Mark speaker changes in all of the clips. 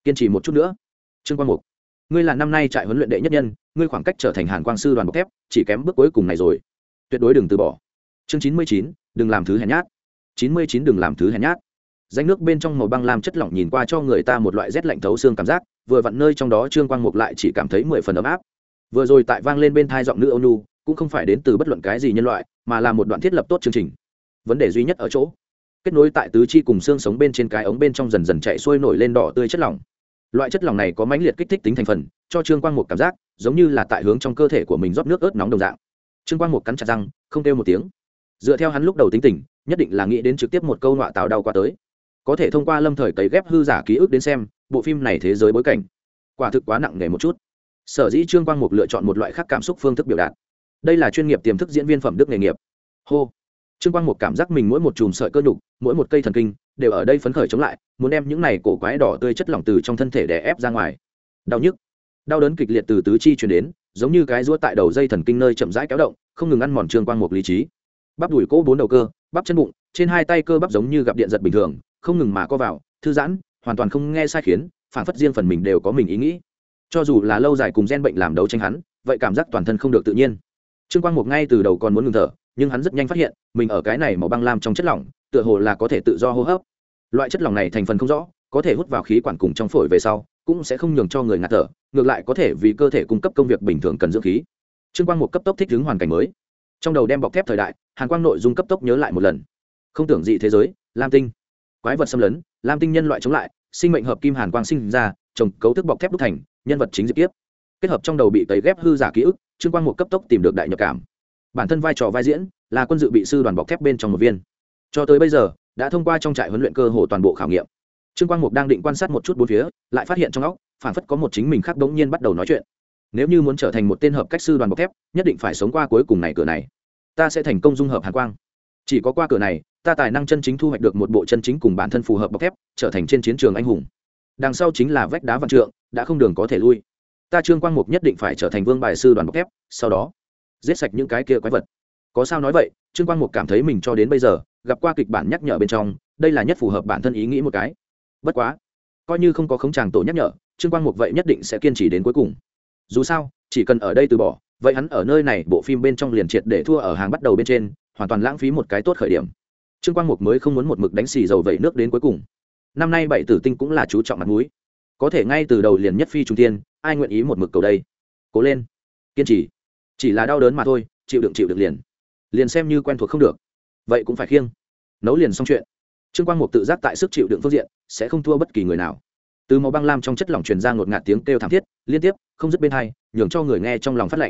Speaker 1: kiên trì một chút nữa. Trương Quang Mục, ngươi là năm nay trại huấn luyện đệ nhất nhân, ngươi khoảng cách trở thành Hàn Quang sư đoàn bọc thép chỉ kém bước cuối cùng này rồi, tuyệt đối đừng từ bỏ. Chương 99, đừng làm thứ hèn nhát. 99 đừng làm thứ hèn nhát. Rãnh nước bên trong màu băng lam chất lỏng nhìn qua cho người ta một loại rét lạnh thấu xương cảm giác, vừa vặn nơi trong đó Trương Quang Mục lại chỉ cảm thấy 10 phần ấm áp. Vừa rồi tại vang lên bên tai giọng nữ ôn nhu, cũng không phải đến từ bất luận cái gì nhân loại, mà là một đoạn thiết lập tốt chương trình. Vấn đề duy nhất ở chỗ, kết nối tại tứ chi cùng xương sống bên trên cái ống bên trong dần dần chạy xuôi nổi lên đỏ tươi chất lỏng. Loại chất lỏng này có mãnh liệt kích thích tính thành phần, cho Trương Quang Mục cảm giác giống như là tại hướng trong cơ thể của mình rót nước ớt nóng đồng dạng. Trương Quang Mục cắn chặt răng, không kêu một tiếng. Dựa theo hắn lúc đầu tính tình, nhất định là nghĩ đến trực tiếp một câu nọa tào đau qua tới. Có thể thông qua lâm thời cấy ghép hư giả ký ức đến xem, bộ phim này thế giới bối cảnh quả thực quá nặng nề một chút. Sở dĩ Trương Quang Mục lựa chọn một loại khác cảm xúc phương thức biểu đạt. Đây là chuyên nghiệp tiềm thức diễn viên phẩm đức nghề nghiệp. Hô. Trương Quang Mục cảm giác mình mỗi một chùm sợi cơ nhục, mỗi một cây thần kinh đều ở đây phấn khởi chống lại, muốn đem những này cổ quái đỏ tươi chất lỏng từ trong thân thể đè ép ra ngoài. Đau nhức, đau đớn kịch liệt từ tứ chi truyền đến, giống như cái rũa tại đầu dây thần kinh nơi chậm rãi kéo động, không ngừng ăn mòn Trương Quang Mục lý trí. Bắp đùi cố bốn đầu cơ, bắp chân bụng, trên hai tay cơ bắp giống như gặp điện giật bình thường, không ngừng mà co vào, thư giãn, hoàn toàn không nghe sai khiến, phản phất riêng phần mình đều có mình ý nghĩ. Cho dù là lâu dài cùng gen bệnh làm đấu tranh hắn, vậy cảm giác toàn thân không được tự nhiên. Trương Quang Mục ngay từ đầu còn muốn ngừng thở, nhưng hắn rất nhanh phát hiện mình ở cái này màu băng lam trong chất lỏng, tựa hồ là có thể tự do hô hấp. Loại chất lỏng này thành phần không rõ, có thể hút vào khí quản cùng trong phổi về sau, cũng sẽ không nhường cho người ngạt thở, ngược lại có thể vì cơ thể cung cấp công việc bình thường cần dưỡng khí. Trương Quang Mục cấp tốc thích ứng hoàn cảnh mới, trong đầu đem bọc thép thời đại, Hàn Quang nội dung cấp tốc nhớ lại một lần. Không tưởng dị thế giới, Lam Tinh, quái vật xâm lấn, Lam Tinh nhân loại chống lại, sinh mệnh hợp kim Hàn Quang sinh ra, trồng cấu thức bọc thép đúc thành, nhân vật chính Diệp Kiếp. Kết hợp trong đầu bị tẩy ghép hư giả ký ức, Trương Quang Mục cấp tốc tìm được đại nhập cảm. Bản thân vai trò vai diễn là quân dự bị sư đoàn bọc thép bên trong một viên. Cho tới bây giờ, đã thông qua trong trại huấn luyện cơ hồ toàn bộ khảo nghiệm. Trương Quang Mục đang định quan sát một chút bốn phía, lại phát hiện trong óc phản phất có một chính mình khác đống nhiên bắt đầu nói chuyện. Nếu như muốn trở thành một tên hợp cách sư đoàn bọc thép, nhất định phải sống qua cuối cùng này cửa này. Ta sẽ thành công dung hợp Hàn Quang. Chỉ có qua cửa này, ta tài năng chân chính thu hoạch được một bộ chân chính cùng bản thân phù hợp bọc thép, trở thành trên chiến trường anh hùng. Đằng sau chính là vách đá vạn trượng, đã không đường có thể lui. Ta Trương Quang Mục nhất định phải trở thành vương bài sư đoàn bọc thép, sau đó giết sạch những cái kia quái vật. Có sao nói vậy, Trương Quang Mục cảm thấy mình cho đến bây giờ gặp qua kịch bản nhắc nhở bên trong, đây là nhất phù hợp bản thân ý nghĩ một cái. Bất quá, coi như không có khống tràng tổ nhắc nhở, Trương Quang Mục vậy nhất định sẽ kiên trì đến cuối cùng. Dù sao, chỉ cần ở đây từ bỏ, vậy hắn ở nơi này bộ phim bên trong liền triệt để thua ở hàng bắt đầu bên trên, hoàn toàn lãng phí một cái tốt khởi điểm. Trương Quang Mục mới không muốn một mực đánh xì dầu vẩy nước đến cuối cùng. Năm nay bảy tử tinh cũng là chú trọng mặt mũi, có thể ngay từ đầu liền nhất phi trùng thiên, ai nguyện ý một mực cầu đây. Cố lên, kiên trì, chỉ là đau đớn mà thôi, chịu đựng liền xem như quen thuộc không được, vậy cũng phải khiêng, nấu liền xong chuyện. Trương Quang Mục tự giác tại sức chịu đựng phương diện sẽ không thua bất kỳ người nào. Từ màu băng lam trong chất lỏng truyền ra ngột ngạt tiếng kêu thảm thiết liên tiếp không dứt bên tai, nhường cho người nghe trong lòng phát lạnh.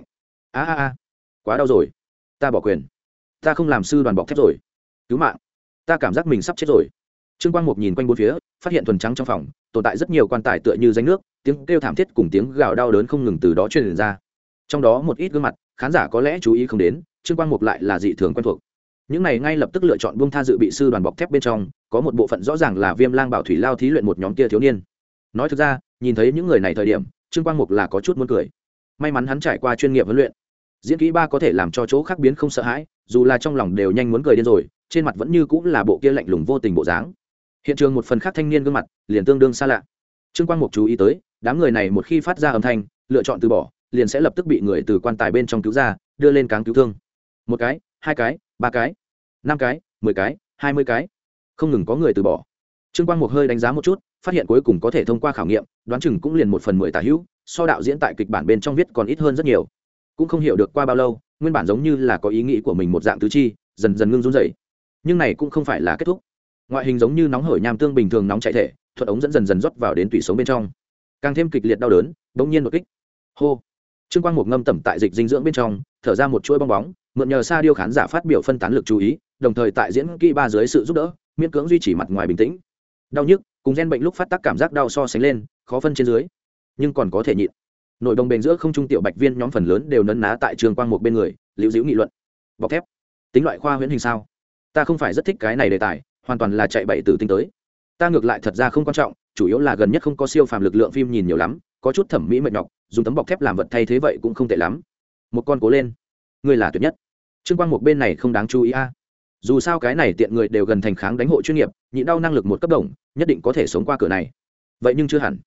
Speaker 1: A, quá đau rồi, ta bỏ quyền, ta không làm sư đoàn bọc thép rồi, cứu mạng, ta cảm giác mình sắp chết rồi. Trương Quang Mục nhìn quanh bốn phía, phát hiện thuần trắng trong phòng tồn tại rất nhiều quan tài tựa như rãnh nước, tiếng kêu thảm thiết cùng tiếng gào đau đớn không ngừng từ đó truyền ra. Trong đó một ít gương mặt khán giả có lẽ chú ý không đến, Trương Quang Mục lại là dị thường quen thuộc. Những này ngay lập tức lựa chọn buông tha dự bị sư đoàn bọc thép bên trong, có một bộ phận rõ ràng là Viêm Lang Bảo Thủy Lao thí luyện một nhóm kia thiếu niên. Nói thực ra, nhìn thấy những người này thời điểm, Trương Quang Mục là có chút muốn cười. May mắn hắn trải qua chuyên nghiệp huấn luyện, diễn kỹ ba có thể làm cho chỗ khác biến không sợ hãi, dù là trong lòng đều nhanh muốn cười điên rồi, trên mặt vẫn như cũng là bộ kia lạnh lùng vô tình bộ dáng. Hiện trường một phần khác thanh niên gương mặt liền tương đương xa lạ. Trương Quang Mục chú ý tới, đám người này một khi phát ra âm thanh, lựa chọn từ bỏ, liền sẽ lập tức bị người từ quan tài bên trong cứu ra, đưa lên cáng cứu thương. Một cái, hai cái, ba cái, 5 cái, 10 cái, 20 cái, không ngừng có người từ bỏ. Trương Quang Mục hơi đánh giá một chút, phát hiện cuối cùng có thể thông qua khảo nghiệm, đoán chừng cũng liền 1/10 tả hữu, so đạo diễn tại kịch bản bên trong viết còn ít hơn rất nhiều. Cũng không hiểu được qua bao lâu, nguyên bản giống như là có ý nghĩ của mình một dạng tứ chi, dần dần ngưng run rẩy. Nhưng này cũng không phải là kết thúc. Ngoại hình giống như nóng hổi nham tương bình thường nóng chảy thể, thuận ống dẫn dần dần rót vào đến tủy sống bên trong. Càng thêm kịch liệt đau đớn, bỗng nhiên một kích. Hô. Trương Quang Mục ngâm tẩm tại dịch dinh dưỡng bên trong, thở ra một chuỗi bong bóng, mượn nhờ xa điêu khán giả phát biểu phân tán lực chú ý, đồng thời tại diễn kỹ ba dưới sự giúp đỡ, miễn cưỡng duy trì mặt ngoài bình tĩnh. Đau nhức cùng gen bệnh lúc phát tác cảm giác đau so sánh lên, khó phân trên dưới, nhưng còn có thể nhịn. Nội đồng bền giữa không trung tiểu bạch viên nhóm phần lớn đều nấn ná tại Trương Quang Mục bên người, liễu diễu nghị luận. Bọc thép, tính loại khoa huyễn hình sao? Ta không phải rất thích cái này đề tài, hoàn toàn là chạy bậy từ tinh tới. Ta ngược lại thật ra không quan trọng, chủ yếu là gần nhất không có siêu phàm lực lượng phim nhìn nhiều lắm, có chút thẩm mỹ mệt nhọc, dùng tấm bọc thép làm vật thay thế vậy cũng không tệ lắm. Một con cố lên, ngươi là tuyệt nhất. Trương Quang Mục bên này không đáng chú ý a. Dù sao cái này tiện người đều gần thành kháng đánh hộ chuyên nghiệp, nhịn đau năng lực một cấp đồng, nhất định có thể sống qua cửa này. Vậy nhưng chưa hẳn.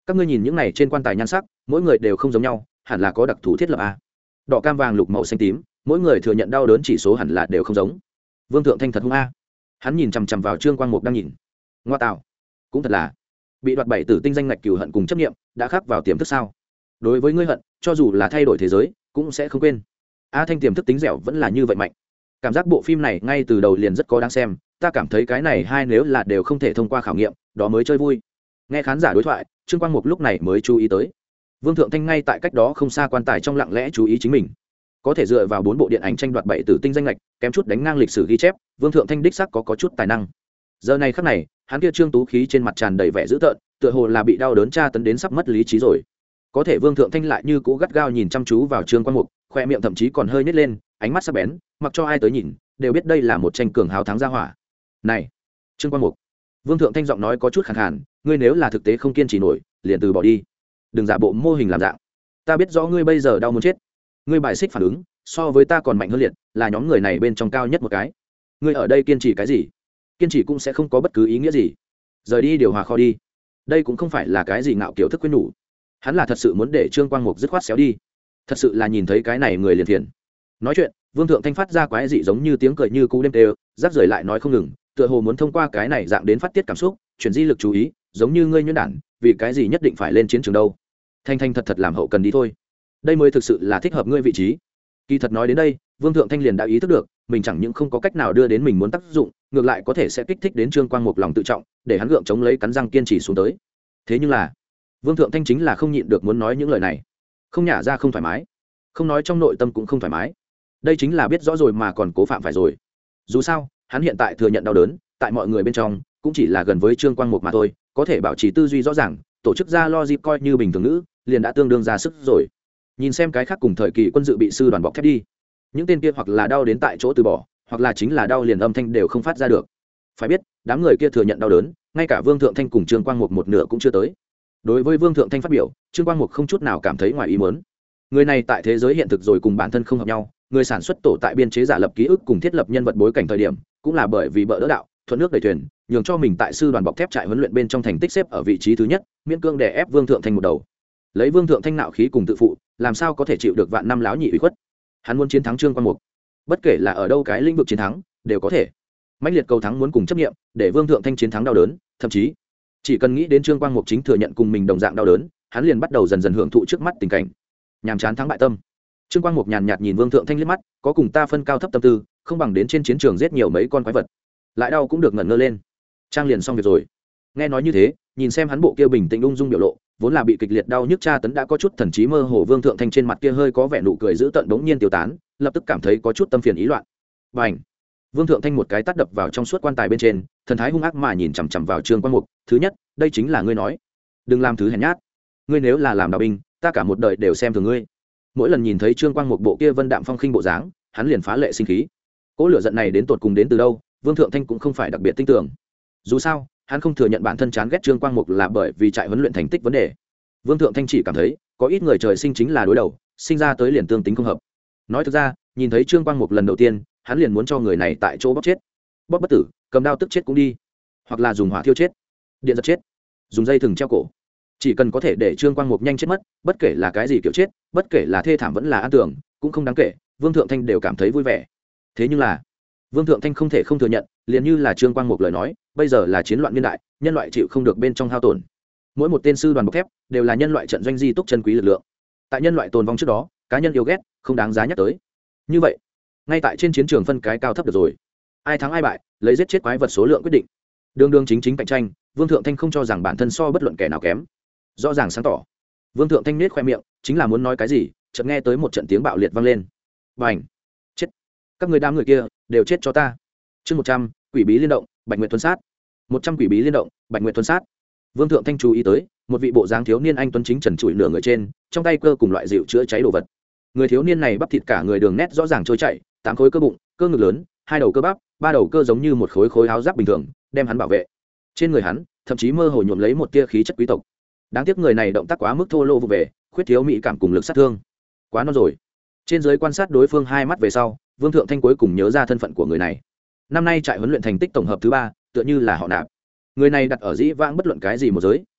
Speaker 1: các ngươi nhìn những này trên quan tài nhan sắc mỗi người đều không giống nhau, hẳn là có đặc thù thiết lập a. Đỏ cam vàng lục màu xanh tím, mỗi người thừa nhận đau đớn chỉ số hẳn là đều không giống. Vương Thượng Thanh thật hung a. Hắn nhìn chằm chằm vào Trương Quang Mục đang nhìn. Ngoa tạo, cũng thật là bị đoạt bảy tử tinh danh ngạch cừu hận cùng chấp niệm đã khắc vào tiềm thức sao? Đối với ngươi hận, cho dù là thay đổi thế giới cũng sẽ không quên. A Thanh tiềm thức tính dẻo vẫn là như vậy mạnh. Cảm giác bộ phim này ngay từ đầu liền rất có đáng xem, ta cảm thấy cái này hai nếu là đều không thể thông qua khảo nghiệm, đó mới chơi vui. Nghe khán giả đối thoại, Trương Quang Mục lúc này mới chú ý tới Vương Thượng Thanh ngay tại cách đó không xa quan tài trong lặng lẽ chú ý chính mình. Có thể dựa vào 4 bộ điện ảnh tranh đoạt bảy tử tinh danh lệch, kém chút đánh ngang lịch sử ghi chép, Vương Thượng Thanh đích xác có chút tài năng. Giờ này khắc này, hắn kia trương tú khí trên mặt tràn đầy vẻ dữ tợn, tựa hồ là bị đau đớn tra tấn đến sắp mất lý trí rồi. Có thể Vương Thượng Thanh lại như cũ gắt gao nhìn chăm chú vào Trương Quang Mục, khoe miệng thậm chí còn hơi nhếch lên, ánh mắt sắc bén, mặc cho ai tới nhìn, đều biết đây là một tranh cường hào thắng gia hỏa. "Này, Trương Quang Mục." Vương Thượng Thanh giọng nói có chút khàn khàn, "Ngươi nếu là thực tế không kiên trì nổi, liền từ bỏ đi. Đừng giả bộ mô hình làm dạng. Ta biết rõ ngươi bây giờ đau muốn chết. Ngươi bài xích phản ứng, so với ta còn mạnh hơn liệt, là nhóm người này bên trong cao nhất một cái. Ngươi ở đây kiên trì cái gì? Kiên trì cũng sẽ không có bất cứ ý nghĩa gì. Rời đi điều hòa kho đi." Đây cũng không phải là cái gì ngạo kiểu thức khuyên nhủ. Hắn là thật sự muốn để Trương Quang Mục dứt khoát xéo đi. Thật sự là nhìn thấy cái này người liền thiền. Nói chuyện, Vương Thượng Thanh phát ra quái dị giống như tiếng cười như cú đêm tê, rác rưởi lại nói không ngừng, tựa hồ muốn thông qua cái này dạng đến phát tiết cảm xúc, chuyển di lực chú ý, giống như ngươi nhuyễn đản, vì cái gì nhất định phải lên chiến trường đâu? Thanh thật thật làm hậu cần đi thôi. Đây mới thực sự là thích hợp ngươi vị trí. Kỳ thật nói đến đây, Vương Thượng Thanh liền đã ý thức được, mình chẳng những không có cách nào đưa đến mình muốn tác dụng, ngược lại có thể sẽ kích thích đến Trương Quang Mục lòng tự trọng, để hắn gượng chống lấy cắn răng kiên trì xuống tới. Thế nhưng là, Vương Thượng Thanh chính là không nhịn được muốn nói những lời này. Không nhả ra không thoải mái, không nói trong nội tâm cũng không thoải mái. Đây chính là biết rõ rồi mà còn cố phạm phải rồi. Dù sao, hắn hiện tại thừa nhận đau đớn, tại mọi người bên trong cũng chỉ là gần với Trương Quang Mục mà thôi, có thể bảo trì tư duy rõ ràng, tổ chức ra logic coi như bình thường ngữ, liền đã tương đương ra sức rồi. Nhìn xem cái khác cùng thời kỳ quân dự bị sư đoàn bọc thép đi, những tên kia hoặc là đau đến tại chỗ từ bỏ, hoặc là chính là đau liền âm thanh đều không phát ra được. Phải biết, đám người kia thừa nhận đau đớn, ngay cả Vương Thượng Thanh cùng Trương Quang Mục một nửa cũng chưa tới. Đối với Vương Thượng Thanh phát biểu, Trương Quang Mục không chút nào cảm thấy ngoài ý muốn. Người này tại thế giới hiện thực rồi cùng bản thân không hợp nhau, người sản xuất tổ tại biên chế giả lập ký ức cùng thiết lập nhân vật bối cảnh thời điểm, cũng là bởi vì bỡ đỡ đạo, thuận nước đẩy thuyền, nhường cho mình tại sư đoàn bọc thép trại huấn luyện bên trong thành tích xếp ở vị trí thứ nhất, miễn cương đè ép Vương Thượng Thanh một đầu. Lấy Vương Thượng Thanh nạo khí cùng tự phụ, làm sao có thể chịu được vạn năm láo nhị ủy khuất. Hắn muốn chiến thắng Trương Quang Mục, bất kể là ở đâu cái lĩnh vực chiến thắng, đều có thể. Mãnh liệt cầu thắng muốn cùng chấp niệm, để Vương Thượng Thanh chiến thắng đau đớn, thậm chí chỉ cần nghĩ đến Trương Quang Mục chính thừa nhận cùng mình đồng dạng đau đớn, hắn liền bắt đầu dần dần hưởng thụ trước mắt tình cảnh. Nhàm chán thắng bại tâm. Trương Quang Mục nhàn nhạt nhìn Vương Thượng Thanh liếc mắt, có cùng ta phân cao thấp tâm tư, không bằng đến trên chiến trường giết nhiều mấy con quái vật. Lại đau cũng được ngẩn ngơ lên. Trang liền xong việc rồi. Nghe nói như thế, nhìn xem hắn bộ kia bình tĩnh ung dung biểu lộ, vốn là bị kịch liệt đau nhức tra tấn đã có chút thần trí mơ hồ, Vương Thượng Thanh trên mặt kia hơi có vẻ nụ cười giữ tận bỗng nhiên tiêu tán, lập tức cảm thấy có chút tâm phiền ý loạn. Bành! Vương Thượng Thanh một cái tát đập vào trong suốt quan tài bên trên, thần thái hung ác mà nhìn chằm chằm vào Trương Quang Mục, "Thứ nhất, đây chính là ngươi nói, đừng làm thứ hèn nhát. Ngươi nếu là làm đạo binh, ta cả một đời đều xem thường ngươi." Mỗi lần nhìn thấy Trương Quang Mục bộ kia vân đạm phong khinh bộ dáng, hắn liền phá lệ sinh khí. Cỗ lửa giận này đến tột cùng đến từ đâu, Vương Thượng Thanh cũng không phải đặc biệt tin tưởng. Dù sao, hắn không thừa nhận bản thân chán ghét Trương Quang Mục là bởi vì trại huấn luyện thành tích vấn đề. Vương Thượng Thanh chỉ cảm thấy, có ít người trời sinh chính là đối đầu, sinh ra tới liền tương tính không hợp. Nói thực ra, nhìn thấy Trương Quang Mục lần đầu tiên, hắn liền muốn cho người này tại chỗ bóp chết. Bóp bất tử, cầm đao tức chết cũng đi, hoặc là dùng hỏa thiêu chết, điện giật chết, dùng dây thừng treo cổ. Chỉ cần có thể để Trương Quang Mục nhanh chết mất, bất kể là cái gì kiểu chết, bất kể là thê thảm vẫn là an tưởng, cũng không đáng kể, Vương Thượng Thanh đều cảm thấy vui vẻ. Thế nhưng là, Vương Thượng Thanh không thể không thừa nhận, liền như là Trương Quang Mục lời nói, bây giờ là chiến loạn niên đại, nhân loại chịu không được bên trong hao tổn. Mỗi một tên sư đoàn bọc thép đều là nhân loại trận doanh di túc chân quý lực lượng. Tại nhân loại tồn vong trước đó, cá nhân yêu ghét, không đáng giá nhắc tới. Như vậy, ngay tại trên chiến trường phân cái cao thấp được rồi. Ai thắng ai bại, lấy giết chết quái vật số lượng quyết định. Đường đường chính chính cạnh tranh, Vương Thượng Thanh không cho rằng bản thân so bất luận kẻ nào kém. Rõ ràng sáng tỏ. Vương Thượng Thanh nết khoe miệng, chính là muốn nói cái gì, chợt nghe tới một trận tiếng bạo liệt vang lên. Bành! Chết! Các người đám người kia, đều chết cho ta. Chương 100, Quỷ bí liên động, Bạch Nguyệt tuân sát. 100 Quỷ bí liên động, Bạch Nguyệt tuân sát. Vương Thượng Thanh chú ý tới, một vị bộ dáng thiếu niên anh tuấn chính trần trụi nửa người trên, trong tay cơ cùng loại rượu chữa cháy đồ vật. Người thiếu niên này bắp thịt cả người đường nét rõ ràng trôi chảy, 8 khối cơ bụng, cơ ngực lớn, 2 đầu cơ bắp, 3 đầu cơ giống như một khối khối áo giáp bình thường, đem hắn bảo vệ. Trên người hắn, thậm chí mơ hồ nhuộm lấy một tia khí chất quý tộc. Đáng tiếc người này động tác quá mức thô lỗ vụ về, khuyết thiếu mỹ cảm cùng lực sát thương. Quá non rồi. Trên giới quan sát đối phương hai mắt về sau, Vương Thượng Thanh cuối cùng nhớ ra thân phận của người này. Năm nay trại huấn luyện thành tích tổng hợp thứ 3, tựa như là họ Nạp. Người này đặt ở dĩ vãng bất luận cái gì một giới,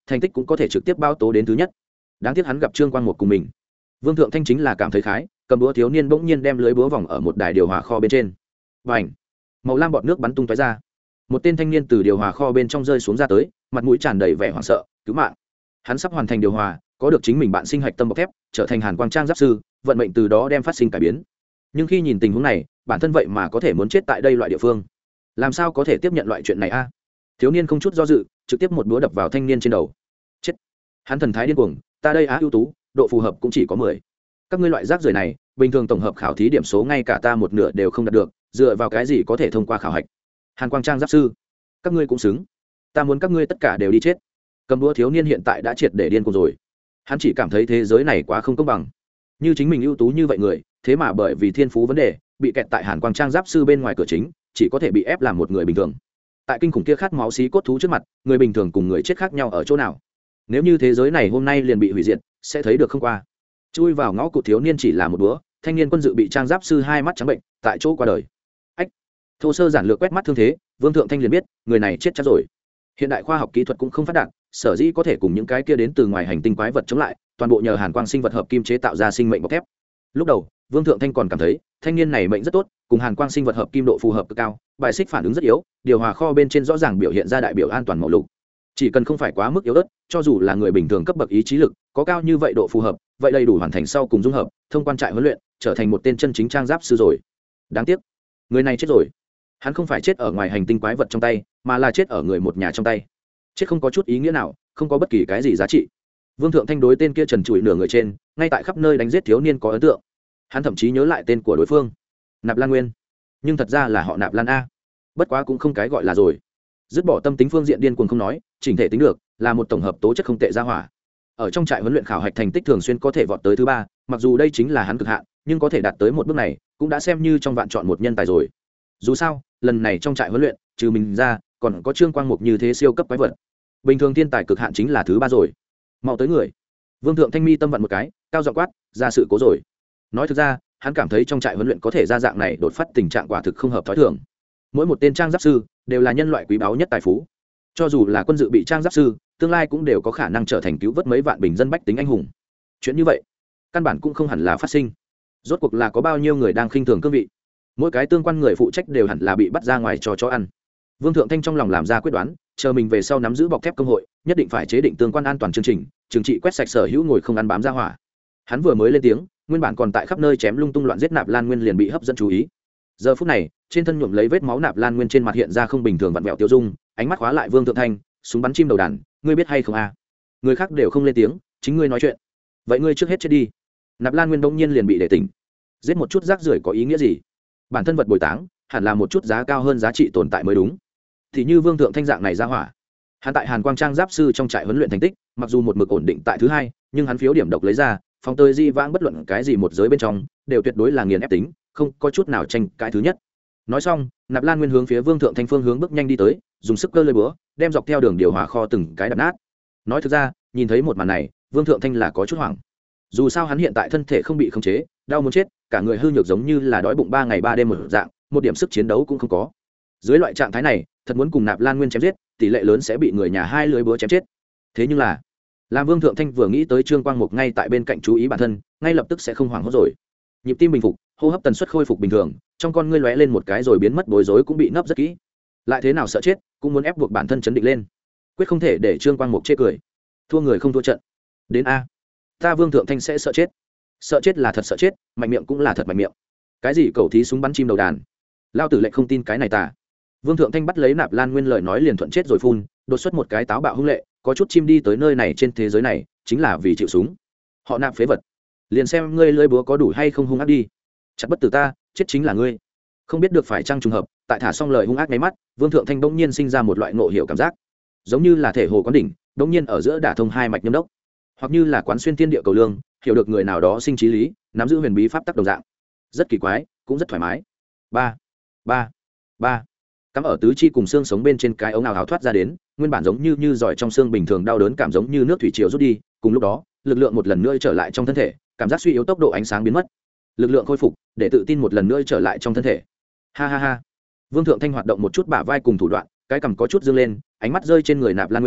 Speaker 1: thành tích cũng có thể trực tiếp bao tố đến thứ nhất. Đáng tiếc hắn gặp Trương Quang Mục cùng mình. Vương Thượng Thanh chính là cảm thấy khái, cầm búa thiếu niên bỗng nhiên đem lưới búa vòng ở một đài điều hòa kho bên trên. Bành! Màu lam bọt nước bắn tung tóe ra. Một tên thanh niên từ điều hòa kho bên trong rơi xuống ra tới, mặt mũi tràn đầy vẻ hoảng sợ, cứu mạng. Hắn sắp hoàn thành điều hòa, có được chính mình bạn sinh hạch tâm bọc thép, trở thành Hàn Quang Trang giáp sư, vận mệnh từ đó đem phát sinh cải biến. Nhưng khi nhìn tình huống này, bản thân vậy mà có thể muốn chết tại đây loại địa phương. Làm sao có thể tiếp nhận loại chuyện này a? Thiếu niên không chút do dự, trực tiếp một búa đập vào thanh niên trên đầu. Chết! Hắn thần thái điên cuồng, ta đây á ưu tú, độ phù hợp cũng chỉ có 10. Các ngươi loại rác rưởi này, bình thường tổng hợp khảo thí điểm số ngay cả ta một nửa đều không đạt được, dựa vào cái gì có thể thông qua khảo hạch? Hàn Quang Trang giáp sư, các ngươi cũng xứng. Ta muốn các ngươi tất cả đều đi chết. Cầm đũa thiếu niên hiện tại đã triệt để điên cuồng rồi. Hắn chỉ cảm thấy thế giới này quá không công bằng. Như chính mình ưu tú như vậy người, thế mà bởi vì thiên phú vấn đề, bị kẹt tại Hàn Quang Trang giáp sư bên ngoài cửa chính, chỉ có thể bị ép làm một người bình thường. Tại kinh khủng kia khát máu xí cốt thú trước mặt, người bình thường cùng người chết khác nhau ở chỗ nào? Nếu như thế giới này hôm nay liền bị hủy diệt, sẽ thấy được không qua. Chui vào ngõ cụt thiếu niên chỉ là một búa, thanh niên quân dự bị trang giáp sư hai mắt trắng bệnh, tại chỗ qua đời. Ách! Thô sơ giản lược quét mắt thương thế, Vương Thượng Thanh liền biết, người này chết chắc rồi. Hiện đại khoa học kỹ thuật cũng không phát đạt, sở dĩ có thể cùng những cái kia đến từ ngoài hành tinh quái vật chống lại, toàn bộ nhờ Hàn Quang sinh vật hợp kim chế tạo ra sinh mệnh bọc thép. Lúc đầu, Vương Thượng Thanh còn cảm thấy, thanh niên này mệnh rất tốt, cùng Hàn Quang sinh vật hợp kim độ phù hợp cực cao, bài xích phản ứng rất yếu, điều hòa kho bên trên rõ ràng biểu hiện ra đại biểu an toàn màu lục. Chỉ cần không phải quá mức yếu ớt, cho dù là người bình thường cấp bậc ý chí lực, có cao như vậy độ phù hợp, vậy đầy đủ hoàn thành sau cùng dung hợp, thông quan trại huấn luyện, trở thành một tên chân chính trang giáp sư rồi. Đáng tiếc, người này chết rồi. Hắn không phải chết ở ngoài hành tinh quái vật trong tay, mà là chết ở người một nhà trong tay. Chết không có chút ý nghĩa nào, không có bất kỳ cái gì giá trị. Vương Thượng Thanh đối tên kia trần trụi nửa người trên, ngay tại khắp nơi đánh giết thiếu niên có ấn tượng. Hắn thậm chí nhớ lại tên của đối phương, Nạp Lan Nguyên, nhưng thật ra là họ Nạp Lan a. Bất quá cũng không cái gọi là rồi. Dứt bỏ tâm tính phương diện điên cuồng không nói, chỉnh thể tính được, là một tổng hợp tố chất không tệ ra hỏa. Ở trong trại huấn luyện khảo hạch thành tích thường xuyên có thể vọt tới thứ 3, mặc dù đây chính là hắn cực hạn, nhưng có thể đạt tới một bước này, cũng đã xem như trong vạn chọn một nhân tài rồi. Dù sao, lần này trong trại huấn luyện, trừ mình ra, còn có Trương Quang Mục như thế siêu cấp quái vật. Bình thường thiên tài cực hạn chính là thứ 3 rồi. Mau tới người. Vương Thượng Thanh mi tâm vận một cái, cao giọng quát, ra sự cố rồi. Nói thực ra, hắn cảm thấy trong trại huấn luyện có thể ra dạng này đột phát tình trạng quả thực không hợp thói thường. Mỗi một tên trang giáp sư đều là nhân loại quý báu nhất tài phú. Cho dù là quân dự bị trang giáp sư, tương lai cũng đều có khả năng trở thành cứu vớt mấy vạn bình dân bách tính anh hùng. Chuyện như vậy, căn bản cũng không hẳn là phát sinh. Rốt cuộc là có bao nhiêu người đang khinh thường cương vị. Mỗi cái tương quan người phụ trách đều hẳn là bị bắt ra ngoài cho chó ăn. Vương Thượng Thanh trong lòng làm ra quyết đoán, chờ mình về sau nắm giữ bọc thép công hội, nhất định phải chế định tương quan an toàn chương trình, trừng trị quét sạch sở hữu ngồi không ăn bám ra hỏa. Hắn vừa mới lên tiếng, nguyên bản còn tại khắp nơi chém lung tung loạn giết Nạp Lan Nguyên liền bị hấp dẫn chú ý. Giờ phút này, trên thân nhuộm lấy vết máu Nạp Lan Nguyên trên mặt hiện ra không bình thường vặn vẹo tiêu dung, ánh mắt khóa lại Vương Thượng Thanh, súng bắn chim đầu đàn, ngươi biết hay không a? Người khác đều không lên tiếng, chính ngươi nói chuyện. Vậy ngươi trước hết chết đi. Nạp Lan Nguyên bỗng nhiên liền bị để tỉnh. Giết một chút rác rưởi có ý nghĩa gì? Bản thân vật bồi táng, hẳn là một chút giá cao hơn giá trị tồn tại mới đúng. Thì như Vương Thượng Thanh dạng này ra hỏa, hắn tại Hàn Quang Trang giáp sư trong trại huấn luyện thành tích, mặc dù một mực ổn định tại thứ 2, nhưng hắn phiếu điểm độc lấy ra, phong tơi di vãng bất luận cái gì một giới bên trong, đều tuyệt đối là nghiền ép tính, không có chút nào tranh cãi thứ nhất. Nói xong, Nạp Lan Nguyên hướng phía Vương Thượng Thanh phương hướng bước nhanh đi tới, dùng sức cơ lơi búa, đem dọc theo đường điều hòa kho từng cái đập nát. Nói thực ra, nhìn thấy một màn này, Vương Thượng Thanh là có chút hoảng. Dù sao hắn hiện tại thân thể không bị khống chế, đau muốn chết, cả người hư nhược giống như là đói bụng 3 ngày 3 đêm một dạng, một điểm sức chiến đấu cũng không có. Dưới loại trạng thái này, thật muốn cùng Nạp Lan Nguyên chém giết, tỷ lệ lớn sẽ bị người nhà hai lưới búa chém chết. Thế nhưng là, làm Vương Thượng Thanh vừa nghĩ tới Trương Quang Mục ngay tại bên cạnh chú ý bản thân, ngay lập tức sẽ không hoảng hốt rồi. Nhịp tim bình phục, hô hấp tần suất khôi phục bình thường, trong con ngươi lóe lên một cái rồi biến mất, bối rối cũng bị nấp rất kỹ. Lại thế nào sợ chết, cũng muốn ép buộc bản thân chấn định lên, quyết không thể để Trương Quang Mục chê cười. Thua người không thua trận. Đến a, ta Vương Thượng Thanh sẽ sợ chết. Sợ chết là thật sợ chết, mạnh miệng cũng là thật mạnh miệng. Cái gì cầu thí súng bắn chim đầu đàn, lao tử lệnh không tin cái này tà. Vương Thượng Thanh bắt lấy Nạp Lan Nguyên lời nói liền thuận chết rồi phun, đột xuất một cái táo bạo hung lệ, có chút chim đi tới nơi này trên thế giới này, chính là vì chịu súng. Họ Nạp phế vật, liền xem ngươi lưỡi búa có đủ hay không hung ác đi. Chặt bất tử ta, chết chính là ngươi. Không biết được phải chăng trùng hợp, tại thả xong lời hung ác nháy mắt, Vương Thượng Thanh bỗng nhiên sinh ra một loại ngộ hiểu cảm giác, giống như là thể hồ quán đỉnh, bỗng nhiên ở giữa đả thông hai mạch nhâm đốc, hoặc như là quán xuyên thiên địa cầu lương, hiểu được người nào đó sinh trí lý, nắm giữ huyền bí pháp tắc đồng dạng. Rất kỳ quái, cũng rất thoải mái. Ba, ba, ba. Cắm ở tứ chi cùng xương sống bên trên cái ống ào ào thoát ra đến, nguyên bản giống như giỏi trong xương bình thường đau đớn cảm giống như nước thủy triều rút đi, cùng lúc đó, lực lượng một lần nữa trở lại trong thân thể, cảm giác suy yếu tốc độ ánh sáng biến mất. Lực lượng khôi phục, để tự tin một lần nữa trở lại trong thân thể. Ha ha ha. Vương Thượng Thanh hoạt động một chút bả vai cùng thủ đoạn, cái cằm có chút dương lên, ánh mắt rơi trên người Nạp Lan Nguyên,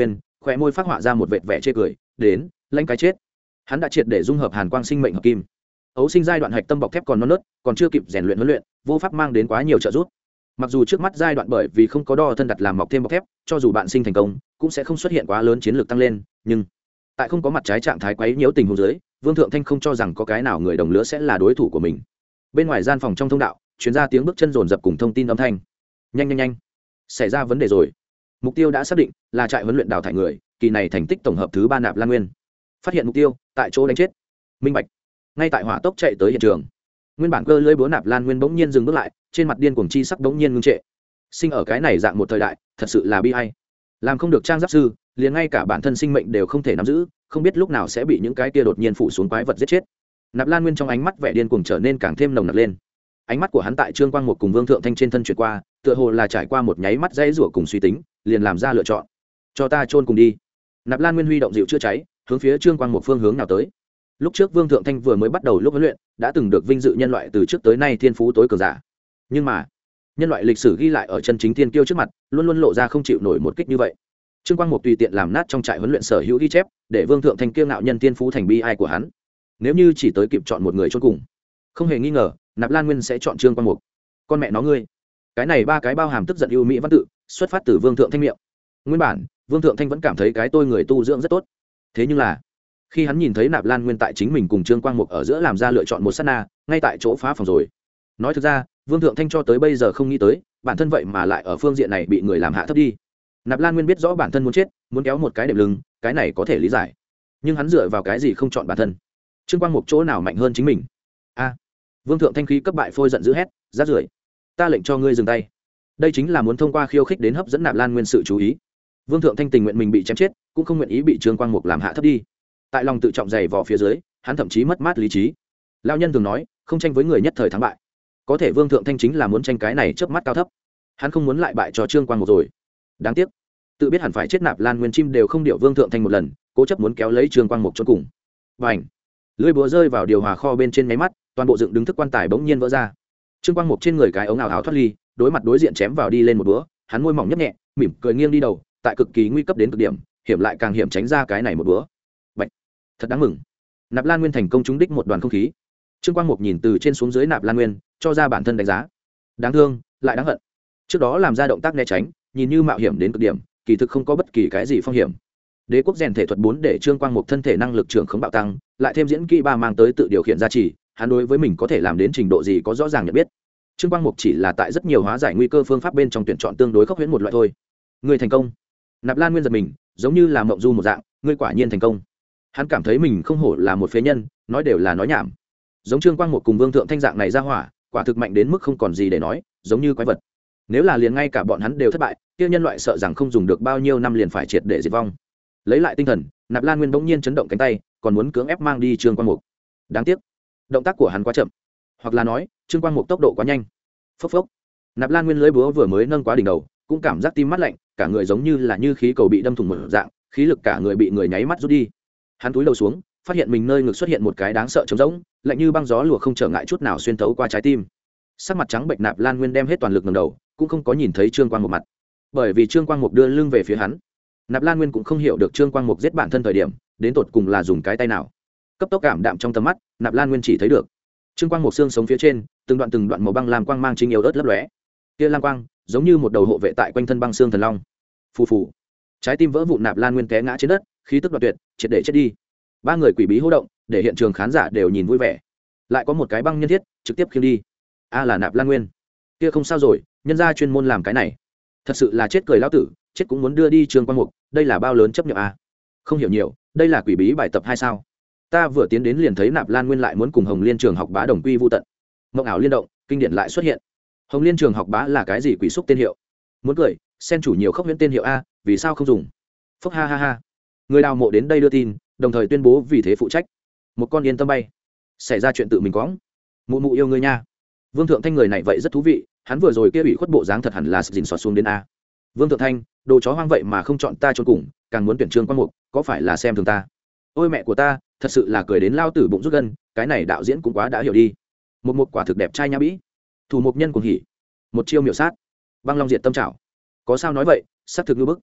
Speaker 1: khoe môi phát họa ra một vệt vẻ chê cười đến lãnh cái chết. Hắn đã triệt để dung hợp hàn quang sinh mệnh hợp kim. Ấu sinh giai đoạn hạch tâm bọc thép còn non nớt, còn chưa kịp rèn luyện huấn luyện, vô pháp mang đến quá nhiều trợ giúp. Mặc dù trước mắt giai đoạn bởi vì không có đo thân đặt làm mọc thêm bọc thép, cho dù bạn sinh thành công cũng sẽ không xuất hiện quá lớn chiến lược tăng lên, nhưng tại không có mặt trái trạng thái quấy nhiễu tình huống dưới, Vương Thượng Thanh không cho rằng có cái nào người đồng lứa sẽ là đối thủ của mình. Bên ngoài gian phòng trong thông đạo truyền ra tiếng bước chân rồn rập cùng thông tin âm thanh. Nhanh nhanh nhanh, xảy ra vấn đề rồi. Mục tiêu đã xác định là trại huấn luyện đào thải người, kỳ này thành tích tổng hợp thứ 3 Nạp Lan Nguyên. Phát hiện mục tiêu, tại chỗ đánh chết. Minh bạch. Ngay tại hỏa tốc chạy tới hiện trường, nguyên bản cơ lưỡi búa Nạp Lan Nguyên bỗng nhiên dừng bước lại, trên mặt điên cuồng chi sắc bỗng nhiên ngưng trệ. Sinh ở cái này dạng một thời đại, thật sự là bi ai. Làm không được trang giáp sư, liền ngay cả bản thân sinh mệnh đều không thể nắm giữ, không biết lúc nào sẽ bị những cái kia đột nhiên phủ xuống quái vật giết chết. Nạp Lan Nguyên trong ánh mắt vẻ điên cuồng trở nên càng thêm nồng nặc lên. Ánh mắt của hắn tại Trương Quang Một cùng Vương Thượng Thanh trên thân chuyển qua, tựa hồ là trải qua một nháy mắt dãy rủa cùng suy tính, liền làm ra lựa chọn. Cho ta chôn cùng đi. Nạp Lan Nguyên huy động dịu chữa cháy, hướng phía Trương Quang Một phương hướng nào tới. Lúc trước Vương Thượng Thanh vừa mới bắt đầu lúc huấn luyện, đã từng được vinh dự nhân loại từ trước tới nay thiên phú tối cường giả. Nhưng mà, nhân loại lịch sử ghi lại ở chân chính thiên kiêu trước mặt, luôn luôn lộ ra không chịu nổi một kích như vậy. Trương Quang Một tùy tiện làm nát trong trại huấn luyện sở hữu ghi chép, để Vương Thượng Thanh kiêu ngạo nhân thiên phú thành bi ai của hắn. Nếu như chỉ tới kịp chọn một người chôn cùng, không hề nghi ngờ, Nạp Lan Nguyên sẽ chọn Trương Quang Một. Con mẹ nó ngươi, cái này ba cái bao hàm tức giận ưu mỹ văn tự, xuất phát từ Vương Thượng Thanh miệng. Nguyên bản, Vương Thượng Thanh vẫn cảm thấy cái tôi người tu dưỡng rất tốt. Thế nhưng là, khi hắn nhìn thấy Nạp Lan Nguyên tại chính mình cùng Trương Quang Mục ở giữa làm ra lựa chọn một sát na, ngay tại chỗ phá phòng rồi. Nói thực ra, Vương Thượng Thanh cho tới bây giờ không nghĩ tới, bản thân vậy mà lại ở phương diện này bị người làm hạ thấp đi. Nạp Lan Nguyên biết rõ bản thân muốn chết, muốn kéo một cái đệm lưng, cái này có thể lý giải. Nhưng hắn dựa vào cái gì không chọn bản thân? Trương Quang Mục chỗ nào mạnh hơn chính mình? A! Vương Thượng Thanh khí cấp bại phôi giận dữ hét, rát rưởi. Ta lệnh cho ngươi dừng tay. Đây chính là muốn thông qua khiêu khích đến hấp dẫn Nạp Lan Nguyên sự chú ý. Vương Thượng Thanh tình nguyện mình bị chém chết, cũng không nguyện ý bị Trương Quang Mục làm hạ thấp đi. Tại lòng tự trọng dày vò phía dưới, hắn thậm chí mất mát lý trí. Lão nhân thường nói, không tranh với người nhất thời thắng bại. Có thể Vương Thượng Thanh chính là muốn tranh cái này chớp mắt cao thấp. Hắn không muốn lại bại cho Trương Quang Mục rồi. Đáng tiếc, tự biết hẳn phải chết Nạp Lan Nguyên chim đều không điệu Vương Thượng Thanh một lần, cố chấp muốn kéo lấy Trương Quang Mục chôn cùng. Bành! Lưỡi búa rơi vào điều hòa kho bên trên máy mắt, toàn bộ dựng đứng thức quan tài bỗng nhiên vỡ ra. Trương Quang Mục trên người cái ống ảo ảo thoát ly, đối mặt đối diện chém vào đi lên một búa, hắn môi mỏng nhấp nhẹ, mỉm cười nghiêng đi đầu, tại cực kỳ nguy cấp đến cực điểm, hiểm lại càng hiểm tránh ra cái này một búa. Bạch! Thật đáng mừng. Nạp Lan Nguyên thành công trúng đích một đoàn không khí. Trương Quang Mục nhìn từ trên xuống dưới Nạp Lan Nguyên, cho ra bản thân đánh giá. Đáng thương, lại đáng hận. Trước đó làm ra động tác né tránh, nhìn như mạo hiểm đến cực điểm, kỳ thực không có bất kỳ cái gì phong hiểm. Đế quốc rèn thể thuật 4 để Trương Quang Mục thân thể năng lực trưởng khống bạo tăng, lại thêm diễn kỹ 3 mang tới tự điều khiển gia trì, hắn đối với mình có thể làm đến trình độ gì có rõ ràng nhận biết. Trương Quang Mục chỉ là tại rất nhiều hóa giải nguy cơ phương pháp bên trong tuyển chọn tương đối khốc huyễn một loại thôi. Ngươi thành công. Nạp Lan Nguyên giật mình, giống như là mộng du một dạng, ngươi quả nhiên thành công. Hắn cảm thấy mình không hổ là một phế nhân, nói đều là nói nhảm. Giống Trương Quang Mục cùng Vương Thượng Thanh dạng này ra hỏa, quả thực mạnh đến mức không còn gì để nói, giống như quái vật. Nếu là liền ngay cả bọn hắn đều thất bại, kia nhân loại sợ rằng không dùng được bao nhiêu năm liền phải triệt để diệt vong. Lấy lại tinh thần, Nạp Lan Nguyên bỗng nhiên chấn động cánh tay, còn muốn cưỡng ép mang đi Trương Quang Mục. Đáng tiếc, động tác của hắn quá chậm, hoặc là nói, Trương Quang Mục tốc độ quá nhanh. Phốc phốc. Nạp Lan Nguyên lưỡi búa vừa mới nâng quá đỉnh đầu, cũng cảm giác tim mắt lạnh, cả người giống như là như khí cầu bị đâm thủng một dạng, khí lực cả người bị người nháy mắt rút đi. Hắn cúi đầu xuống, phát hiện mình nơi ngực xuất hiện một cái đáng sợ trống rỗng, lạnh như băng gió lùa không trở ngại chút nào xuyên thấu qua trái tim. Sắc mặt trắng bệch Nạp Lan Nguyên đem hết toàn lực ngẩng đầu, cũng không có nhìn thấy Trương Quang Mục mặt, bởi vì Trương Quang Mục đưa lưng về phía hắn. Nạp Lan Nguyên cũng không hiểu được Trương Quang Mục giết bản thân thời điểm, đến tột cùng là dùng cái tay nào. Cấp tốc cảm đạm trong tầm mắt, Nạp Lan Nguyên chỉ thấy được Trương Quang Mục xương sống phía trên, từng đoạn màu băng lam quang mang chính yếu ớt lấp lóe. Kia lam quang, giống như một đầu hộ vệ tại quanh thân băng xương thần long. Phù phù. Trái tim vỡ vụn Nạp Lan Nguyên té ngã trên đất, khí tức đoạt tuyệt, triệt để chết đi. Ba người quỷ bí hô động, để hiện trường khán giả đều nhìn vui vẻ. Lại có một cái băng nhân thiết, trực tiếp khiêng đi. A là Nạp Lan Nguyên. Kia không sao rồi, nhân gia chuyên môn làm cái này. Thật sự là chết cười lão tử, chết cũng muốn đưa đi Trương Quang Mục, đây là bao lớn chấp nhận a. Không hiểu nhiều, đây là quỷ bí bài tập hay sao? Ta vừa tiến đến liền thấy Nạp Lan Nguyên lại muốn cùng Hồng Liên Trường học bá đồng quy vu tận. Mộng ảo liên động, kinh điển lại xuất hiện. Hồng Liên Trường học bá là cái gì quỷ xúc tên hiệu? Muốn cười, sen chủ nhiều khốc huyễn tên hiệu a, vì sao không dùng? Phốc ha ha ha. Người đào mộ đến đây đưa tin, đồng thời tuyên bố vì thế phụ trách. Một con yên tâm bay. Xảy ra chuyện tự mình quõng. Mụ mụ yêu ngươi nha. Vương Thượng Thanh người này vậy rất thú vị, hắn vừa rồi kia bị khuất bộ dáng thật hẳn là dình xọt xuống đến a. Vương Thượng Thanh, đồ chó hoang vậy mà không chọn ta chôn cùng, càng muốn tuyển Trương Quang Mục, có phải là xem thường ta? Ôi mẹ của ta, thật sự là cười đến lao tử bụng rút gân, cái này đạo diễn cũng quá đã hiểu đi. Một quả thực đẹp trai nhã bĩ, thủ mục nhân cuồng hỉ, một chiêu miểu sát, băng long diệt tâm trảo. Có sao nói vậy, sát thực như bức.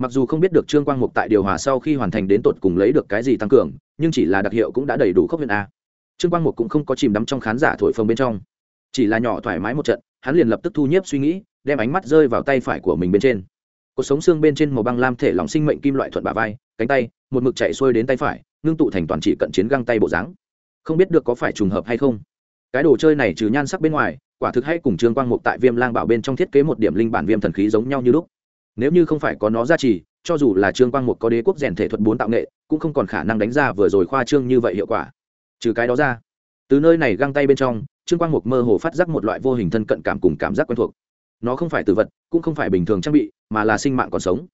Speaker 1: mặc dù không biết được trương quang mục tại điều hòa sau khi hoàn thành đến tột cùng lấy được cái gì tăng cường, nhưng chỉ là đặc hiệu cũng đã đầy đủ khốc huyền a. Trương quang mục cũng không có chìm đắm trong khán giả thổi phồng bên trong, chỉ là nhỏ thoải mái một trận, hắn liền lập tức thu nhiếp suy nghĩ, đem ánh mắt rơi vào tay phải của mình bên trên. Cột sống xương bên trên màu băng lam thể lỏng sinh mệnh kim loại thuận bả vai, cánh tay một mực chạy xuôi đến tay phải, ngưng tụ thành toàn chỉ cận chiến găng tay bộ dáng. Không biết được có phải trùng hợp hay không, cái đồ chơi này trừ nhan sắc bên ngoài, quả thực hay cùng trương quang mục tại Viêm Lang Bảo bên trong thiết kế một điểm linh bản viêm thần khí giống nhau như lúc. Nếu như không phải có nó gia trì, cho dù là trương quang mục có đế quốc rèn thể thuật 4 tạo nghệ, cũng không còn khả năng đánh ra vừa rồi khoa trương như vậy hiệu quả. Trừ cái đó ra, từ nơi này găng tay bên trong, trương quang mục mơ hồ phát giác một loại vô hình thân cận cảm cùng cảm giác quen thuộc. Nó không phải tử vật, cũng không phải bình thường trang bị, mà là sinh mạng còn sống.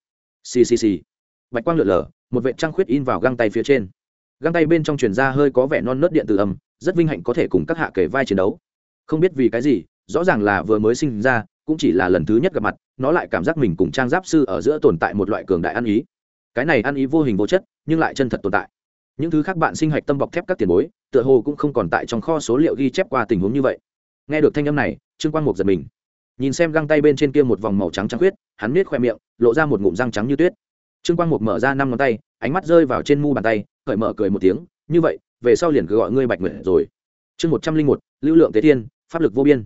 Speaker 1: Xì. Bạch quang lượn lờ, một vệt trăng khuyết in vào găng tay phía trên. Găng tay bên trong truyền ra hơi có vẻ non nớt điện tử âm, rất vinh hạnh có thể cùng các hạ kể vai chiến đấu. Không biết vì cái gì, rõ ràng là vừa mới sinh ra, cũng chỉ là lần thứ nhất gặp mặt, nó lại cảm giác mình cùng trang giáp sư ở giữa tồn tại một loại cường đại ăn ý. Cái này ăn ý vô hình vô chất, nhưng lại chân thật tồn tại. Những thứ khác bạn sinh hạch tâm bọc thép các tiền bối, tựa hồ cũng không còn tại trong kho số liệu ghi chép qua tình huống như vậy. Nghe được thanh âm này, Trương Quang Mục giật mình. Nhìn xem găng tay bên trên kia một vòng màu trắng trắng khuyết, hắn nhếch khoe miệng, lộ ra một ngụm răng trắng như tuyết. Trương Quang Mục mở ra 5 ngón tay, ánh mắt rơi vào trên mu bàn tay, cởi mở cười một tiếng, như vậy, về sau liền cứ gọi ngươi Bạch Nguyệt rồi. Chương 101, lưu lượng tế thiên, pháp lực vô biên.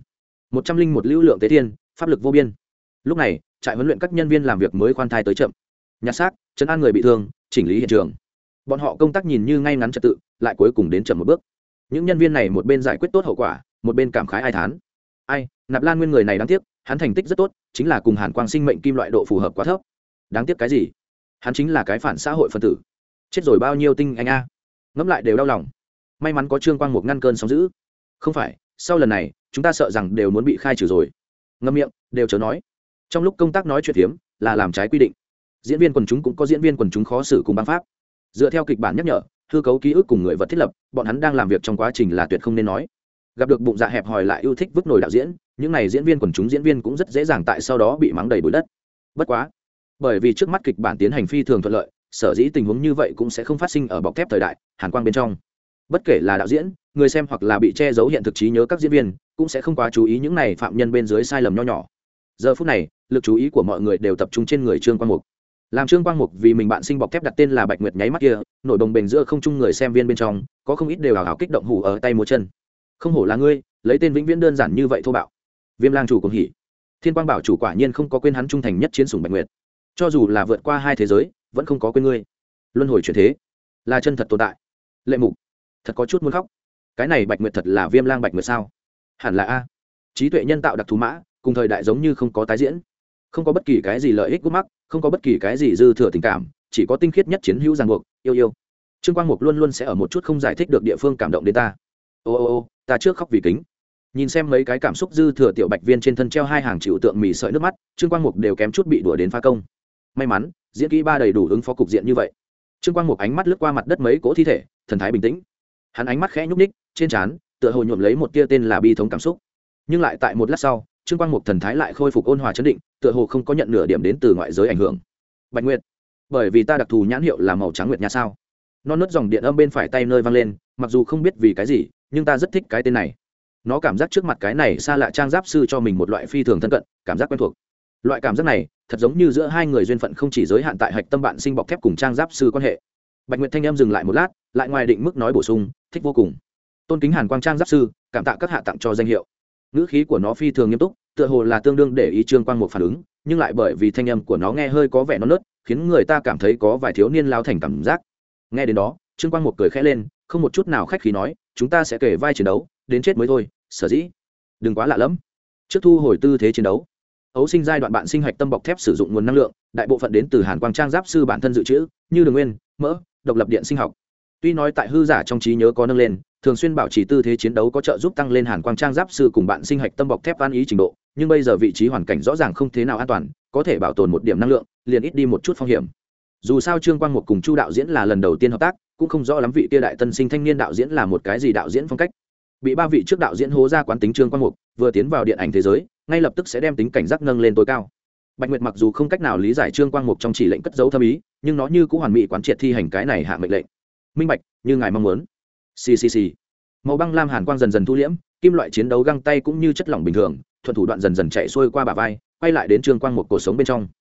Speaker 1: 101 lưu lượng tế thiên, pháp lực vô biên. Lúc này, trại huấn luyện các nhân viên làm việc mới khoan thai tới chậm. Nhặt xác, trấn an người bị thương, chỉnh lý hiện trường. Bọn họ công tác nhìn như ngay ngắn trật tự, lại cuối cùng đến chậm một bước. Những nhân viên này một bên giải quyết tốt hậu quả, một bên cảm khái ai thán. Ai, Nạp Lan Nguyên người này đáng tiếc, hắn thành tích rất tốt, chính là cùng Hàn Quang sinh mệnh kim loại độ phù hợp quá thấp. Đáng tiếc cái gì? Hắn chính là cái phản xã hội phân tử. Chết rồi bao nhiêu tinh anh a. Ngẫm lại đều đau lòng. May mắn có Trương Quang Mục ngăn cơn sóng dữ. Không phải, sau lần này, chúng ta sợ rằng đều muốn bị khai trừ rồi. Ngậm miệng, đều chớ nói. Trong lúc công tác nói chuyện phiếm, là làm trái quy định. Diễn viên quần chúng cũng có diễn viên quần chúng khó xử cùng băng pháp. Dựa theo kịch bản nhắc nhở, hư cấu ký ức cùng người vật thiết lập, bọn hắn đang làm việc trong quá trình là tuyệt không nên nói. Gặp được bụng dạ hẹp hòi lại yêu thích vứt nổi đạo diễn, những này diễn viên quần chúng diễn viên cũng rất dễ dàng tại sau đó bị mắng đầy bụi đất. Bất quá, bởi vì trước mắt kịch bản tiến hành phi thường thuận lợi, sở dĩ tình huống như vậy cũng sẽ không phát sinh ở bọc thép thời đại Hàn Quang bên trong. Bất kể là đạo diễn, người xem hoặc là bị che giấu hiện thực trí nhớ các diễn viên, cũng sẽ không quá chú ý những này phạm nhân bên dưới sai lầm nho nhỏ. Giờ phút này, lực chú ý của mọi người đều tập trung trên người Trương Quang Mục. Làm Trương Quang Mục vì mình bạn sinh bọc thép đặt tên là Bạch Nguyệt nháy mắt kia, nổi đồng bền giữa không trung người xem viên bên trong, có không ít đều hào hào kích động hù ở tay múa chân. Không hổ là ngươi, lấy tên vĩnh viễn đơn giản như vậy thô bạo. Viêm Lang chủ cũng hỉ. Thiên Quang Bảo chủ quả nhiên không có quên hắn trung thành nhất chiến sủng Bạch Nguyệt. Cho dù là vượt qua 2 thế giới, vẫn không có quên ngươi. Luân hồi chuyển thế, là chân thật tồn tại. Lệ Mục, thật có chút muốn khóc. Cái này Bạch Nguyệt thật là Viêm Lang Bạch Nguyệt sao? Hẳn là a. Trí tuệ nhân tạo đặc thú mã, cùng thời đại giống như không có tái diễn. Không có bất kỳ cái gì lợi ích gút mắc, không có bất kỳ cái gì dư thừa tình cảm, chỉ có tinh khiết nhất chiến hữu ràng buộc, yêu. Trương Quang Mục luôn luôn sẽ ở một chút không giải thích được địa phương cảm động đến ta. Ô, ta trước khóc vì kính. Nhìn xem mấy cái cảm xúc dư thừa tiểu bạch viên trên thân treo 2 hàng chịu tượng mì sợi nước mắt, Trương Quang Mục đều kém chút bị đùa đến phá công. May mắn, diễn kỹ ba đầy đủ ứng phó cục diện như vậy. Trương Quang Mục ánh mắt lướt qua mặt đất mấy cỗ thi thể, thần thái bình tĩnh. Hắn ánh mắt khẽ nhúc nhích, trên trán tựa hồ nhuộm lấy một tia tên là bi thống cảm xúc. Nhưng lại tại một lát sau, Trương Quang Mục thần thái lại khôi phục ôn hòa chấn định, tựa hồ không có nhận nửa điểm đến từ ngoại giới ảnh hưởng. Bạch Nguyệt, bởi vì ta đặc thù nhãn hiệu là màu trắng nguyệt nha sao? Non nớt dòng điện âm bên phải tay nơi vang lên, mặc dù không biết vì cái gì, nhưng ta rất thích cái tên này. Nó cảm giác trước mặt cái này xa lạ trang giáp sư cho mình một loại phi thường thân cận, cảm giác quen thuộc. Loại cảm giác này, thật giống như giữa hai người duyên phận không chỉ giới hạn tại hạch tâm bạn sinh bọc thép cùng trang giáp sư quan hệ. Bạch Nguyệt thanh em dừng lại một lát, lại ngoài định mức nói bổ sung, thích vô cùng. Tôn kính Hàn Quang trang giáp sư, cảm tạ các hạ tặng cho danh hiệu. Ngữ khí của nó phi thường nghiêm túc, tựa hồ là tương đương để ý Trương Quang Mục phản ứng, nhưng lại bởi vì thanh âm của nó nghe hơi có vẻ non nớt, khiến người ta cảm thấy có vài thiếu niên lao thành cảm giác. Nghe đến đó, Trương Quang Mục cười khẽ lên, không một chút nào khách khí nói, chúng ta sẽ kể vai chiến đấu, đến chết mới thôi, sở dĩ đừng quá lạ lẫm. Trước thu hồi tư thế chiến đấu, ấu sinh giai đoạn bạn sinh hạch tâm bọc thép sử dụng nguồn năng lượng, đại bộ phận đến từ Hàn Quang trang giáp sư bản thân dự trữ, như đường nguyên, mỡ, độc lập điện sinh học. Tuy nói tại hư giả trong trí nhớ có nâng lên, thường xuyên bảo trì tư thế chiến đấu có trợ giúp tăng lên Hàn Quang trang giáp sư cùng bạn sinh hạch tâm bọc thép an ý trình độ, nhưng bây giờ vị trí hoàn cảnh rõ ràng không thế nào an toàn, có thể bảo tồn một điểm năng lượng, liền ít đi một chút phong hiểm. Dù sao Trương Quang Mục cùng Chu đạo diễn là lần đầu tiên hợp tác, cũng không rõ lắm vị kia đại tân sinh thanh niên đạo diễn là một cái gì đạo diễn phong cách. Bị 3 vị trước đạo diễn hố ra quán tính Trương Quang Mục, vừa tiến vào điện ảnh thế giới, ngay lập tức sẽ đem tính cảnh giác nâng lên tối cao. Bạch Nguyệt mặc dù không cách nào lý giải Trương Quang Mục trong chỉ lệnh cất giấu thâm ý, nhưng nó như cũng hoàn mỹ quán triệt thi hành cái này hạ mệnh lệnh. Minh bạch, như ngài mong muốn. Xì. Màu băng lam hàn quang dần dần thu liễm, kim loại chiến đấu găng tay cũng như chất lỏng bình thường, thuận thủ đoạn dần dần chạy xuôi qua bả vai, quay lại đến Trương Quang Mục cổ sống bên trong.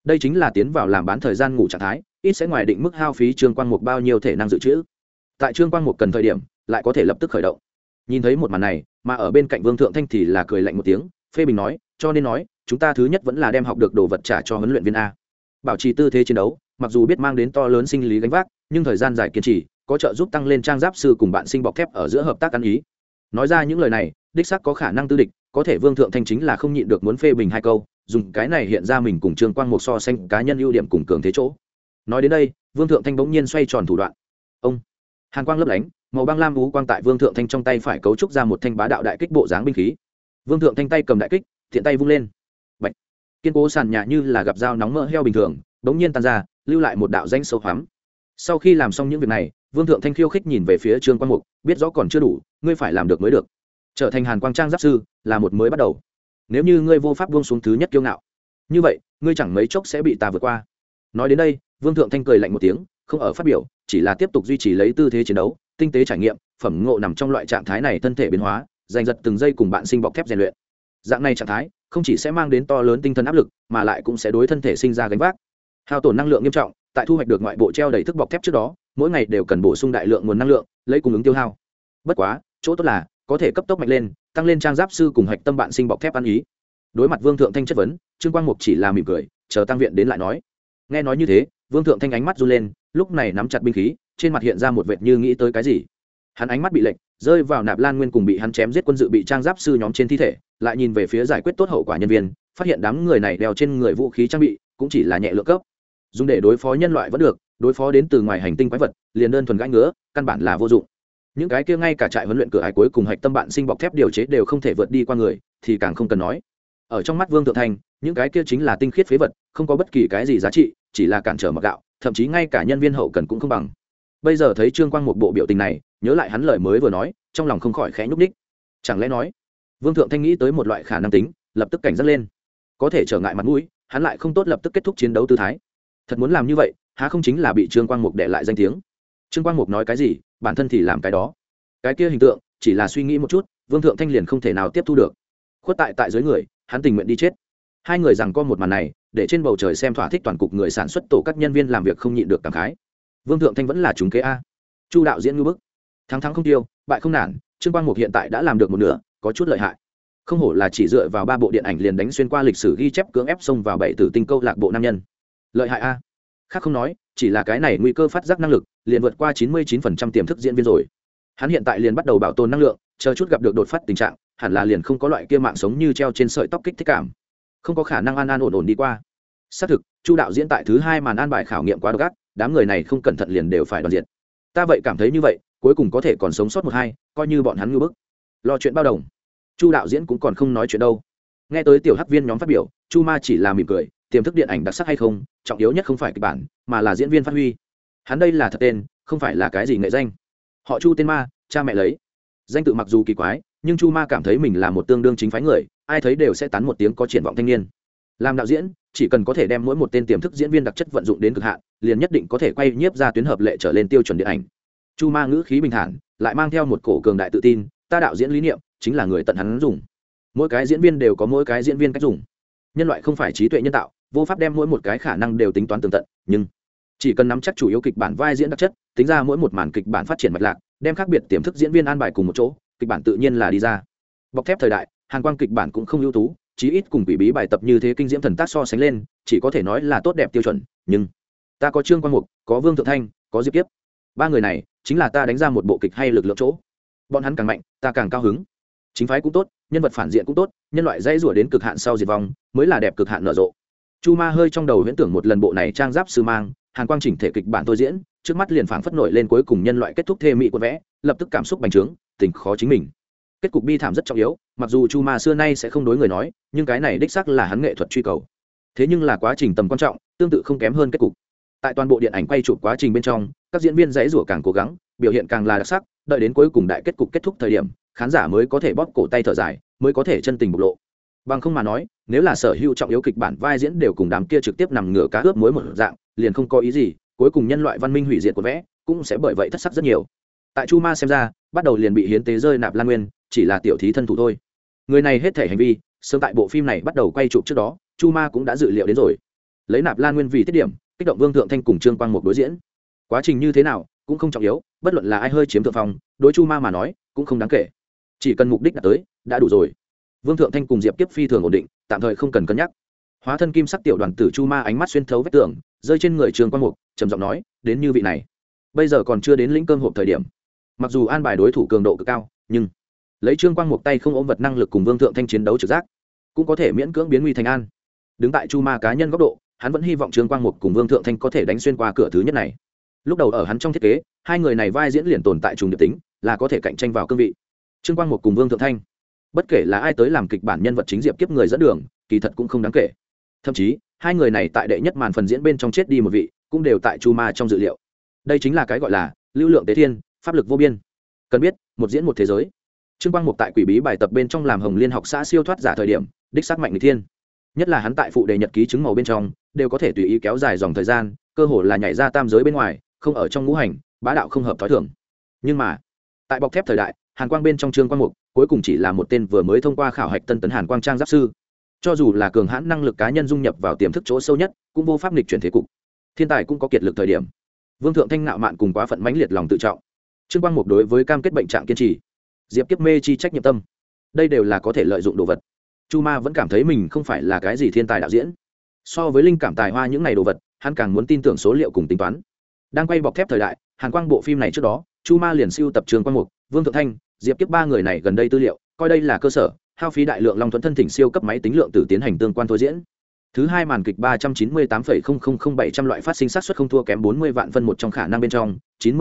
Speaker 1: đây chính là tiến vào làm bán thời gian ngủ trạng thái, ít sẽ ngoài định mức hao phí Trương Quang Mục bao nhiêu thể năng dự trữ. Tại Trương Quang Mục cần thời điểm lại có thể lập tức khởi động. Nhìn thấy một màn này, mà ở bên cạnh Vương Thượng Thanh thì là cười lạnh một tiếng, phê bình nói, cho nên nói chúng ta thứ nhất vẫn là đem học được đồ vật trả cho huấn luyện viên a. Bảo trì tư thế chiến đấu, mặc dù biết mang đến to lớn sinh lý gánh vác, nhưng thời gian dài kiên trì có trợ giúp tăng lên trang giáp sư cùng bạn sinh bọc thép ở giữa hợp tác ăn ý. Nói ra những lời này, đích xác có khả năng tư địch, có thể Vương Thượng Thanh chính là không nhịn được muốn phê bình hai câu, dùng cái này hiện ra mình cùng Trương Quang Mục so sánh cá nhân ưu điểm cùng cường thế chỗ. Nói đến đây, Vương Thượng Thanh bỗng nhiên xoay tròn thủ đoạn. Ông hàn quang lấp lánh, màu băng lam ú quang tại Vương Thượng Thanh trong tay phải cấu trúc ra một thanh bá đạo đại kích bộ dáng binh khí. Vương Thượng Thanh tay cầm đại kích, thiện tay vung lên. Bạch. Kiên cố sàn nhà như là gặp dao nóng mỡ heo bình thường, bỗng nhiên tan ra, lưu lại một đạo danh sâu hoắm. Sau khi làm xong những việc này, Vương Thượng Thanh khiêu khích nhìn về phía Trương Quang Mục, biết rõ còn chưa đủ, ngươi phải làm được mới được. Trở thành Hàn Quang Trang giáp sư là một mới bắt đầu. Nếu như ngươi vô pháp buông xuống thứ nhất kiêu ngạo, như vậy, ngươi chẳng mấy chốc sẽ bị ta vượt qua. Nói đến đây, Vương Thượng Thanh cười lạnh một tiếng, không ở phát biểu, chỉ là tiếp tục duy trì lấy tư thế chiến đấu, tinh tế trải nghiệm, phẩm ngộ nằm trong loại trạng thái này thân thể biến hóa, giành giật từng giây cùng bạn sinh bọc thép rèn luyện. Dạng này trạng thái, không chỉ sẽ mang đến to lớn tinh thần áp lực, mà lại cũng sẽ đối thân thể sinh ra gánh vác. Hao tổn năng lượng nghiêm trọng, tại thu hoạch được ngoại bộ treo đầy thức bọc thép trước đó, mỗi ngày đều cần bổ sung đại lượng nguồn năng lượng, lấy cung ứng tiêu hao. Bất quá, chỗ tốt là có thể cấp tốc mạnh lên, tăng lên trang giáp sư cùng hạch tâm bạn sinh bọc thép ăn ý. Đối mặt Vương Thượng Thanh chất vấn, Trương Quang Mục chỉ là mỉm cười, chờ tăng viện đến lại nói. Nghe nói như thế, Vương Thượng Thanh ánh mắt run lên, lúc này nắm chặt binh khí, trên mặt hiện ra một vệt như nghĩ tới cái gì. Hắn ánh mắt bị lệch, rơi vào Nạp Lan Nguyên cùng bị hắn chém giết quân dự bị trang giáp sư nhóm trên thi thể, lại nhìn về phía giải quyết tốt hậu quả nhân viên, phát hiện đám người này đeo trên người vũ khí trang bị cũng chỉ là nhẹ lượng cấp, dùng để đối phó nhân loại vẫn được, đối phó đến từ ngoài hành tinh quái vật liền đơn thuần gãi ngứa, căn bản là vô dụng. Những cái kia ngay cả trại huấn luyện cửa ải cuối cùng hạch tâm bạn sinh bọc thép điều chế đều không thể vượt đi qua người, thì càng không cần nói. Ở trong mắt Vương Thượng Thanh, những cái kia chính là tinh khiết phế vật, không có bất kỳ cái gì giá trị, chỉ là cản trở mặc gạo, thậm chí ngay cả nhân viên hậu cần cũng không bằng. Bây giờ thấy Trương Quang một bộ biểu tình này, nhớ lại hắn lời mới vừa nói, trong lòng không khỏi khẽ nhúc nhích. Chẳng lẽ nói, Vương Thượng Thanh nghĩ tới một loại khả năng tính, lập tức cảnh giác lên. Có thể trở ngại mặt mũi, hắn lại không tốt lập tức kết thúc chiến đấu tư thái. Thật muốn làm như vậy, há không chính là bị Trương Quang Mục để lại danh tiếng. Trương Quang Mục nói cái gì, bản thân thì làm cái đó. Cái kia hình tượng, chỉ là suy nghĩ một chút, Vương Thượng Thanh liền không thể nào tiếp thu được. Khuất tại dưới người, hắn tình nguyện đi chết. Hai người giằng co một màn này, để trên bầu trời xem thỏa thích toàn cục người sản xuất tổ các nhân viên làm việc không nhịn được cảm khái. Vương Thượng Thanh vẫn là trúng kế a. Chu đạo diễn ngư bức, thắng không tiêu, bại không nản. Trương Quang Mục hiện tại đã làm được một nửa, có chút lợi hại. Không hổ là chỉ dựa vào 3 bộ điện ảnh liền đánh xuyên qua lịch sử ghi chép cưỡng ép xông vào 7 tử tinh câu lạc bộ nam nhân. Lợi hại a. Khác không nói, chỉ là cái này nguy cơ phát giác năng lực, liền vượt qua 99% tiềm thức diễn viên rồi. Hắn hiện tại liền bắt đầu bảo tồn năng lượng, chờ chút gặp được đột phát tình trạng, hẳn là liền không có loại kia mạng sống như treo trên sợi tóc kích thích cảm, không có khả năng an ổn đi qua. Xác thực, Chu đạo diễn tại thứ 2 màn an bài khảo nghiệm quá độc ác, đám người này không cẩn thận liền đều phải đoàn diện. Ta vậy cảm thấy như vậy, cuối cùng có thể còn sống sót 1-2, coi như bọn hắn ngu bức. Lo chuyện bao đồng. Chu đạo diễn cũng còn không nói chuyện đâu. Nghe tới tiểu hắc viên nhóm phát biểu, Chu Ma chỉ là mỉm cười, tiềm thức điện ảnh đặc sắc hay không, trọng yếu nhất không phải kịch bản, mà là diễn viên phát huy. Hắn đây là thật tên, không phải là cái gì nghệ danh. Họ Chu tên Ma, cha mẹ lấy. Danh tự mặc dù kỳ quái, nhưng Chu Ma cảm thấy mình là một tương đương chính phái người, ai thấy đều sẽ tán một tiếng có triển vọng thanh niên. Làm đạo diễn, chỉ cần có thể đem mỗi một tên tiềm thức diễn viên đặc chất vận dụng đến cực hạn, liền nhất định có thể quay nhiếp ra tuyến hợp lệ trở lên tiêu chuẩn điện ảnh. Chu Ma ngữ khí bình thản, lại mang theo một cổ cường đại tự tin, ta đạo diễn lý niệm chính là người tận hắn dùng. Mỗi cái diễn viên đều có mỗi cái diễn viên cách dùng. Nhân loại không phải trí tuệ nhân tạo, vô pháp đem mỗi một cái khả năng đều tính toán tường tận, nhưng chỉ cần nắm chắc chủ yếu kịch bản vai diễn đặc chất, tính ra mỗi một màn kịch bản phát triển mạch lạc, đem khác biệt tiềm thức diễn viên an bài cùng một chỗ, kịch bản tự nhiên là đi ra. Bọc thép thời đại, Hàn Quang kịch bản cũng không ưu tú, chí ít cùng Quỷ Bí bài tập như thế kinh diễm thần tác so sánh lên, chỉ có thể nói là tốt đẹp tiêu chuẩn, nhưng ta có Trương Quang Mục, có Vương Thượng Thanh, có Diệp Kiếp. 3 người này chính là ta đánh ra một bộ kịch hay lực lượng chỗ. Bọn hắn càng mạnh, ta càng cao hứng. Chính phái cũng tốt, nhân vật phản diện cũng tốt, nhân loại dây rủa đến cực hạn sau diệt vong, mới là đẹp cực hạn nở rộ. Chu Ma hơi trong đầu huyễn tưởng một lần bộ này trang giáp sư mang, Hàn Quang chỉnh thể kịch bản tôi diễn, trước mắt liền phảng phất nổi lên cuối cùng nhân loại kết thúc thê mỹ của vẽ, lập tức cảm xúc bành trướng, tình khó chính mình. Kết cục bi thảm rất trọng yếu, mặc dù Chu Ma xưa nay sẽ không đối người nói, nhưng cái này đích xác là hắn nghệ thuật truy cầu. Thế nhưng là quá trình tầm quan trọng, tương tự không kém hơn kết cục. Tại toàn bộ điện ảnh quay chụp quá trình bên trong, các diễn viên dãy rủa càng cố gắng, biểu hiện càng là đặc sắc, đợi đến cuối cùng đại kết cục kết thúc thời điểm, khán giả mới có thể bóp cổ tay thở dài, mới có thể chân tình bộc lộ. Bằng không mà nói, nếu là sở hữu trọng yếu kịch bản vai diễn đều cùng đám kia trực tiếp nằm ngửa cá ướp muối một dạng, liền không có ý gì, cuối cùng nhân loại văn minh hủy diệt của vẽ, cũng sẽ bởi vậy thất sắc rất nhiều. Tại Chu Ma xem ra, bắt đầu liền bị hiến tế rơi Nạp Lan Nguyên, chỉ là tiểu thí thân thủ thôi. Người này hết thể hành vi, sớm tại bộ phim này bắt đầu quay chụp trước đó, Chu Ma cũng đã dự liệu đến rồi. lấy Nạp Lan Nguyên vì tiết điểm, kích động Vương Thượng Thanh cùng Trương Quang Mục đối diễn. Quá trình như thế nào cũng không trọng yếu, bất luận là ai hơi chiếm thượng phong, đối Chu Ma mà nói cũng không đáng kể, chỉ cần mục đích đạt tới đã đủ rồi. Vương Thượng Thanh cùng Diệp Kiếp phi thường ổn định, tạm thời không cần cân nhắc. Hóa thân kim sắc tiểu đoàn tử Chu Ma ánh mắt xuyên thấu vách tường, rơi trên người Trương Quang Mục, trầm giọng nói, đến như vị này, bây giờ còn chưa đến lĩnh cơm hộp thời điểm. Mặc dù an bài đối thủ cường độ cực cao, nhưng lấy Trương Quang Mục tay không ôm vật năng lực cùng Vương Thượng Thanh chiến đấu trực giác, cũng có thể miễn cưỡng biến nguy thành an. Đứng tại Chu Ma cá nhân góc độ, hắn vẫn hy vọng Trương Quang Mục cùng Vương Thượng Thanh có thể đánh xuyên qua cửa thứ nhất này. Lúc đầu ở hắn trong thiết kế, hai người này vai diễn liền tồn tại trùng điệp tính, là có thể cạnh tranh vào cương vị. Trương Quang Mục cùng Vương Thượng Thanh, bất kể là ai tới làm kịch bản nhân vật chính Diệp Kiếp người dẫn đường, kỳ thật cũng không đáng kể. Thậm chí hai người này tại đệ nhất màn phần diễn bên trong chết đi một vị, cũng đều tại Chu Ma trong dự liệu. Đây chính là cái gọi là lưu lượng tế thiên, pháp lực vô biên. Cần biết, một diễn một thế giới. Trương Quang Mục tại Quỷ Bí bài tập bên trong làm Hồng Liên học xã siêu thoát giả thời điểm, đích xác mạnh nghịch thiên. Nhất là hắn tại phụ đề nhật ký chứng màu bên trong, đều có thể tùy ý kéo dài dòng thời gian, cơ hồ là nhảy ra tam giới bên ngoài, không ở trong ngũ hành, bá đạo không hợp thói thường. Nhưng mà, tại bọc thép thời đại, Hàn Quang bên trong Trương Quang Mục, cuối cùng chỉ là một tên vừa mới thông qua khảo hạch tân tấn Hàn Quang trang giáp sư. Cho dù là cường hãn năng lực cá nhân dung nhập vào tiềm thức chỗ sâu nhất, cũng vô pháp nghịch chuyển thế cục. Thiên tài cũng có kiệt lực thời điểm. Vương Thượng Thanh ngạo mạn cùng quá phận mãnh liệt lòng tự trọng. Trương Quang Mục đối với cam kết bệnh trạng kiên trì. Diệp Kiếp mê chi trách nhiệm tâm. Đây đều là có thể lợi dụng đồ vật. Chu Ma vẫn cảm thấy mình không phải là cái gì thiên tài đạo diễn. So với linh cảm tài hoa những này đồ vật, hắn càng muốn tin tưởng số liệu cùng tính toán. Đang quay bọc thép thời đại, Hàn Quang bộ phim này trước đó, Chu Ma liền siêu tập Trương Quang Mục, Vương Thượng Thanh, Diệp Kiếp ba người này gần đây tư liệu, coi đây là cơ sở, hao phí đại lượng Long Thuẫn thân thỉnh siêu cấp máy tính lượng tử tiến hành tương quan thôi diễn. Thứ hai màn kịch 398,000700 loại phát sinh xác suất không thua kém 40 vạn phân một trong khả năng bên trong,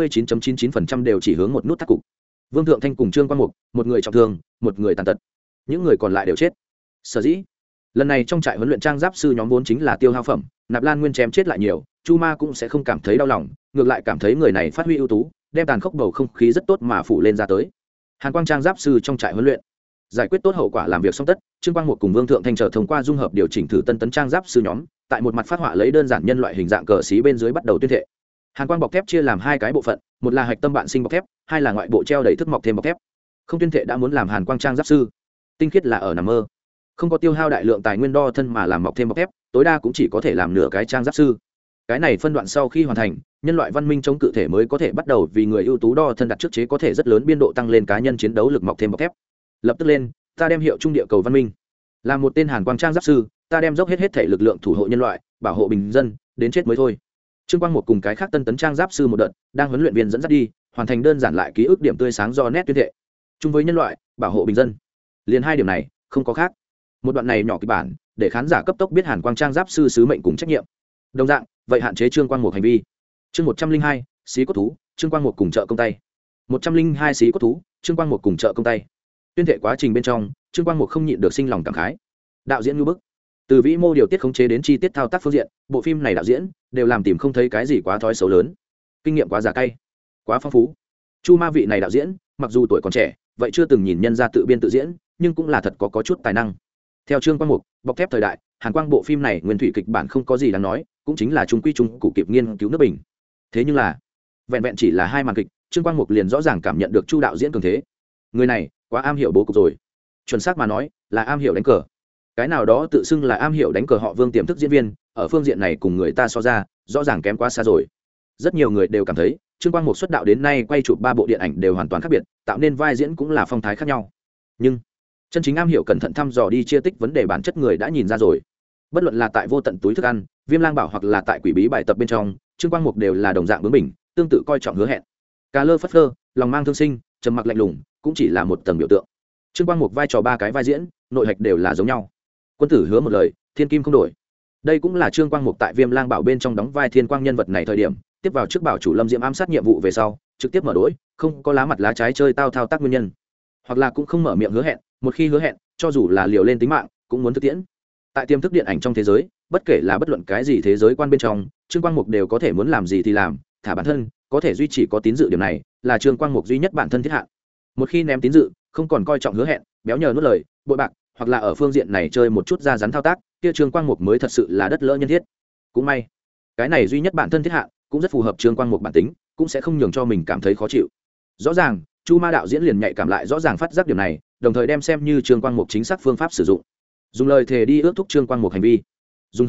Speaker 1: 99.99% đều chỉ hướng một nút thắt cục. Vương Thượng Thanh cùng Trương Quang Mục, một người trọng thương, một người tàn tật. Những người còn lại đều chết. Sở dĩ, lần này trong trại huấn luyện trang giáp sư nhóm vốn chính là tiêu hao phẩm, Nạp Lan Nguyên chém chết lại nhiều, Chu Ma cũng sẽ không cảm thấy đau lòng, ngược lại cảm thấy người này phát huy ưu tú, đem tàn khốc bầu không khí rất tốt mà phủ lên ra tới. Hàn Quang trang giáp sư trong trại huấn luyện, giải quyết tốt hậu quả làm việc xong tất, Trương Quang Mục cùng Vương Thượng Thanh chờ thông qua dung hợp điều chỉnh thử tân tấn trang giáp sư nhóm, tại một mặt phát họa lấy đơn giản nhân loại hình dạng cờ xí bên dưới bắt đầu tuyên thệ. Hàn Quang bọc thép chia làm hai cái bộ phận, một là hạch tâm bạn sinh bọc thép, hai là ngoại bộ treo đầy thức mọc thêm bọc thép. Không tuyên thệ đã muốn làm Hàn Quang trang giáp sư, tinh khiết là ở nằm mơ. Không có tiêu hao đại lượng tài nguyên đo thân mà làm mọc thêm bọc thép, tối đa cũng chỉ có thể làm nửa cái trang giáp sư. Cái này phân đoạn sau khi hoàn thành, nhân loại văn minh chống cự thể mới có thể bắt đầu vì người ưu tú đo thân đặt trước chế có thể rất lớn biên độ tăng lên cá nhân chiến đấu lực mọc thêm bọc thép. Lập tức lên, ta đem hiệu trung địa cầu văn minh. Là một tên Hàn Quang trang giáp sư, ta đem dốc hết thể lực lượng thủ hộ nhân loại, bảo hộ bình dân, đến chết mới thôi. Trương Quang Mục cùng cái khác tân tấn trang giáp sư một đợt, đang huấn luyện viên dẫn dắt đi, hoàn thành đơn giản lại ký ức điểm tươi sáng do nét tuyên thệ. Chung với nhân loại, bảo hộ bình dân. Liền hai điểm này, không có khác. Một đoạn này nhỏ kịch bản, để khán giả cấp tốc biết Hàn Quang trang giáp sư sứ mệnh cùng trách nhiệm. Đồng dạng, vậy hạn chế Trương Quang Mục hành vi. Chương 102, xí cốt thú, Trương Quang Mục cùng trợ công tay. 102 xí cốt thú, Trương Quang Mục cùng trợ công tay. Tuyên thệ quá trình bên trong, Trương Quang Mục không nhịn được sinh lòng cảm khái. Đạo diễn ngưu bức. Từ vĩ mô điều tiết khống chế đến chi tiết thao tác phương diện, bộ phim này đạo diễn đều làm tìm không thấy cái gì quá thói xấu lớn. Kinh nghiệm quá già cay, quá phong phú. Chu Ma vị này đạo diễn, mặc dù tuổi còn trẻ, vậy chưa từng nhìn nhân ra tự biên tự diễn, nhưng cũng là thật có chút tài năng. Theo Trương Quang Mục, bọc thép thời đại, Hàn Quang bộ phim này nguyên thủy kịch bản không có gì đáng nói, cũng chính là trung quy trung cụ kịp nghiên cứu nước bình. Thế nhưng là, vẹn vẹn chỉ là hai màn kịch, Trương Quang Mục liền rõ ràng cảm nhận được Chu đạo diễn cường thế. Người này, quá am hiểu bố cục rồi. Chuẩn xác mà nói, là am hiểu đánh cờ. Cái nào đó tự xưng là am hiểu đánh cờ họ Vương tiềm thức diễn viên, ở phương diện này cùng người ta so ra, rõ ràng kém quá xa rồi. Rất nhiều người đều cảm thấy, Trương Quang Mục xuất đạo đến nay quay chụp 3 bộ điện ảnh đều hoàn toàn khác biệt, tạo nên vai diễn cũng là phong thái khác nhau. Nhưng chân chính am hiểu cẩn thận thăm dò đi chia tích vấn đề bản chất người đã nhìn ra rồi. Bất luận là tại vô tận túi thức ăn, Viêm Lang Bảo hoặc là tại Quỷ Bí bài tập bên trong, Trương Quang Mục đều là đồng dạng bướng bỉnh, tương tự coi trọng hứa hẹn. Cà lơ phất phơ, lòng mang thương sinh, trầm mặc lạnh lùng, cũng chỉ là một tầng biểu tượng. Trương Quang Mục vai trò 3 cái vai diễn, nội hạch đều là giống nhau. Quân tử hứa một lời, thiên kim không đổi. Đây cũng là Trương Quang Mục tại Viêm Lang Bảo bên trong đóng vai thiên quang nhân vật này thời điểm, tiếp vào trước bảo chủ Lâm Diễm ám sát nhiệm vụ về sau, trực tiếp mở đối, không có lá mặt lá trái chơi tao thao tác nguyên nhân, hoặc là cũng không mở miệng hứa hẹn, một khi hứa hẹn, cho dù là liều lên tính mạng, cũng muốn thực tiễn. Tại tiềm thức điện ảnh trong thế giới, bất kể là bất luận cái gì thế giới quan bên trong, Trương Quang Mục đều có thể muốn làm gì thì làm, thả bản thân, có thể duy trì có tín dự điểm này, là Trương Quang Mục duy nhất bản thân thiết hạn. Một khi ném tín dự, không còn coi trọng hứa hẹn, béo nhờ nuốt lời, bội bạc, hoặc là ở phương diện này chơi một chút ra rắn thao tác, kia Trương Quang Mục mới thật sự là đất lỡ nhân thiết. Cũng may, cái này duy nhất bản thân thiết hạn, cũng rất phù hợp Trương Quang Mục bản tính, cũng sẽ không nhường cho mình cảm thấy khó chịu. Rõ ràng, Chu Ma đạo diễn liền nhạy cảm lại rõ ràng phát giác điểm này, đồng thời đem xem như Trương Quang Mục chính xác phương pháp sử dụng. Dùng lời thề đi ước thúc Trương Quang Mục hành vi, dùng hứa hẹn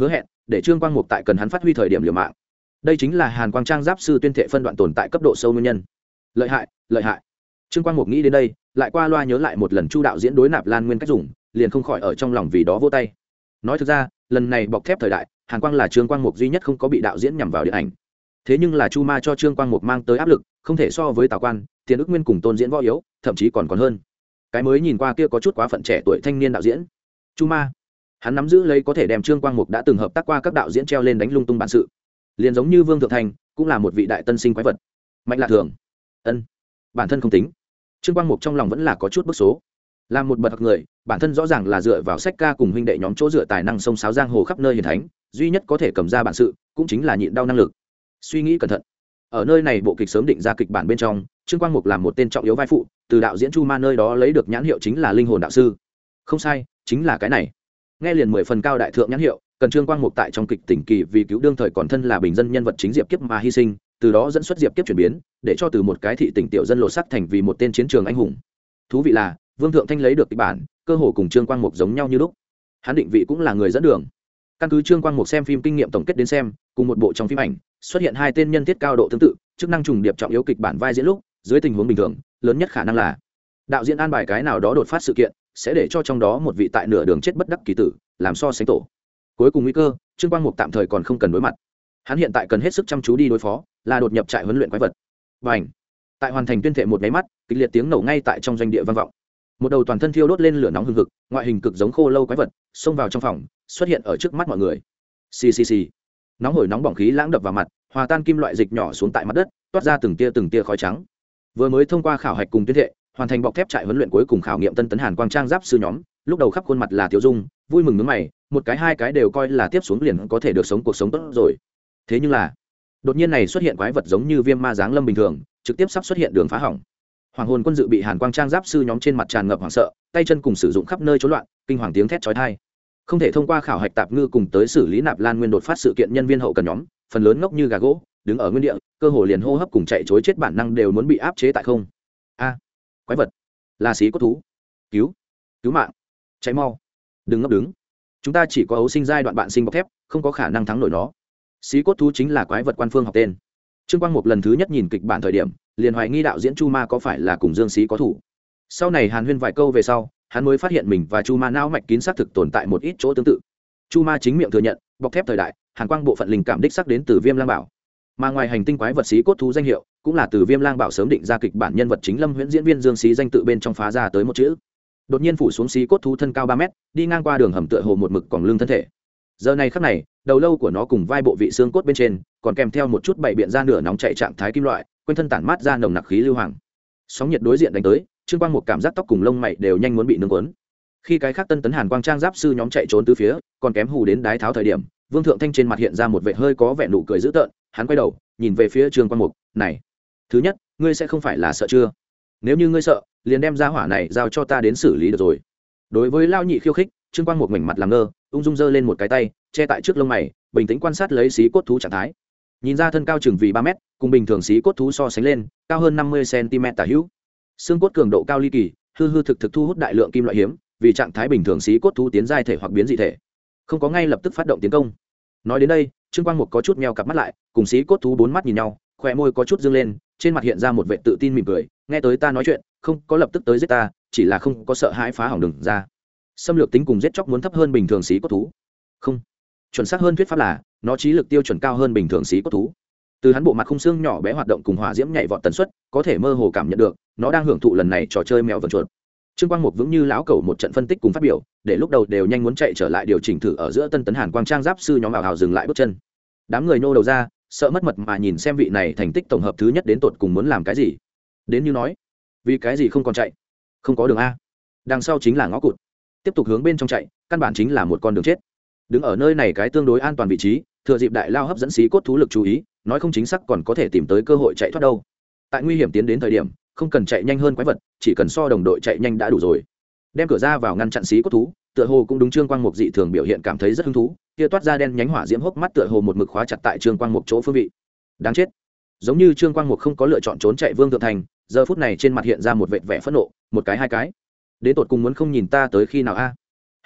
Speaker 1: để trương quang mục tại cần hắn phát huy thời điểm liều mạng. Đây chính là hàn quang trang giáp sư tuyên thệ phân đoạn tồn tại cấp độ sâu nguyên nhân. Lợi hại, lợi hại. Trương quang mục nghĩ đến đây, lại qua loa nhớ lại một lần Chu đạo diễn đối nạp lan nguyên cách dùng, liền không khỏi ở trong lòng vì đó vỗ tay. Nói thực ra, lần này bọc thép thời đại, hàn quang là trương quang mục duy nhất không có bị đạo diễn nhằm vào điện ảnh. Thế nhưng là Chu Ma cho trương quang mục mang tới áp lực không thể so với Tào Quan, Tiền Ức Nguyên cùng Tôn Diễn võ yếu, thậm chí còn hơn. Cái mới nhìn qua kia có chút quá phận trẻ tuổi thanh niên đạo diễn Chu Ma, hắn nắm giữ lấy có thể đem trương quang mục đã từng hợp tác qua các đạo diễn treo lên đánh lung tung bản sự, liền giống như Vương Thượng Thành cũng là một vị đại tân sinh quái vật. Mạnh Lạ Thường, bản thân không tính. Trương quang mục trong lòng vẫn là có chút bức số, làm một bậc người bản thân rõ ràng là dựa vào sách ca cùng huynh đệ nhóm chỗ dựa tài năng sông sáo giang hồ khắp nơi hiền thánh, duy nhất có thể cầm ra bản sự cũng chính là nhịn đau năng lực. Suy nghĩ cẩn thận, ở nơi này bộ kịch sớm định ra kịch bản bên trong, trương quang mục làm một tên trọng yếu vai phụ, từ đạo diễn Chu Ma nơi đó lấy được nhãn hiệu chính là linh hồn đạo sư. Không sai, chính là cái này. Nghe liền 10 phần cao đại thượng nhãn hiệu, cần trương quang mục tại trong kịch tỉnh kỳ vì cứu đương thời còn thân là bình dân nhân vật chính Diệp Kiếp mà hy sinh, từ đó dẫn xuất Diệp Kiếp chuyển biến, để cho từ một cái thị tỉnh tiểu dân lột sắc thành vì một tên chiến trường anh hùng. Thú vị là Vương Thượng Thanh lấy được kịch bản cơ hồ cùng trương quang mục giống nhau như lúc, hắn định vị cũng là người dẫn đường. Căn cứ trương quang mục xem phim kinh nghiệm tổng kết đến xem, cùng một bộ trong phim ảnh xuất hiện hai tên nhân thiết cao độ tương tự, chức năng trùng điệp trọng yếu kịch bản vai diễn lúc, dưới tình huống bình thường lớn nhất khả năng là đạo diễn an bài cái nào đó đột phát sự kiện sẽ để cho trong đó một vị tại nửa đường chết bất đắc kỳ tử, làm so sánh tổ. Cuối cùng nguy cơ trương quang mục tạm thời còn không cần đối mặt, hắn hiện tại cần hết sức chăm chú đi đối phó là đột nhập trại huấn luyện quái vật. Và ảnh tại hoàn thành tuyên thệ một máy mắt, kịch liệt tiếng nổ ngay tại trong doanh địa vang vọng. Một đầu toàn thân thiêu đốt lên lửa nóng hừng hực, ngoại hình cực giống khô lâu quái vật xông vào trong phòng, xuất hiện ở trước mắt mọi người. Xì xì xì, nóng hổi nóng bỏng khí lãng đập vào mặt, hòa tan kim loại dịch nhỏ xuống tại mặt đất, toát ra từng tia khói trắng. Vừa mới thông qua khảo hạch cùng tuyên thệ, hoàn thành bọc thép trại huấn luyện cuối cùng khảo nghiệm tân tấn hàn quang trang giáp sư nhóm, lúc đầu khắp khuôn mặt là tiêu dung, vui mừng nướng mày, một cái hai cái đều coi là tiếp xuống liền có thể được sống cuộc sống tốt rồi. Thế nhưng là đột nhiên này xuất hiện quái vật giống như viêm ma giáng lâm bình thường, trực tiếp sắp xuất hiện đường phá hỏng. Hoàng hồn quân dự bị hàn quang trang giáp sư nhóm trên mặt tràn ngập hoảng sợ, tay chân cùng sử dụng khắp nơi rối loạn, kinh hoàng tiếng thét chói tai. Không thể thông qua khảo hạch tạp ngư cùng tới xử lý nạp lan nguyên đột phát sự kiện nhân viên hậu cần nhóm, phần lớn ngốc như gà gỗ, đứng ở nguyên địa, cơ hồ liền hô hấp cùng chạy trối chết bản năng đều muốn bị áp chế tại không. A, quái vật, là xí cốt thú, cứu mạng, cháy mau, đừng ngốc đứng, chúng ta chỉ có ấu sinh giai đoạn bạn sinh bọc thép, không có khả năng thắng nổi nó. Xí cốt thú chính là quái vật quan phương học tên. Trương Quang Mục lần thứ nhất nhìn kịch bản thời điểm, liền hoài nghi đạo diễn Chu Ma có phải là cùng Dương Xí có thủ. Sau này hàn huyên vài câu về sau, hắn mới phát hiện mình và Chu Ma não mạch kín xác thực tồn tại một ít chỗ tương tự. Chu Ma chính miệng thừa nhận, bọc thép thời đại, hàn quang bộ phận linh cảm đích xác đến từ Viêm Lang Bảo. Mà ngoài hành tinh quái vật xí cốt thú danh hiệu, cũng là từ Viêm Lang Bảo sớm định ra kịch bản nhân vật chính Lâm Huyễn diễn viên Dương Xí danh tự bên trong phá ra tới một chữ. Đột nhiên phủ xuống xí cốt thú thân cao 3 mét, đi ngang qua đường hầm tựa hồ một mực còng lưng thân thể. Giờ này khắc này, đầu lâu của nó cùng vai bộ vị xương cốt bên trên, còn kèm theo một chút bảy biện ra nửa nóng chạy trạng thái kim loại, quanh thân tản mát ra nồng nặc khí lưu hoàng. Sóng nhiệt đối diện đánh tới, Trương Quang một cảm giác tóc cùng lông mày đều nhanh muốn bị nướng cuốn. Khi cái khác tân tấn hàn quang trang giáp sư nhóm chạy trốn từ phía, còn kém hù đến đái tháo thời điểm, Vương Thượng Thanh trên mặt hiện ra một vẻ hơi có vẻ nụ cười dữ tợn, hắn quay đầu, nhìn về phía Trương Quang Mục, "Này, thứ nhất, ngươi sẽ không phải là sợ chưa? Nếu như ngươi sợ, liền đem ra hỏa này giao cho ta đến xử lý được rồi." Đối với lao nhị khiêu khích, Trương Quang Mục mảnh mặt làm ngơ, ung dung giơ lên một cái tay, che tại trước lông mày, bình tĩnh quan sát lấy xí cốt thú trạng thái. Nhìn ra thân cao chừng vì 3 mét, cùng bình thường xí cốt thú so sánh lên, cao hơn 50 cm tả hữu. Xương cốt cường độ cao ly kỳ, hư hư thực thực thu hút đại lượng kim loại hiếm, vì trạng thái bình thường xí cốt thú tiến giai thể hoặc biến dị thể, không có ngay lập tức phát động tiến công. Nói đến đây, Trương Quang Mục có chút meo cặp mắt lại, cùng xí cốt thú bốn mắt nhìn nhau, khóe môi có chút dương lên, trên mặt hiện ra một vẻ tự tin mỉm cười, nghe tới ta nói chuyện, không có lập tức tới giết ta, chỉ là không có sợ hãi phá hỏng đường ra. Xâm lược tính cùng giết chóc muốn thấp hơn bình thường xí cốt thú. Không, chuẩn xác hơn thuyết pháp là, nó trí lực tiêu chuẩn cao hơn bình thường xí cốt thú. Từ hắn bộ mặt khung xương nhỏ bé hoạt động cùng hỏa diễm nhảy vọt tần suất, có thể mơ hồ cảm nhận được, nó đang hưởng thụ lần này trò chơi mèo vần chuột. Trương Quang Mục vững như lão cẩu một trận phân tích cùng phát biểu, để lúc đầu đều nhanh muốn chạy trở lại điều chỉnh thử ở giữa tân tấn hàn quang trang giáp sư nhóm ảo hào dừng lại bước chân. Đám người nô đầu ra, sợ mất mật mà nhìn xem vị này thành tích tổng hợp thứ nhất đến tột cùng muốn làm cái gì. Đến như nói, vì cái gì không còn chạy? Không có đường a. Đằng sau chính là ngõ cụt. Tiếp tục hướng bên trong chạy, căn bản chính là một con đường chết. Đứng ở nơi này cái tương đối an toàn vị trí, thừa dịp đại lao hấp dẫn xí cốt thú lực chú ý, nói không chính xác còn có thể tìm tới cơ hội chạy thoát đâu. Tại nguy hiểm tiến đến thời điểm, không cần chạy nhanh hơn quái vật, chỉ cần so đồng đội chạy nhanh đã đủ rồi. Đem cửa ra vào ngăn chặn xí cốt thú, tựa hồ cũng đúng Trương Quang Mục dị thường biểu hiện cảm thấy rất hứng thú, kia toát ra đen nhánh hỏa diễm hốc mắt tựa hồ một mực khóa chặt tại Trương Quang Mục chỗ phương vị. Đáng chết. Giống như Trương Quang Mục không có lựa chọn trốn chạy Vương Thượng Thành, giờ phút này trên mặt hiện ra một vệt vẻ phẫn nộ, một cái hai cái. Đến tột cùng muốn không nhìn ta tới khi nào a?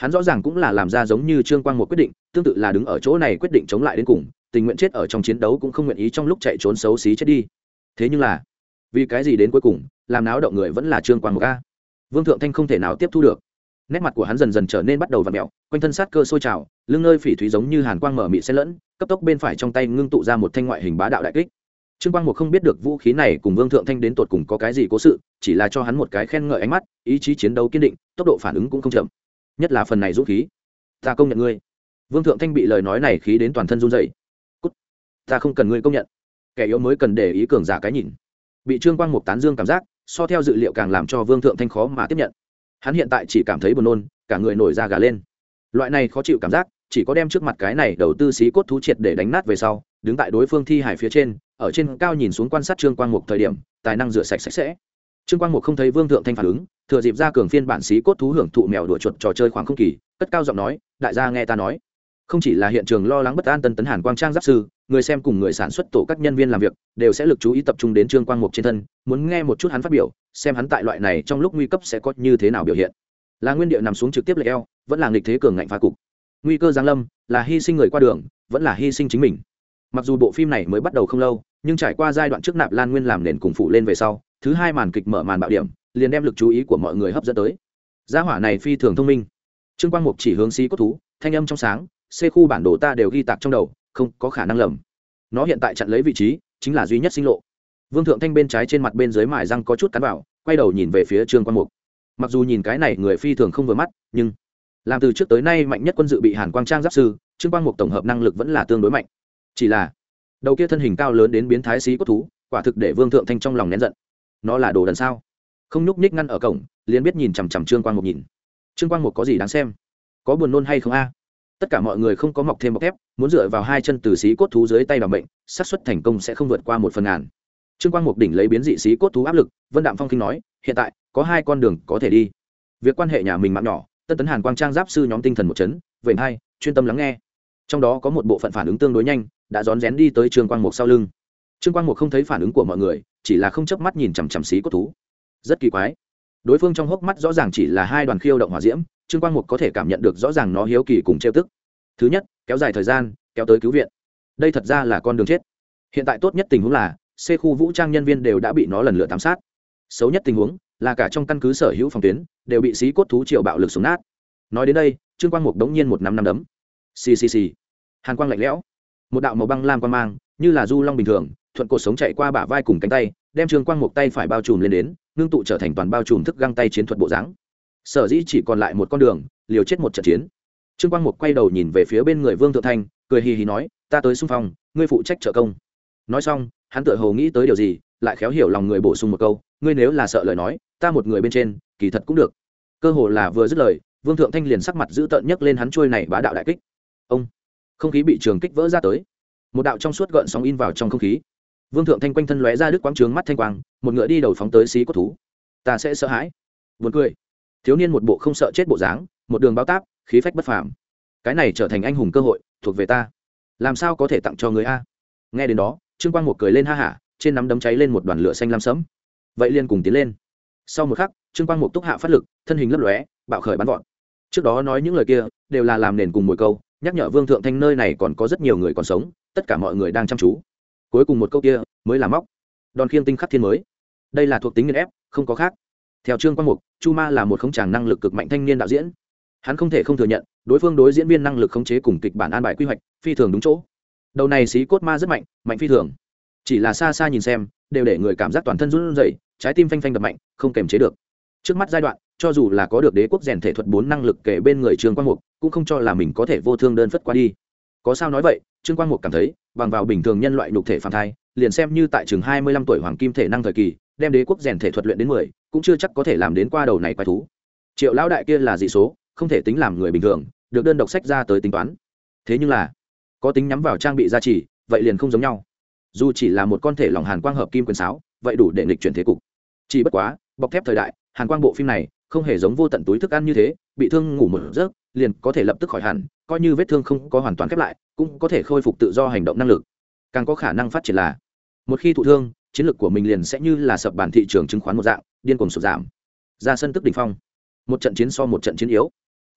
Speaker 1: Hắn rõ ràng cũng là làm ra giống như Trương Quang một quyết định, tương tự là đứng ở chỗ này quyết định chống lại đến cùng, tình nguyện chết ở trong chiến đấu cũng không nguyện ý trong lúc chạy trốn xấu xí chết đi. Thế nhưng là, vì cái gì đến cuối cùng, làm náo động người vẫn là Trương Quang một a. Vương Thượng Thanh không thể nào tiếp thu được. Nét mặt của hắn dần dần trở nên bắt đầu vặn mèo, quanh thân sát cơ sôi trào, lưng nơi phỉ thúy giống như hàn quang mở mịt xen lẫn, cấp tốc bên phải trong tay ngưng tụ ra một thanh ngoại hình bá đạo đại kích. Trương Quang Mục không biết được vũ khí này cùng Vương Thượng Thanh đến tột cùng có cái gì cố sự, chỉ là cho hắn một cái khen ngợi ánh mắt, ý chí chiến đấu kiên định, tốc độ phản ứng cũng không chậm. Nhất là phần này dũng khí, ta công nhận ngươi. Vương Thượng Thanh bị lời nói này khí đến toàn thân run rẩy. Cút, ta không cần ngươi công nhận, kẻ yếu mới cần để ý cường giả cái nhìn. Bị Trương Quang Mục tán dương cảm giác, so theo dự liệu càng làm cho Vương Thượng Thanh khó mà tiếp nhận. Hắn hiện tại chỉ cảm thấy buồn nôn, cả người nổi da gà lên. Loại này khó chịu cảm giác, chỉ có đem trước mặt cái này đầu tư sĩ cốt thú triệt để đánh nát về sau, đứng tại đối phương thi hải phía trên, ở trên cao nhìn xuống quan sát Trương Quang Mục thời điểm, tài năng rửa sạch sạch sẽ. Trương Quang Mục không thấy Vương Thượng Thanh phản ứng, thừa dịp ra cường phiên bản sĩ cốt thú hưởng thụ mèo đùa chuột trò chơi khoảng không kỳ, cất cao giọng nói, đại gia nghe ta nói. Không chỉ là hiện trường lo lắng bất an Tân Tấn Hàn Quang Trang giáp sư, người xem cùng người sản xuất tổ các nhân viên làm việc đều sẽ lực chú ý tập trung đến Trương Quang Mục trên thân, muốn nghe một chút hắn phát biểu, xem hắn tại loại này trong lúc nguy cấp sẽ có như thế nào biểu hiện. Là nguyên địa nằm xuống trực tiếp lệch eo, vẫn là nghịch thế cường ngạnh phá cục. Nguy cơ giáng lâm, là hy sinh người qua đường, vẫn là hy sinh chính mình. Mặc dù bộ phim này mới bắt đầu không lâu, nhưng trải qua giai đoạn trước nạp Lan Nguyên làm nền cùng phụ lên về sau, thứ hai màn kịch mở màn bạo điểm, liền đem lực chú ý của mọi người hấp dẫn tới. Gia hỏa này phi thường thông minh. Trương Quang Mục chỉ hướng xí cốt thú, thanh âm trong sáng, C khu bản đồ ta đều ghi tạc trong đầu, không có khả năng lầm. Nó hiện tại chặn lấy vị trí, chính là duy nhất sinh lộ. Vương Thượng Thanh bên trái trên mặt bên dưới mài răng có chút cắn vào, quay đầu nhìn về phía Trương Quang Mục. Mặc dù nhìn cái này người phi thường không vừa mắt, nhưng làm từ trước tới nay mạnh nhất quân dự bị Hàn Quang Trang giáp sư, Trương Quang Mục tổng hợp năng lực vẫn là tương đối mạnh. Chỉ là đầu kia thân hình cao lớn đến biến thái xí cốt thú, quả thực để Vương Thượng Thanh trong lòng nén giận. Nó là đồ đần sao? Không nhúc nhích ngăn ở cổng, liền biết nhìn chằm chằm Trương Quang Mục nhìn. Trương Quang Mục có gì đáng xem? Có buồn nôn hay không a? Tất cả mọi người không có mọc thêm bọc thép, muốn dựa vào hai chân từ xí cốt thú dưới tay bằng bệnh, xác suất thành công sẽ không vượt qua 1/1000. Trương Quang Mục đỉnh lấy biến dị xí cốt thú áp lực, Vân Đạm Phong kinh nói, hiện tại có hai con đường có thể đi. Việc quan hệ nhà mình mạng nhỏ, Tân Tấn Hàn Quang Trang giáp sư nhóm tinh thần một chấn, vểnh hai, chuyên tâm lắng nghe. Trong đó có một bộ phận phản ứng tương đối nhanh, đã rón rén đi tới Trương Quang Mục sau lưng. Trương Quang Mục không thấy phản ứng của mọi người, chỉ là không chớp mắt nhìn chằm chằm xí cốt thú. Rất kỳ quái. Đối phương trong hốc mắt rõ ràng chỉ là hai đoàn khiêu động hỏa diễm, Trương Quang Mục có thể cảm nhận được rõ ràng nó hiếu kỳ cùng trêu tức. Thứ nhất, kéo dài thời gian, kéo tới cứu viện. Đây thật ra là con đường chết. Hiện tại tốt nhất tình huống là C khu vũ trang nhân viên đều đã bị nó lần lượt ám sát. Xấu nhất tình huống là cả trong căn cứ sở hữu phòng tuyến đều bị xí cốt thú triều bạo lực xuống nát. Nói đến đây, Trương Quang Mục đống nhiên một năm đấm. Xì xì xì. Hàn quang lạnh lẽo, một đạo màu băng lam quang mang, như là du long bình thường, thuận cột sống chạy qua bả vai cùng cánh tay, đem Trương Quang Mục tay phải bao trùm lên đến, ngưng tụ trở thành toàn bao trùm thức găng tay chiến thuật bộ dáng. Sở dĩ chỉ còn lại một con đường, liều chết một trận chiến. Trương Quang Mục quay đầu nhìn về phía bên người Vương Thượng Thanh, cười hì hì nói, ta tới xung phong, ngươi phụ trách trợ công. Nói xong, hắn tựa hồ nghĩ tới điều gì, lại khéo hiểu lòng người bổ sung một câu, ngươi nếu là sợ lời nói, ta một người bên trên, kỳ thật cũng được. Cơ hồ là vừa dứt lời, Vương Thượng Thanh liền sắc mặt giữ tợn nhấc lên hắn chuôi này bá đạo đại kích. Ông, không khí bị trường kích vỡ ra tới, một đạo trong suốt gợn sóng in vào trong không khí. Vương Thượng Thanh quanh thân lóe ra đứt quãng trướng mắt thanh quang, một ngựa đi đầu phóng tới xí cốt thú. Ta sẽ sợ hãi. Buồn cười. Thiếu niên một bộ không sợ chết bộ dáng, một đường báo táp, khí phách bất phàm. Cái này trở thành anh hùng cơ hội, thuộc về ta. Làm sao có thể tặng cho người a? Nghe đến đó, Trương Quang Mục cười lên ha hả, trên nắm đấm cháy lên một đoàn lửa xanh lam sẫm. Vậy liền cùng tiến lên. Sau một khắc, Trương Quang Mục túc hạ phát lực, thân hình lấp lóe, bạo khởi bắn vọt. Trước đó nói những lời kia đều là làm nền cùng mồi câu, nhắc nhở Vương Thượng Thanh nơi này còn có rất nhiều người còn sống, tất cả mọi người đang chăm chú. Cuối cùng một câu kia mới là móc. Đòn khiêng tinh khắc thiên mới. Đây là thuộc tính nghiền ép, không có khác. Theo Trương Quang Mục, Chu Ma là một khống tràng năng lực cực mạnh thanh niên đạo diễn. Hắn không thể không thừa nhận, đối phương đối diễn viên năng lực khống chế cùng kịch bản an bài quy hoạch, phi thường đúng chỗ. Đầu này xí cốt ma rất mạnh, mạnh phi thường. Chỉ là xa xa nhìn xem, đều để người cảm giác toàn thân run rẩy, trái tim phanh phanh đập mạnh, không kềm chế được. Trước mắt giai đoạn, cho dù là có được đế quốc rèn thể thuật 4 năng lực kể bên người Trương Quang Mục, cũng không cho là mình có thể vô thương đơn phất qua đi. Có sao nói vậy, Trương Quang Mục cảm thấy, bằng vào bình thường nhân loại nhục thể phàm thai, liền xem như tại chừng 25 tuổi hoàng kim thể năng thời kỳ, đem đế quốc rèn thể thuật luyện đến 10, cũng chưa chắc có thể làm đến qua đầu này quái thú. Triệu lão đại kia là dị số, không thể tính làm người bình thường, được đơn độc sách ra tới tính toán. Thế nhưng là, có tính nhắm vào trang bị gia trì, vậy liền không giống nhau. Dù chỉ là một con thể lòng hàn quang hợp kim quyền sáo, vậy đủ để nghịch chuyển thế cục. Chỉ bất quá, bọc thép thời đại, hàn quang bộ phim này không hề giống vô tận túi thức ăn như thế, bị thương ngủ một giấc liền có thể lập tức khỏi hẳn, coi như vết thương không có hoàn toàn khép lại, cũng có thể khôi phục tự do hành động năng lực. Càng có khả năng phát triển là, một khi thụ thương, chiến lược của mình liền sẽ như là sập bàn thị trường chứng khoán một dạng, điên cuồng sụt giảm. Ra sân tức đỉnh phong, một trận chiến so một trận chiến yếu.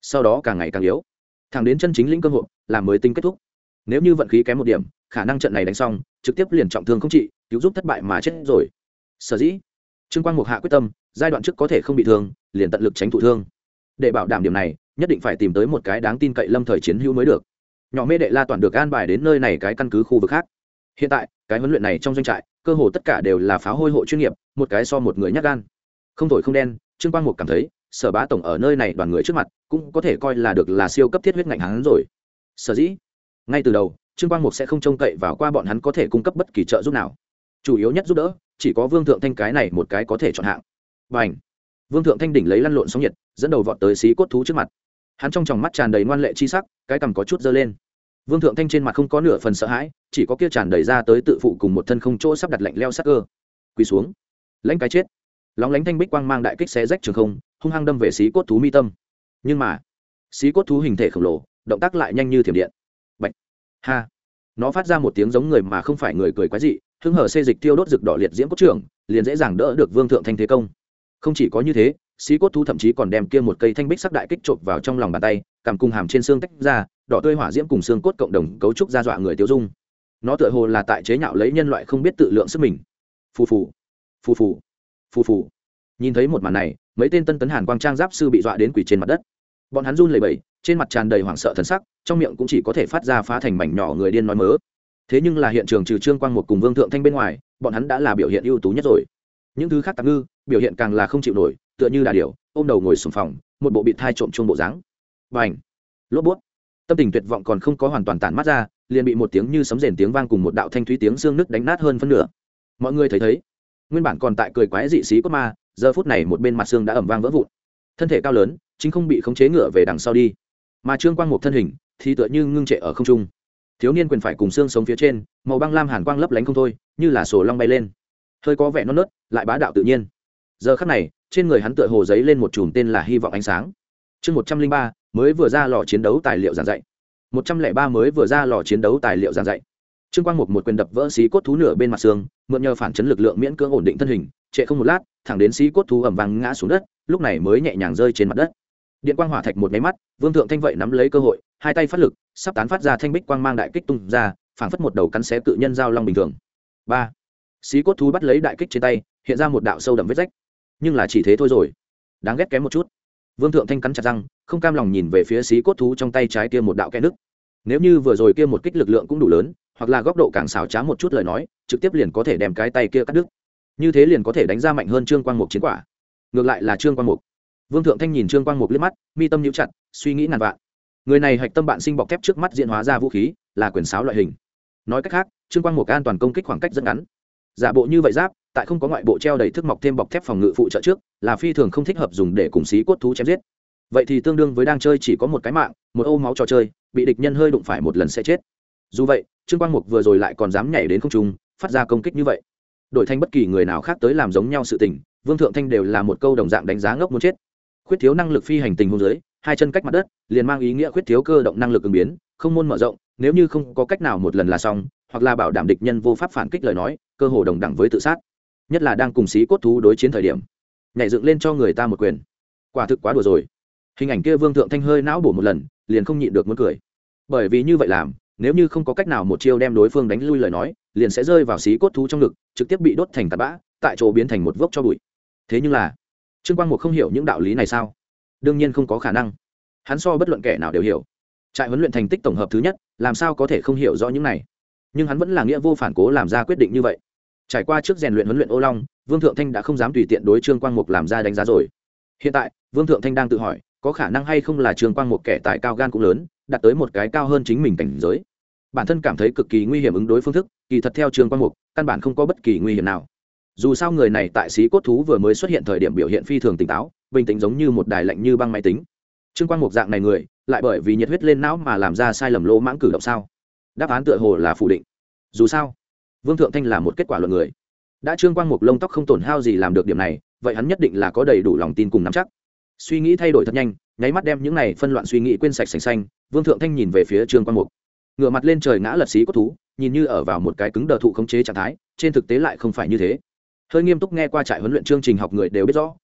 Speaker 1: sau đó càng ngày càng yếu, thẳng đến chân chính lĩnh cơ hội làm mới tính kết thúc. Nếu như vận khí kém một điểm, khả năng trận này đánh xong trực tiếp liền trọng thương không trị, cứu giúp thất bại mà chết rồi. Sở dĩ Trương Quang Mục hạ quyết tâm giai đoạn trước có thể không bị thương, liền tận lực tránh thụ thương. Để bảo đảm điểm này, nhất định phải tìm tới một cái đáng tin cậy lâm thời chiến hữu mới được. Nhỏ Mê Đệ La toàn được an bài đến nơi này cái căn cứ khu vực khác. Hiện tại cái huấn luyện này trong doanh trại cơ hồ tất cả đều là pháo hôi hộ chuyên nghiệp, một cái so một người nhát gan. Không thổi không đen, Trương Quang Mục cảm thấy Sở Bá tổng ở nơi này đoàn người trước mặt cũng có thể coi là được là siêu cấp thiết huyết ngạnh hắn rồi. Sở dĩ ngay từ đầu Trương Quang Mục sẽ không trông cậy vào qua bọn hắn có thể cung cấp bất kỳ trợ giúp nào, chủ yếu nhất giúp đỡ chỉ có Vương Thượng Thanh cái này một cái có thể chọn hạng. Bành! Vương Thượng Thanh đỉnh lấy lăn lộn sóng nhiệt, dẫn đầu vọt tới xí cốt thú trước mặt. Hắn trong tròng mắt tràn đầy ngoan lệ chi sắc, cái cằm có chút giơ lên. Vương Thượng Thanh trên mặt không có nửa phần sợ hãi, chỉ có kia tràn đầy ra tới tự phụ cùng một thân không chỗ sắp đặt lạnh leo sắc cơ. Quỳ xuống, lãnh cái chết. Lóng lánh thanh bích quang mang đại kích xé rách trường không, hung hăng đâm về xí cốt thú mi tâm. Nhưng mà, xí cốt thú hình thể khổng lồ, động tác lại nhanh như thiểm điện. Bạch! Ha! Nó phát ra một tiếng giống người mà không phải người cười quái dị, hưng hở xê dịch tiêu đốt rực đỏ liệt diễm cốt trưởng, liền dễ dàng đỡ được Vương Thượng Thanh thế công. Không chỉ có như thế, xí cốt thú thậm chí còn đem kia một cây thanh bích sắc đại kích chộp vào trong lòng bàn tay, cầm cùng hàm trên xương tách ra, đỏ tươi hỏa diễm cùng xương cốt cộng đồng cấu trúc ra dọa người tiêu dung. Nó tựa hồ là tại chế nhạo lấy nhân loại không biết tự lượng sức mình. Phù phù, phù phù, phù phù. Nhìn thấy một màn này, mấy tên tân tấn hàn quang trang giáp sư bị dọa đến quỳ trên mặt đất. Bọn hắn run lẩy bẩy, trên mặt tràn đầy hoảng sợ thần sắc, trong miệng cũng chỉ có thể phát ra phá thành mảnh nhỏ người điên nói mớ. Thế nhưng là hiện trường trừ Trương Quang Mục cùng Vương Thượng Thanh bên ngoài, bọn hắn đã là biểu hiện ưu tú nhất rồi. Những thứ khác tạp ngư biểu hiện càng là không chịu nổi, tựa như đà điểu ôm đầu ngồi sùng phòng, một bộ bịt thai trộm chuông bộ dáng. Bành! Lốp bút. Tâm tình tuyệt vọng còn không có hoàn toàn tản mắt ra, liền bị một tiếng như sấm rền tiếng vang cùng một đạo thanh thúy tiếng xương nứt đánh nát hơn phân nửa. Mọi người thấy, nguyên bản còn tại cười quái dị xí cốt ma, giờ phút này một bên mặt xương đã ầm vang vỡ vụn. Thân thể cao lớn, chính không bị khống chế ngựa về đằng sau đi. Mà Trương Quang Mục thân hình thì tựa như ngưng trệ ở không trung. Thiếu niên quyền phải cùng xương sống phía trên, màu băng lam hàn quang lấp lánh không thôi, như là sổ long bay lên. Hơi có vẻ non nớt, lại bá đạo tự nhiên. Giờ khắc này, trên người hắn tựa hồ giấy lên một chùm tên là hy vọng ánh sáng. Chương 103, mới vừa ra lò chiến đấu tài liệu giảng dạy. 103 mới vừa ra lò chiến đấu tài liệu giảng dạy. Trương Quang Mục một quyền đập vỡ xí cốt thú nửa bên mặt xương, mượn nhờ phản chấn lực lượng miễn cưỡng ổn định thân hình, trệ không một lát, thẳng đến xí cốt thú ầm vang ngã xuống đất, lúc này mới nhẹ nhàng rơi trên mặt đất. Điện quang hỏa thạch một cái mắt, Vương Thượng Thanh vậy nắm lấy cơ hội, hai tay phát lực, sắp tán phát ra thanh bích quang mang đại kích tung ra, phảng phất một đầu cắn xé cự nhân giao long bình thường. 3. Xí cốt thú bắt lấy đại kích trên tay, hiện ra một đạo sâu đậm vết rách. Nhưng là chỉ thế thôi rồi, đáng ghét kém một chút. Vương Thượng Thanh cắn chặt răng, không cam lòng nhìn về phía xí cốt thú trong tay trái kia một đạo kẽ nứt. Nếu như vừa rồi kia một kích lực lượng cũng đủ lớn, hoặc là góc độ càng xảo trá một chút lời nói, trực tiếp liền có thể đem cái tay kia cắt đứt. Như thế liền có thể đánh ra mạnh hơn Trương Quang Mục chiến quả. Ngược lại là Trương Quang Mục. Vương Thượng Thanh nhìn Trương Quang Mục liếc mắt, mi tâm nhíu chặt, suy nghĩ ngàn vạn. Người này hạch tâm bạn sinh bọc thép trước mắt diễn hóa ra vũ khí, là quyền sáo loại hình. Nói cách khác, Trương Quang Mục an toàn công kích khoảng cách rất ngắn. Giả bộ như vậy giáp, tại không có ngoại bộ treo đầy thức mọc thêm bọc thép phòng ngự phụ trợ trước, là phi thường không thích hợp dùng để cùng xí cốt thú chém giết. Vậy thì tương đương với đang chơi chỉ có một cái mạng, một ô máu trò chơi, bị địch nhân hơi đụng phải một lần sẽ chết. Dù vậy, Trương Quang Mục vừa rồi lại còn dám nhảy đến không trung, phát ra công kích như vậy. Đổi thành bất kỳ người nào khác tới làm giống nhau sự tình, Vương Thượng Thanh đều là một câu đồng dạng đánh giá ngốc muốn chết. Khuyết thiếu năng lực phi hành tình huống dưới, hai chân cách mặt đất, liền mang ý nghĩa khuyết thiếu cơ động năng lực ứng biến, không môn mở rộng, nếu như không có cách nào một lần là xong, hoặc là bảo đảm địch nhân vô pháp phản kích lời nói, cơ hồ đồng đẳng với tự sát. Nhất là đang cùng xí cốt thú đối chiến thời điểm, nhảy dựng lên cho người ta một quyền. Quả thực quá đùa rồi. Hình ảnh kia Vương Thượng Thanh hơi não bổ một lần, liền không nhịn được muốn cười. Bởi vì như vậy làm, nếu như không có cách nào một chiêu đem đối phương đánh lui lời nói, liền sẽ rơi vào xí cốt thú trong ngực, trực tiếp bị đốt thành tạt bã, tại chỗ biến thành một vốc cho bụi. Thế nhưng là, Trương Quang Mục không hiểu những đạo lý này sao? Đương nhiên không có khả năng. Hắn so bất luận kẻ nào đều hiểu. Trại huấn luyện thành tích tổng hợp thứ nhất, làm sao có thể không hiểu rõ những này? Nhưng hắn vẫn là nghĩa vô phản cố làm ra quyết định như vậy. Trải qua trước rèn luyện huấn luyện ô long, Vương Thượng Thanh đã không dám tùy tiện đối Trương Quang Mục làm ra đánh giá rồi. Hiện tại, Vương Thượng Thanh đang tự hỏi, có khả năng hay không là Trương Quang Mục kẻ tài cao gan cũng lớn, đạt tới một cái cao hơn chính mình cảnh giới. Bản thân cảm thấy cực kỳ nguy hiểm ứng đối phương thức, kỳ thật theo Trương Quang Mục, căn bản không có bất kỳ nguy hiểm nào. Dù sao người này tại xí cốt thú vừa mới xuất hiện thời điểm biểu hiện phi thường tỉnh táo, bình tĩnh giống như một đài lạnh như băng máy tính. Trương Quang Mục dạng này người, lại bởi vì nhiệt huyết lên não mà làm ra sai lầm lỗ mãng cử động sao? Đáp án tựa hồ là phủ định. Dù sao, Vương Thượng Thanh là một kết quả luận người. Đã Trương Quang Mục lông tóc không tổn hao gì làm được điểm này, vậy hắn nhất định là có đầy đủ lòng tin cùng nắm chắc. Suy nghĩ thay đổi thật nhanh, nháy mắt đem những này phân loạn suy nghĩ quên sạch sành xanh. Vương Thượng Thanh nhìn về phía Trương Quang Mục, ngửa mặt lên trời ngã lật xí cốt thú, nhìn như ở vào một cái cứng đờ thụ khống chế trạng thái, trên thực tế lại không phải như thế. Hơi nghiêm túc nghe qua trại huấn luyện chương trình học người đều biết rõ,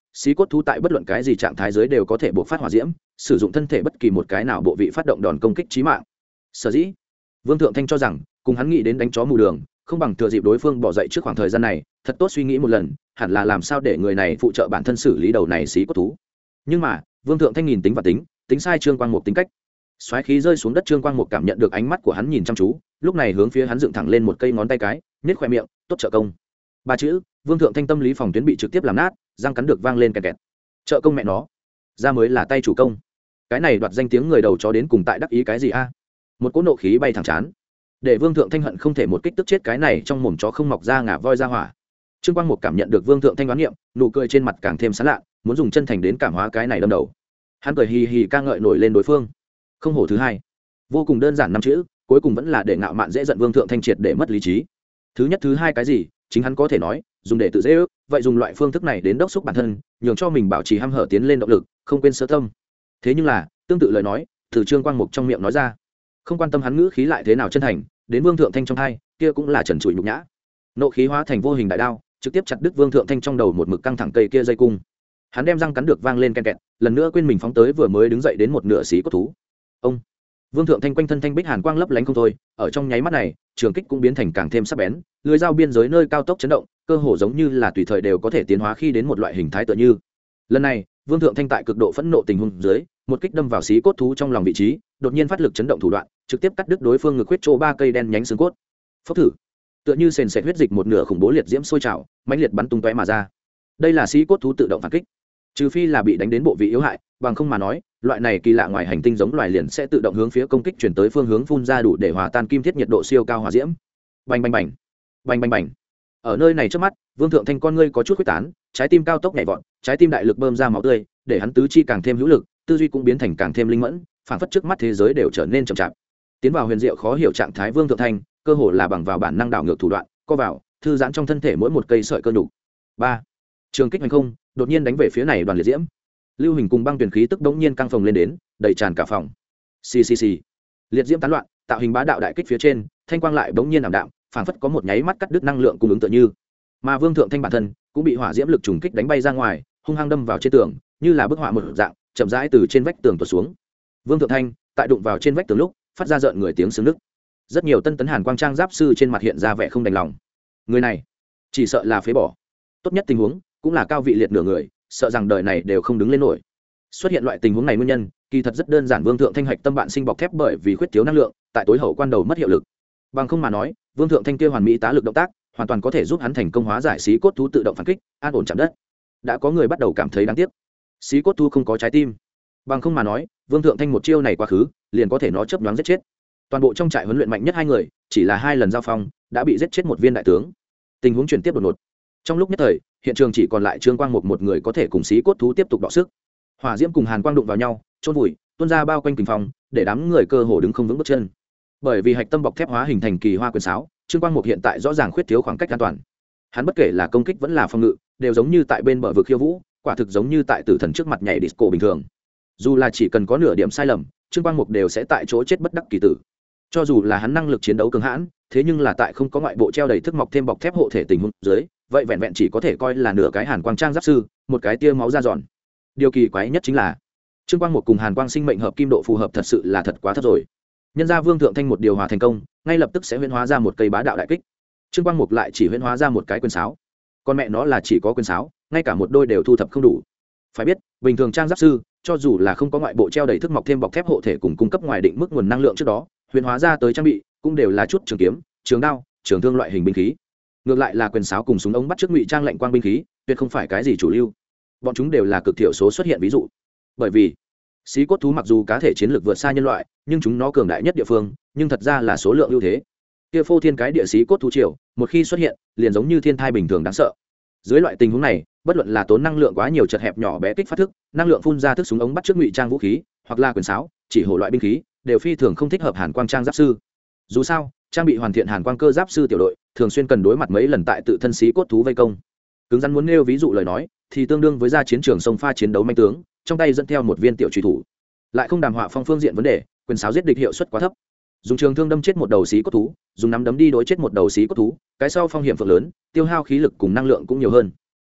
Speaker 1: xí cốt thú tại bất luận cái gì trạng thái dưới đều có thể buộc phát hỏa diễm, sử dụng thân thể bất kỳ một cái nào bộ vị phát động đòn công kích chí mạng. Sở dĩ Vương Thượng Thanh cho rằng cùng hắn nghĩ đến đánh chó mù đường, không bằng thừa dịp đối phương bỏ dậy trước khoảng thời gian này, thật tốt suy nghĩ một lần, hẳn là làm sao để người này phụ trợ bản thân xử lý đầu này xí cốt thú. Nhưng mà Vương Thượng Thanh nhìn tính và tính sai Trương Quang Mục tính cách. Xoáy khí rơi xuống đất, Trương Quang Mục cảm nhận được ánh mắt của hắn nhìn chăm chú, lúc này hướng phía hắn dựng thẳng lên một cây ngón tay cái, nhếch khóe miệng, tốt trợ công. Ba chữ, Vương Thượng Thanh tâm lý phòng tuyến bị trực tiếp làm nát, răng cắn được vang lên kẹt kẹt. Trợ công mẹ nó, ra mới là tay chủ công. Cái này đoạt danh tiếng người đầu chó đến cùng tại đắc ý cái gì a? Một cỗ nộ khí bay thẳng chán, để Vương Thượng Thanh hận không thể một kích tức chết cái này trong mồm chó không mọc ra ngả voi ra hỏa. Trương Quang Mục cảm nhận được Vương Thượng Thanh đoán niệm, nụ cười trên mặt càng thêm sán lạ, muốn dùng chân thành đến cảm hóa cái này đâm đầu. Hắn cười hì hì ca ngợi nổi lên đối phương. Không hổ thứ hai, vô cùng đơn giản năm chữ, cuối cùng vẫn là để ngạo mạn dễ giận Vương Thượng Thanh triệt để mất lý trí. Thứ nhất thứ hai cái gì, chính hắn có thể nói, dùng để tự dễ ước, vậy dùng loại phương thức này đến đốc xúc bản thân, nhường cho mình bảo trì ham hở tiến lên động lực, không quên sơ tâm. Thế nhưng là, tương tự lời nói, từ Trương Quang Mục trong miệng nói ra, không quan tâm hắn ngữ khí lại thế nào chân thành, đến Vương Thượng Thanh trong hai, kia cũng là trần trụi nhục nhã. Nộ khí hóa thành vô hình đại đao, trực tiếp chặt đứt Vương Thượng Thanh trong đầu một mực căng thẳng cây kia dây cung. Hắn đem răng cắn được vang lên ken kẹt, lần nữa quên mình phóng tới vừa mới đứng dậy đến một nửa xí cốt thú. Ông Vương Thượng Thanh quanh thân thanh bích hàn quang lấp lánh không thôi, ở trong nháy mắt này, trường kích cũng biến thành càng thêm sắc bén, lưỡi dao biên giới nơi cao tốc chấn động, cơ hồ giống như là tùy thời đều có thể tiến hóa khi đến một loại hình thái tựa như. Lần này, Vương Thượng Thanh tại cực độ phẫn nộ tình huống dưới, một kích đâm vào xí cốt thú trong lòng vị trí, đột nhiên phát lực chấn động thủ đoạn, trực tiếp cắt đứt đối phương ngực huyết chỗ ba cây đen nhánh xương cốt. Phốc thử, tựa như sền sệt huyết dịch một nửa khủng bố liệt diễm sôi trào, mãnh liệt bắn tung tóe mà ra. Đây là xí cốt thú tự động phản kích, trừ phi là bị đánh đến bộ vị yếu hại, bằng không mà nói, loại này kỳ lạ ngoài hành tinh giống loài liền sẽ tự động hướng phía công kích chuyển tới phương hướng phun ra đủ để hòa tan kim thiết nhiệt độ siêu cao hỏa diễm. Bành bành bành, bành bành bành. Ở nơi này trước mắt, Vương Thượng Thanh con ngươi có chút huyết tán, trái tim cao tốc nhảy vọt, trái tim đại lực bơm ra máu tươi, để hắn tứ chi càng thêm hữu lực, tư duy cũng biến thành càng thêm linh mẫn, phảng phất trước mắt thế giới đều trở nên chậm chạp. Tiến vào huyền diệu khó hiểu trạng thái Vương Thượng Thanh, cơ hồ là bằng vào bản năng đảo ngược thủ đoạn, co vào, thư giãn trong thân thể mỗi một cây sợi cơ nhục. Ba, trường kích hành không, đột nhiên đánh về phía này đoàn liệt diễm. Lưu hình cùng băng tuyển khí tức đống nhiên căng phồng lên đến, đầy tràn cả phòng. Xì xì xì. Liệt diễm tán loạn, tạo hình bá đạo đại kích phía trên, thanh quang lại đống nhiên ảm đạm, phảng phất có một nháy mắt cắt đứt năng lượng cung ứng tựa như. Mà Vương Thượng Thanh bản thân cũng bị hỏa diễm lực trùng kích đánh bay ra ngoài, hung hăng đâm vào trên tường, như là bức họa một dạng, chậm rãi từ trên vách tường tuột xuống. Vương Thượng Thanh tại đụng vào trên vách tường lúc, phát ra rợn người tiếng xương nức. Rất nhiều tân tấn hàn quang trang giáp sư trên mặt hiện ra vẻ không đành lòng. Người này, chỉ sợ là phế bỏ. Tốt nhất tình huống, cũng là cao vị liệt nửa người, sợ rằng đời này đều không đứng lên nổi. Xuất hiện loại tình huống này nguyên nhân, kỳ thật rất đơn giản, Vương Thượng Thanh hạch tâm bạn sinh bọc thép bởi vì khuyết thiếu năng lượng, tại tối hậu quan đầu mất hiệu lực. Bằng không mà nói, Vương Thượng Thanh kia hoàn mỹ tá lực động tác, hoàn toàn có thể giúp hắn thành công hóa giải xí cốt thú tự động phản kích, an ổn chạm đất. Đã có người bắt đầu cảm thấy đáng tiếc. Xí cốt thú không có trái tim. Bằng không mà nói, Vương Thượng Thanh một chiêu này quá khứ, liền có thể nó chớp nhoáng giết chết. Toàn bộ trong trại huấn luyện mạnh nhất hai người, chỉ là hai lần giao phong, đã bị giết chết một viên đại tướng. Tình huống chuyển tiếp đột ngột. Trong lúc nhất thời, hiện trường chỉ còn lại Trương Quang một người có thể cùng xí cốt thú tiếp tục đọ sức. Hỏa diễm cùng hàn quang đụng vào nhau, chôn vùi, tuôn ra bao quanh kình phong, để đám người cơ hồ đứng không vững bước chân. Bởi vì hạch tâm bọc thép hóa hình thành kỳ hoa quyền sáo, Trương Quang hiện tại rõ ràng khuyết thiếu khoảng cách an toàn. Hắn bất kể là công kích vẫn là phòng ngự, đều giống như tại bên bờ vực khiêu vũ, quả thực giống như tại tử thần trước mặt nhảy disco bình thường. Dù là chỉ cần có nửa điểm sai lầm, Trương Quang đều sẽ tại chỗ chết bất đắc kỳ tử. Cho dù là hắn năng lực chiến đấu cường hãn, thế nhưng là tại không có ngoại bộ treo đầy thức mọc thêm bọc thép hộ thể tình huống dưới, vậy vẹn vẹn chỉ có thể coi là nửa cái hàn quang trang giáp sư, một cái tia máu ra giòn. Điều kỳ quái nhất chính là Trương Quang cùng hàn quang sinh mệnh hợp kim độ phù hợp thật sự là thật quá thấp rồi. Nhân ra Vương Thượng Thanh một điều hòa thành công, ngay lập tức sẽ huyễn hóa ra một cây bá đạo đại kích. Trương Quang lại chỉ huyễn hóa ra một cái quyền sáo. Con mẹ nó là chỉ có quyền sáo, ngay cả một đôi đều thu thập không đủ. Phải biết, bình thường trang giáp sư, cho dù là không có ngoại bộ treo đầy thức mọc thêm bọc thép hộ thể cùng cung cấp ngoài định mức nguồn năng lượng trước đó, huyễn hóa ra tới trang bị cũng đều là chút trường kiếm, trường đao, trường thương loại hình binh khí. Ngược lại là quyền sáo cùng súng ống bắt chước ngụy trang lạnh quang binh khí, tuyệt không phải cái gì chủ lưu. Bọn chúng đều là cực thiểu số xuất hiện ví dụ. Bởi vì xí cốt thú mặc dù cá thể chiến lược vượt xa nhân loại, nhưng chúng nó cường đại nhất địa phương, nhưng thật ra là số lượng ưu thế. Kia phô thiên cái địa xí cốt thú triều, một khi xuất hiện, liền giống như thiên thai bình thường đáng sợ. Dưới loại tình huống này, bất luận là tốn năng lượng quá nhiều chật hẹp nhỏ bé kích phát thức, năng lượng phun ra thức súng ống bắt chước ngụy trang vũ khí, hoặc là quyền sáo, chỉ hổ loại binh khí, đều phi thường không thích hợp hàn quang trang giáp sư. Dù sao, trang bị hoàn thiện hàn quang cơ giáp sư tiểu đội, thường xuyên cần đối mặt mấy lần tại tự thân xí cốt thú vây công. Cứng rắn muốn nêu ví dụ lời nói, thì tương đương với ra chiến trường sông pha chiến đấu manh tướng, trong tay dẫn theo một viên tiểu truy thủ, lại không đàm họa phong phương diện vấn đề, quyền sáo giết địch hiệu suất quá thấp. Dùng trường thương đâm chết một đầu xí cốt thú, dùng nắm đấm đi đối chết một đầu xí cốt thú, cái sau phong hiểm phượng lớn, tiêu hao khí lực cùng năng lượng cũng nhiều hơn.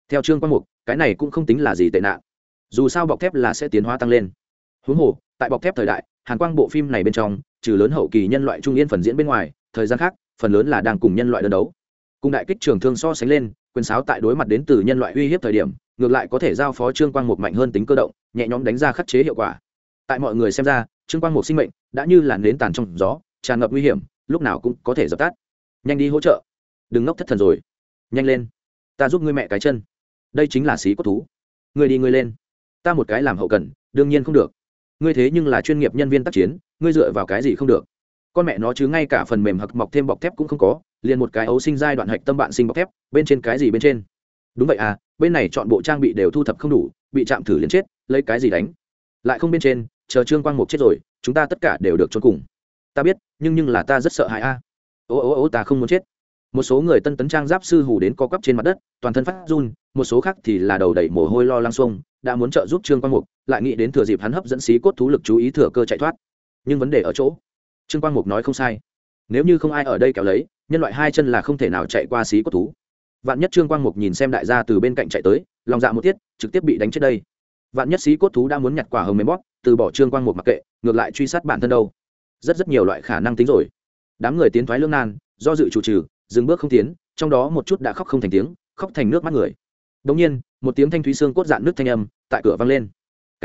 Speaker 1: theo trương quang mục cái này cũng không tính là gì tệ nạn, dù sao bọc thép là sẽ tiến hóa tăng lên. huống hồ tại bọc thép thời đại, hàn quang bộ phim này bên trong trừ lớn hậu kỳ nhân loại trung yên phần diễn bên ngoài, thời gian khác phần lớn là đang cùng nhân loại đơn đấu. Cùng đại kích trường thương so sánh lên, quyền sáo tại đối mặt đến từ nhân loại uy hiếp thời điểm, ngược lại có thể giao phó trương quang mục mạnh hơn tính cơ động, nhẹ nhõm đánh ra khắc chế hiệu quả. Tại mọi người xem ra, trương quang mục sinh mệnh đã như là nến tàn trong gió, tràn ngập nguy hiểm, lúc nào cũng có thể dập tắt. Nhanh đi hỗ trợ, đừng ngốc thất thần rồi, nhanh lên, ta giúp ngươi mẹ cái chân, đây chính là xí cốt thú, ngươi đi ngươi lên, ta một cái làm hậu cần đương nhiên không được, ngươi thế nhưng là chuyên nghiệp nhân viên tác chiến, ngươi dựa vào cái gì không được, con mẹ nó chứ ngay cả phần mềm hặc mọc thêm bọc thép cũng không có, liền một cái ấu sinh giai đoạn hạch tâm bạn sinh bọc thép, bên trên cái gì bên trên. Đúng vậy à, bên này chọn bộ trang bị đều thu thập không đủ, bị chạm thử liền chết, lấy cái gì đánh, lại không bên trên, chờ trương quang mục chết rồi chúng ta tất cả đều được trốn cùng. Ta biết, nhưng là ta rất sợ hãi a. Ô ta không muốn chết. Một số người tân tấn trang giáp sư hù đến co quắp trên mặt đất, toàn thân phát run, một số khác thì là đầu đầy mồ hôi lo lăng xuông, đã muốn trợ giúp trương quang mục, lại nghĩ đến thừa dịp hắn hấp dẫn xí cốt thú lực chú ý thừa cơ chạy thoát. Nhưng vấn đề ở chỗ, trương quang mục nói không sai, nếu như không ai ở đây kéo lấy, nhân loại hai chân là không thể nào chạy qua xí cốt thú. Vạn nhất trương quang mục nhìn xem đại gia từ bên cạnh chạy tới, lòng dạ một tiết, trực tiếp bị đánh chết đây. Vạn nhất xí cốt thú đã muốn nhặt quả hồng mềm bóp, từ bỏ trương quang mục mặc kệ, ngược lại truy sát bản thân đâu. Rất nhiều loại khả năng tính rồi. Đám người tiến thoái lưỡng nan, do dự chủ trừ, dừng bước không tiến, trong đó một chút đã khóc không thành tiếng, khóc thành nước mắt người. Đột nhiên, một tiếng thanh thúy xương cốt dạn nước thanh âm tại cửa vang lên.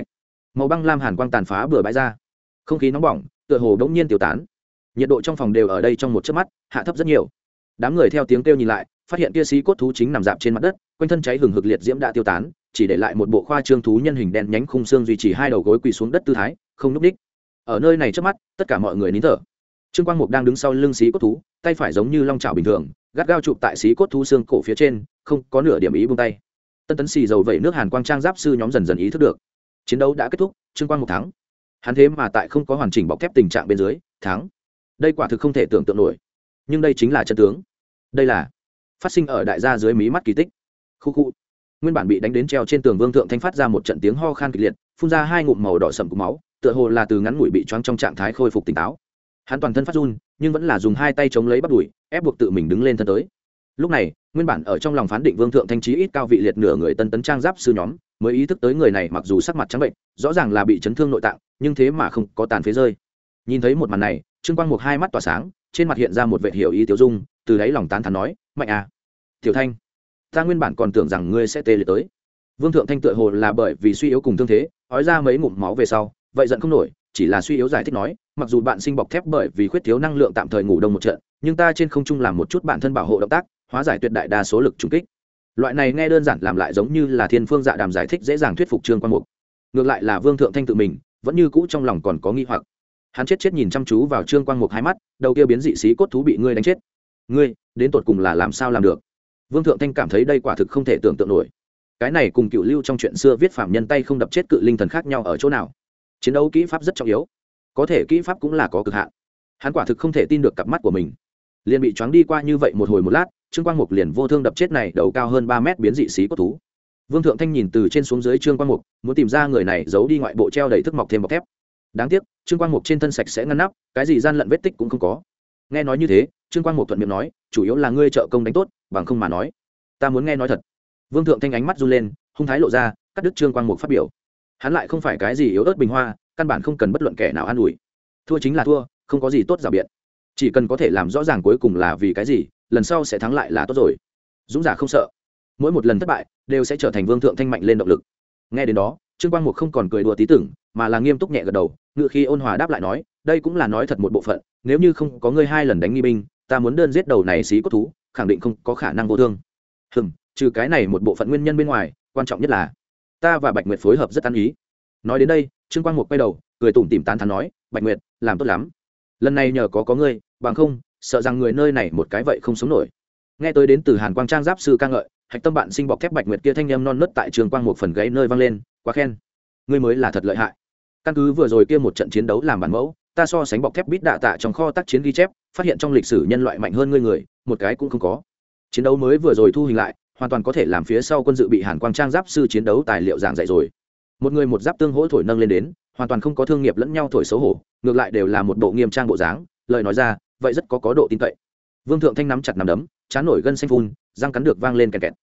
Speaker 1: Màu băng lam hàn quang tàn phá bừa bãi ra, không khí nóng bỏng, tựa hồ đống nhiên tiêu tán. Nhiệt độ trong phòng đều ở đây trong một chớp mắt hạ thấp rất nhiều. Đám người theo tiếng kêu nhìn lại, phát hiện kia xí cốt thú chính nằm dạp trên mặt đất, quanh thân cháy hừng hực liệt diễm đã tiêu tán, chỉ để lại một bộ khoa trương thú nhân hình đen nhánh khung xương duy trì hai đầu gối quỳ xuống đất tư thái, không nhúc nhích. Ở nơi này trước mắt, tất cả mọi người nín thở. Trương Quang Mục đang đứng sau lưng xí cốt thú, tay phải giống như long chảo bình thường, gắt gao chụp tại xí cốt thú xương cổ phía trên, không có nửa điểm ý buông tay. Tân tấn xì dầu vẩy nước hàn quang trang giáp sư nhóm dần dần ý thức được, chiến đấu đã kết thúc, Trương Quang Mục thắng. Hắn thế mà tại không có hoàn chỉnh bọc thép tình trạng bên dưới, thắng. Đây quả thực không thể tưởng tượng nổi. Nhưng đây chính là chân tướng. Đây là phát sinh ở đại gia dưới mí mắt kỳ tích. Khu khu. Nguyên bản bị đánh đến treo trên tường Vương Thượng Thanh phát ra một trận tiếng ho khan kịch liệt, phun ra hai ngụm màu đỏ sẫm của máu, tựa hồ là từ ngắn ngủi bị choáng trong trạng thái khôi phục tỉnh táo. Hắn toàn thân phát run, nhưng vẫn là dùng hai tay chống lấy bắp đùi, ép buộc tự mình đứng lên thân tới. Lúc này, nguyên bản ở trong lòng phán định Vương Thượng Thanh chí ít cao vị liệt nửa người tân tấn trang giáp sư nhóm, mới ý thức tới người này mặc dù sắc mặt trắng bệnh, rõ ràng là bị chấn thương nội tạng, nhưng thế mà không có tàn phế rơi. Nhìn thấy một màn này, Trương Quang Mục hai mắt tỏa sáng, trên mặt hiện ra một vẻ hiểu ý tiêu dung, từ đáy lòng tán thán nói, "Mạnh à, Tiểu Thanh, ta nguyên bản còn tưởng rằng ngươi sẽ tê liệt tới." Vương Thượng Thanh tựa hồ là bởi vì suy yếu cùng thương thế, ói ra mấy ngụm máu về sau, vậy giận không nổi, chỉ là suy yếu giải thích nói, mặc dù bạn sinh bọc thép bởi vì khuyết thiếu năng lượng tạm thời ngủ đông một trận, nhưng ta trên không trung làm một chút bản thân bảo hộ động tác, hóa giải tuyệt đại đa số lực trùng kích. Loại này nghe đơn giản làm lại giống như là thiên phương dạ đàm giải thích dễ dàng thuyết phục Trương Quang Mục. Ngược lại là Vương Thượng Thanh tự mình, vẫn như cũ trong lòng còn có nghi hoặc. Hắn chết nhìn chăm chú vào Trương Quang Mục hai mắt, đầu kia biến dị xí cốt thú bị ngươi đánh chết. Ngươi, đến tột cùng là làm sao làm được? Vương Thượng Thanh cảm thấy đây quả thực không thể tưởng tượng nổi. Cái này cùng Cựu Lưu trong chuyện xưa viết phạm nhân tay không đập chết cự linh thần khác nhau ở chỗ nào? Chiến đấu kỹ pháp rất trọng yếu, có thể kỹ pháp cũng là có cực hạn. Hắn quả thực không thể tin được cặp mắt của mình, liền bị choáng đi qua như vậy một hồi một lát, Trương Quang Mục liền vô thương đập chết này đầu cao hơn 3 mét biến dị xí cốt thú. Vương Thượng Thanh nhìn từ trên xuống dưới Trương Quang Mục, muốn tìm ra người này giấu đi ngoại bộ treo đầy thức mọc thêm bọc thép. Đáng tiếc, Trương Quang Mục trên thân sạch sẽ ngăn nắp, cái gì gian lận vết tích cũng không có. Nghe nói như thế, Trương Quang Mục thuận miệng nói, chủ yếu là ngươi trợ công đánh tốt, bằng không mà nói, ta muốn nghe nói thật. Vương Thượng Thanh ánh mắt run lên, hung thái lộ ra, cắt đứt Trương Quang Mục phát biểu. Hắn lại không phải cái gì yếu ớt bình hoa, căn bản không cần bất luận kẻ nào an ủi. Thua chính là thua, không có gì tốt rào biện. Chỉ cần có thể làm rõ ràng cuối cùng là vì cái gì, lần sau sẽ thắng lại là tốt rồi. Dũng giả không sợ, mỗi một lần thất bại đều sẽ trở thành Vương Thượng Thanh mạnh lên động lực. Nghe đến đó, Trương Quang Mục không còn cười đùa tí tưởng, mà là nghiêm túc nhẹ gật đầu, ngự khí ôn hòa đáp lại nói, đây cũng là nói thật một bộ phận, nếu như không có ngươi hai lần đánh nghi binh, ta muốn đơn giết đầu này xí cốt thú, khẳng định không có khả năng vô thương. Trừ cái này một bộ phận nguyên nhân bên ngoài, quan trọng nhất là ta và Bạch Nguyệt phối hợp rất ăn ý. Nói đến đây, Trương Quang Mục quay đầu, cười tủm tỉm tán thán nói, Bạch Nguyệt, làm tốt lắm. Lần này nhờ có ngươi, bằng không, sợ rằng người nơi này một cái vậy không sống nổi. Nghe tới đến từ Hàn Quang trang giáp sư ca ngợi, hạch tâm bạn sinh bọc thép Bạch Nguyệt kia thanh âm non nớt tại Trương Quang Mục phần gáy nơi vang lên, quá khen. Ngươi mới là thật lợi hại. Căn cứ vừa rồi kia một trận chiến đấu làm bản mẫu, ta so sánh bọc thép bít đạ tạ trong kho tác chiến ghi chép, phát hiện trong lịch sử nhân loại mạnh hơn ngươi người, một cái cũng không có. Chiến đấu mới vừa rồi thu hình lại, hoàn toàn có thể làm phía sau quân dự bị Hàn Quang trang giáp sư chiến đấu tài liệu giảng dạy rồi. Một người một giáp tương hỗ thổi nâng lên đến, hoàn toàn không có thương nghiệp lẫn nhau thổi xấu hổ, ngược lại đều là một bộ nghiêm trang bộ dáng, lời nói ra, vậy rất có độ tin cậy. Vương Thượng Thanh nắm chặt nắm đấm, chán nổi gân xanh phun, răng cắn được vang lên kẹt kẹt.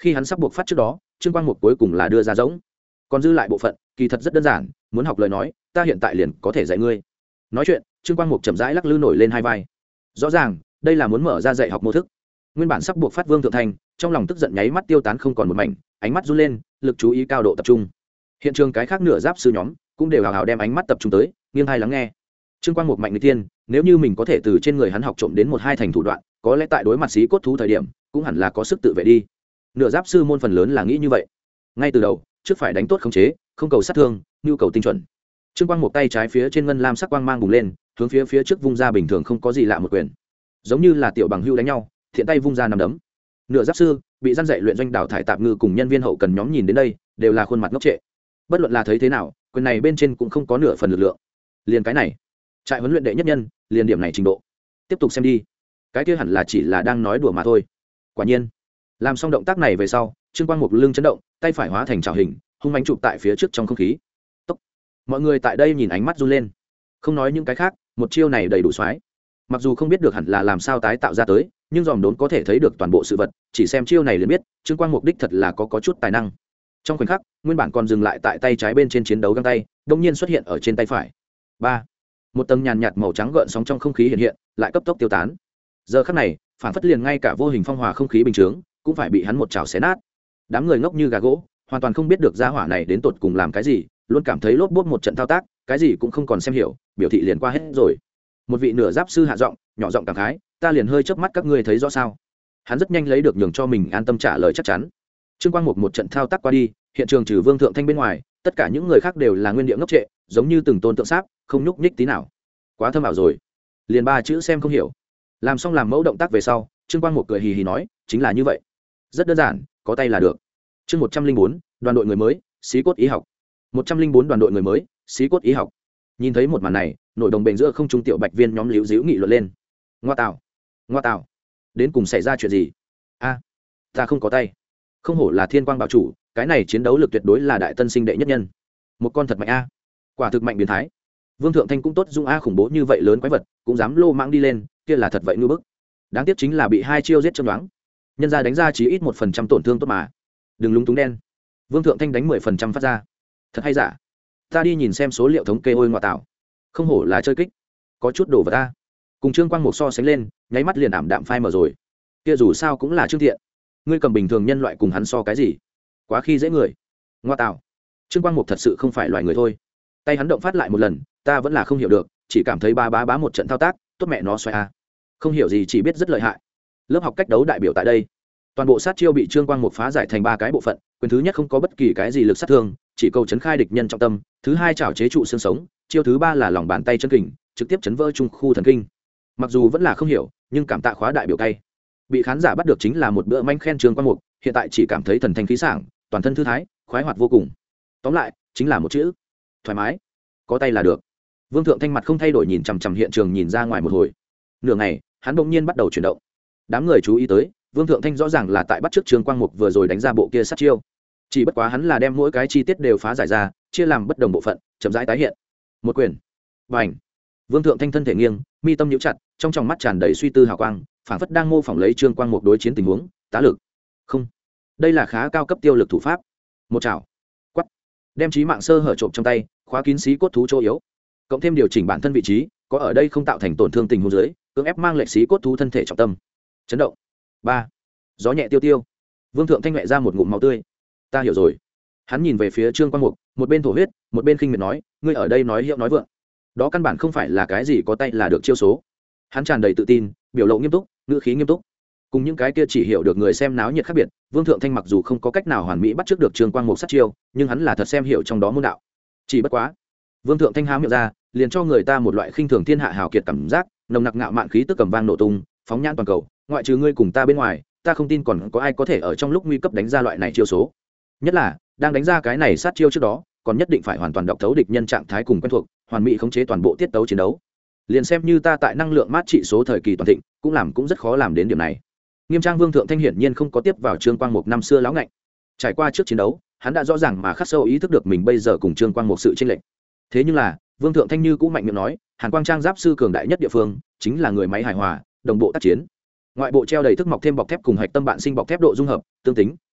Speaker 1: khi hắn sắp buộc phát trước đó trương quang mục cuối cùng là đưa ra giống, còn dư lại bộ phận kỳ thật rất đơn giản, muốn học lời nói ta hiện tại liền có thể dạy ngươi. Nói chuyện trương quang mục chậm rãi lắc lư nổi lên hai vai, rõ ràng đây là muốn mở ra dạy học mô thức. Nguyên bản sắp buộc phát Vương Thượng Thanh trong lòng tức giận nháy mắt tiêu tán không còn một mảnh, ánh mắt run lên, lực chú ý cao độ tập trung. Hiện trường cái khác nửa giáp sư nhóm cũng đều hào hào đem ánh mắt tập trung tới, nghiêng hai lắng nghe. Trương Quang Mục mạnh người tiên, nếu như mình có thể từ trên người hắn học trộm đến một hai thành thủ đoạn, có lẽ tại đối mặt xí cốt thú thời điểm cũng hẳn là có sức tự vệ đi. Nửa giáp sư môn phần lớn là nghĩ như vậy. Ngay từ đầu trước phải đánh tốt khống chế, không cầu sát thương, nhu cầu tinh chuẩn. Trương Quang Mục tay trái phía trên ngân lam sắc quang mang bùng lên, hướng phía trước vung ra bình thường không có gì lạ một quyền, giống như là tiểu bằng hưu đánh nhau, thiện tay vung ra nằm đấm. Nửa giáp sư bị gian dạy luyện doanh đảo thải tạp ngư cùng nhân viên hậu cần nhóm nhìn đến đây đều là khuôn mặt ngốc trệ. Bất luận là thấy thế nào quyền này bên trên cũng không có nửa phần lực lượng. Liền cái này trại huấn luyện đệ nhất nhân liền điểm này trình độ, tiếp tục xem đi. Cái kia hẳn là chỉ là đang nói đùa mà thôi. Quả nhiên làm xong động tác này về sau Trương Quang Mục lưng chấn động, tay phải hóa thành trảo hình hung mãnh chụp tại phía trước trong không khí. Tốc. Mọi người tại đây nhìn ánh mắt run lên, không nói những cái khác, một chiêu này đầy đủ xoái. Mặc dù không biết được hẳn là làm sao tái tạo ra tới, nhưng dòm đốn có thể thấy được toàn bộ sự vật, chỉ xem chiêu này liền biết Trương Quang Mục đích thật là có chút tài năng. Trong khoảnh khắc nguyên bản còn dừng lại tại tay trái bên trên chiến đấu găng tay đông nhiên xuất hiện ở trên tay phải. Ba. Một tầng nhàn nhạt màu trắng gợn sóng trong không khí hiện hiện, lại cấp tốc tiêu tán. Giờ khắc này phản phất liền ngay cả vô hình phong hòa không khí bình chướng cũng phải bị hắn một chảo xé nát. Đám người ngốc như gà gỗ, hoàn toàn không biết được gia hỏa này đến tột cùng làm cái gì, luôn cảm thấy lốp bốp một trận thao tác, cái gì cũng không còn xem hiểu, biểu thị liền qua hết rồi. Một vị nửa giáp sư hạ giọng, nhỏ giọng cảm khái, ta liền hơi chớp mắt các ngươi thấy rõ sao? Hắn rất nhanh lấy được nhường cho mình an tâm trả lời chắc chắn. Trương Quang Mục một trận thao tác qua đi, hiện trường trừ Vương Thượng Thanh bên ngoài, tất cả những người khác đều là nguyên địa ngốc trệ, giống như từng tôn tượng sáp, không nhúc nhích tí nào. Quá thâm ảo rồi, liền ba chữ xem không hiểu. Làm xong làm mẫu động tác về sau, Trương Quang Mục cười hì hì nói, chính là như vậy, rất đơn giản, có tay là được. Chương 104, đoàn đội người mới, xí cốt ý học. 104 đoàn đội người mới, xí cốt ý học. Nhìn thấy một màn này, nội đồng bền giữa không trung tiểu bạch viên nhóm liễu díu nghị luận lên. Ngoa tào, đến cùng xảy ra chuyện gì? A, ta không có tay. Không hổ là Thiên Quang bảo chủ, cái này chiến đấu lực tuyệt đối là đại tân sinh đệ nhất nhân. Một con thật mạnh a, quả thực mạnh biến thái. Vương Thượng Thanh cũng tốt dung a, khủng bố như vậy lớn quái vật, cũng dám lô mãng đi lên, kia là thật vậy ngư bức. Đáng tiếc chính là bị hai chiêu giết chấm đoán. Nhân ra đánh ra chỉ ít 1% tổn thương tốt mà. Đừng lúng túng đen. Vương Thượng Thanh đánh 10% phát ra. Thật hay giả? Ta đi nhìn xem số liệu thống kê ôi ngoại tạo. Không hổ là chơi kích, có chút đồ vào ta. Cùng Trương Quang Mục so sánh lên, nháy mắt liền ảm đạm phai mờ rồi. Kia dù sao cũng là Trương Thiện, ngươi cầm bình thường nhân loại cùng hắn so cái gì? Quá khi dễ người. Ngoa tạo. Trương Quang Mục thật sự không phải loài người thôi. Tay hắn động phát lại một lần, ta vẫn là không hiểu được, chỉ cảm thấy bá một trận thao tác, tốt mẹ nó xoay a. Không hiểu gì, chỉ biết rất lợi hại. Lớp học cách đấu đại biểu tại đây, toàn bộ sát chiêu bị Trương Quang Mục phá giải thành 3 cái bộ phận. Quyền thứ nhất không có bất kỳ cái gì lực sát thương, chỉ cầu chấn khai địch nhân trọng tâm. Thứ hai chảo chế trụ xương sống, chiêu thứ ba là lòng bàn tay chân kình, trực tiếp chấn vỡ trung khu thần kinh. Mặc dù vẫn là không hiểu, nhưng cảm tạ khóa đại biểu cay. Bị khán giả bắt được chính là một bữa manh khen Trương Quang Mục, hiện tại chỉ cảm thấy thần thanh khí sảng, toàn thân thư thái, khoái hoạt vô cùng. Tóm lại chính là một chữ: thoải mái. Có tay là được. Vương Thượng Thanh mặt không thay đổi nhìn chằm chằm hiện trường nhìn ra ngoài một hồi. Nửa ngày, hắn bỗng nhiên bắt đầu chuyển động. Đám người chú ý tới, Vương Thượng Thanh rõ ràng là tại bắt trước Trương Quang Mục vừa rồi đánh ra bộ kia sát chiêu. Chỉ bất quá hắn là đem mỗi cái chi tiết đều phá giải ra, chia làm bất đồng bộ phận, chậm rãi tái hiện. Một quyền. Bành. Vương Thượng Thanh thân thể nghiêng, mi tâm nhíu chặt, trong tròng mắt tràn đầy suy tư hào quang, phảng phất đang mô phỏng lấy Trương Quang Mục đối chiến tình huống, tá lực. Không, đây là khá cao cấp tiêu lực thủ pháp. Một chảo, quắt, đem chí mạng sơ hở trộm trong tay, khóa kín xí cốt thú chỗ yếu, cộng thêm điều chỉnh bản thân vị trí, có ở đây không tạo thành tổn thương tình huống dưới, cưỡng ép mang lệch xí cốt thú thân thể trọng tâm. Chấn động. 3. Gió nhẹ tiêu tiêu. Vương Thượng Thanh nhẹ ra một ngụm máu tươi. Ta hiểu rồi. Hắn nhìn về phía Trương Quang Mục, một bên thổ huyết, một bên khinh miệt nói, ngươi ở đây nói hiệu nói vượng, đó căn bản không phải là cái gì có tay là được chiêu số. Hắn tràn đầy tự tin, biểu lộ nghiêm túc, ngữ khí nghiêm túc. Cùng những cái kia chỉ hiểu được người xem náo nhiệt khác biệt, Vương Thượng Thanh mặc dù không có cách nào hoàn mỹ bắt trước được Trương Quang Mục sát chiêu, nhưng hắn là thật xem hiểu trong đó môn đạo. Chỉ bất quá, Vương Thượng Thanh há miệng ra, liền cho người ta một loại khinh thường thiên hạ hào kiệt cảm giác, nồng nặc ngạo mạn khí tức cầm vang nổ tung, phóng nhãn toàn cầu, ngoại trừ ngươi cùng ta bên ngoài, ta không tin còn có ai có thể ở trong lúc nguy cấp đánh ra loại này chiêu số. Nhất là, đang đánh ra cái này sát chiêu trước đó, còn nhất định phải hoàn toàn đọc thấu địch nhân trạng thái cùng quen thuộc, hoàn mỹ khống chế toàn bộ tiết tấu chiến đấu. Liền xem như ta tại năng lượng mát trị số thời kỳ toàn thịnh, cũng rất khó làm đến điểm này. Nghiêm trang Vương Thượng Thanh hiển nhiên không có tiếp vào Trương Quang Mục năm xưa láo ngạnh. Trải qua trước chiến đấu, hắn đã rõ ràng mà khắc sâu ý thức được mình bây giờ cùng Trương Quang Mục sự chênh lệch. Thế nhưng là, Vương Thượng Thanh như cũng mạnh miệng nói, Hàn Quang Trang giáp sư cường đại nhất địa phương, chính là người máy hài hòa, đồng bộ tác chiến. Ngoại bộ treo đầy thức mọc thêm bọc thép cùng hạch tâm bạn sinh bọc thép độ dung hợp, tương tính,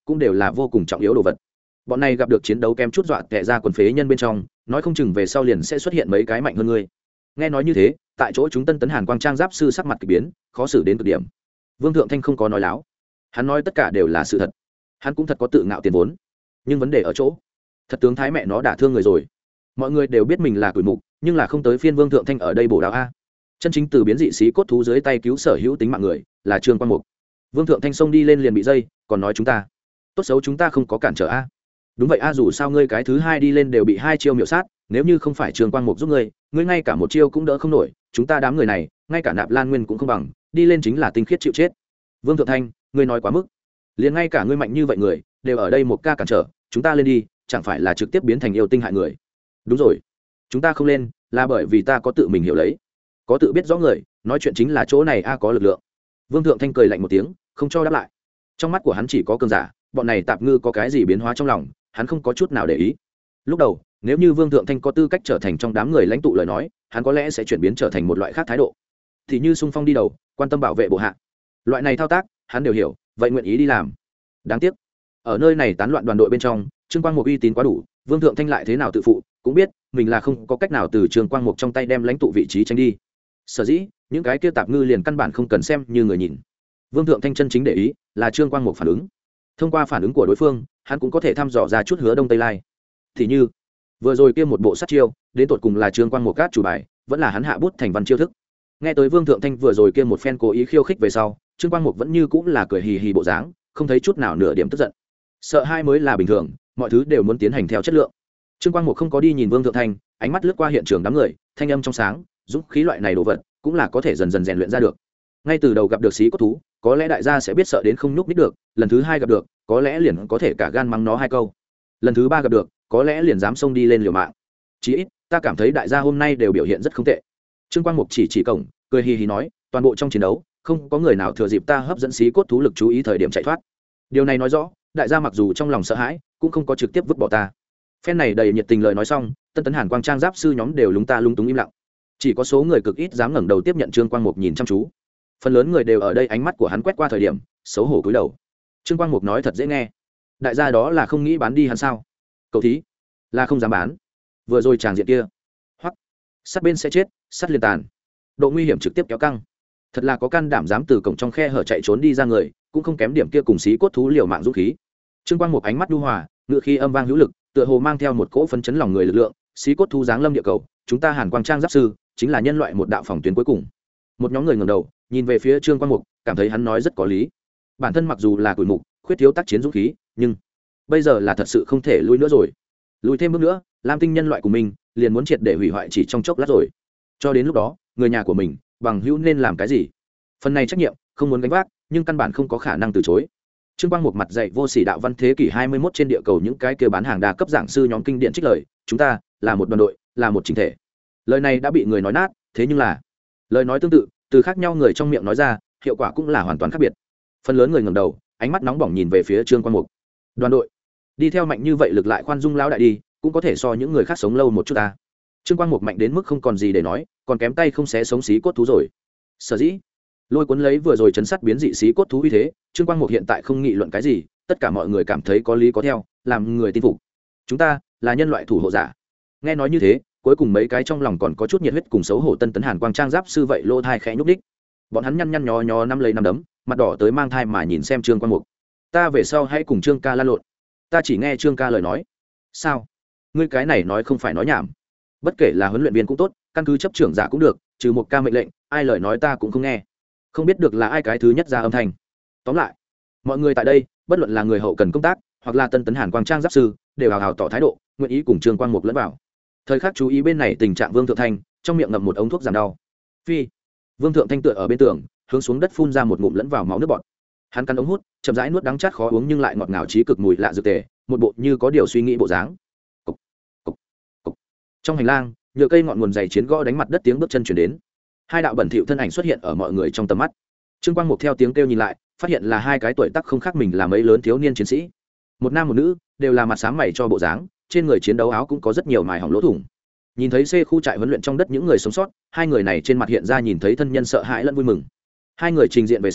Speaker 1: cũng đều là vô cùng trọng yếu đồ vật. Bọn này gặp được chiến đấu kém chút dọa tè ra quần phế nhân bên trong, nói không chừng về sau liền sẽ xuất hiện mấy cái mạnh hơn ngươi. Nghe nói như thế, tại chỗ chúng tân tấn Hàn Quang Trang giáp sư sắc mặt kỳ biến, khó xử đến cực điểm. Vương Thượng Thanh không có nói láo, hắn nói tất cả đều là sự thật. Hắn cũng thật có tự ngạo tiền vốn, nhưng vấn đề ở chỗ, thật tướng thái mẹ nó đả thương người rồi. Mọi người đều biết mình là quỷ mục, nhưng là không tới phiên Vương Thượng Thanh ở đây bổ đạo a. Chân chính từ biến dị xí cốt thú dưới tay cứu sở hữu tính mạng người, là Trương Quang Mục. Vương Thượng Thanh xông đi lên liền bị dây, còn nói chúng ta tốt xấu chúng ta không có cản trở a. Đúng vậy a, dù sao ngươi cái thứ hai đi lên đều bị hai chiêu miểu sát, nếu như không phải Trương Quang Mục giúp ngươi ngay cả một chiêu cũng đỡ không nổi, chúng ta đám người này ngay cả Nạp Lan Nguyên cũng không bằng, đi lên chính là tinh khiết chịu chết. Vương Thượng Thanh, ngươi nói quá mức, liền ngay cả ngươi mạnh như vậy người đều ở đây một ca cản trở, chúng ta lên đi chẳng phải là trực tiếp biến thành yêu tinh hại người. Đúng rồi, chúng ta không lên là bởi vì ta có tự mình hiểu lấy, có tự biết rõ người nói chuyện chính là chỗ này a có lực lượng. Vương Thượng Thanh cười lạnh một tiếng, không cho đáp lại. Trong mắt của hắn chỉ có cường giả, bọn này tạp ngư có cái gì biến hóa trong lòng hắn không có chút nào để ý. Lúc đầu nếu như Vương Thượng Thanh có tư cách trở thành trong đám người lãnh tụ lời nói, hắn có lẽ sẽ chuyển biến trở thành một loại khác thái độ, thì như xung phong đi đầu, quan tâm bảo vệ bộ hạ. Loại này thao tác hắn đều hiểu, vậy nguyện ý đi làm. Đáng tiếc ở nơi này tán loạn đoàn đội bên trong, Trương Quang Mục uy tín quá đủ, Vương Thượng Thanh lại thế nào tự phụ cũng biết mình là không có cách nào từ Trương Quang Mục trong tay đem lãnh tụ vị trí tranh đi. Sở dĩ những cái kia tạp ngư liền căn bản không cần xem như người nhìn. Vương Thượng Thanh chân chính để ý là Trương Quang Mục phản ứng. Thông qua phản ứng của đối phương, hắn cũng có thể thăm dò ra chút hứa đông tây lai. Thì như vừa rồi kia một bộ sát chiêu, đến tột cùng là Trương Quang Mục cát chủ bài, vẫn là hắn hạ bút thành văn chiêu thức. Nghe tới Vương Thượng Thanh vừa rồi kia một phen cố ý khiêu khích về sau, Trương Quang Mục vẫn như cũng là cười hì hì bộ dáng, không thấy chút nào nửa điểm tức giận. Sợ hai mới là bình thường, mọi thứ đều muốn tiến hành theo chất lượng. Trương Quang Mục không có đi nhìn Vương Thượng Thanh, ánh mắt lướt qua hiện trường đám người, thanh âm trong sáng, dũng khí loại này đồ vật cũng là có thể dần dần rèn luyện ra được. Ngay từ đầu gặp được xí cốt thú, có lẽ đại gia sẽ biết sợ đến không nhúc nhích được, lần thứ hai gặp được, có lẽ liền có thể cả gan mắng nó hai câu, lần thứ ba gặp được, có lẽ liền dám xông đi lên liều mạng. Chí ít ta cảm thấy đại gia hôm nay đều biểu hiện rất không tệ. Trương Quang Mục chỉ cổng, cười hì hì nói, toàn bộ trong chiến đấu không có người nào thừa dịp ta hấp dẫn xí cốt thú lực chú ý thời điểm chạy thoát. Điều này nói rõ đại gia mặc dù trong lòng sợ hãi, cũng không có trực tiếp vứt bỏ ta. Phen này đầy nhiệt tình lời nói xong, tân tấn Hàn Quang Trang giáp sư nhóm đều lúng ta lung túng im lặng. Chỉ có số người cực ít dám ngẩng đầu tiếp nhận Trương Quang Mục nhìn chăm chú. Phần lớn người đều ở đây ánh mắt của hắn quét qua thời điểm xấu hổ cúi đầu. Trương Quang Mục nói thật dễ nghe, đại gia đó là không nghĩ bán đi hắn sao? Cậu thí là không dám bán. Vừa rồi tràng diện kia, hoắc sát bên sẽ chết, sát liên tàn, độ nguy hiểm trực tiếp kéo căng. Thật là có can đảm dám từ cổng trong khe hở chạy trốn đi ra người, cũng không kém điểm kia cùng xí cốt thú liều mạng dũng khí. Trương Quang Mục ánh mắt nhu hòa, ngựa khí âm vang hữu lực, tựa hồ mang theo một cỗ phấn chấn lòng người lực lượng. Xí cốt thú giáng lâm địa cầu, chúng ta Hàn Quang Trang giáp sư chính là nhân loại một đạo phòng tuyến cuối cùng. Một nhóm người ngẩng đầu nhìn về phía Trương Quang Mục, cảm thấy hắn nói rất có lý. Bản thân mặc dù là quỷ mục, khuyết thiếu tác chiến dũng khí, nhưng bây giờ là thật sự không thể lui nữa rồi. Lùi thêm bước nữa, Lam Tinh nhân loại của mình liền muốn triệt để hủy hoại chỉ trong chốc lát rồi. Cho đến lúc đó, người nhà của mình, bằng hữu nên làm cái gì? Phần này trách nhiệm không muốn gánh vác, nhưng căn bản không có khả năng từ chối. Trương Quang Mục mặt dạy vô sỉ đạo văn thế kỷ 21 trên địa cầu những cái kia bán hàng đa cấp giảng sư nhóm kinh điển trích lời, chúng ta là một đoàn đội, là một chỉnh thể. Lời này đã bị người nói nát, thế nhưng là lời nói tương tự, từ khác nhau người trong miệng nói ra, hiệu quả cũng là hoàn toàn khác biệt. Phần lớn người ngẩng đầu, ánh mắt nóng bỏng nhìn về phía Trương Quang Mục. Đoàn đội đi theo mạnh như vậy lực lại khoan dung lão đại đi, cũng có thể so những người khác sống lâu một chút ta. Trương Quang Mục mạnh đến mức không còn gì để nói, còn kém tay không xé sống xí cốt thú rồi. Sở dĩ lôi cuốn lấy vừa rồi chấn sát biến dị xí cốt thú uy thế, Trương Quang Mục hiện tại không nghị luận cái gì, tất cả mọi người cảm thấy có lý có theo, làm người tin phục. Chúng ta là nhân loại thủ hộ giả. Nghe nói như thế, cuối cùng mấy cái trong lòng còn có chút nhiệt huyết cùng xấu hổ tân tấn Hàn Quang Trang giáp sư vậy lô thai khẽ nhúc đích. Bọn hắn nhăn nhăn nhó nhó năm lấy năm đấm, mặt đỏ tới mang thai mà nhìn xem Trương Quang Mục. Ta về sau hãy cùng Trương ca lan lộn. Ta chỉ nghe Trương ca lời nói. Sao? Ngươi cái này nói không phải nói nhảm. Bất kể là huấn luyện viên cũng tốt, căn cứ chấp trưởng giả cũng được, trừ một ca mệnh lệnh, ai lời nói ta cũng không nghe. Không biết được là ai cái thứ nhất ra âm thanh. Tóm lại, mọi người tại đây, bất luận là người hậu cần công tác, hoặc là tân tấn Hàn Quang Trang giáp sư, đều hào hào tỏ thái độ, nguyện ý cùng Trương Quang Mục lẫn vào. Thời khắc chú ý bên này tình trạng Vương Thượng Thanh, trong miệng ngậm một ống thuốc giảm đau. Phi. Vương Thượng Thanh tựa ở bên tường, hướng xuống đất phun ra một ngụm lẫn vào máu nước bọt. Hắn cắn ống hút, chậm rãi nuốt đắng chát khó uống nhưng lại ngọt ngào trí cực mùi lạ dược tề, một bộ như có điều suy nghĩ bộ dáng. Cục, cục, cục. Trong hành lang, nhựa cây ngọn nguồn dày chiến gõ đánh mặt đất tiếng bước chân chuyển đến. Hai đạo bẩn thỉu thân ảnh xuất hiện ở mọi người trong tầm mắt. Trương Quang Mục theo tiếng kêu nhìn lại, phát hiện là hai cái tuổi tác không khác mình là mấy lớn thiếu niên chiến sĩ. Một nam một nữ, đều là mặt xám mày cho bộ dáng, trên người chiến đấu áo cũng có rất nhiều mài hỏng lỗ thủng. Nhìn thấy C khu trại huấn luyện trong đất những người sống sót, hai người này trên mặt hiện ra nhìn thấy thân nhân sợ hãi lẫn vui mừng. Hai người trình diện về sau,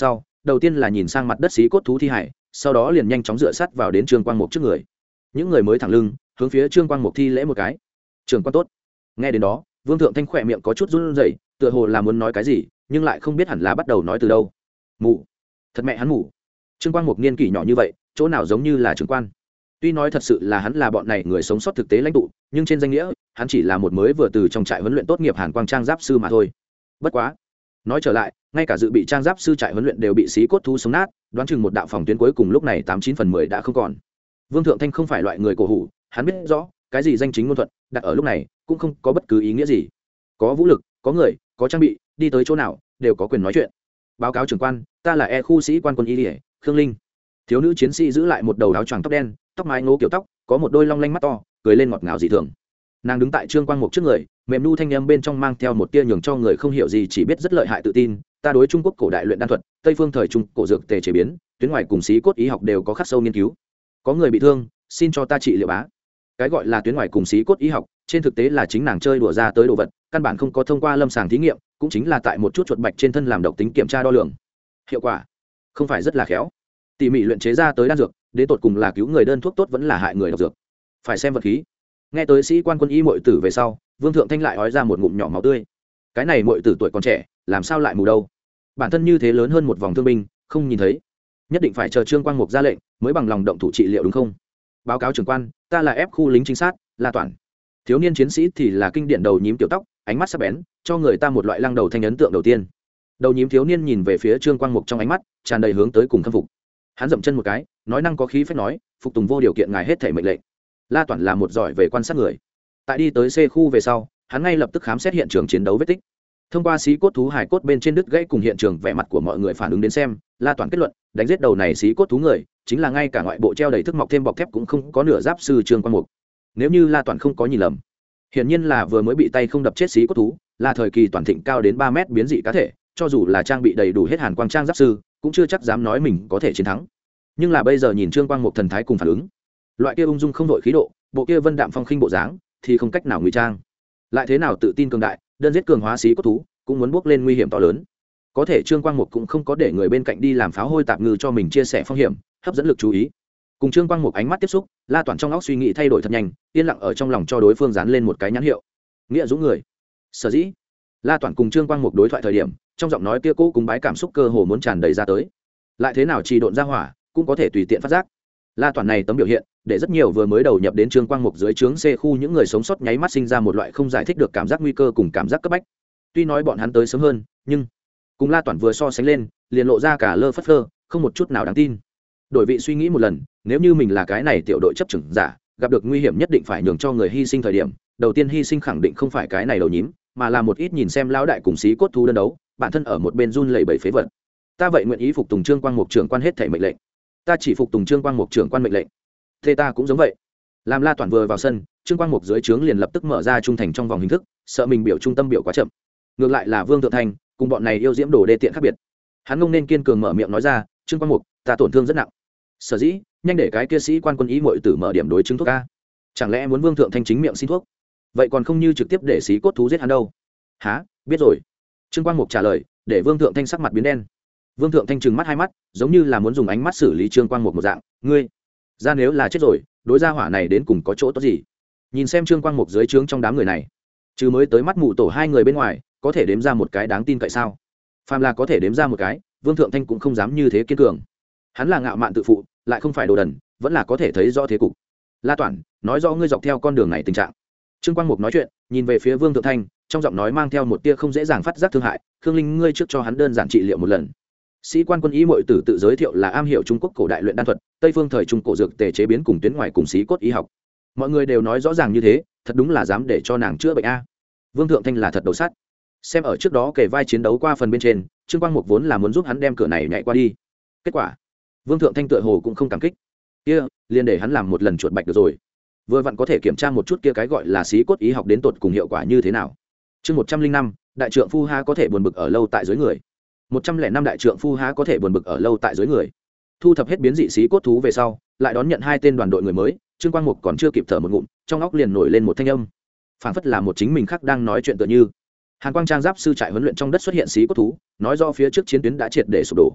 Speaker 1: đầu tiên là nhìn sang mặt đất xí cốt thú thi hải, sau đó liền nhanh chóng dựa sát vào đến Trương Quang Mục trước người. Những người mới thẳng lưng hướng phía Trương Quang Mục thi lễ một cái. Trường quan tốt. Nghe đến đó, Vương Thượng Thanh khỏe miệng có chút run rẩy, tựa hồ là muốn nói cái gì, nhưng lại không biết hẳn là bắt đầu nói từ đâu. Mù, thật mẹ hắn mù. Trương Quang Mục niên kỷ nhỏ như vậy, chỗ nào giống như là trưởng quan. Tuy nói thật sự là hắn là bọn này người sống sót thực tế lãnh tụ, nhưng trên danh nghĩa, hắn chỉ là một mới vừa từ trong trại huấn luyện tốt nghiệp Hàn Quang Trang giáp sư mà thôi. Bất quá, nói trở lại, ngay cả dự bị trang giáp sư trại huấn luyện đều bị xí cốt thú sống nát, đoán chừng một đạo phòng tuyến cuối cùng lúc này 89/10 đã không còn. Vương Thượng Thanh không phải loại người cổ hủ, hắn biết rõ, cái gì danh chính ngôn thuận, đặt ở lúc này cũng không có bất cứ ý nghĩa gì. Có vũ lực, có người, có trang bị, đi tới chỗ nào đều có quyền nói chuyện. Báo cáo trưởng quan, ta là khu sĩ quan quân y Lệ, Khương Linh. Thiếu nữ chiến sĩ giữ lại một đầu áo choàng tóc đen, tóc mái ngố kiểu tóc, có một đôi long lanh mắt to, cười lên ngọt ngào dị thường. Nàng đứng tại Trương Quang Mục trước người, mềm nu thanh âm bên trong mang theo một tia nhường cho người không hiểu gì chỉ biết rất lợi hại tự tin. Ta đối Trung Quốc cổ đại luyện đan thuật, Tây phương thời trung cổ dược tề chế biến, tuyến ngoài cùng xí cốt y học đều có khắc sâu nghiên cứu. Có người bị thương, xin cho ta trị liệu bá. Cái gọi là tuyến ngoài cùng xí cốt y học, trên thực tế là chính nàng chơi đùa ra tới đồ vật, căn bản không có thông qua lâm sàng thí nghiệm, cũng chính là tại một chút chuột bạch trên thân làm độc tính kiểm tra đo lường. Hiệu quả không phải rất là khéo. Tỉ mỉ luyện chế ra tới đan dược, đến tột cùng là cứu người đơn thuốc tốt vẫn là hại người độc dược. Phải xem vật khí. Nghe tới sĩ quan quân y muội tử về sau, Vương Thượng Thanh lại ói ra một ngụm nhỏ máu tươi. Cái này muội tử tuổi còn trẻ, làm sao lại mù đâu? Bản thân như thế lớn hơn một vòng thương binh, không nhìn thấy. Nhất định phải chờ Trương Quang Mục ra lệnh, mới bằng lòng động thủ trị liệu đúng không? Báo cáo trưởng quan, ta là ép khu lính trinh sát, La Toản. Thiếu niên chiến sĩ thì là kinh điển đầu nhím tiểu tóc, ánh mắt sắc bén, cho người ta một loại lăng đầu thanh ấn tượng đầu tiên. Đầu nhím thiếu niên nhìn về phía Trương Quang Mục trong ánh mắt tràn đầy hướng tới cùng khâm phục. Hắn dậm chân một cái, nói năng có khí phách nói, phục tùng vô điều kiện ngài hết thảy mệnh lệnh. La Toản là một giỏi về quan sát người. Tại đi tới C khu về sau, hắn ngay lập tức khám xét hiện trường chiến đấu vết tích. Thông qua xí cốt thú hải cốt bên trên đứt gãy cùng hiện trường vẻ mặt của mọi người phản ứng đến xem, La Toản kết luận, đánh giết đầu này xí cốt thú người, chính là ngay cả ngoại bộ treo đầy thức mọc thêm bọc thép cũng không có nửa giáp sư Trương Quang Mục. Nếu như La Toản không có nhìn lầm, hiển nhiên là vừa mới bị tay không đập chết xí cốt thú, là thời kỳ toàn thịnh cao đến 3 mét biến dị cá thể, cho dù là trang bị đầy đủ hết Hàn Quang Trang giáp sư, cũng chưa chắc dám nói mình có thể chiến thắng. Nhưng là bây giờ nhìn Trương Quang Mục thần thái cùng phản ứng, loại kia ung dung không đội khí độ, bộ kia vân đạm phong khinh bộ dáng, thì không cách nào ngụy trang. Lại thế nào tự tin cường đại, đơn giết cường hóa xí cốt thú, cũng muốn bước lên nguy hiểm to lớn. Có thể Trương Quang Mục cũng không có để người bên cạnh đi làm pháo hôi tạp ngư cho mình chia sẻ phong hiểm, hấp dẫn lực chú ý. Cùng Trương Quang Mục ánh mắt tiếp xúc, La Toản trong óc suy nghĩ thay đổi thật nhanh, yên lặng ở trong lòng cho đối phương dán lên một cái nhãn hiệu. Nghĩa dũng người. Sở dĩ, La Toản cùng Trương Quang Mục đối thoại thời điểm, trong giọng nói kia cố cúng bái cảm xúc cơ hồ muốn tràn đầy ra tới. Lại thế nào trì độn ra hỏa, cũng có thể tùy tiện phát giác. La Toản này tấm biểu hiện, để rất nhiều vừa mới đầu nhập đến Trương Quang Mục dưới trướng C khu những người sống sót nháy mắt sinh ra một loại không giải thích được cảm giác nguy cơ cùng cảm giác cấp bách. Tuy nói bọn hắn tới sớm hơn, nhưng cùng La Toản vừa so sánh lên, liền lộ ra cả lơ phất phơ, không một chút nào đáng tin. Đổi vị suy nghĩ một lần, nếu như mình là cái này tiểu đội chấp trưởng giả, gặp được nguy hiểm nhất định phải nhường cho người hy sinh thời điểm, đầu tiên hy sinh khẳng định không phải cái này đầu nhím, mà là một ít nhìn xem lão đại cùng xí cốt thú đơn đấu, bản thân ở một bên run lẩy bẩy phế vật. Ta vậy nguyện ý phục tùng Trương Quang Mục trưởng quan hết thảy mệnh lệnh. Ta chỉ phục tùng Trương Quang Mục trưởng quan mệnh lệnh. Thế ta cũng giống vậy. Làm La Toản vừa vào sân, Trương Quang Mục dưới trướng liền lập tức mở ra trung thành trong vòng hình thức, sợ mình biểu trung tâm biểu quá chậm. Ngược lại là Vương Thượng Thanh, cùng bọn này yêu diễm đồ đê tiện khác biệt. Hắn ngông nên kiên cường mở miệng nói ra, Trương Quang Mục, ta tổn thương rất nặng. Sở dĩ, nhanh để cái kia sĩ quan quân ý muội tử mở điểm đối chứng thuốc a. Chẳng lẽ muốn Vương Thượng Thanh chính miệng xin thuốc? Vậy còn không như trực tiếp để xí cốt thú giết hắn đâu? Hả? Biết rồi. Trương Quang Mục trả lời, để Vương Thượng Thanh sắc mặt biến đen. Vương Thượng Thanh trừng mắt hai mắt, giống như là muốn dùng ánh mắt xử lý Trương Quang Mục một dạng, ngươi, ra nếu là chết rồi, đối gia hỏa này đến cùng có chỗ tốt gì? Nhìn xem Trương Quang Mục dưới trướng trong đám người này, trừ mới tới mắt mù tổ hai người bên ngoài, có thể đếm ra một cái đáng tin cậy sao? Phàm là có thể đếm ra một cái, Vương Thượng Thanh cũng không dám như thế kiên cường. Hắn là ngạo mạn tự phụ, lại không phải đồ đần, vẫn là có thể thấy rõ thế cục. La Toản, nói rõ ngươi dọc theo con đường này tình trạng. Trương Quang Mục nói chuyện, nhìn về phía Vương Thượng Thanh, trong giọng nói mang theo một tia không dễ dàng phát giác thương hại. Khương Linh, ngươi trước cho hắn đơn giản trị liệu một lần. Sĩ quan quân ý muội tử tự giới thiệu là am hiểu Trung Quốc cổ đại luyện đan thuật, Tây phương thời trung cổ dược tề chế biến cùng tuyến ngoài cùng xí cốt y học. Mọi người đều nói rõ ràng như thế, thật đúng là dám để cho nàng chữa bệnh a. Vương Thượng Thanh là thật đầu sắt. Xem ở trước đó kể vai chiến đấu qua phần bên trên, Trương Quang Mục vốn là muốn giúp hắn đem cửa này nhảy qua đi. Kết quả, Vương Thượng Thanh tựa hồ cũng không cảm kích. Kia, liền để hắn làm một lần chuột bạch được rồi. Vừa vặn có thể kiểm tra một chút kia cái gọi là xí cốt y học đến tột cùng hiệu quả như thế nào. Chương 105, đại trượng phu ha có thể buồn bực ở lâu tại dưới người. 105 đại trượng phu há có thể buồn bực ở lâu tại dưới người. Thu thập hết biến dị xí cốt thú về sau, lại đón nhận 2 tên đoàn đội người mới, Trương Quang Mục còn chưa kịp thở một ngụm, trong óc liền nổi lên một thanh âm. Phảng phất là một chính mình khác đang nói chuyện tựa như. Hàn Quang Trang giáp sư trại huấn luyện trong đất xuất hiện xí cốt thú, nói do phía trước chiến tuyến đã triệt để sụp đổ.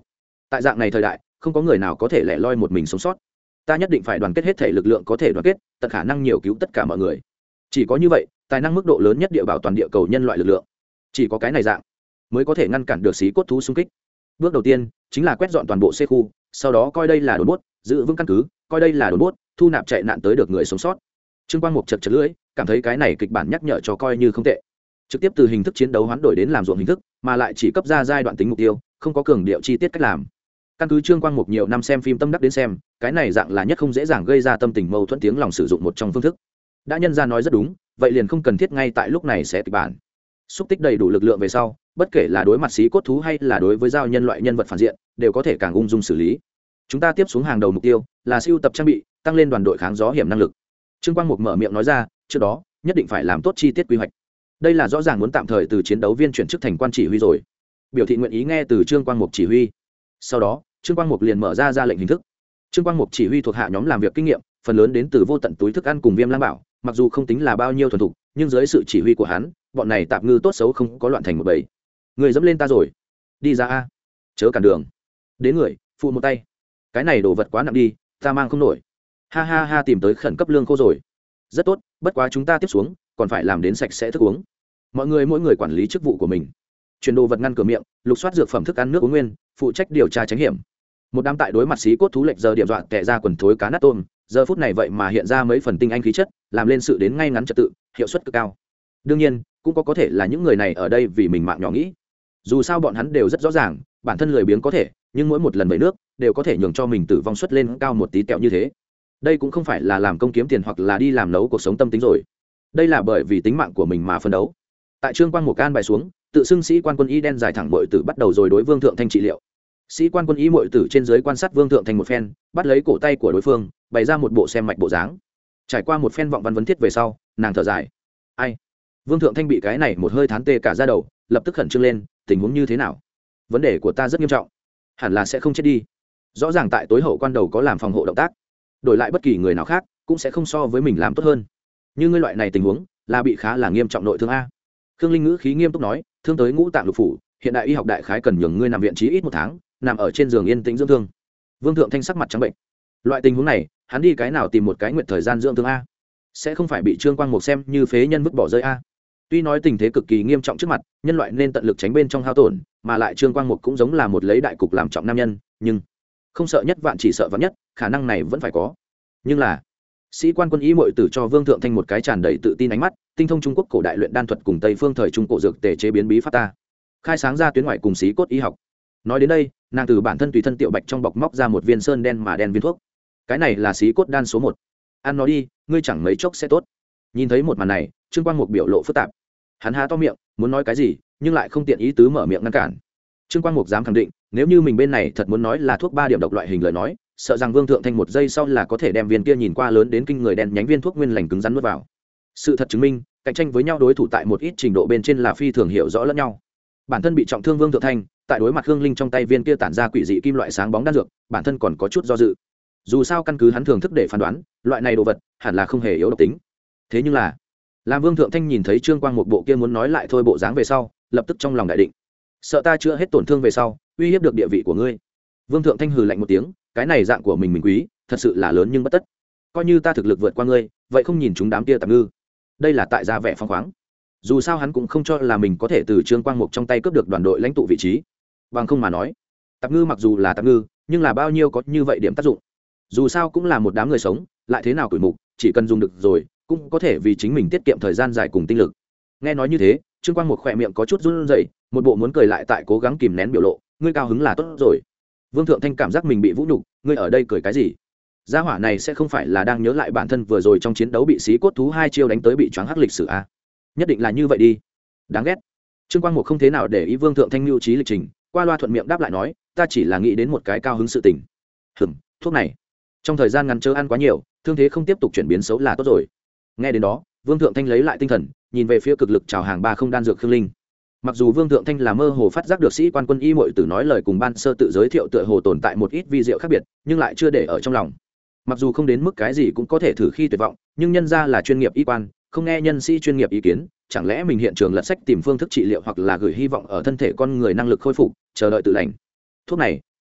Speaker 1: tại dạng này thời đại không có người nào có thể lẻ loi một mình sống sót. Ta nhất định phải đoàn kết hết thể lực lượng có thể đoàn kết, tận khả năng nhiều cứu tất cả mọi người. Chỉ có như vậy tài năng mức độ lớn nhất địa bảo toàn địa cầu nhân loại lực lượng, chỉ có cái này dạng mới có thể ngăn cản được xí cốt thú xung kích. Bước đầu tiên chính là quét dọn toàn bộ xe khu, sau đó coi đây là đồn bốt, giữ vững căn cứ, coi đây là đồn bốt, thu nạp chạy nạn tới được người sống sót. Trương Quang Mục chật chật lưỡi, cảm thấy cái này kịch bản nhắc nhở cho coi như không tệ. Trực tiếp từ hình thức chiến đấu hoán đổi đến làm ruộng hình thức, mà lại chỉ cấp ra giai đoạn tính mục tiêu, không có cường điệu chi tiết cách làm. Căn cứ Trương Quang Mục nhiều năm xem phim tâm đắc đến xem, cái này dạng là nhất không dễ dàng gây ra tâm tình mâu thuẫn tiếng lòng sử dụng một trong phương thức. Đã nhân ra nói rất đúng, vậy liền không cần thiết ngay tại lúc này sẽ kịch bản. Xúc tích đầy đủ lực lượng về sau, bất kể là đối mặt xí cốt thú hay là đối với giao nhân loại nhân vật phản diện, đều có thể càng ung dung xử lý. Chúng ta tiếp xuống hàng đầu mục tiêu là siêu tập trang bị, tăng lên đoàn đội kháng gió hiểm năng lực. Trương Quang Mục mở miệng nói ra, trước đó nhất định phải làm tốt chi tiết quy hoạch. Đây là rõ ràng muốn tạm thời từ chiến đấu viên chuyển chức thành quan chỉ huy rồi. Biểu thị nguyện ý nghe từ Trương Quang Mục chỉ huy. Sau đó Trương Quang Mục liền mở ra lệnh hình thức. Trương Quang Mục chỉ huy thuộc hạ nhóm làm việc kinh nghiệm phần lớn đến từ vô tận túi thức ăn cùng Viêm Lang Bảo, mặc dù không tính là bao nhiêu thuần thục, nhưng dưới sự chỉ huy của hắn, bọn này tạp ngư tốt xấu không có loạn thành một bầy. Người dẫm lên ta rồi, đi ra a, chớ cản đường. Đến người phụ một tay, cái này đồ vật quá nặng đi, ta mang không nổi. Ha ha ha, tìm tới khẩn cấp lương khô rồi, rất tốt, bất quá chúng ta tiếp xuống còn phải làm đến sạch sẽ thức uống. Mọi người mỗi người quản lý chức vụ của mình, chuyển đồ vật ngăn cửa miệng, lục soát dược phẩm thức ăn nước uống nguyên, phụ trách điều tra tránh hiểm. Một đám tại đối mặt xí cốt thú lệch giờ điểm dọa tẻ ra quần thối cá nát tôm, giờ phút này vậy mà hiện ra mấy phần tinh anh khí chất, làm lên sự đến ngay ngắn trật tự, hiệu suất cực cao. Đương nhiên cũng có thể là những người này ở đây vì mình mạng nhỏ nghĩ, dù sao bọn hắn đều rất rõ ràng bản thân lười biếng có thể, nhưng mỗi một lần vẩy nước đều có thể nhường cho mình tử vong suất lên cao một tí tẹo như thế. Đây cũng không phải là làm công kiếm tiền hoặc là đi làm nấu cuộc sống tâm tính rồi, đây là bởi vì tính mạng của mình mà phân đấu. Tại Trương Quang Mục can bài xuống, tự xưng sĩ quan quân y đen dài thẳng bội tử bắt đầu rồi đối Vương Thượng Thanh trị liệu. Sĩ quan quân y mội tử trên dưới quan sát Vương Thượng Thanh một phen, bắt lấy cổ tay của đối phương, bày ra một bộ xem mạch bộ dáng. Trải qua một phen vọng văn vấn thiết về sau, nàng thở dài. Ai? Vương Thượng Thanh bị cái này một hơi thán tê cả da đầu, lập tức khẩn trương lên, tình huống như thế nào? Vấn đề của ta rất nghiêm trọng, hẳn là sẽ không chết đi. Rõ ràng tại tối hậu quan đầu có làm phòng hộ động tác, đổi lại bất kỳ người nào khác cũng sẽ không so với mình làm tốt hơn. Như ngươi loại này tình huống, là bị khá là nghiêm trọng nội thương a. Khương Linh ngữ khí nghiêm túc nói, thương tới ngũ tạng lục phủ, hiện đại y học đại khái cần nhường ngươi nằm viện trí ít 1 tháng, nằm ở trên giường yên tĩnh dưỡng thương. Vương Thượng Thanh sắc mặt trắng bệnh. Loại tình huống này hắn đi cái nào tìm một cái nguyện thời gian dưỡng thương a? Sẽ không phải bị Trương Quang Mục xem như phế nhân vứt bỏ rơi a? Tuy nói tình thế cực kỳ nghiêm trọng trước mặt, nhân loại nên tận lực tránh bên trong hao tổn, mà lại Trương Quang Mục cũng giống là một lấy đại cục làm trọng nam nhân, nhưng không sợ nhất vạn chỉ sợ vạn nhất, khả năng này vẫn phải có. Nhưng là sĩ quan quân y mội tử cho Vương Thượng Thanh một cái tràn đầy tự tin ánh mắt, tinh thông Trung Quốc cổ đại luyện đan thuật cùng Tây phương thời trung cổ dược tề chế biến bí pháp ta, khai sáng ra tuyến ngoại cùng xí cốt y học. Nói đến đây, nàng từ bản thân tùy thân tiểu bạch trong bọc móc ra một viên sơn đen mà đen viên thuốc. Cái này là xí cốt đan số 1. Ăn nó đi, ngươi chẳng mấy chốc sẽ tốt. Nhìn thấy một màn này, Trương Quang Mục biểu lộ phức tạp. Hắn há to miệng muốn nói cái gì, nhưng lại không tiện ý tứ mở miệng ngăn cản. Trương Quang Mục dám khẳng định, nếu như mình bên này thật muốn nói là thuốc 3 điểm độc loại hình lời nói, sợ rằng Vương Thượng Thanh một giây sau là có thể đem viên kia nhìn qua lớn đến kinh người đen nhánh viên thuốc nguyên lành cứng rắn nuốt vào. Sự thật chứng minh, cạnh tranh với nhau đối thủ tại một ít trình độ bên trên là phi thường hiểu rõ lẫn nhau. Bản thân bị trọng thương Vương Thượng Thanh, tại đối mặt Hương Linh trong tay viên kia tản ra quỷ dị kim loại sáng bóng đan dược, bản thân còn có chút do dự. Dù sao căn cứ hắn thường thức để phán đoán, loại này đồ vật hẳn là không hề yếu độc tính. Thế nhưng là, làm Vương Thượng Thanh nhìn thấy Trương Quang một bộ kia muốn nói lại thôi bộ dáng về sau, lập tức trong lòng đại định. Sợ ta chữa hết tổn thương về sau, uy hiếp được địa vị của ngươi. Vương Thượng Thanh hừ lạnh một tiếng, cái này dạng của mình quý, thật sự là lớn nhưng bất tất. Coi như ta thực lực vượt qua ngươi, vậy không nhìn chúng đám kia tạp ngư. Đây là tại gia vẻ phong khoáng. Dù sao hắn cũng không cho là mình có thể từ Trương Quang Mục trong tay cướp được đoàn đội lãnh tụ vị trí. Bằng không mà nói, tạp ngư mặc dù là tạp ngư, nhưng là bao nhiêu có như vậy điểm tác dụng. Dù sao cũng là một đám người sống, lại thế nào tuổi mục, chỉ cần dùng được rồi, cũng có thể vì chính mình tiết kiệm thời gian dài cùng tinh lực. Nghe nói như thế, Trương Quang Mục khỏe miệng có chút run rẩy, một bộ muốn cười lại tại cố gắng kìm nén biểu lộ, ngươi cao hứng là tốt rồi. Vương Thượng Thanh cảm giác mình bị vũ nhục, ngươi ở đây cười cái gì? Gia hỏa này sẽ không phải là đang nhớ lại bản thân vừa rồi trong chiến đấu bị xí cốt thú 2 chiêu đánh tới bị choáng hắc lịch sử a? Nhất định là như vậy đi. Đáng ghét. Trương Quang Mục không thế nào để ý Vương Thượng Thanh lưu trí lịch trình, qua loa thuận miệng đáp lại nói, ta chỉ là nghĩ đến một cái cao hứng sự tình. Thuốc này trong thời gian ngắn chớ ăn quá nhiều, thương thế không tiếp tục chuyển biến xấu là tốt rồi. Nghe đến đó, Vương Thượng Thanh lấy lại tinh thần, nhìn về phía cực lực chào hàng ba không đan dược Khương Linh. Mặc dù Vương Thượng Thanh là mơ hồ phát giác được sĩ quan quân y muội tử nói lời cùng ban sơ tự giới thiệu tựa hồ tồn tại một ít vi diệu khác biệt, nhưng lại chưa để ở trong lòng. Mặc dù không đến mức cái gì cũng có thể thử khi tuyệt vọng, nhưng nhân ra là chuyên nghiệp y quan, không nghe nhân sĩ chuyên nghiệp ý kiến, chẳng lẽ mình hiện trường lật sách tìm phương thức trị liệu hoặc là gửi hy vọng ở thân thể con người năng lực khôi phục, chờ đợi tự lành. Thuốc này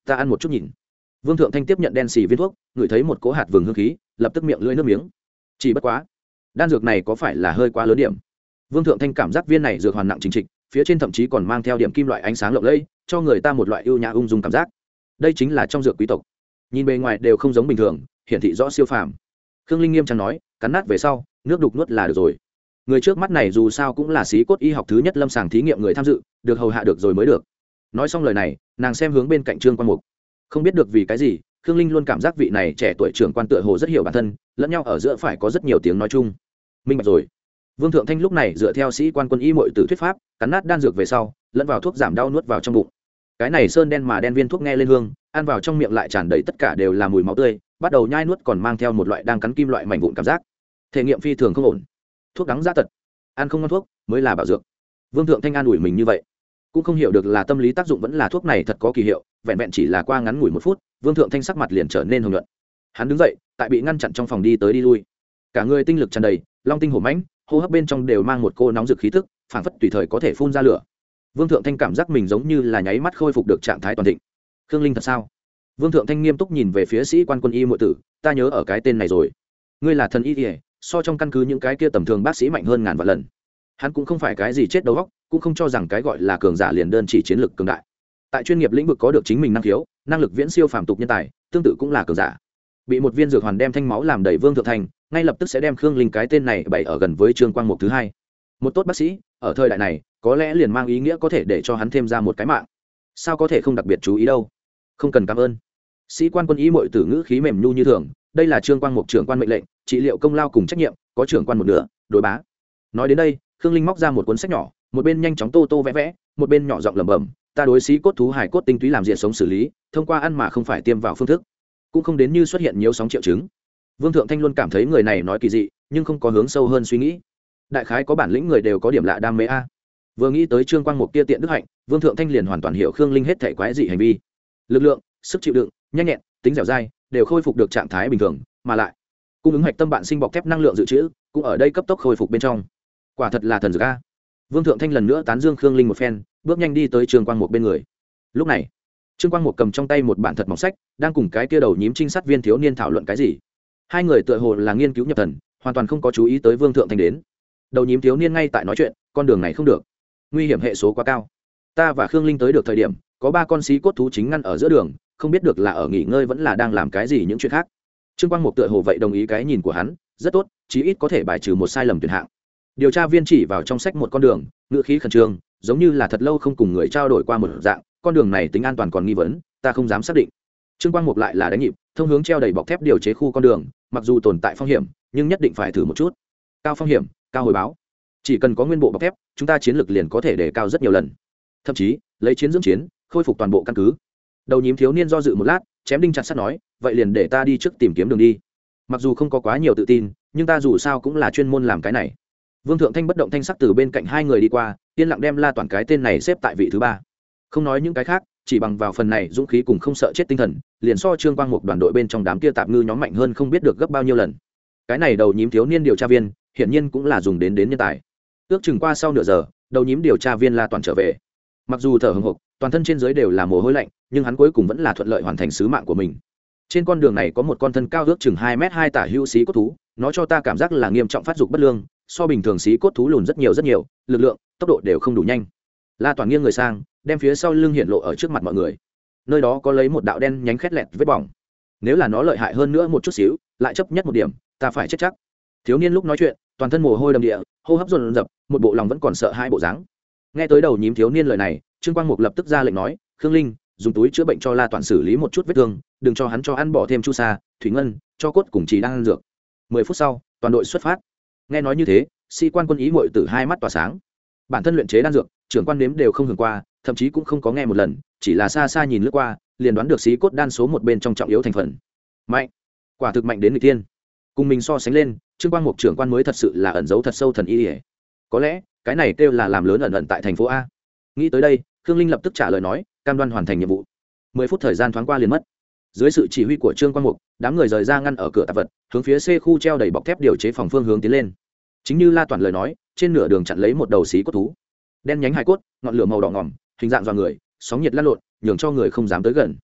Speaker 1: ta ăn một chút nhìn. Vương Thượng Thanh tiếp nhận đen xì viên thuốc, ngửi thấy một cỗ hạt vừng hương khí, lập tức miệng lưỡi nước miếng. Chỉ bất quá, đan dược này có phải là hơi quá lớn điểm? Vương Thượng Thanh cảm giác viên này dược hoàn nặng chính trịch, phía trên thậm chí còn mang theo điểm kim loại ánh sáng lộng lẫy, cho người ta một loại ưu nhã ung dung cảm giác. Đây chính là trong dược quý tộc. Nhìn bề ngoài đều không giống bình thường, hiển thị rõ siêu phàm. Khương Linh nghiêm trang nói, cắn nát về sau, nước đục nuốt là được rồi. Người trước mắt này dù sao cũng là sĩ cốt y học thứ nhất lâm sàng thí nghiệm người tham dự, được hầu hạ được rồi mới được. Nói xong lời này, nàng xem hướng bên cạnh Trương Quan Mục. Không biết được vì cái gì, Khương Linh luôn cảm giác vị này trẻ tuổi trưởng quan tựa hồ rất hiểu bản thân, lẫn nhau ở giữa phải có rất nhiều tiếng nói chung. Minh bạch rồi. Vương Thượng Thanh lúc này dựa theo sĩ quan quân y muội tử thuyết pháp, cắn nát đan dược về sau, lẫn vào thuốc giảm đau nuốt vào trong bụng. Cái này sơn đen mà đen viên thuốc nghe lên hương, ăn vào trong miệng lại tràn đầy tất cả đều là mùi máu tươi, bắt đầu nhai nuốt còn mang theo một loại đang cắn kim loại mảnh vụn cảm giác. Thể nghiệm phi thường không ổn. Thuốc đắng giá tật, ăn không ngon thuốc mới là bảo dược. Vương Thượng Thanh an ủi mình như vậy, cũng không hiểu được là tâm lý tác dụng vẫn là thuốc này thật có kỳ hiệu, vẹn vẹn chỉ là qua ngắn ngủi 1 phút, Vương Thượng Thanh sắc mặt liền trở nên hồng nhuận. Hắn đứng dậy, tại bị ngăn chặn trong phòng đi tới đi lui, cả người tinh lực tràn đầy, long tinh hổ mãnh, hô hấp bên trong đều mang một cô nóng rực khí tức, phảng phất tùy thời có thể phun ra lửa. Vương Thượng Thanh cảm giác mình giống như là nháy mắt khôi phục được trạng thái toàn thịnh. Khương Linh thật sao? Vương Thượng Thanh nghiêm túc nhìn về phía sĩ quan quân y muội tử, ta nhớ ở cái tên này rồi. Ngươi là thần y y, so trong căn cứ những cái kia tầm thường bác sĩ mạnh hơn ngàn vạn lần. Hắn cũng không phải cái gì chết đầu óc, cũng không cho rằng cái gọi là cường giả liền đơn chỉ chiến lược cường đại. Tại chuyên nghiệp lĩnh vực có được chính mình năng khiếu, năng lực viễn siêu phàm tục nhân tài, tương tự cũng là cường giả. Bị một viên dược hoàn đem thanh máu làm đầy Vương Thượng Thanh, ngay lập tức sẽ đem Khương Linh cái tên này bày ở gần với Trương Quang Mục thứ hai. Một tốt bác sĩ, ở thời đại này, có lẽ liền mang ý nghĩa có thể để cho hắn thêm ra một cái mạng. Sao có thể không đặc biệt chú ý đâu? Không cần cảm ơn. Sĩ quan quân y muội tử ngữ khí mềm nhu như thường, đây là Trương Quang Mục trưởng quan mệnh lệnh, trị liệu công lao cùng trách nhiệm, có trưởng quan một nửa, đối bá. Nói đến đây, Khương Linh móc ra một cuốn sách nhỏ, một bên nhanh chóng tô tô vẽ vẽ, một bên nhỏ giọng lẩm bẩm, ta đối sĩ cốt thú hải cốt tinh túy làm diện sống xử lý, thông qua ăn mà không phải tiêm vào phương thức, cũng không đến như xuất hiện nhiều sóng triệu chứng. Vương Thượng Thanh luôn cảm thấy người này nói kỳ dị, nhưng không có hướng sâu hơn suy nghĩ. Đại khái có bản lĩnh người đều có điểm lạ đam mê a. Vừa nghĩ tới Trương Quang Mục kia tiện đức hạnh, Vương Thượng Thanh liền hoàn toàn hiểu Khương Linh hết thảy quái dị hành vi. Lực lượng, sức chịu đựng, nhanh nhẹn, tính dẻo dai, đều khôi phục được trạng thái bình thường, mà lại cung ứng hạch tâm bạn sinh bọc thép năng lượng dự trữ, cũng ở đây cấp tốc khôi phục bên trong. Quả thật là thần dược a. Vương Thượng Thanh lần nữa tán dương Khương Linh một phen, bước nhanh đi tới Trương Quang Mục bên người. Lúc này, Trương Quang Mục cầm trong tay một bản thật mỏng sách, đang cùng cái kia đầu nhím trinh sát viên thiếu niên thảo luận cái gì. Hai người tựa hồ là nghiên cứu nhập thần, hoàn toàn không có chú ý tới Vương Thượng Thanh đến. Đầu nhím thiếu niên ngay tại nói chuyện, con đường này không được, nguy hiểm hệ số quá cao. Ta và Khương Linh tới được thời điểm, có 3 con xí cốt thú chính ngăn ở giữa đường, không biết được là ở nghỉ ngơi vẫn là đang làm cái gì những chuyện khác. Trương Quang Mục tựa hồ vậy đồng ý cái nhìn của hắn, rất tốt, chí ít có thể bài trừ một sai lầm tuyệt hạng. Điều tra viên chỉ vào trong sách một con đường, ngữ khí khẩn trương, giống như là thật lâu không cùng người trao đổi qua một dạng, con đường này tính an toàn còn nghi vấn, ta không dám xác định. Trương Quang Mục lại là đánh nhịp, thông hướng treo đầy bọc thép điều chế khu con đường, mặc dù tồn tại phong hiểm, nhưng nhất định phải thử một chút. Cao phong hiểm, cao hồi báo. Chỉ cần có nguyên bộ bọc thép, chúng ta chiến lược liền có thể đề cao rất nhiều lần. Thậm chí, lấy chiến dưỡng chiến, khôi phục toàn bộ căn cứ. Đầu nhím thiếu niên do dự một lát, chém đinh chặt sắt nói, vậy liền để ta đi trước tìm kiếm đường đi. Mặc dù không có quá nhiều tự tin, nhưng ta dù sao cũng là chuyên môn làm cái này. Vương Thượng Thanh bất động thanh sắc từ bên cạnh hai người đi qua, yên lặng đem La Toàn cái tên này xếp tại vị thứ 3. Không nói những cái khác, chỉ bằng vào phần này dũng khí cùng không sợ chết tinh thần, liền so Trương Quang Mục đoàn đội bên trong đám kia tạp ngư nhóm mạnh hơn không biết được gấp bao nhiêu lần. Cái này đầu nhím thiếu niên điều tra viên, hiển nhiên cũng là dùng đến nhân tài. Ước chừng qua sau nửa giờ, đầu nhím điều tra viên La Toàn trở về. Mặc dù thở hổn hộc, toàn thân trên dưới đều là mồ hôi lạnh, nhưng hắn cuối cùng vẫn là thuận lợi hoàn thành sứ mạng của mình. Trên con đường này có một con thân cao ước chừng 2m2 tả hữu xí cốt thú, nó cho ta cảm giác là nghiêm trọng phát dục bất lương, so bình thường xí cốt thú lùn rất nhiều, lực lượng, tốc độ đều không đủ nhanh. La Toàn nghiêng người sang, đem phía sau lưng hiện lộ ở trước mặt mọi người. Nơi đó có lấy một đạo đen nhánh khét lẹt vết bỏng. Nếu là nó lợi hại hơn nữa một chút xíu, lại chấp nhất một điểm, ta phải chết chắc. Thiếu niên lúc nói chuyện, toàn thân mồ hôi đầm địa, hô hấp dồn dập, một bộ lòng vẫn còn sợ hai bộ dáng. Nghe tới đầu nhím thiếu niên lời này, Trương Quang Mục lập tức ra lệnh nói, Khương Linh, dùng túi chữa bệnh cho La Toàn xử lý một chút vết thương, đừng cho hắn cho ăn bỏ thêm chu sa, thủy ngân, cho cốt cùng chỉ đang ăn dược. 10 phút sau, toàn đội xuất phát. Nghe nói như thế, sĩ quan quân ý muội tử hai mắt tỏa sáng. Bản thân luyện chế đan dược, trưởng quan nếm đều không hưởng qua, thậm chí cũng không có nghe một lần, chỉ là xa xa nhìn lướt qua, liền đoán được xí cốt đan số 1 bên trong trọng yếu thành phần. Mạnh, quả thực mạnh đến người tiên. Cùng mình so sánh lên, Trương Quang Mục trưởng quan mới thật sự là ẩn giấu thật sâu thần y. Có lẽ, cái này kêu là làm lớn ẩn tại thành phố A. Nghĩ tới đây, Khương Linh lập tức trả lời nói, cam đoan hoàn thành nhiệm vụ. 10 phút thời gian thoáng qua liền mất. Dưới sự chỉ huy của Trương Quang Mục, đám người rời ra ngăn ở cửa tạp vật, hướng phía C khu treo đầy bọc thép điều chế phòng phương hướng tiến lên. Chính như La Toàn lời nói, trên nửa đường chặn lấy một đầu xí cốt thú. Đen nhánh hai cốt, ngọn lửa màu đỏ ngòm, hình dạng do người, sóng nhiệt lăn lộn, nhường cho người không dám tới gần.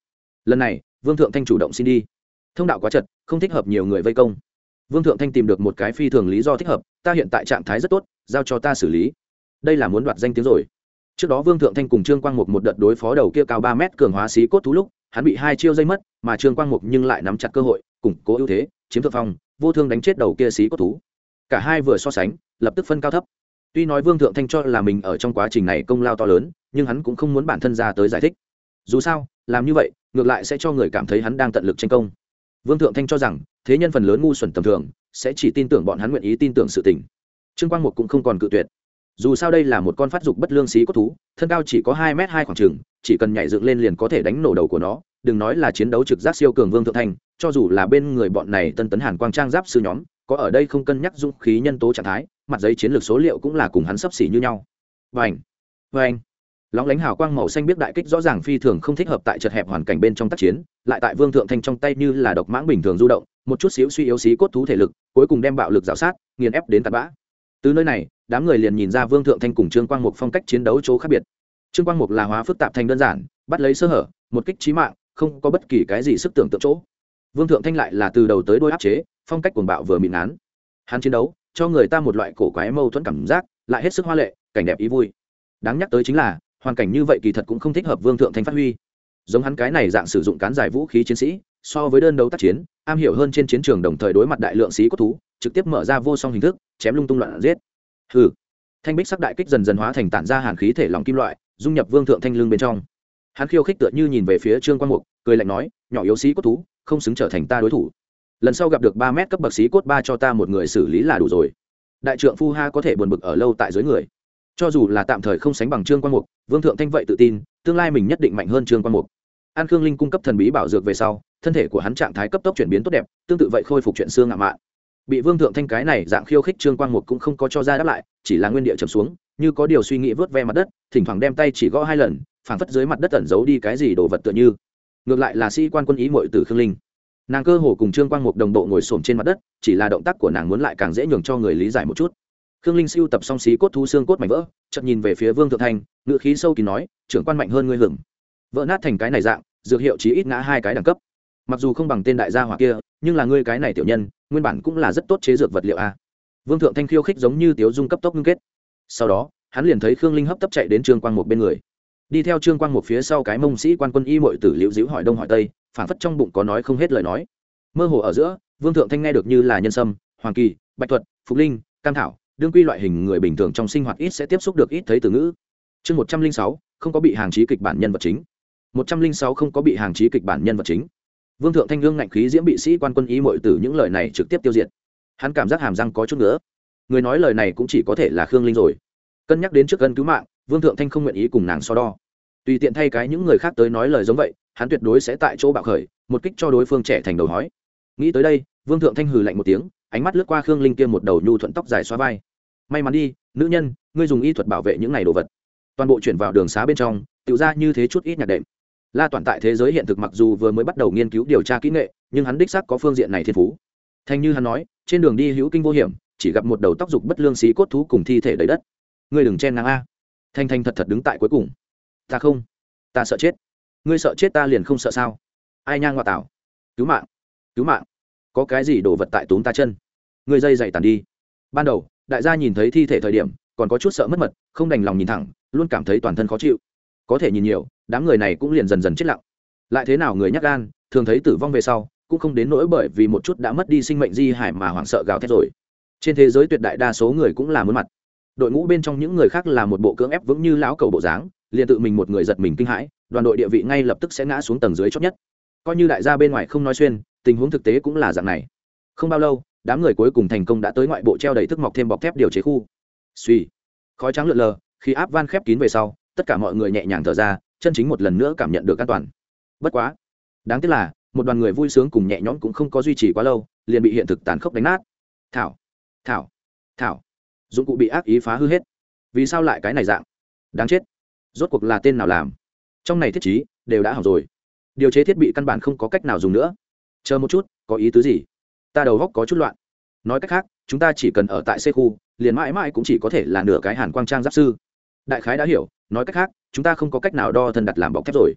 Speaker 1: lần này vương thượng thanh chủ động xin đi, thông đạo quá chật không thích hợp nhiều người vây công. Vương thượng thanh tìm được một cái phi thường lý do thích hợp, ta hiện tại trạng thái rất tốt, giao cho ta xử lý. Đây là muốn đoạt danh tiếng rồi. Trước đó Vương thượng thanh cùng Trương Quang Mục một đợt đối phó đầu kia cao 3 mét cường hóa xí cốt thú lúc, hắn bị 2 chiêu dây mất, mà Trương Quang Mục nhưng lại nắm chặt cơ hội, củng cố ưu thế, chiếm thượng phong, vô thương đánh chết đầu kia xí cốt thú. Cả hai vừa so sánh, lập tức phân cao thấp. Tuy nói Vương thượng thanh cho là mình ở trong quá trình này công lao to lớn, nhưng hắn cũng không muốn bản thân ra tới giải thích. Dù sao, làm như vậy, ngược lại sẽ cho người cảm thấy hắn đang tận lực tranh công. Vương thượng thanh cho rằng, thế nhân phần lớn ngu xuẩn tầm thường, sẽ chỉ tin tưởng bọn hắn nguyện ý tin tưởng sự tình. Trương Quang Mục cũng không còn cự tuyệt. Dù sao đây là một con phát dục bất lương xí cốt thú, thân cao chỉ có 2m2 khoảng chừng, chỉ cần nhảy dựng lên liền có thể đánh nổ đầu của nó, đừng nói là chiến đấu trực giác siêu cường Vương thượng thanh, cho dù là bên người bọn này tân tấn hàn quang trang giáp sư nhóm, có ở đây không cân nhắc dũng khí nhân tố trạng thái, mặt giấy chiến lược số liệu cũng là cùng hắn sấp xỉ như nhau. Vành, vành, lóng lánh hào quang màu xanh biết đại kích rõ ràng phi thường không thích hợp tại chật hẹp hoàn cảnh bên trong tác chiến, lại tại Vương thượng thanh trong tay như là độc mãng bình thường du động, một chút xíu suy yếu xí cốt thú thể lực, cuối cùng đem bạo lực rào sát, nghiền ép đến tạt bã. Từ nơi này, đám người liền nhìn ra Vương thượng thanh cùng Trương Quang Mục phong cách chiến đấu chỗ khác biệt. Trương Quang Mục là hóa phức tạp thành đơn giản, bắt lấy sơ hở, một kích chí mạng, không có bất kỳ cái gì sức tưởng tượng chỗ. Vương thượng thanh lại là từ đầu tới đuôi áp chế, phong cách cuồng bạo vừa mịn án. Hắn chiến đấu cho người ta một loại cổ quái mâu thuẫn cảm giác, lại hết sức hoa lệ, cảnh đẹp ý vui. Đáng nhắc tới chính là, hoàn cảnh như vậy kỳ thật cũng không thích hợp Vương thượng thanh phát huy. Giống hắn cái này dạng sử dụng cán giải vũ khí chiến sĩ, so với đơn đấu tác chiến, am hiểu hơn trên chiến trường đồng thời đối mặt đại lượng xí cốt thú, trực tiếp mở ra vô song hình thức, chém lung tung loạn giết. Hừ. Thanh bích sắc đại kích dần dần hóa thành tản ra hàn khí thể lỏng kim loại, dung nhập Vương thượng thanh lưng bên trong. Hắn khiêu khích tựa như nhìn về phía Trương Quang Mục, cười lạnh nói, nhỏ yếu xí cốt thú, không xứng trở thành ta đối thủ. Lần sau gặp được 3 mét cấp bậc xí cốt ba cho ta một người xử lý là đủ rồi. Đại trượng phu ha có thể buồn bực ở lâu tại dưới người. Cho dù là tạm thời không sánh bằng Trương Quang Mục, Vương thượng thanh vậy tự tin, tương lai mình nhất định mạnh hơn Trương Quang Mục. An Khương Linh cung cấp thần bí bảo dược về sau, thân thể của hắn trạng thái cấp tốc chuyển biến tốt đẹp, tương tự vậy khôi phục chuyện xương ngạo mạn. Bị Vương thượng thanh cái này dạng khiêu khích Trương Quang Mục cũng không có cho ra đáp lại, chỉ là nguyên địa trầm xuống, như có điều suy nghĩ vớt ve mặt đất, thỉnh thoảng đem tay chỉ gõ 2 lần, phảng phất dưới mặt đất ẩn giấu đi cái gì đồ vật tựa như. Ngược lại là sĩ quan quân ý muội tử Khương Linh, nàng cơ hồ cùng Trương Quang Mục đồng bộ ngồi xổm trên mặt đất, chỉ là động tác của nàng muốn lại càng dễ nhường cho người lý giải một chút. Khương Linh siêu tập xong xí cốt thú xương cốt mảnh vỡ, chợt nhìn về phía Vương thượng thanh, ngữ khí sâu kín nói, trưởng quan mạnh hơn ngươi hưởng. Vỡ nát thành cái này dạng, dược hiệu chí ít ngã 2 cái đẳng cấp. Mặc dù không bằng tên đại gia hỏa kia, nhưng là ngươi cái này tiểu nhân, nguyên bản cũng là rất tốt chế dược vật liệu a. Vương thượng thanh khiêu khích giống như tiếu dung cấp tốc ngưng kết. Sau đó, hắn liền thấy Khương Linh hấp tấp chạy đến Trương Quang Mục bên người. Đi theo Trương Quang Mục phía sau cái mông sĩ quan quân y muội tử liễu díu hỏi đông hỏi tây, phản phất trong bụng có nói không hết lời nói. Mơ hồ ở giữa, Vương thượng thanh nghe được như là nhân sâm, hoàng kỳ, bạch thuật, phục linh, cam thảo, đương quy loại hình người bình thường trong sinh hoạt ít sẽ tiếp xúc được ít thấy từ ngữ. Chương 106, không có bị hàng chí kịch bản nhân vật chính. 106 không có bị hàng chí kịch bản nhân vật chính. Vương thượng thanh gương ngạnh khí diễm bị sĩ quan quân ý muội tử những lời này trực tiếp tiêu diệt. Hắn cảm giác hàm răng có chút nữa. Người nói lời này cũng chỉ có thể là Khương Linh rồi. Cân nhắc đến trước ân cứu mạng, Vương thượng thanh không nguyện ý cùng nàng so đo. Tùy tiện thay cái những người khác tới nói lời giống vậy, hắn tuyệt đối sẽ tại chỗ bạo khởi, một kích cho đối phương trẻ thành đầu hói. Nghĩ tới đây, Vương thượng thanh hừ lạnh một tiếng, ánh mắt lướt qua Khương Linh kia một đầu nhu thuận tóc dài xóa vai. May mắn đi, nữ nhân, ngươi dùng y thuật bảo vệ những này đồ vật. Toàn bộ chuyển vào đường xá bên trong, tiểu ra như thế chút ít nhạc đệm. La Toàn tại thế giới hiện thực mặc dù vừa mới bắt đầu nghiên cứu điều tra kỹ nghệ, nhưng hắn đích xác có phương diện này thiên phú. Thanh như hắn nói, trên đường đi hữu kinh vô hiểm, chỉ gặp một đầu tóc dục bất lương xí cốt thú cùng thi thể đầy đất. Ngươi đừng chen ngang a. Thanh Thanh thật thật đứng tại cuối cùng. Ta không, ta sợ chết. Ngươi sợ chết ta liền không sợ sao? Ai nhang ngoại tảo. Cứu mạng, cứu mạng. Có cái gì đồ vật tại túm ta chân? Ngươi dây dậy tàn đi. Ban đầu, đại gia nhìn thấy thi thể thời điểm, còn có chút sợ mất mật, không đành lòng nhìn thẳng, luôn cảm thấy toàn thân khó chịu. Có thể nhìn nhiều, đám người này cũng liền dần dần chết lặng. Lại thế nào người nhát gan, thường thấy tử vong về sau, cũng không đến nỗi bởi vì một chút đã mất đi sinh mệnh di hải mà hoảng sợ gào thét rồi. Trên thế giới tuyệt đại đa số người cũng là muốn mặt. Đội ngũ bên trong những người khác là một bộ cưỡng ép vững như lão cầu bộ dáng, liền tự mình một người giật mình kinh hãi, đoàn đội địa vị ngay lập tức sẽ ngã xuống tầng dưới chót nhất. Coi như đại gia bên ngoài không nói xuyên, tình huống thực tế cũng là dạng này. Không bao lâu, đám người cuối cùng thành công đã tới ngoại bộ treo đầy thức mọc thêm bọc thép điều chế khu. Suy, khói trắng lượn lờ, khi áp van khép kín về sau, tất cả mọi người nhẹ nhàng thở ra, chân chính một lần nữa cảm nhận được an toàn. Bất quá, đáng tiếc là một đoàn người vui sướng cùng nhẹ nhõm cũng không có duy trì quá lâu, liền bị hiện thực tàn khốc đánh nát. Thảo, thảo, thảo, dụng cụ bị ác ý phá hư hết. Vì sao lại cái này dạng? Đáng chết. Rốt cuộc là tên nào làm? Trong này thiết trí đều đã hỏng rồi. Điều chế thiết bị căn bản không có cách nào dùng nữa. Chờ một chút, có ý tứ gì? Ta đầu góc có chút loạn. Nói cách khác, chúng ta chỉ cần ở tại C khu, liền mãi mãi cũng chỉ có thể là nửa cái hàn quang trang giáp sư. Đại khái đã hiểu, nói cách khác, chúng ta không có cách nào đo thân đặt làm bọc thép rồi.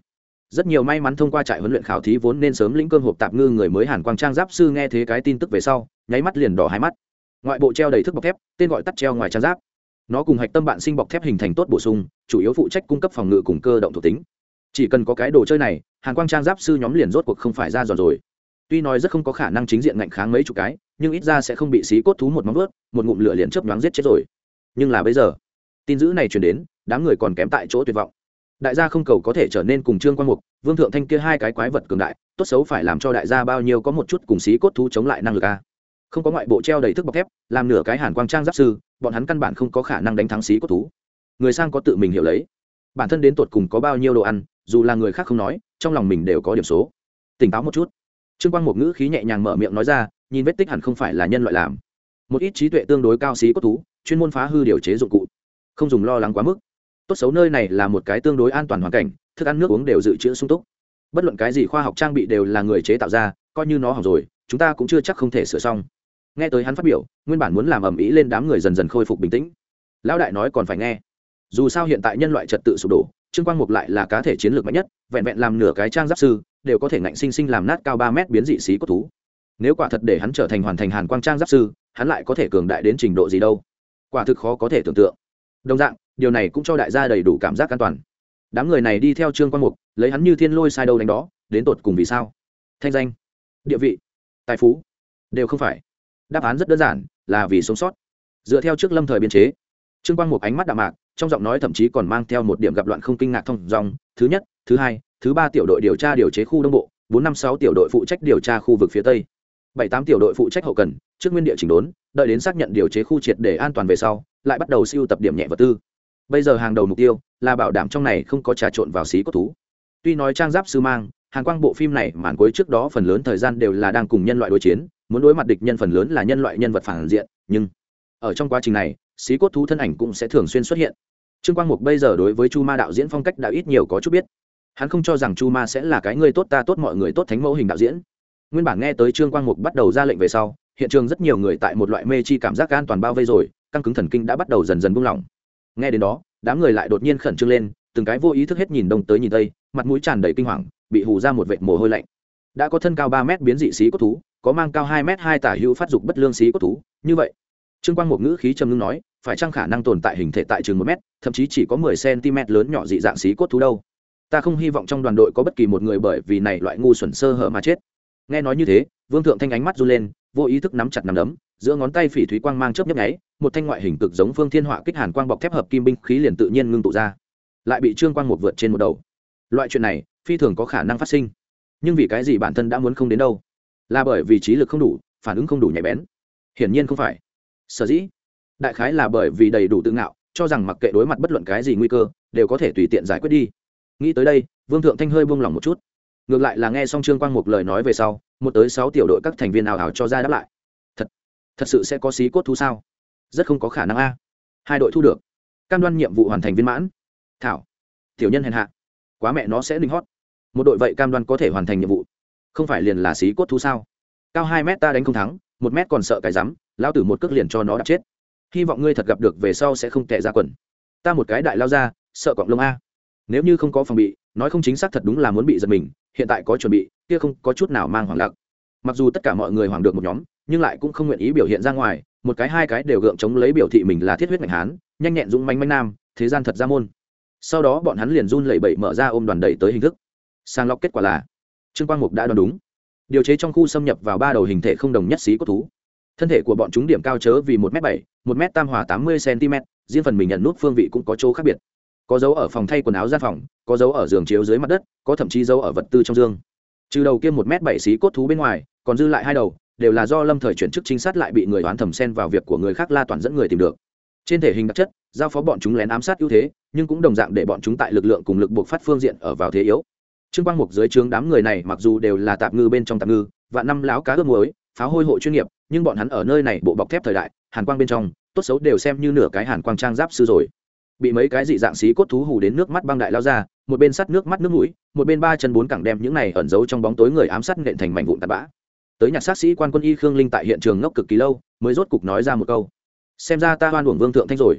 Speaker 1: rất nhiều may mắn thông qua trại huấn luyện khảo thí vốn nên sớm lĩnh cơm hộp tạp ngư người mới hàn quang trang giáp sư nghe thế cái tin tức về sau nháy mắt liền đỏ hai mắt. Ngoại bộ treo đầy thức bọc thép, tên gọi tắt treo ngoài trang giáp. Nó cùng hạch tâm bạn sinh bọc thép hình thành tốt bổ sung, chủ yếu phụ trách cung cấp phòng ngự cùng cơ động thuộc tính. Chỉ cần có cái đồ chơi này, hàn quang trang giáp sư nhóm liền rốt cuộc không phải ra giòn rồi. Tuy nói rất không có khả năng chính diện ngạnh kháng mấy chục cái, nhưng ít ra sẽ không bị xí cốt thú một móng vuốt, một ngụm lửa liền chớp nhoáng giết chết rồi. Nhưng là bây giờ, tin dữ này truyền đến, đám người còn kém tại chỗ tuyệt vọng. Đại gia không cầu có thể trở nên cùng Trương Quang Mục, Vương Thượng Thanh kia hai cái quái vật cường đại, tốt xấu phải làm cho đại gia bao nhiêu có một chút cùng xí cốt thú chống lại năng lực a. Không có ngoại bộ treo đầy thức bọc thép, làm nửa cái hàn quang trang giáp sư, bọn hắn căn bản không có khả năng đánh thắng xí cốt thú. Người sang có tự mình hiểu lấy, bản thân đến tột cùng có bao nhiêu đồ ăn, dù là người khác không nói, trong lòng mình đều có điểm số. Tỉnh táo một chút. Trương Quang Mục ngữ khí nhẹ nhàng mở miệng nói ra, nhìn vết tích hẳn không phải là nhân loại làm, một ít trí tuệ tương đối cao xí cốt thú, chuyên môn phá hư điều chế dụng cụ, không dùng lo lắng quá mức. Tốt xấu nơi này là một cái tương đối an toàn hoàn cảnh, thức ăn nước uống đều dự trữ sung túc, bất luận cái gì khoa học trang bị đều là người chế tạo ra, coi như nó hỏng rồi chúng ta cũng chưa chắc không thể sửa xong. Nghe tới hắn phát biểu, nguyên bản muốn làm ầm ĩ lên đám người dần dần khôi phục bình tĩnh. Lão đại nói còn phải nghe, dù sao hiện tại nhân loại trật tự sụp đổ, Trương Quang Mục lại là cá thể chiến lược mạnh nhất, vẹn vẹn làm nửa cái trang giáp sư đều có thể ngạnh sinh sinh làm nát cao 3 mét biến dị xí cốt thú. Nếu quả thật để hắn trở thành hoàn thành hàn quang trang giáp sư, hắn lại có thể cường đại đến trình độ gì đâu, quả thực khó có thể tưởng tượng. Đồng dạng, điều này cũng cho đại gia đầy đủ cảm giác an toàn. Đám người này đi theo Trương Quang Mục, lấy hắn như thiên lôi sai đâu đánh đó, đến tột cùng vì sao? Thanh danh, địa vị, tài phú, đều không phải. Đáp án rất đơn giản, là vì sống sót. Dựa theo trước lâm thời biên chế, Trương Quang Mục ánh mắt đạm mạc, trong giọng nói thậm chí còn mang theo một điểm gặp loạn không kinh ngạc thông dòng. Thứ nhất, thứ hai, thứ ba tiểu đội điều tra điều chế khu đông bộ, 456 tiểu đội phụ trách điều tra khu vực phía tây, 78 tiểu đội phụ trách hậu cần, trước nguyên địa chỉnh đốn, đợi đến xác nhận điều chế khu triệt để an toàn về sau, lại bắt đầu siêu tập điểm nhẹ vật tư. Bây giờ hàng đầu mục tiêu là bảo đảm trong này không có trà trộn vào xí cốt thú. Tuy nói trang giáp sư mang hàn quang bộ phim này màn cuối trước đó phần lớn thời gian đều là đang cùng nhân loại đối chiến, muốn đối mặt địch nhân phần lớn là nhân loại nhân vật phản diện, nhưng ở trong quá trình này xí cốt thú thân ảnh cũng sẽ thường xuyên xuất hiện. Trương Quang Mục bây giờ đối với Chu Ma đạo diễn phong cách đã ít nhiều có chút biết, hắn không cho rằng Chu Ma sẽ là cái người tốt ta tốt mọi người tốt thánh mẫu hình đạo diễn. Nguyên bản nghe tới Trương Quang Mục bắt đầu ra lệnh về sau, hiện trường rất nhiều người tại một loại mê chi cảm giác an toàn bao vây rồi, căng cứng thần kinh đã bắt đầu dần dần buông lỏng. Nghe đến đó, đám người lại đột nhiên khẩn trương lên, từng cái vô ý thức hết nhìn đông tới nhìn tây, mặt mũi tràn đầy kinh hoàng, bị hù ra một vệt mồ hôi lạnh. Đã có thân cao 3 mét biến dị xí cốt thú, có mang cao 2 mét 2 tả hữu phát dục bất lương xí cốt thú, như vậy, Trương Quang Mục ngữ khí trầm ngưng nói, phải chăng khả năng tồn tại hình thể tại chừng 1 mét, thậm chí chỉ có 10 cm lớn nhỏ dị dạng xí cốt thú đâu. Ta không hy vọng trong đoàn đội có bất kỳ một người bởi vì này loại ngu xuẩn sơ hở mà chết. Nghe nói như thế, Vương Thượng Thanh ánh mắt run lên, vô ý thức nắm chặt nắm đấm, giữa ngón tay phỉ thúy quang mang chớp nhấp nháy, một thanh ngoại hình cực giống Phương Thiên Họa kích hàn quang bọc thép hợp kim binh khí liền tự nhiên ngưng tụ ra, lại bị Trương Quang Mục vượt trên một đầu. Loại chuyện này phi thường có khả năng phát sinh, nhưng vì cái gì bản thân đã muốn không đến đâu? Là bởi vì trí lực không đủ, phản ứng không đủ nhạy bén? Hiển nhiên không phải. Sở dĩ, đại khái là bởi vì đầy đủ tự ngạo, cho rằng mặc kệ đối mặt bất luận cái gì nguy cơ đều có thể tùy tiện giải quyết đi. Nghĩ tới đây, Vương Thượng Thanh hơi buông lỏng một chút. Ngược lại là nghe xong Trương Quang Mục lời nói về sau, 1 tới 6 tiểu đội các thành viên ào ào cho ra đáp lại. Thật sự sẽ có xí cốt thú sao? Rất không có khả năng a. 2 đội thu được, cam đoan nhiệm vụ hoàn thành viên mãn. Thảo, tiểu nhân hèn hạ, quá mẹ nó sẽ đinh hót. 1 đội vậy cam đoan có thể hoàn thành nhiệm vụ, không phải liền là xí cốt thú sao? Cao 2 mét ta đánh không thắng, 1 mét còn sợ cái rắm, lão tử một cước liền cho nó đạp chết. Hy vọng ngươi thật gặp được về sau sẽ không tệ ra quần. Ta một cái đại lao ra, sợ cọng lông a. Nếu như không có phòng bị, nói không chính xác thật đúng là muốn bị giật mình, hiện tại có chuẩn bị, kia không có chút nào mang hoảng lạc. Mặc dù tất cả mọi người hoảng được một nhóm, nhưng lại cũng không nguyện ý biểu hiện ra ngoài, một cái hai cái đều gượng chống lấy biểu thị mình là thiết huyết ngành hán, nhanh nhẹn dũng mãnh mãnh nam, thế gian thật ra môn. Sau đó bọn hắn liền run lẩy bẩy mở ra ôm đoàn đẩy tới hình thức. Sàng lọc kết quả là Trương Quang Mục đã đoán đúng. Điều chế trong khu xâm nhập vào 3 đầu hình thể không đồng nhất xí cốt thú. Thân thể của bọn chúng điểm cao chớ vì 1m7, 1m tam hòa 80 cm, riêng phần mình nhận nút phương vị cũng có chỗ khác biệt. Có dấu ở phòng thay quần áo gian phòng, có dấu ở giường chiếu dưới mặt đất, có thậm chí dấu ở vật tư trong giường. Trừ đầu kia 1m7 xí cốt thú bên ngoài, còn dư lại 2 đầu, đều là do lâm thời chuyển chức trinh sát lại bị người đoán thầm xen vào việc của người khác la toàn dẫn người tìm được. Trên thể hình đặc chất, giao phó bọn chúng lén ám sát ưu thế, nhưng cũng đồng dạng để bọn chúng tại lực lượng cùng lực buộc phát phương diện ở vào thế yếu. Trương Quang Mục dưới trướng đám người này mặc dù đều là tạp ngư bên trong tạp ngư, vạn năm láo cá ướp muối, pháo hôi hộ chuyên nghiệp, nhưng bọn hắn ở nơi này bộ bọc thép thời đại, hàn quang bên trong, tốt xấu đều xem như nửa cái hàn quang trang giáp sư rồi. Bị mấy cái dị dạng xí cốt thú hù đến nước mắt băng đại lao ra, một bên sắt nước mắt nước mũi, một bên 3 chân 4 cẳng đem những này ẩn giấu trong bóng tối người ám sát nện thành mảnh vụn tạt bã. Tới nhạc sát sĩ quan quân y Khương Linh tại hiện trường ngốc cực kỳ lâu, mới rốt cục nói ra một câu: xem ra ta oan uổng Vương Thượng Thanh rồi.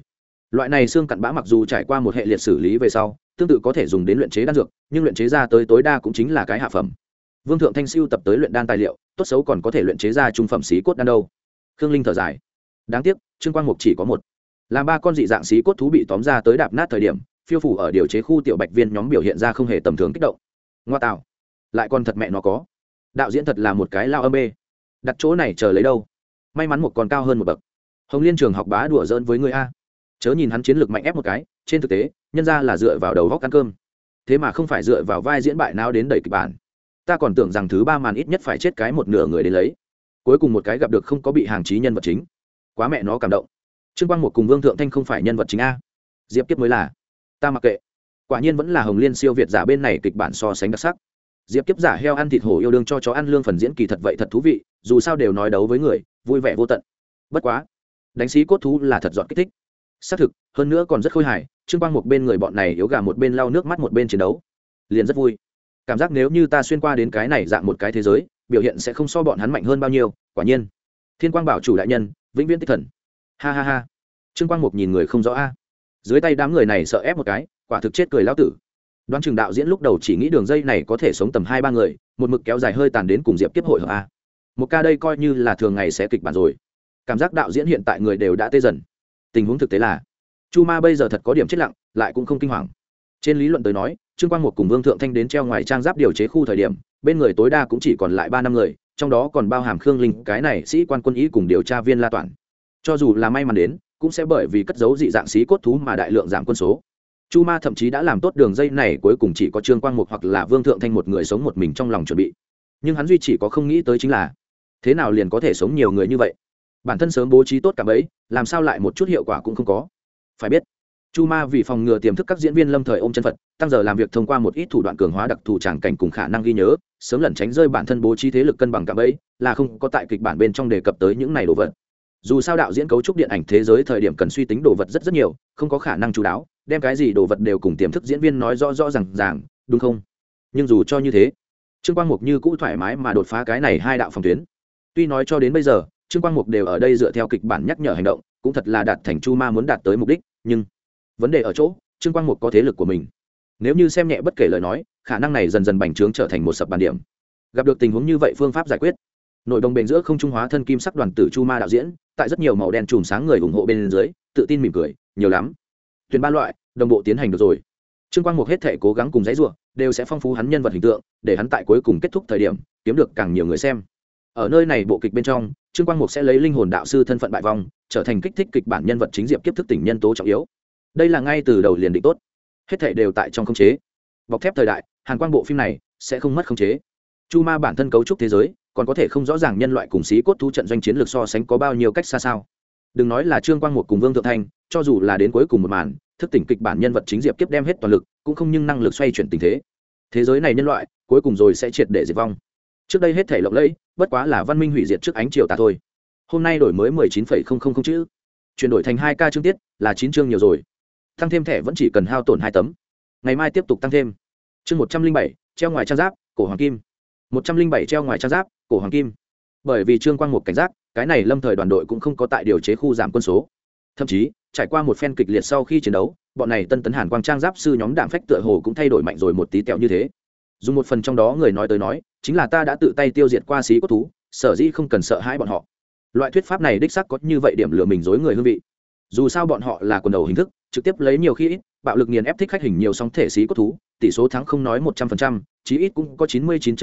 Speaker 1: Loại này xương cặn bã mặc dù trải qua một hệ liệt xử lý về sau tương tự có thể dùng đến luyện chế đan dược, nhưng luyện chế ra tới tối đa cũng chính là cái hạ phẩm. Vương Thượng Thanh siêu tập tới luyện đan tài liệu, tốt xấu còn có thể luyện chế ra trung phẩm xí cốt đan đâu. Khương Linh thở dài, đáng tiếc Trương Quang Mục chỉ có một. Làm ba con dị dạng xí cốt thú bị tóm ra tới đạp nát thời điểm, phiêu phủ ở điều chế khu tiểu bạch viên nhóm biểu hiện ra không hề tầm thường kích động. Ngoa tạo, lại còn thật mẹ nó có. Đạo diễn thật là một cái lao âm bê. Đặt chỗ này chờ lấy đâu? May mắn một còn cao hơn một bậc. Hồng Liên trường học bá đùa giỡn với người a. Chớ nhìn hắn chiến lược mạnh ép một cái, trên thực tế, nhân ra là dựa vào đầu góc ăn cơm. Thế mà không phải dựa vào vai diễn bại não đến đẩy kịch bản. Ta còn tưởng rằng thứ ba màn ít nhất phải chết cái một nửa người đến lấy. Cuối cùng một cái gặp được không có bị hàng chí nhân vật chính. Quá mẹ nó cảm động. Trương Quang Mục cùng Vương Thượng Thanh không phải nhân vật chính a. Diệp Kiếp mới là. Ta mặc kệ. Quả nhiên vẫn là Hồng Liên siêu việt giả bên này kịch bản so sánh đặc sắc. Diệp Kiếp giả heo ăn thịt hổ yêu đương cho chó ăn lương phần diễn kỳ thật vậy thật thú vị, dù sao đều nói đấu với người, vui vẻ vô tận. Bất quá, đánh xí cốt thú là thật dọn kích thích. Xác thực, hơn nữa còn rất khôi hài, Trương Quang Mục bên người bọn này yếu gà một bên lau nước mắt một bên chiến đấu, liền rất vui. Cảm giác nếu như ta xuyên qua đến cái này dạng một cái thế giới, biểu hiện sẽ không so bọn hắn mạnh hơn bao nhiêu, quả nhiên. Thiên Quang bảo chủ đại nhân, vĩnh viễn tích thần. Ha ha ha. Trương Quang Mục nhìn người không rõ a. Dưới tay đám người này sợ ép một cái, quả thực chết cười lão tử. Đoán chừng đạo diễn lúc đầu chỉ nghĩ đường dây này có thể sống tầm 2-3 người, một mực kéo dài hơi tàn đến cùng Diệp Kiếp hội hợp a. Một ca đây coi như là thường ngày sẽ kịch bản rồi. Cảm giác đạo diễn hiện tại người đều đã tê dần. Tình huống thực tế là Chu Ma bây giờ thật có điểm chết lặng, lại cũng không kinh hoàng. Trên lý luận tới nói, Trương Quang Mục cùng Vương Thượng Thanh đến treo ngoài trang giáp điều chế khu thời điểm, bên người tối đa cũng chỉ còn lại 3 năm người, trong đó còn bao hàm Khương Linh, cái này sĩ quan quân ý cùng điều tra viên La Toản. Cho dù là may mắn đến, cũng sẽ bởi vì cất giấu dị dạng xí cốt thú mà đại lượng giảm quân số. Chu Ma thậm chí đã làm tốt đường dây này cuối cùng chỉ có Trương Quang Mục hoặc là Vương Thượng Thanh một người sống một mình trong lòng chuẩn bị. Nhưng hắn duy chỉ có không nghĩ tới chính là, thế nào liền có thể sống nhiều người như vậy? Bản thân sớm bố trí tốt cả bấy, làm sao lại một chút hiệu quả cũng không có? Phải biết, Chu Ma vì phòng ngừa tiềm thức các diễn viên lâm thời ôm chân Phật, tăng giờ làm việc thông qua một ít thủ đoạn cường hóa đặc thù tràng cảnh cùng khả năng ghi nhớ, sớm lẩn tránh rơi bản thân bố trí thế lực cân bằng cả bấy, là không có tại kịch bản bên trong đề cập tới những này đồ vật. Dù sao đạo diễn cấu trúc điện ảnh thế giới thời điểm cần suy tính đồ vật rất nhiều, không có khả năng chú đáo, đem cái gì đồ vật đều cùng tiềm thức diễn viên nói rõ ràng, đúng không? Nhưng dù cho như thế, Trương Quang Mục như cũ thoải mái mà đột phá cái này hai đạo phòng tuyến. Tuy nói cho đến bây giờ, Trương Quang Mục đều ở đây dựa theo kịch bản nhắc nhở hành động, cũng thật là đạt thành Chu Ma muốn đạt tới mục đích, nhưng vấn đề ở chỗ, Trương Quang Mục có thế lực của mình. Nếu như xem nhẹ bất kể lời nói, khả năng này dần dần bành trướng trở thành một sập bàn điểm. Gặp được tình huống như vậy phương pháp giải quyết, nội đồng bền giữa không trung hóa thân kim sắc đoàn tử Chu Ma đạo diễn, tại rất nhiều màu đen chùm sáng người ủng hộ bên dưới, tự tin mỉm cười, nhiều lắm. Tuyển ba loại, đồng bộ tiến hành được rồi. Trương Quang Mục hết thể cố gắng cùng dãy rủa, đều sẽ phong phú hắn nhân vật hình tượng, để hắn tại cuối cùng kết thúc thời điểm, kiếm được càng nhiều người xem. Ở nơi này bộ kịch bên trong, Trương Quang Mục sẽ lấy linh hồn đạo sư thân phận bại vong, trở thành kích thích kịch bản nhân vật chính Diệp Kiếp thức tỉnh nhân tố trọng yếu. Đây là ngay từ đầu liền định tốt, hết thảy đều tại trong khống chế. Bọc thép thời đại, Hàn Quang bộ phim này sẽ không mất khống chế. Chu Ma bản thân cấu trúc thế giới, còn có thể không rõ ràng nhân loại cùng xí cốt thú trận doanh chiến lược so sánh có bao nhiêu cách xa sao. Đừng nói là Trương Quang Mục cùng Vương Thượng Thanh, cho dù là đến cuối cùng một màn, thức tỉnh kịch bản nhân vật chính Diệp Kiếp đem hết toàn lực, cũng không nhưng năng lực xoay chuyển tình thế. Thế giới này nhân loại, cuối cùng rồi sẽ triệt để diệt vong. Trước đây hết thảy lộng lẫy, bất quá là văn minh hủy diệt trước ánh chiều tà thôi. Hôm nay đổi mới 19,000 chữ, chuyển đổi thành 2K chương tiết, là 9 chương nhiều rồi. Tăng thêm thẻ vẫn chỉ cần hao tổn 2 tấm. Ngày mai tiếp tục tăng thêm. Chương 107, treo ngoài trang giáp, cổ hoàng kim. 107 treo ngoài trang giáp, cổ hoàng kim. Bởi vì Trương Quang Mục cảnh giác, cái này lâm thời đoàn đội cũng không có tại điều chế khu giảm quân số. Thậm chí, trải qua một phen kịch liệt sau khi chiến đấu, bọn này tân tấn Hàn Quang trang giáp sư nhóm đạm phách tựa hồ cũng thay đổi mạnh rồi một tí tẹo như thế. Dùng một phần trong đó người nói tới nói, chính là ta đã tự tay tiêu diệt qua xí cốt thú, sở dĩ không cần sợ hãi bọn họ. Loại thuyết pháp này đích xác có như vậy điểm lừa mình dối người hương vị. Dù sao bọn họ là quần đầu hình thức, trực tiếp lấy nhiều khi ít, bạo lực nghiền ép thích khách hình nhiều sóng thể xí cốt thú, tỷ số thắng không nói 100%, chí ít cũng có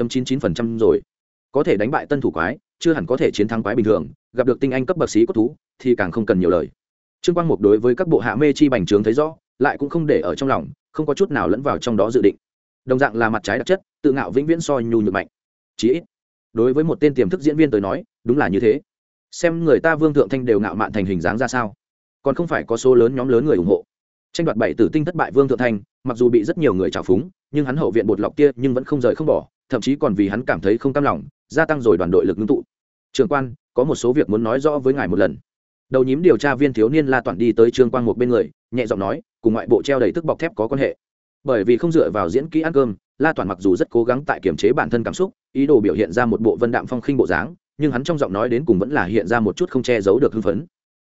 Speaker 1: 99.99% rồi. Có thể đánh bại tân thủ quái, chưa hẳn có thể chiến thắng quái bình thường, gặp được tinh anh cấp bậc xí cốt thú thì càng không cần nhiều lời. Trương Quang Mục đối với các bộ hạ mê chi bành trướng thấy rõ, lại cũng không để ở trong lòng, không có chút nào lẫn vào trong đó dự định. Đồng dạng là mặt trái đặc chất, tự ngạo vĩnh viễn soi nhu nhược mạnh. Chí ít, đối với một tên tiềm thức diễn viên tới nói, đúng là như thế. Xem người ta Vương Thượng Thanh đều ngạo mạn thành hình dáng ra sao, còn không phải có số lớn nhóm lớn người ủng hộ. Tranh đoạt 7 tử tinh thất bại Vương Thượng Thanh, mặc dù bị rất nhiều người trào phúng, nhưng hắn hậu viện bột lọc kia nhưng vẫn không rời không bỏ, thậm chí còn vì hắn cảm thấy không cam lòng, gia tăng rồi đoàn đội lực ngưng tụ. Trưởng quan, có một số việc muốn nói rõ với ngài một lần. Đầu nhím điều tra viên thiếu niên La Toản đi tới Trương Quang Mục bên người, nhẹ giọng nói, cùng ngoại bộ treo đầy tức bọc thép có quan hệ. Bởi vì không dựa vào diễn kỹ ăn cơm, La Toản mặc dù rất cố gắng tại kiềm chế bản thân cảm xúc, ý đồ biểu hiện ra một bộ vân đạm phong khinh bộ dáng, nhưng hắn trong giọng nói đến cùng vẫn là hiện ra một chút không che giấu được hưng phấn.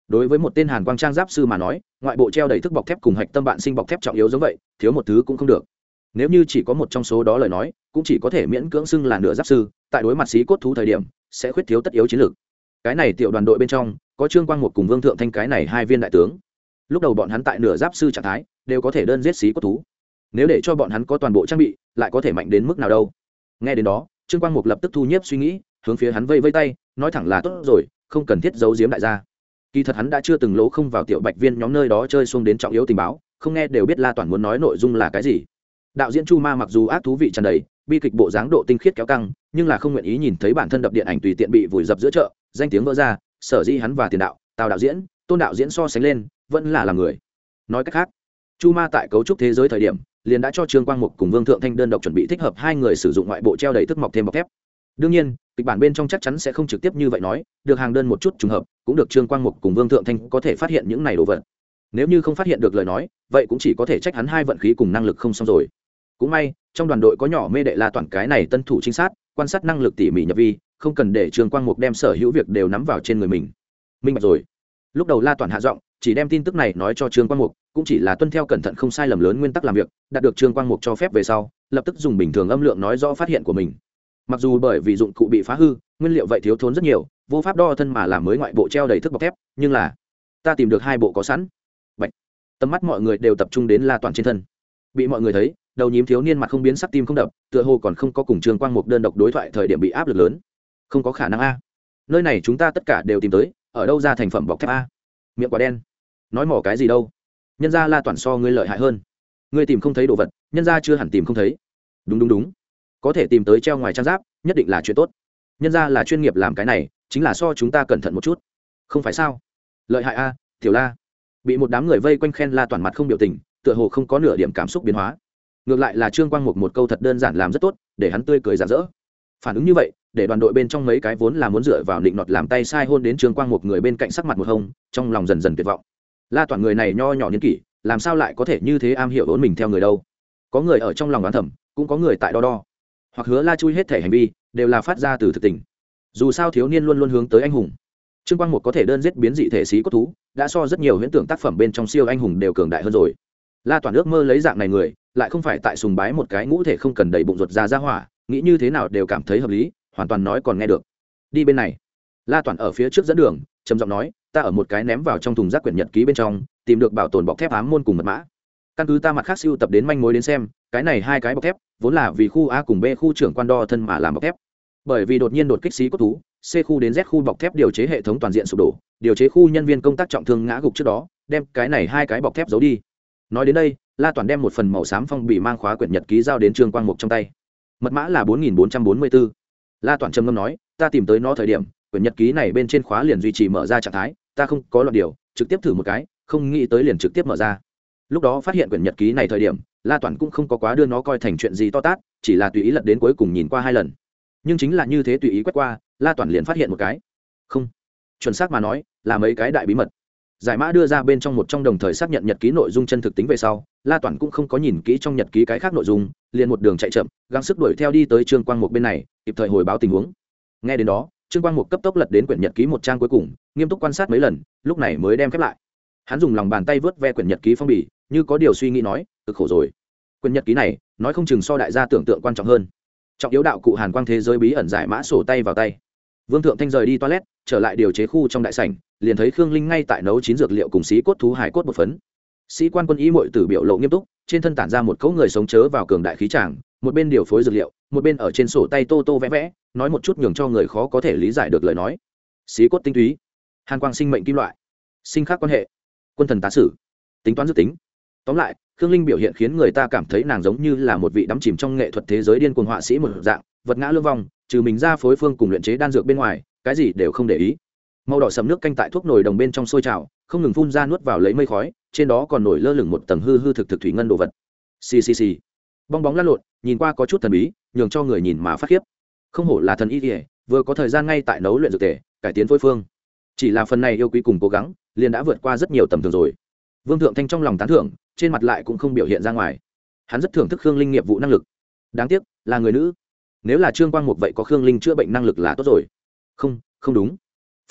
Speaker 1: đối với một tên hàn quang trang giáp sư mà nói, ngoại bộ treo đầy thức bọc thép cùng hạch tâm bạn sinh bọc thép trọng yếu giống vậy, thiếu một thứ cũng không được. Nếu như chỉ có một trong số đó lời nói, cũng chỉ có thể miễn cưỡng xưng là nửa giáp sư, tại đối mặt xí cốt thú thời điểm sẽ khuyết thiếu tất yếu chiến lược. Cái này tiểu đoàn đội bên trong có Trương Quang Một cùng Vương Thượng Thanh cái này hai viên đại tướng. Lúc đầu bọn hắn tại nửa giáp sư trạng thái đều có thể đơn giết xí cốt thú, nếu để cho bọn hắn có toàn bộ trang bị lại có thể mạnh đến mức nào đâu. Nghe đến đó, Trương Quang Mục lập tức thu nhiếp suy nghĩ, hướng phía hắn vây vây tay, nói thẳng là tốt rồi, không cần thiết giấu giếm đại gia. Kỳ thật hắn đã chưa từng lỗ không vào tiểu bạch viên nhóm nơi đó chơi xuông đến trọng yếu tình báo, không nghe đều biết La Toản muốn nói nội dung là cái gì. Đạo diễn Chu Ma mặc dù ác thú vị tràn đầy, bi kịch bộ dáng độ tinh khiết kéo căng, nhưng là không nguyện ý nhìn thấy bản thân đập điện ảnh tùy tiện bị vùi dập giữa chợ, danh tiếng vỡ ra, sở dĩ hắn và Tiền đạo, Tào đạo diễn, Tôn đạo diễn so sánh lên, vẫn là làm người. Nói cách khác, Chu Ma tại cấu trúc thế giới thời điểm, liền đã cho Trương Quang Mục cùng Vương Thượng Thanh đơn độc chuẩn bị thích hợp hai người sử dụng ngoại bộ treo đầy thức mọc thêm bọc thép. Đương nhiên, kịch bản bên trong chắc chắn sẽ không trực tiếp như vậy nói, được hàng đơn một chút trùng hợp, cũng được Trương Quang Mục cùng Vương Thượng Thanh có thể phát hiện những này đồ vật. Nếu như không phát hiện được lời nói, vậy cũng chỉ có thể trách hắn hai vận khí cùng năng lực không xong rồi. Cũng may, trong đoàn đội có nhỏ mê đệ La Toản cái này tân thủ trinh sát, quan sát năng lực tỉ mỉ nhập vi, không cần để Trương Quang Mục đem sở hữu việc đều nắm vào trên người mình. Minh bạch rồi. Lúc đầu La Toản hạ giọng, chỉ đem tin tức này nói cho Trương Quang Mục, cũng chỉ là tuân theo cẩn thận không sai lầm lớn nguyên tắc làm việc, đạt được Trương Quang Mục cho phép về sau, lập tức dùng bình thường âm lượng nói rõ phát hiện của mình. Mặc dù bởi vì dụng cụ bị phá hư, nguyên liệu vậy thiếu thốn rất nhiều, vô pháp đo thân mà làm mới ngoại bộ treo đầy thức bọc thép, nhưng là ta tìm được hai bộ có sẵn. Bạch. Tầm mắt mọi người đều tập trung đến La Toản trên thân. Bị mọi người thấy, đầu nhím thiếu niên mặt không biến sắc, tim không đập, tựa hồ còn không có cùng Trương Quang Mục đơn độc đối thoại thời điểm bị áp lực lớn. Không có khả năng a. Nơi này chúng ta tất cả đều tìm tới, ở đâu ra thành phẩm bọc thép a? Miệng quả đen. Nói mỏ cái gì đâu? Nhân gia La Toản so ngươi lợi hại hơn. Ngươi tìm không thấy đồ vật, nhân gia chưa hẳn tìm không thấy. Đúng, có thể tìm tới treo ngoài trang giáp, nhất định là chuyện tốt. Nhân gia là chuyên nghiệp làm cái này, chính là so chúng ta cẩn thận một chút. Không phải sao? Lợi hại a, Tiểu La. Bị một đám người vây quanh khen La Toản mặt không biểu tình, tựa hồ không có nửa điểm cảm xúc biến hóa. Ngược lại là Trương Quang Mục một câu thật đơn giản làm rất tốt, để hắn tươi cười rạng rỡ. Phản ứng như vậy, để đoàn đội bên trong mấy cái vốn là muốn dựa vào định nọt làm tay sai hôn đến Trương Quang Mục người bên cạnh sắc mặt một hông, trong lòng dần dần tuyệt vọng. La Toản người này nho nhỏ niên kỷ, làm sao lại có thể như thế am hiểu ốn mình theo người đâu? Có người ở trong lòng đoán thầm, cũng có người tại đo, hoặc hứa La chui hết thể hành vi đều là phát ra từ thực tình. Dù sao thiếu niên luôn luôn hướng tới anh hùng. Trương Quang Mục có thể đơn giết biến dị thể xí cốt thú, đã so rất nhiều huyễn tưởng tác phẩm bên trong siêu anh hùng đều cường đại hơn rồi. La Toản ước mơ lấy dạng này người, lại không phải tại sùng bái một cái ngũ thể không cần đầy bụng ruột ra hỏa, nghĩ như thế nào đều cảm thấy hợp lý, hoàn toàn nói còn nghe được. Đi bên này. La Toản ở phía trước dẫn đường, trầm giọng nói, ta ở một cái ném vào trong thùng rác quyển nhật ký bên trong, tìm được bảo tồn bọc thép ám môn cùng mật mã. Căn cứ ta mặt khác siêu tập đến manh mối đến xem, cái này hai cái bọc thép vốn là vì khu A cùng B khu trưởng quan đo thân mà làm bọc thép. Bởi vì đột nhiên đột kích xí cốt thú, C khu đến Z khu bọc thép điều chế hệ thống toàn diện sụp đổ, điều chế khu nhân viên công tác trọng thương ngã gục trước đó, đem cái này hai cái bọc thép giấu đi. Nói đến đây, La Toản đem một phần màu xám phong bì mang khóa quyển nhật ký giao đến Trương Quang Mục trong tay. Mật mã là 4444. La Toản trầm ngâm nói, ta tìm tới nó thời điểm, quyển nhật ký này bên trên khóa liền duy trì mở ra trạng thái, ta không có loạn điều, trực tiếp thử một cái, không nghĩ tới liền trực tiếp mở ra. Lúc đó phát hiện quyển nhật ký này thời điểm, La Toản cũng không có quá đưa nó coi thành chuyện gì to tát, chỉ là tùy ý lật đến cuối cùng nhìn qua hai lần. Nhưng chính là như thế tùy ý quét qua, La Toản liền phát hiện một cái. Không, chuẩn xác mà nói, là mấy cái đại bí mật. Giải mã đưa ra bên trong một trong đồng thời xác nhận nhật ký nội dung chân thực tính về sau, La Toản cũng không có nhìn kỹ trong nhật ký cái khác nội dung, liền một đường chạy chậm, gắng sức đuổi theo đi tới Trương Quang Mục bên này, kịp thời hồi báo tình huống. Nghe đến đó, Trương Quang Mục cấp tốc lật đến quyển nhật ký một trang cuối cùng, nghiêm túc quan sát mấy lần, lúc này mới đem khép lại. Hắn dùng lòng bàn tay vớt ve quyển nhật ký phong bì, như có điều suy nghĩ nói, cực khổ rồi. Quyển nhật ký này, nói không chừng so đại gia tưởng tượng quan trọng hơn. Trọng yếu đạo cụ Hàn Quang thế giới bí ẩn giải mã sổ tay vào tay. Vương Thượng Thanh rời đi toilet, trở lại điều chế khu trong đại sảnh, liền thấy Khương Linh ngay tại nấu chín dược liệu cùng xí cốt thú hải cốt bột phấn. Sĩ quan quân y muội tử biểu lộ nghiêm túc, trên thân tản ra một cỗ người sống chớ vào cường đại khí tràng, một bên điều phối dược liệu, một bên ở trên sổ tay tô tô vẽ vẽ, nói một chút nhường cho người khó có thể lý giải được lời nói. Xí cốt tinh túy, Hàn Quang sinh mệnh kim loại, sinh khác quan hệ, quân thần tá sử, tính toán dự tính. Tóm lại, Khương Linh biểu hiện khiến người ta cảm thấy nàng giống như là một vị đắm chìm trong nghệ thuật thế giới điên cuồng họa sĩ một dạng, vật ngã lương vong, trừ mình ra phối phương cùng luyện chế đan dược bên ngoài, cái gì đều không để ý. Màu đỏ sẫm nước canh tại thuốc nồi đồng bên trong sôi trào, không ngừng phun ra nuốt vào lấy mây khói, trên đó còn nổi lơ lửng một tầng hư hư thực thực thủy ngân đồ vật. Xì xì xì. Bong bóng lăn lộn, nhìn qua có chút thần bí, nhường cho người nhìn mà phát khiếp. Không hổ là thần y y, vừa có thời gian ngay tại nấu luyện dược tề, cải tiến phối phương. Chỉ là phần này yêu quý cùng cố gắng, liền đã vượt qua rất nhiều tầm thường rồi. Vương Thượng Thanh trong lòng tán thưởng, trên mặt lại cũng không biểu hiện ra ngoài. Hắn rất thưởng thức Khương Linh nghiệp vụ năng lực. Đáng tiếc, là người nữ. Nếu là Trương Quang Mục vậy có Khương Linh chữa bệnh năng lực là tốt rồi. Không đúng. Phải nói,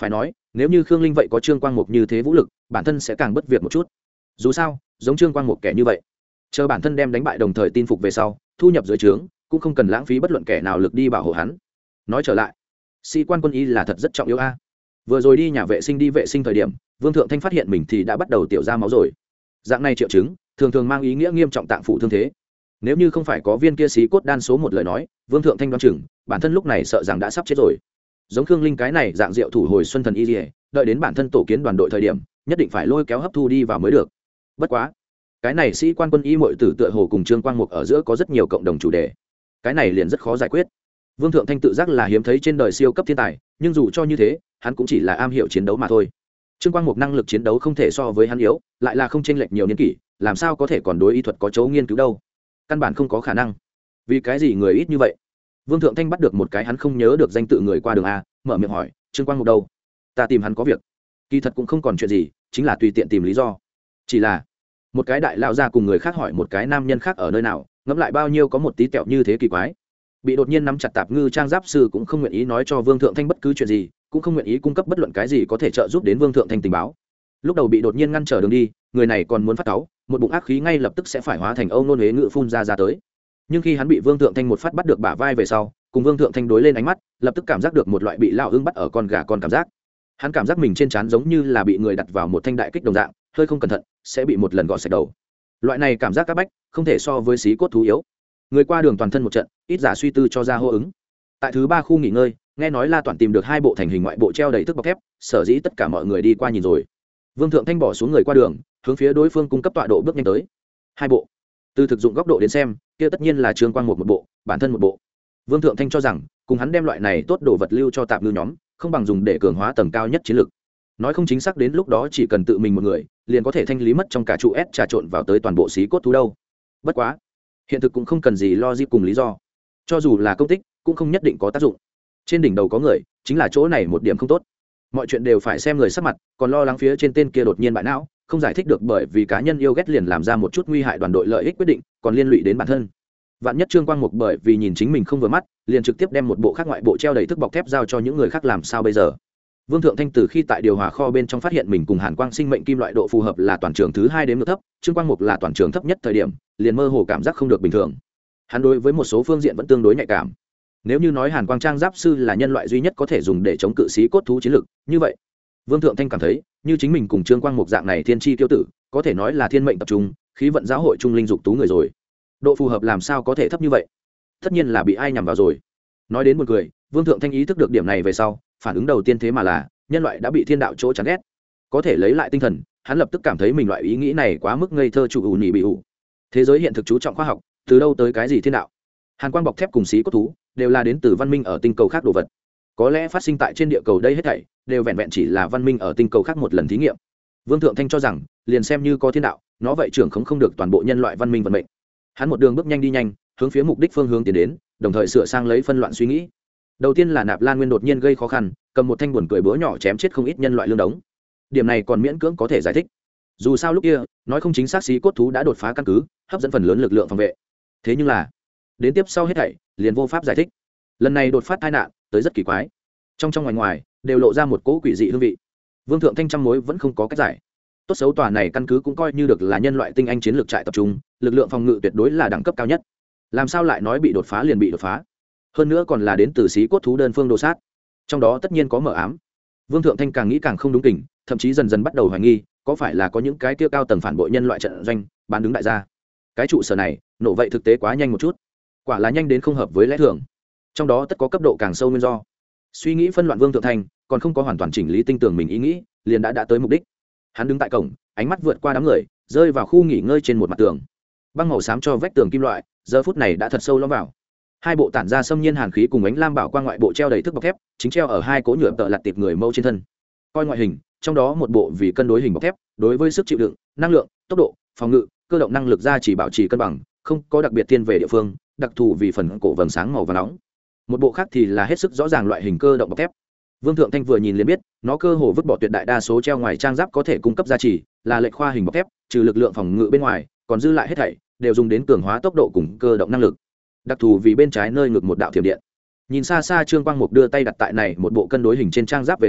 Speaker 1: nếu như Khương Linh vậy có Trương Quang Mục như thế vũ lực, bản thân sẽ càng bất việc một chút. Dù sao giống Trương Quang Mục kẻ như vậy, chờ bản thân đem đánh bại đồng thời tin phục về sau, thu nhập dưới trướng cũng không cần lãng phí bất luận kẻ nào lực đi bảo hộ hắn. Nói trở lại, sĩ quan quân y là thật rất trọng yếu a. Vừa rồi đi nhà vệ sinh đi vệ sinh thời điểm, Vương Thượng Thanh phát hiện mình thì đã bắt đầu tiểu ra máu rồi. Dạng này triệu chứng thường thường mang ý nghĩa nghiêm trọng tạng phủ thương thế. Nếu như không phải có viên kia xí cốt đan số một lời nói, Vương Thượng Thanh đoán chừng bản thân lúc này sợ rằng đã sắp chết rồi. Giống Khương Linh cái này dạng diệu thủ hồi xuân thần y liễu, đợi đến bản thân tổ kiến đoàn đội thời điểm, nhất định phải lôi kéo hấp thu đi vào mới được. Bất quá, cái này sĩ quan quân y muội tử tựa hồ cùng Trương Quang Mục ở giữa có rất nhiều cộng đồng chủ đề, cái này liền rất khó giải quyết. Vương Thượng Thanh tự giác là hiếm thấy trên đời siêu cấp thiên tài, nhưng dù cho như thế, hắn cũng chỉ là am hiểu chiến đấu mà thôi. Trương Quang Mục năng lực chiến đấu không thể so với hắn yếu, lại là không chênh lệch nhiều niên kỷ, làm sao có thể còn đối y thuật có chỗ nghiên cứu đâu? Căn bản không có khả năng. Vì cái gì người ít như vậy? Vương Thượng Thanh bắt được một cái hắn không nhớ được danh tự người qua đường a, mở miệng hỏi, Trương Quang Mục đâu? Ta tìm hắn có việc. Kỳ thật cũng không còn chuyện gì, chính là tùy tiện tìm lý do. Chỉ là một cái đại lão gia cùng người khác hỏi một cái nam nhân khác ở nơi nào, ngẫm lại bao nhiêu có một tí tẹo như thế kỳ quái. Bị đột nhiên nắm chặt tạp ngư trang giáp sư cũng không nguyện ý nói cho Vương Thượng Thanh bất cứ chuyện gì, cũng không nguyện ý cung cấp bất luận cái gì có thể trợ giúp đến Vương Thượng Thanh tình báo. Lúc đầu bị đột nhiên ngăn trở đường đi, người này còn muốn phát cáu, một bụng ác khí ngay lập tức sẽ phải hóa thành âu nôn huế ngự phun ra tới. Nhưng khi hắn bị Vương Thượng Thanh một phát bắt được bả vai về sau, cùng Vương Thượng Thanh đối lên ánh mắt, lập tức cảm giác được một loại bị lão ưng bắt ở con gà con cảm giác. Hắn cảm giác mình trên trán giống như là bị người đặt vào một thanh đại kích đồng dạng, hơi không cẩn thận sẽ bị một lần gọt sạch đầu. Loại này cảm giác các bách không thể so với xí cốt thú yếu. Người qua đường toàn thân một trận, ít giả suy tư cho ra hô ứng. Tại thứ 3 khu nghỉ ngơi, nghe nói La Toản tìm được 2 bộ thành hình ngoại bộ treo đầy thức bọc thép, sở dĩ tất cả mọi người đi qua nhìn rồi. Vương Thượng Thanh bỏ xuống người qua đường, hướng phía đối phương cung cấp tọa độ bước nhanh tới. 2 bộ. Từ thực dụng góc độ đến xem, kia tất nhiên là Trương Quang một bộ, bản thân một bộ. Vương Thượng Thanh cho rằng, cùng hắn đem loại này tốt đồ vật lưu cho tạm ngư nhóm, không bằng dùng để cường hóa tầng cao nhất chiến lực. Nói không chính xác đến lúc đó chỉ cần tự mình một người, liền có thể thanh lý mất trong cả trụ S trà trộn vào tới toàn bộ xí cốt thú đâu. Bất quá, hiện thực cũng không cần gì lo dịp cùng lý do. Cho dù là công tích, cũng không nhất định có tác dụng. Trên đỉnh đầu có người, chính là chỗ này một điểm không tốt. Mọi chuyện đều phải xem người sắc mặt, còn lo lắng phía trên tên kia đột nhiên bại não, không giải thích được bởi vì cá nhân yêu ghét liền làm ra một chút nguy hại đoàn đội lợi ích quyết định, còn liên lụy đến bản thân. Vạn nhất Trương Quang Mục bởi vì nhìn chính mình không vừa mắt, liền trực tiếp đem một bộ khác ngoại bộ treo đầy thức bọc thép giao cho những người khác làm sao bây giờ? Vương Thượng Thanh từ khi tại điều hòa kho bên trong phát hiện mình cùng Hàn Quang sinh mệnh kim loại độ phù hợp là toàn trường thứ 2 đến ngược thấp, Trương Quang Mục là toàn trường thấp nhất thời điểm, liền mơ hồ cảm giác không được bình thường. Hắn đối với một số phương diện vẫn tương đối nhạy cảm. Nếu như nói Hàn Quang trang giáp sư là nhân loại duy nhất có thể dùng để chống cự sĩ cốt thú chiến lực, như vậy, Vương Thượng Thanh cảm thấy, như chính mình cùng Trương Quang Mục dạng này thiên chi tiêu tử, có thể nói là thiên mệnh tập trung, khí vận giáo hội trung linh dục tú người rồi. Độ phù hợp làm sao có thể thấp như vậy? Tất nhiên là bị ai nhằm vào rồi. Nói đến một người, Vương Thượng Thanh ý thức được điểm này về sau, phản ứng đầu tiên thế mà là nhân loại đã bị thiên đạo chỗ chán ghét. Có thể lấy lại tinh thần, hắn lập tức cảm thấy mình loại ý nghĩ này quá mức ngây thơ chủ ủ nhị bị ủ. Thế giới hiện thực chú trọng khoa học, từ đâu tới cái gì thiên đạo? Hàn Quang bọc thép cùng xí cốt thú đều là đến từ văn minh ở tinh cầu khác đồ vật. Có lẽ phát sinh tại trên địa cầu đây hết thảy đều vẹn vẹn chỉ là văn minh ở tinh cầu khác một lần thí nghiệm. Vương Thượng Thanh cho rằng, liền xem như có thiên đạo, nó vậy trưởng không được toàn bộ nhân loại văn minh vận mệnh. Hắn một đường bước nhanh đi nhanh, hướng phía mục đích phương hướng tiến đến, đồng thời sửa sang lấy phân loạn suy nghĩ. Đầu tiên là Nạp Lan Nguyên đột nhiên gây khó khăn, cầm một thanh buồn cười búa nhỏ chém chết không ít nhân loại lương đống. Điểm này còn miễn cưỡng có thể giải thích. Dù sao lúc kia, nói không chính xác xí cốt thú đã đột phá căn cứ, hấp dẫn phần lớn lực lượng phòng vệ. Thế nhưng là, đến tiếp sau hết thảy, liền vô pháp giải thích. Lần này đột phát tai nạn, tới rất kỳ quái. Trong ngoài ngoài, đều lộ ra một cỗ quỷ dị hương vị. Vương Thượng Thanh trăm mối vẫn không có cách giải. Tốt xấu tòa này căn cứ cũng coi như được là nhân loại tinh anh chiến lược trại tập trung, lực lượng phòng ngự tuyệt đối là đẳng cấp cao nhất. Làm sao lại nói bị đột phá liền bị đột phá? Hơn nữa còn là đến từ xí cốt thú đơn phương đồ sát. Trong đó tất nhiên có mờ ám. Vương Thượng Thanh càng nghĩ càng không đúng kỉnh, thậm chí dần dần bắt đầu hoài nghi, có phải là có những cái kia cao tầng phản bội nhân loại trận doanh, bán đứng đại gia. Cái trụ sở này, nổ vậy thực tế quá nhanh một chút. Quả là nhanh đến không hợp với lẽ thường. Trong đó tất có cấp độ càng sâu nguyên do. Suy nghĩ phân loạn Vương Thượng Thanh, còn không có hoàn toàn chỉnh lý tinh tường mình ý nghĩ, liền đã tới mục đích. Hắn đứng tại cổng, ánh mắt vượt qua đám người, rơi vào khu nghỉ ngơi trên một mặt tường. Băng màu xám cho vách tường kim loại, giờ phút này đã thật sâu lõm vào. 2 bộ tản ra xâm nhiên hàn khí cùng ánh lam bảo quang ngoại bộ treo đầy thức bọc thép, chính treo ở 2 cỗ nhựa tợ lặt tiệp người mâu trên thân. Coi ngoại hình, trong đó một bộ vì cân đối hình bọc thép, đối với sức chịu đựng, năng lượng, tốc độ, phòng ngự, cơ động năng lực ra chỉ bảo trì cân bằng, không có đặc biệt thiên về địa phương, đặc thù vì phần cổ vầng sáng màu vàng nóng. Một bộ khác thì là hết sức rõ ràng loại hình cơ động bọc thép. Vương Thượng Thanh vừa nhìn liền biết, nó cơ hồ vứt bỏ tuyệt đại đa số treo ngoài trang giáp có thể cung cấp gia trì, là lệch khoa hình bọc thép, trừ lực lượng phòng ngự bên ngoài, còn dư lại hết thảy đều dùng đến cường hóa tốc độ cùng cơ động năng lực. Đặc thù vì bên trái nơi ngực một đạo thiểm điện. Nhìn xa xa Trương Quang Mục đưa tay đặt tại này một bộ cân đối hình trên trang giáp về sau,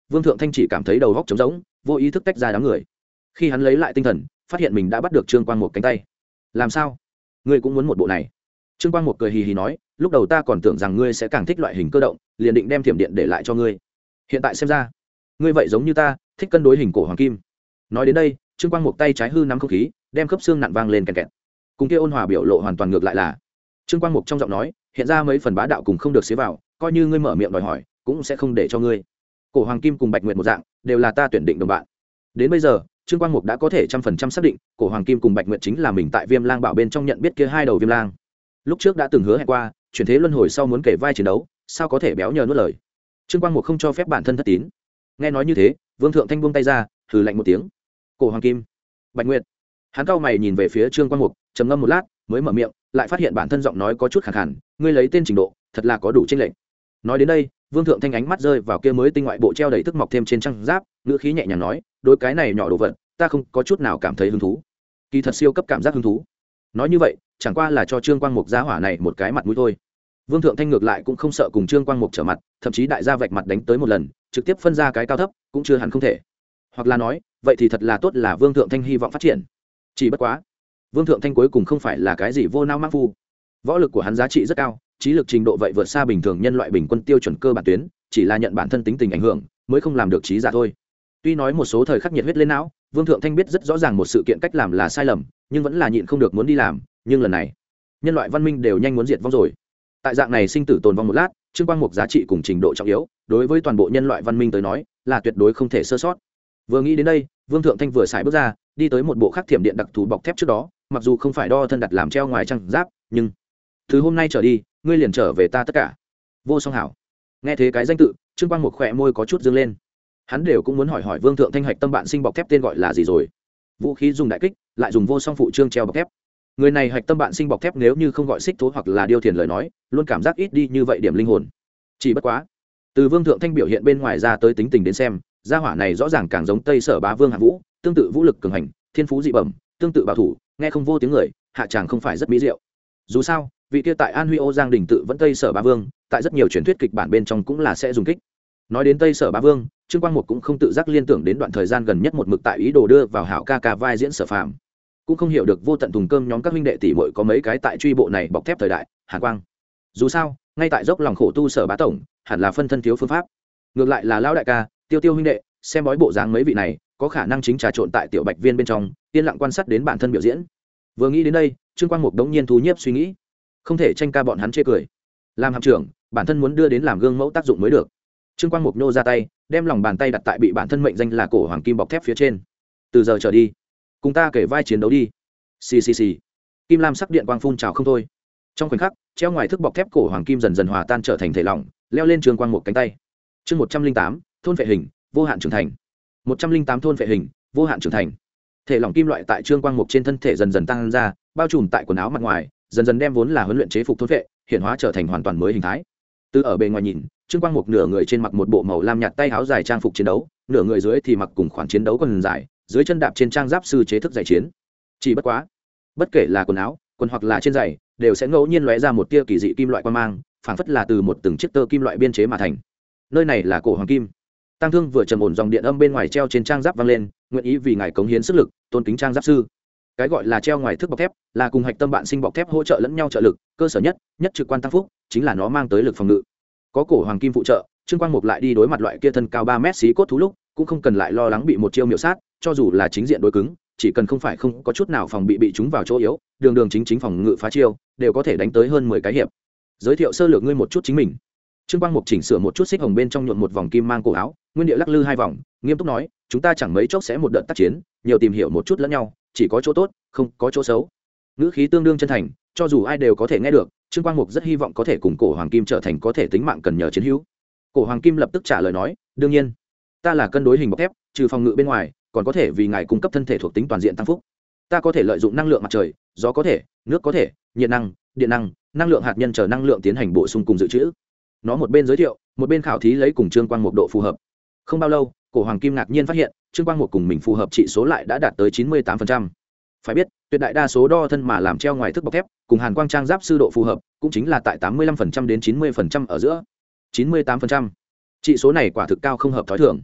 Speaker 1: Vương Thượng Thanh chỉ cảm thấy đầu óc trống rỗng, vô ý thức tách ra đám người. Khi hắn lấy lại tinh thần, phát hiện mình đã bắt được Trương Quang Mục cánh tay. Làm sao? Ngươi cũng muốn một bộ này? Trương Quang Mục cười hì hì nói, lúc đầu ta còn tưởng rằng ngươi sẽ càng thích loại hình cơ động, liền định đem thiểm điện để lại cho ngươi. Hiện tại xem ra, ngươi vậy giống như ta, thích cân đối hình cổ hoàng kim. Nói đến đây, Trương Quang Mục tay trái hư nắm không khí, đem khớp xương nặn vang lên kẹt kẹt. Cùng kia ôn hòa biểu lộ hoàn toàn ngược lại là. Trương Quang Mục trong giọng nói, hiện ra mấy phần bá đạo cùng không được xế vào, coi như ngươi mở miệng đòi hỏi, cũng sẽ không để cho ngươi. Cổ hoàng kim cùng Bạch Nguyệt một dạng, đều là ta tuyển định đồng bạn. Đến bây giờ, Trương Quang Mục đã có thể 100% xác định, cổ hoàng kim cùng Bạch Nguyệt chính là mình tại Viêm Lang Bảo bên trong nhận biết kia hai đầu Viêm Lang. Lúc trước đã từng hứa hẹn qua, chuyển thế luân hồi sau muốn kể vai chiến đấu, sao có thể béo nhờ nuốt lời. Trương Quang Mục không cho phép bản thân thất tín. Nghe nói như thế, Vương Thượng Thanh buông tay ra, hừ lạnh một tiếng. Cổ hoàng kim, Bạch Nguyệt. Hắn cau mày nhìn về phía Trương Quang Mục, trầm ngâm một lát, mới mở miệng, lại phát hiện bản thân giọng nói có chút khàn khàn, ngươi lấy tên trình độ, thật là có đủ chênh lệch. Nói đến đây, Vương Thượng Thanh ánh mắt rơi vào kia mới tinh ngoại bộ treo đầy thức mọc thêm trên trang giáp, ngữ khí nhẹ nhàng nói, đối cái này nhỏ đồ vật, ta không có chút nào cảm thấy hứng thú. Kỳ thật siêu cấp cảm giác hứng thú. Nói như vậy, chẳng qua là cho Trương Quang Mục giá hỏa này một cái mặt mũi thôi. Vương Thượng Thanh ngược lại cũng không sợ cùng Trương Quang Mục trở mặt, thậm chí đại gia vạch mặt đánh tới một lần, trực tiếp phân ra cái cao thấp, cũng chưa hẳn không thể. Hoặc là nói, vậy thì thật là tốt, là Vương Thượng Thanh hy vọng phát triển. Chỉ bất quá, Vương Thượng Thanh cuối cùng không phải là cái gì vô não mãng phu. Võ lực của hắn giá trị rất cao, trí lực trình độ vậy vượt xa bình thường nhân loại bình quân tiêu chuẩn cơ bản tuyến, chỉ là nhận bản thân tính tình ảnh hưởng, mới không làm được trí giả thôi. Tuy nói một số thời khắc nhiệt huyết lên não, Vương Thượng Thanh biết rất rõ ràng một sự kiện cách làm là sai lầm, nhưng vẫn là nhịn không được muốn đi làm. Nhưng lần này, nhân loại văn minh đều nhanh muốn diệt vong rồi. Tại dạng này sinh tử tồn vong một lát, Trương Quang Mục giá trị cùng trình độ trọng yếu, đối với toàn bộ nhân loại văn minh tới nói, là tuyệt đối không thể sơ sót. Vừa nghĩ đến đây, Vương Thượng Thanh vừa xài bước ra, đi tới một bộ khắc thiểm điện đặc thù bọc thép trước đó, mặc dù không phải đo thân đặt làm treo ngoài trang giáp, nhưng từ hôm nay trở đi, ngươi liền trở về ta tất cả. Vô Song Hảo. Nghe thế cái danh tự, Trương Quang Mục khỏe môi có chút dương lên. Hắn đều cũng muốn hỏi Vương Thượng Thanh hạch tâm bạn sinh bọc thép tên gọi là gì rồi. Vũ khí dùng đại kích, lại dùng vô song phụ trương treo bọc thép. Người này hạch tâm bạn sinh bọc thép nếu như không gọi xích thố hoặc là điêu thiền lời nói, luôn cảm giác ít đi như vậy điểm linh hồn. Chỉ bất quá, từ Vương Thượng Thanh biểu hiện bên ngoài ra tới tính tình đến xem, gia hỏa này rõ ràng càng giống Tây Sở Bá Vương Hạ Vũ, tương tự vũ lực cường hành, thiên phú dị bẩm, tương tự bảo thủ, nghe không vô tiếng người, hạ chàng không phải rất mỹ diệu. Dù sao, vị kia tại An Huy Ô Giang đỉnh tự vẫn Tây Sở Bá Vương, tại rất nhiều truyền thuyết kịch bản bên trong cũng là sẽ dùng kích. Nói đến Tây Sở Bá Vương, Trương Quang Mục cũng không tự giác liên tưởng đến đoạn thời gian gần nhất một mực tại ý đồ đưa vào hảo ca ca vai diễn Sở Phàm, cũng không hiểu được vô tận thùng cơm nhóm các huynh đệ tỷ muội có mấy cái tại truy bộ này bọc thép thời đại, Hàn Quang. Dù sao, ngay tại dốc lòng khổ tu Sở Bá tổng, hẳn là phân thân thiếu phương pháp. Ngược lại là lão đại ca, Tiêu Tiêu huynh đệ, xem bói bộ dáng mấy vị này, có khả năng chính trà trộn tại tiểu Bạch Viên bên trong, yên lặng quan sát đến bản thân biểu diễn. Vừa nghĩ đến đây, Trương Quang Mục đống nhiên thu nhiếp suy nghĩ, không thể tranh ca bọn hắn chê cười. Làm hạm trưởng, bản thân muốn đưa đến làm gương mẫu tác dụng mới được. Trương Quang Mục nhô ra tay, đem lòng bàn tay đặt tại bị bản thân mệnh danh là cổ hoàng kim bọc thép phía trên. Từ giờ trở đi, cùng ta kể vai chiến đấu đi. Xì xì xì. Kim lam sắc điện quang phun trào không thôi. Trong khoảnh khắc, treo ngoài thức bọc thép cổ hoàng kim dần dần hòa tan trở thành thể lỏng, leo lên Trương Quang Mục cánh tay. Chương 108, thôn vệ hình, vô hạn trưởng thành. 108 thôn vệ hình, vô hạn trưởng thành. Thể lỏng kim loại tại Trương Quang Mục trên thân thể dần dần tăng ra, bao trùm tại quần áo mặt ngoài, dần dần đem vốn là huấn luyện chế phục thôn vệ, hiện hóa trở thành hoàn toàn mới hình thái. Từ ở bề ngoài nhìn, Trương Quang Mục nửa người trên mặc một bộ màu lam nhạt tay áo dài trang phục chiến đấu, nửa người dưới thì mặc cùng khoản chiến đấu quần dài, dưới chân đạp trên trang giáp sư chế thức giày chiến. Chỉ bất quá, bất kể là quần áo, quần hoặc là trên giày, đều sẽ ngẫu nhiên lóe ra một tia kỳ dị kim loại quang mang, phảng phất là từ một từng chiếc tơ kim loại biên chế mà thành. Nơi này là cổ hoàng kim. Tăng Thương vừa trầm ổn dòng điện âm bên ngoài treo trên trang giáp vang lên, nguyện ý vì ngài cống hiến sức lực, tôn kính trang giáp sư. Cái gọi là treo ngoài thức bọc thép, là cùng hạch tâm bạn sinh bọc thép hỗ trợ lẫn nhau trợ lực, cơ sở nhất trực quan tăng phúc, chính là nó mang tới lực phòng ngự. Có cổ hoàng kim phụ trợ, Trương Quang Mục lại đi đối mặt loại kia thân cao 3 mét xí cốt thú lúc, cũng không cần lại lo lắng bị một chiêu miểu sát, cho dù là chính diện đối cứng, chỉ cần không phải không có chút nào phòng bị chúng vào chỗ yếu, đường chính phòng ngự phá chiêu, đều có thể đánh tới hơn 10 cái hiệp. Giới thiệu sơ lược ngươi một chút chính mình. Trương Quang Mục chỉnh sửa một chút xích hồng bên trong nhuộm một vòng kim mang cổ áo, nguyên địa lắc lư 2 vòng, nghiêm túc nói, chúng ta chẳng mấy chốc sẽ một đợt tác chiến, nhiều tìm hiểu một chút lẫn nhau, chỉ có chỗ tốt, không có chỗ xấu. Ngữ khí tương đương chân thành, cho dù ai đều có thể nghe được. Trương Quang Mục rất hy vọng có thể cùng cổ hoàng kim trở thành có thể tính mạng cần nhờ chiến hữu. Cổ hoàng kim lập tức trả lời nói, đương nhiên, ta là cân đối hình bọc thép, trừ phòng ngự bên ngoài, còn có thể vì ngài cung cấp thân thể thuộc tính toàn diện tăng phúc. Ta có thể lợi dụng năng lượng mặt trời, gió có thể, nước có thể, nhiệt năng, điện năng, năng lượng hạt nhân chờ năng lượng tiến hành bổ sung cùng dự trữ. Nó một bên giới thiệu, một bên khảo thí lấy cùng Trương Quang Mục độ phù hợp. Không bao lâu, cổ hoàng kim ngạc nhiên phát hiện, Trương Quang Mục cùng mình phù hợp trị số lại đã đạt tới 98%. Phải biết, tuyệt đại đa số đo thân mà làm treo ngoài thức bọc thép, cùng Hàn Quang trang giáp sư độ phù hợp, cũng chính là tại 85% đến 90% ở giữa. 98%. Trị số này quả thực cao không hợp thói thường.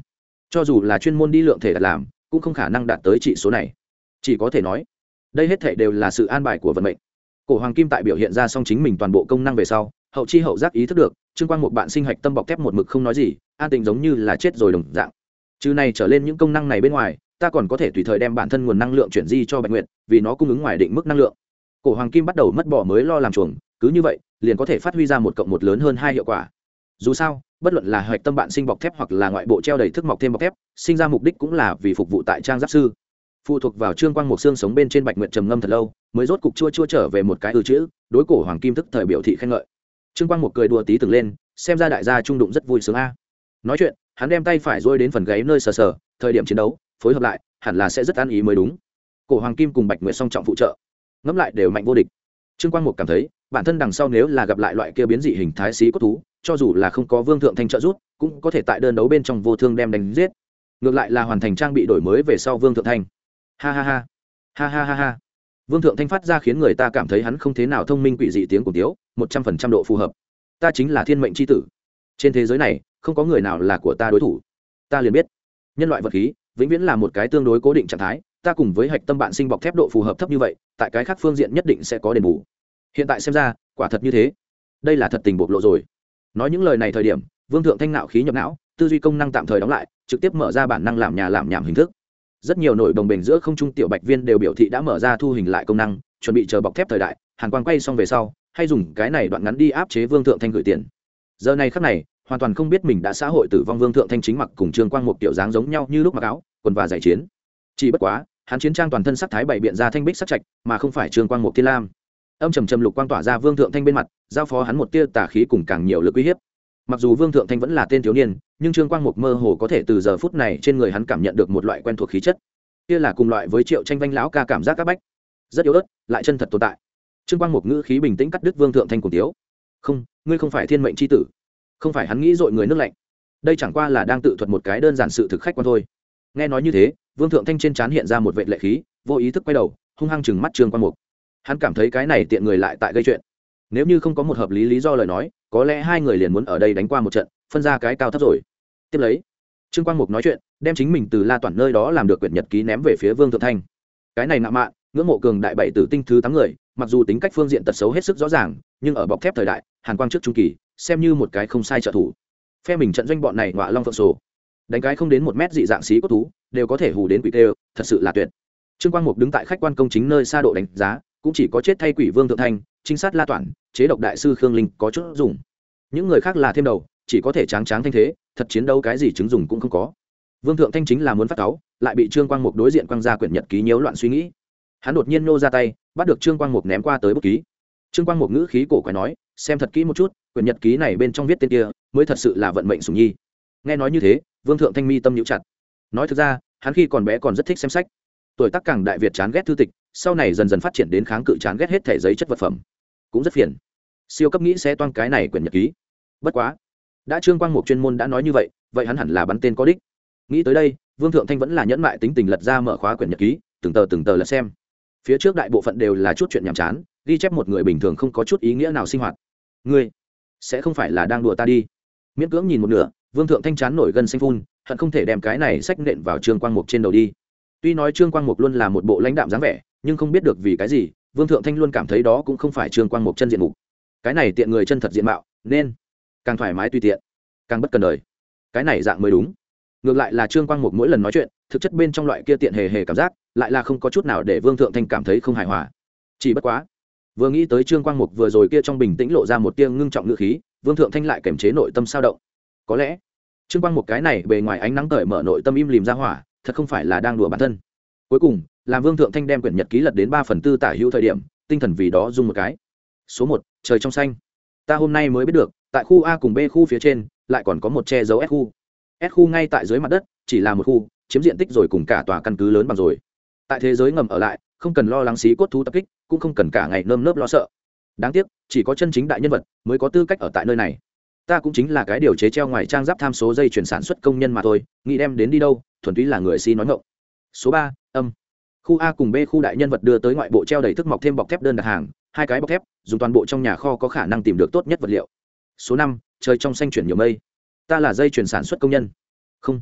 Speaker 1: cho dù là chuyên môn đi lượng thể đặt làm cũng không khả năng đạt tới trị số này. Chỉ có thể nói đây hết thể đều là sự an bài của vận mệnh. Cổ hoàng kim tại biểu hiện ra xong chính mình toàn bộ công năng về sau, hậu chi hậu giác ý thức được Trương Quang một bạn sinh hạch tâm bọc thép một mực không nói gì, an tình giống như là chết rồi đồng dạng. Trừ này trở lên những công năng này bên ngoài, ta còn có thể tùy thời đem bản thân nguồn năng lượng chuyển di cho Bạch Nguyệt, vì nó cung ứng ngoài định mức năng lượng. Cổ hoàng kim bắt đầu mất bỏ mới lo làm chuồng, cứ như vậy liền có thể phát huy ra một cộng một lớn hơn hai hiệu quả. Dù sao, bất luận là hạch tâm bạn sinh bọc thép hoặc là ngoại bộ treo đầy thức mọc thêm bọc thép, sinh ra mục đích cũng là vì phục vụ tại trang giáp sư. Phụ thuộc vào Trương Quang một xương sống bên trên, Bạch Nguyệt trầm ngâm thật lâu, mới rốt cục chua trở về một cái chữ, đối cổ hoàng kim tức thời biểu thị khen ngợi. Trương Quang một cười đùa tí từng lên, xem ra đại gia trung đụng rất vui sướng a. Nói chuyện, hắn đem tay phải duỗi đến phần gáy nơi sờ, thời điểm chiến đấu phối hợp lại hẳn là sẽ rất ăn ý mới đúng. Cổ hoàng kim cùng Bạch Nguyệt song trọng phụ trợ, ngẫm lại đều mạnh vô địch. Trương Quang một cảm thấy bản thân đằng sau nếu là gặp lại loại kia biến dị hình thái xí cốt thú, cho dù là không có Vương Thượng Thanh trợ giúp, cũng có thể tại đơn đấu bên trong vô thương đem đánh giết. Ngược lại là hoàn thành trang bị đổi mới về sau Vương Thượng Thanh. Ha ha ha, ha ha ha ha. Vương Thượng Thanh phát ra khiến người ta cảm thấy hắn không thế nào thông minh quỷ dị tiếng của tiếu, 100% độ phù hợp. Ta chính là thiên mệnh chi tử. Trên thế giới này, không có người nào là của ta đối thủ. Ta liền biết, nhân loại vật khí vĩnh viễn là một cái tương đối cố định trạng thái, ta cùng với hạch tâm bạn sinh bọc thép độ phù hợp thấp như vậy, tại cái khác phương diện nhất định sẽ có đền bù. Hiện tại xem ra, quả thật như thế. Đây là thật tình bộc lộ rồi. Nói những lời này thời điểm, Vương Thượng Thanh nạo khí nhập não, tư duy công năng tạm thời đóng lại, trực tiếp mở ra bản năng làm nhà làm nhảm hình thức. Rất nhiều nổi đồng bền giữa không trung tiểu bạch viên đều biểu thị đã mở ra thu hình lại công năng, chuẩn bị chờ bọc thép thời đại Hàn Quang quay xong về sau, hay dùng cái này đoạn ngắn đi áp chế Vương Thượng Thanh gửi tiền. Giờ này khắc này, hoàn toàn không biết mình đã xã hội tử vong. Vương Thượng Thanh chính mặc cùng Trương Quang một kiểu dáng giống nhau như lúc mặc áo quần và giải chiến, chỉ bất quá hắn chiến trang toàn thân sắc thái bảy biện ra thanh bích sắc trạch, mà không phải Trương Quang một thiên lam. Âm trầm trầm lục quang tỏa ra Vương Thượng Thanh bên mặt, giao phó hắn một tia tà khí cùng càng nhiều lực uy hiếp. Mặc dù Vương Thượng Thanh vẫn là tên thiếu niên, nhưng Trương Quang một mơ hồ có thể từ giờ phút này trên người hắn cảm nhận được một loại quen thuộc khí chất, kia là cùng loại với Triệu Tranh Vanh lão ca cảm giác các bách, rất yếu ớt lại chân thật tồn tại. Trương Quang một ngữ khí bình tĩnh cắt đứt Vương Thượng Thanh cùng tiếu. Không, ngươi không phải thiên mệnh chi tử. Không phải hắn nghĩ dội người nước lạnh, đây chẳng qua là đang tự thuật một cái đơn giản sự thực khách quan thôi. Nghe nói như thế, Vương Thượng Thanh trên trán hiện ra một vệt lệ khí, vô ý thức quay đầu hung hăng chừng mắt Trương Quang Mục. Hắn cảm thấy cái này tiện người lại tại gây chuyện, nếu như không có một hợp lý lý do lời nói, có lẽ hai người liền muốn ở đây đánh qua một trận, phân ra cái cao thấp rồi. Tiếp lấy, Trương Quang Mục nói chuyện, đem chính mình từ La Toản nơi đó làm được quyển nhật ký ném về phía Vương Thượng Thanh. Cái này ngạo mạn ngưỡng mộ cường đại bảy tử tinh thứ 8 người, mặc dù tính cách phương diện tật xấu hết sức rõ ràng, nhưng ở bọc thép thời đại Hàn Quang trước trung kỳ, xem như một cái không sai trợ thủ. Phe mình trận doanh bọn này ngọa long phượng sổ, đánh cái không đến 1 mét dị dạng xí cốt thú đều có thể hù đến quỷ tê, thật sự là tuyệt. Trương Quang Mục đứng tại khách quan công chính nơi xa độ đánh giá, cũng chỉ có chết thay quỷ Vương Thượng Thanh, trinh sát La Toản, chế độc đại sư Khương Linh có chút dùng. Những người khác là thêm đầu, chỉ có thể tráng thanh thế, thật chiến đấu cái gì chứng dùng cũng không có. Vương Thượng Thanh chính là muốn phát cáu, lại bị Trương Quang Mục đối diện quăng ra quyển nhật ký nhiễu loạn suy nghĩ. Hắn đột nhiên nô ra tay, bắt được Trương Quang Mục ném qua tới bút ký. Trương Quang Mục ngữ khí cổ quái nói, xem thật kỹ một chút, quyển nhật ký này bên trong viết tên kia mới thật sự là vận mệnh sủng nhi. Nghe nói như thế, Vương Thượng Thanh mi tâm nhíu chặt. Nói thực ra, hắn khi còn bé còn rất thích xem sách, tuổi tác càng đại việt chán ghét thư tịch, sau này dần dần phát triển đến kháng cự chán ghét hết thể giấy chất vật phẩm, cũng rất phiền. Siêu cấp nghĩ sẽ toan cái này quyển nhật ký. Bất quá, đã Trương Quang Mục chuyên môn đã nói như vậy, vậy hắn hẳn là bắn tên có đích. Nghĩ tới đây, Vương Thượng Thanh vẫn là nhẫn mại tính tình lật ra mở khóa quyển nhật ký, từng tờ lật xem. Phía trước đại bộ phận đều là chút chuyện nhàm chán, ghi chép một người bình thường không có chút ý nghĩa nào sinh hoạt. Ngươi sẽ không phải là đang đùa ta đi? Miễn cưỡng nhìn một nửa, Vương Thượng Thanh chán nổi gân xanh phun, hận không thể đem cái này sách nện vào Trương Quang Mục trên đầu đi. Tuy nói Trương Quang Mục luôn là một bộ lãnh đạm dáng vẻ, nhưng không biết được vì cái gì, Vương Thượng Thanh luôn cảm thấy đó cũng không phải Trương Quang Mục chân diện mục. Cái này tiện người chân thật diện mạo, nên càng thoải mái tùy tiện, càng bất cần đời. Cái này dạng mới đúng. Ngược lại là Trương Quang Mục mỗi lần nói chuyện, thực chất bên trong loại kia tiện hề cảm giác, lại là không có chút nào để Vương Thượng Thanh cảm thấy không hài hòa. Chỉ bất quá, vừa nghĩ tới Trương Quang Mục vừa rồi kia trong bình tĩnh lộ ra một tia ngưng trọng ngữ khí, Vương Thượng Thanh lại kiềm chế nội tâm sao động. Có lẽ Trương Quang Mục cái này bề ngoài ánh nắng cởi mở nội tâm im lìm ra hỏa, thật không phải là đang đùa bản thân. Cuối cùng, làm Vương Thượng Thanh đem quyển nhật ký lật đến 3/4 tả hữu thời điểm, tinh thần vì đó rung một cái. Số 1, trời trong xanh. Ta hôm nay mới biết được, tại khu A cùng B khu phía trên, lại còn có một che giấu S khu. S khu ngay tại dưới mặt đất, chỉ là một khu, chiếm diện tích rồi cùng cả tòa căn cứ lớn bằng rồi. Tại thế giới ngầm ở lại, không cần lo lắng xí cốt thú tập kích, cũng không cần cả ngày nơm nớp lo sợ. Đáng tiếc, chỉ có chân chính đại nhân vật mới có tư cách ở tại nơi này. Ta cũng chính là cái điều chế treo ngoài trang giáp tham số dây chuyển sản xuất công nhân mà thôi, nghĩ đem đến đi đâu, thuần túy là người si nói ngọng. Số 3, âm. Khu A cùng B khu đại nhân vật đưa tới ngoại bộ treo đầy thức mọc thêm bọc thép đơn đặt hàng, 2 cái bọc thép, dùng toàn bộ trong nhà kho có khả năng tìm được tốt nhất vật liệu. Số 5, trời trong xanh chuyển nhiều mây. Ta là dây chuyển sản xuất công nhân. Không,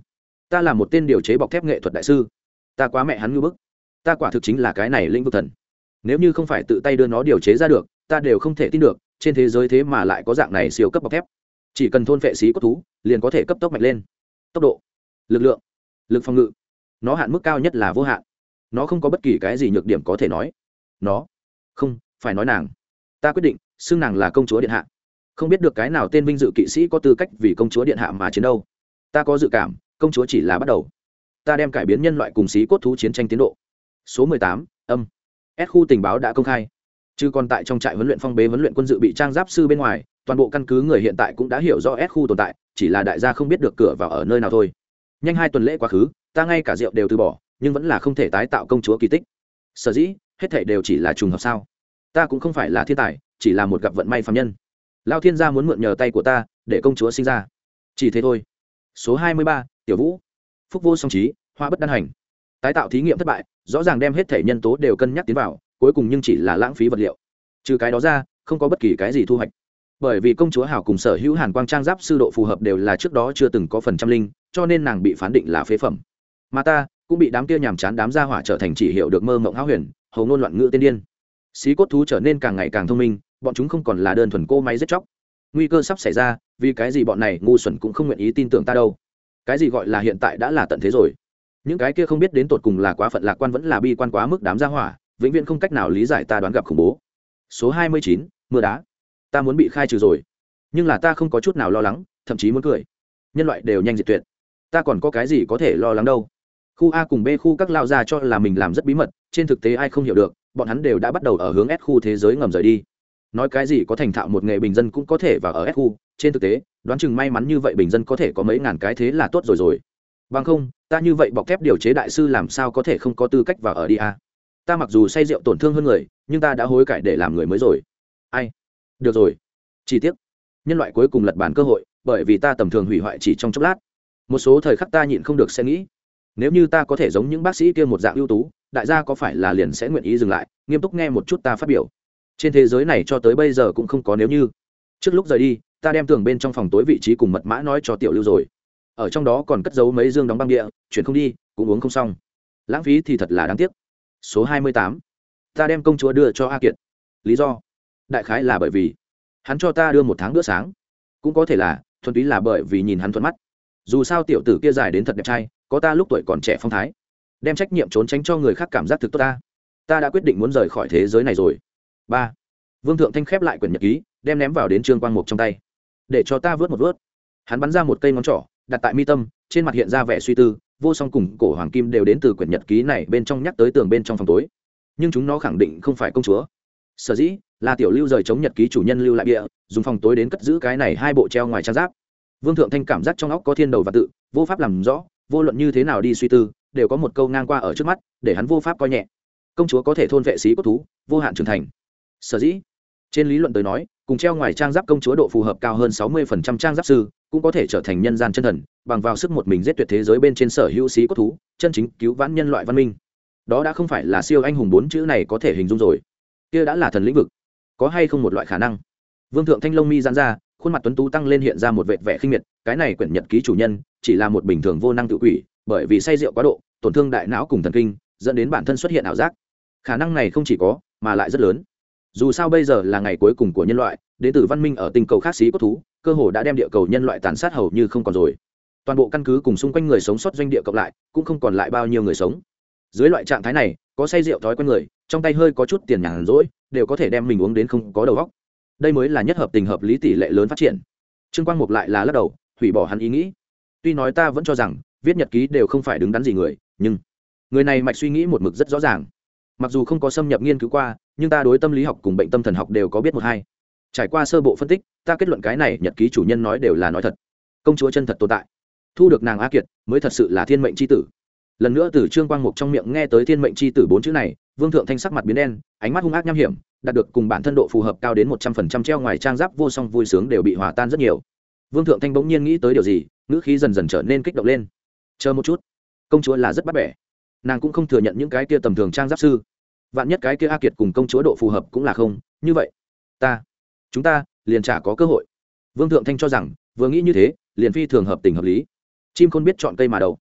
Speaker 1: ta là một tên điều chế bọc thép nghệ thuật đại sư, ta quá mẹ hắn ngưu bức, ta quả thực chính là cái này lĩnh vực thần. Nếu như không phải tự tay đưa nó điều chế ra được, ta đều không thể tin được trên thế giới thế mà lại có dạng này siêu cấp bọc thép. Chỉ cần thôn phệ xí cốt thú liền có thể cấp tốc mạnh lên, tốc độ, lực lượng, lực phòng ngự, nó hạn mức cao nhất là vô hạn. Nó không có bất kỳ cái gì nhược điểm có thể nói. Nó không phải nói nàng, ta quyết định xưng nàng là công chúa điện hạ. Không biết được cái nào tên vinh dự kỵ sĩ có tư cách vì công chúa điện hạ mà chiến đâu. Ta có dự cảm công chúa chỉ là bắt đầu. Ta đem cải biến nhân loại cùng xí cốt thú chiến tranh tiến độ. Số 18, âm. S khu tình báo đã công khai. Chứ còn tại trong trại huấn luyện phong bế huấn luyện quân dự bị trang giáp sư bên ngoài, toàn bộ căn cứ người hiện tại cũng đã hiểu rõ S khu tồn tại, chỉ là đại gia không biết được cửa vào ở nơi nào thôi. Nhanh 2 tuần lễ quá khứ, ta ngay cả rượu đều từ bỏ, nhưng vẫn là không thể tái tạo công chúa kỳ tích. Sở dĩ hết thảy đều chỉ là trùng hợp sao? Ta cũng không phải là thiên tài, chỉ là một gặp vận may phàm nhân. Lao thiên gia muốn mượn nhờ tay của ta để công chúa sinh ra, chỉ thế thôi. Số 23, Tiểu Vũ. Phúc vô song trí, hoa bất đan hành. Tái tạo thí nghiệm thất bại, rõ ràng đem hết thể nhân tố đều cân nhắc tiến vào, cuối cùng nhưng chỉ là lãng phí vật liệu. Trừ cái đó ra, không có bất kỳ cái gì thu hoạch. Bởi vì công chúa hảo cùng sở hữu hàn quang trang giáp sư độ phù hợp đều là trước đó chưa từng có phần trăm linh, cho nên nàng bị phán định là phế phẩm. Mà ta cũng bị đám kia nhàm chán đám gia hỏa trở thành chỉ hiệu được mơ mộng hão huyền, hầu ngôn loạn ngữ tiên điên. Xí cốt thú trở nên càng ngày càng thông minh, bọn chúng không còn là đơn thuần cô máy giết chóc. Nguy cơ sắp xảy ra, vì cái gì bọn này ngu xuẩn cũng không nguyện ý tin tưởng ta đâu. Cái gì gọi là hiện tại đã là tận thế rồi. Những cái kia không biết đến tột cùng là quá phận lạc quan vẫn là bi quan quá mức đám gia hỏa, vĩnh viễn không cách nào lý giải ta đoán gặp khủng bố. Số 29, mưa đá. Ta muốn bị khai trừ rồi, nhưng là ta không có chút nào lo lắng, thậm chí muốn cười. Nhân loại đều nhanh diệt tuyệt, ta còn có cái gì có thể lo lắng đâu. Khu A cùng B khu các lao ra cho là mình làm rất bí mật, trên thực tế ai không hiểu được, bọn hắn đều đã bắt đầu ở hướng S khu thế giới ngầm rời đi. Nói cái gì có thành thạo một nghề bình dân cũng có thể vào ở S khu, trên thực tế đoán chừng may mắn như vậy bình dân có thể có mấy ngàn cái thế là tốt rồi. Bằng không ta như vậy bọc thép điều chế đại sư làm sao có thể không có tư cách vào ở đi a. Ta mặc dù say rượu tổn thương hơn người, nhưng ta đã hối cải để làm người mới rồi. Ai được rồi, chi tiết nhân loại cuối cùng lật bản cơ hội, bởi vì ta tầm thường hủy hoại chỉ trong chốc lát. Một số thời khắc ta nhịn không được sẽ nghĩ, nếu như ta có thể giống những bác sĩ kia một dạng ưu tú, đại gia có phải là liền sẽ nguyện ý dừng lại nghiêm túc nghe một chút ta phát biểu. Trên thế giới này cho tới bây giờ cũng không có nếu như. Trước lúc rời đi, ta đem tường bên trong phòng tối vị trí cùng mật mã nói cho Tiểu Lưu rồi. Ở trong đó còn cất giấu mấy dương đóng băng địa, chuyển không đi cũng uống không xong, lãng phí thì thật là đáng tiếc. Số 28, ta đem công chúa đưa cho A Kiệt. Lý do đại khái là bởi vì hắn cho ta đưa 1 tháng bữa sáng, cũng có thể là thuần túy là bởi vì nhìn hắn thuận mắt. Dù sao tiểu tử kia dài đến thật đẹp trai, có ta lúc tuổi còn trẻ phong thái. Đem trách nhiệm trốn tránh cho người khác cảm giác thực tốt ta đã quyết định muốn rời khỏi thế giới này rồi. 3. Vương Thượng Thanh khép lại quyển nhật ký, đem ném vào đến Trương Quang Mục trong tay, để cho ta vớt một vớt. Hắn bắn ra một cây ngón trỏ, đặt tại mi tâm, trên mặt hiện ra vẻ suy tư. Vô Song cùng Cổ Hoàng Kim đều đến từ quyển nhật ký này bên trong nhắc tới tường bên trong phòng tối, nhưng chúng nó khẳng định không phải công chúa. Sở dĩ là Tiểu Lưu rời chống nhật ký chủ nhân lưu lại bịa, dùng phòng tối đến cất giữ cái này 2 bộ treo ngoài trang giáp. Vương Thượng Thanh cảm giác trong óc có thiên đầu và tự, vô pháp làm rõ, vô luận như thế nào đi suy tư, đều có một câu ngang qua ở trước mắt, để hắn vô pháp coi nhẹ. Công chúa có thể thôn vệ xí cốt thú, vô hạn trưởng thành. Sở dĩ trên lý luận tới nói, cùng treo ngoài trang giáp công chúa độ phù hợp cao hơn 60% trang giáp sư cũng có thể trở thành nhân gian chân thần, bằng vào sức một mình giết tuyệt thế giới bên trên sở hữu xí cốt thú, chân chính cứu vãn nhân loại văn minh. Đó đã không phải là siêu anh hùng 4 chữ này có thể hình dung rồi, kia đã là thần lĩnh vực. Có hay không một loại khả năng? Vương Thượng Thanh lông mi giãn ra, khuôn mặt tuấn tú tăng lên, hiện ra một vệt vẻ khinh miệt. Cái này quyển nhật ký chủ nhân chỉ là một bình thường vô năng tự quỷ, bởi vì say rượu quá độ, tổn thương đại não cùng thần kinh, dẫn đến bản thân xuất hiện ảo giác. Khả năng này không chỉ có, mà lại rất lớn. Dù sao bây giờ là ngày cuối cùng của nhân loại, đến từ văn minh ở tinh cầu khác xí cốt thú, cơ hồ đã đem địa cầu nhân loại tàn sát hầu như không còn rồi. Toàn bộ căn cứ cùng xung quanh người sống sót doanh địa cộng lại, cũng không còn lại bao nhiêu người sống. Dưới loại trạng thái này, có say rượu thói quen người, trong tay hơi có chút tiền nhàn rỗi, đều có thể đem mình uống đến không có đầu óc. Đây mới là nhất hợp tình hợp lý tỷ lệ lớn phát triển. Trương Quang Mục lại là lắc đầu, hủy bỏ hắn ý nghĩ. Tuy nói ta vẫn cho rằng viết nhật ký đều không phải đứng đắn gì người, nhưng người này mạch suy nghĩ một mực rất rõ ràng. Mặc dù không có xâm nhập nghiên cứu qua, nhưng ta đối tâm lý học cùng bệnh tâm thần học đều có biết một hai. Trải qua sơ bộ phân tích, ta kết luận cái này nhật ký chủ nhân nói đều là nói thật. Công chúa chân thật tồn tại, thu được nàng A Kiệt mới thật sự là thiên mệnh chi tử. Lần nữa từ Trương Quang Mục trong miệng nghe tới thiên mệnh chi tử 4 chữ này, Vương Thượng Thanh sắc mặt biến đen, ánh mắt hung ác nham hiểm, đạt được cùng bản thân độ phù hợp cao đến 100% treo ngoài trang giáp Vô Song vui sướng đều bị hòa tan rất nhiều. Vương Thượng Thanh bỗng nhiên nghĩ tới điều gì, ngữ khí dần dần trở nên kích động lên. Chờ một chút, công chúa là rất bắt bẻ, nàng cũng không thừa nhận những cái kia tầm thường trang giáp sư. Vạn nhất cái kia A Kiệt cùng công chúa độ phù hợp cũng là không, như vậy chúng ta liền chả có cơ hội. Vương Thượng Thanh cho rằng vừa nghĩ như thế liền phi thường hợp tình hợp lý. Chim khôn biết chọn cây mà đầu,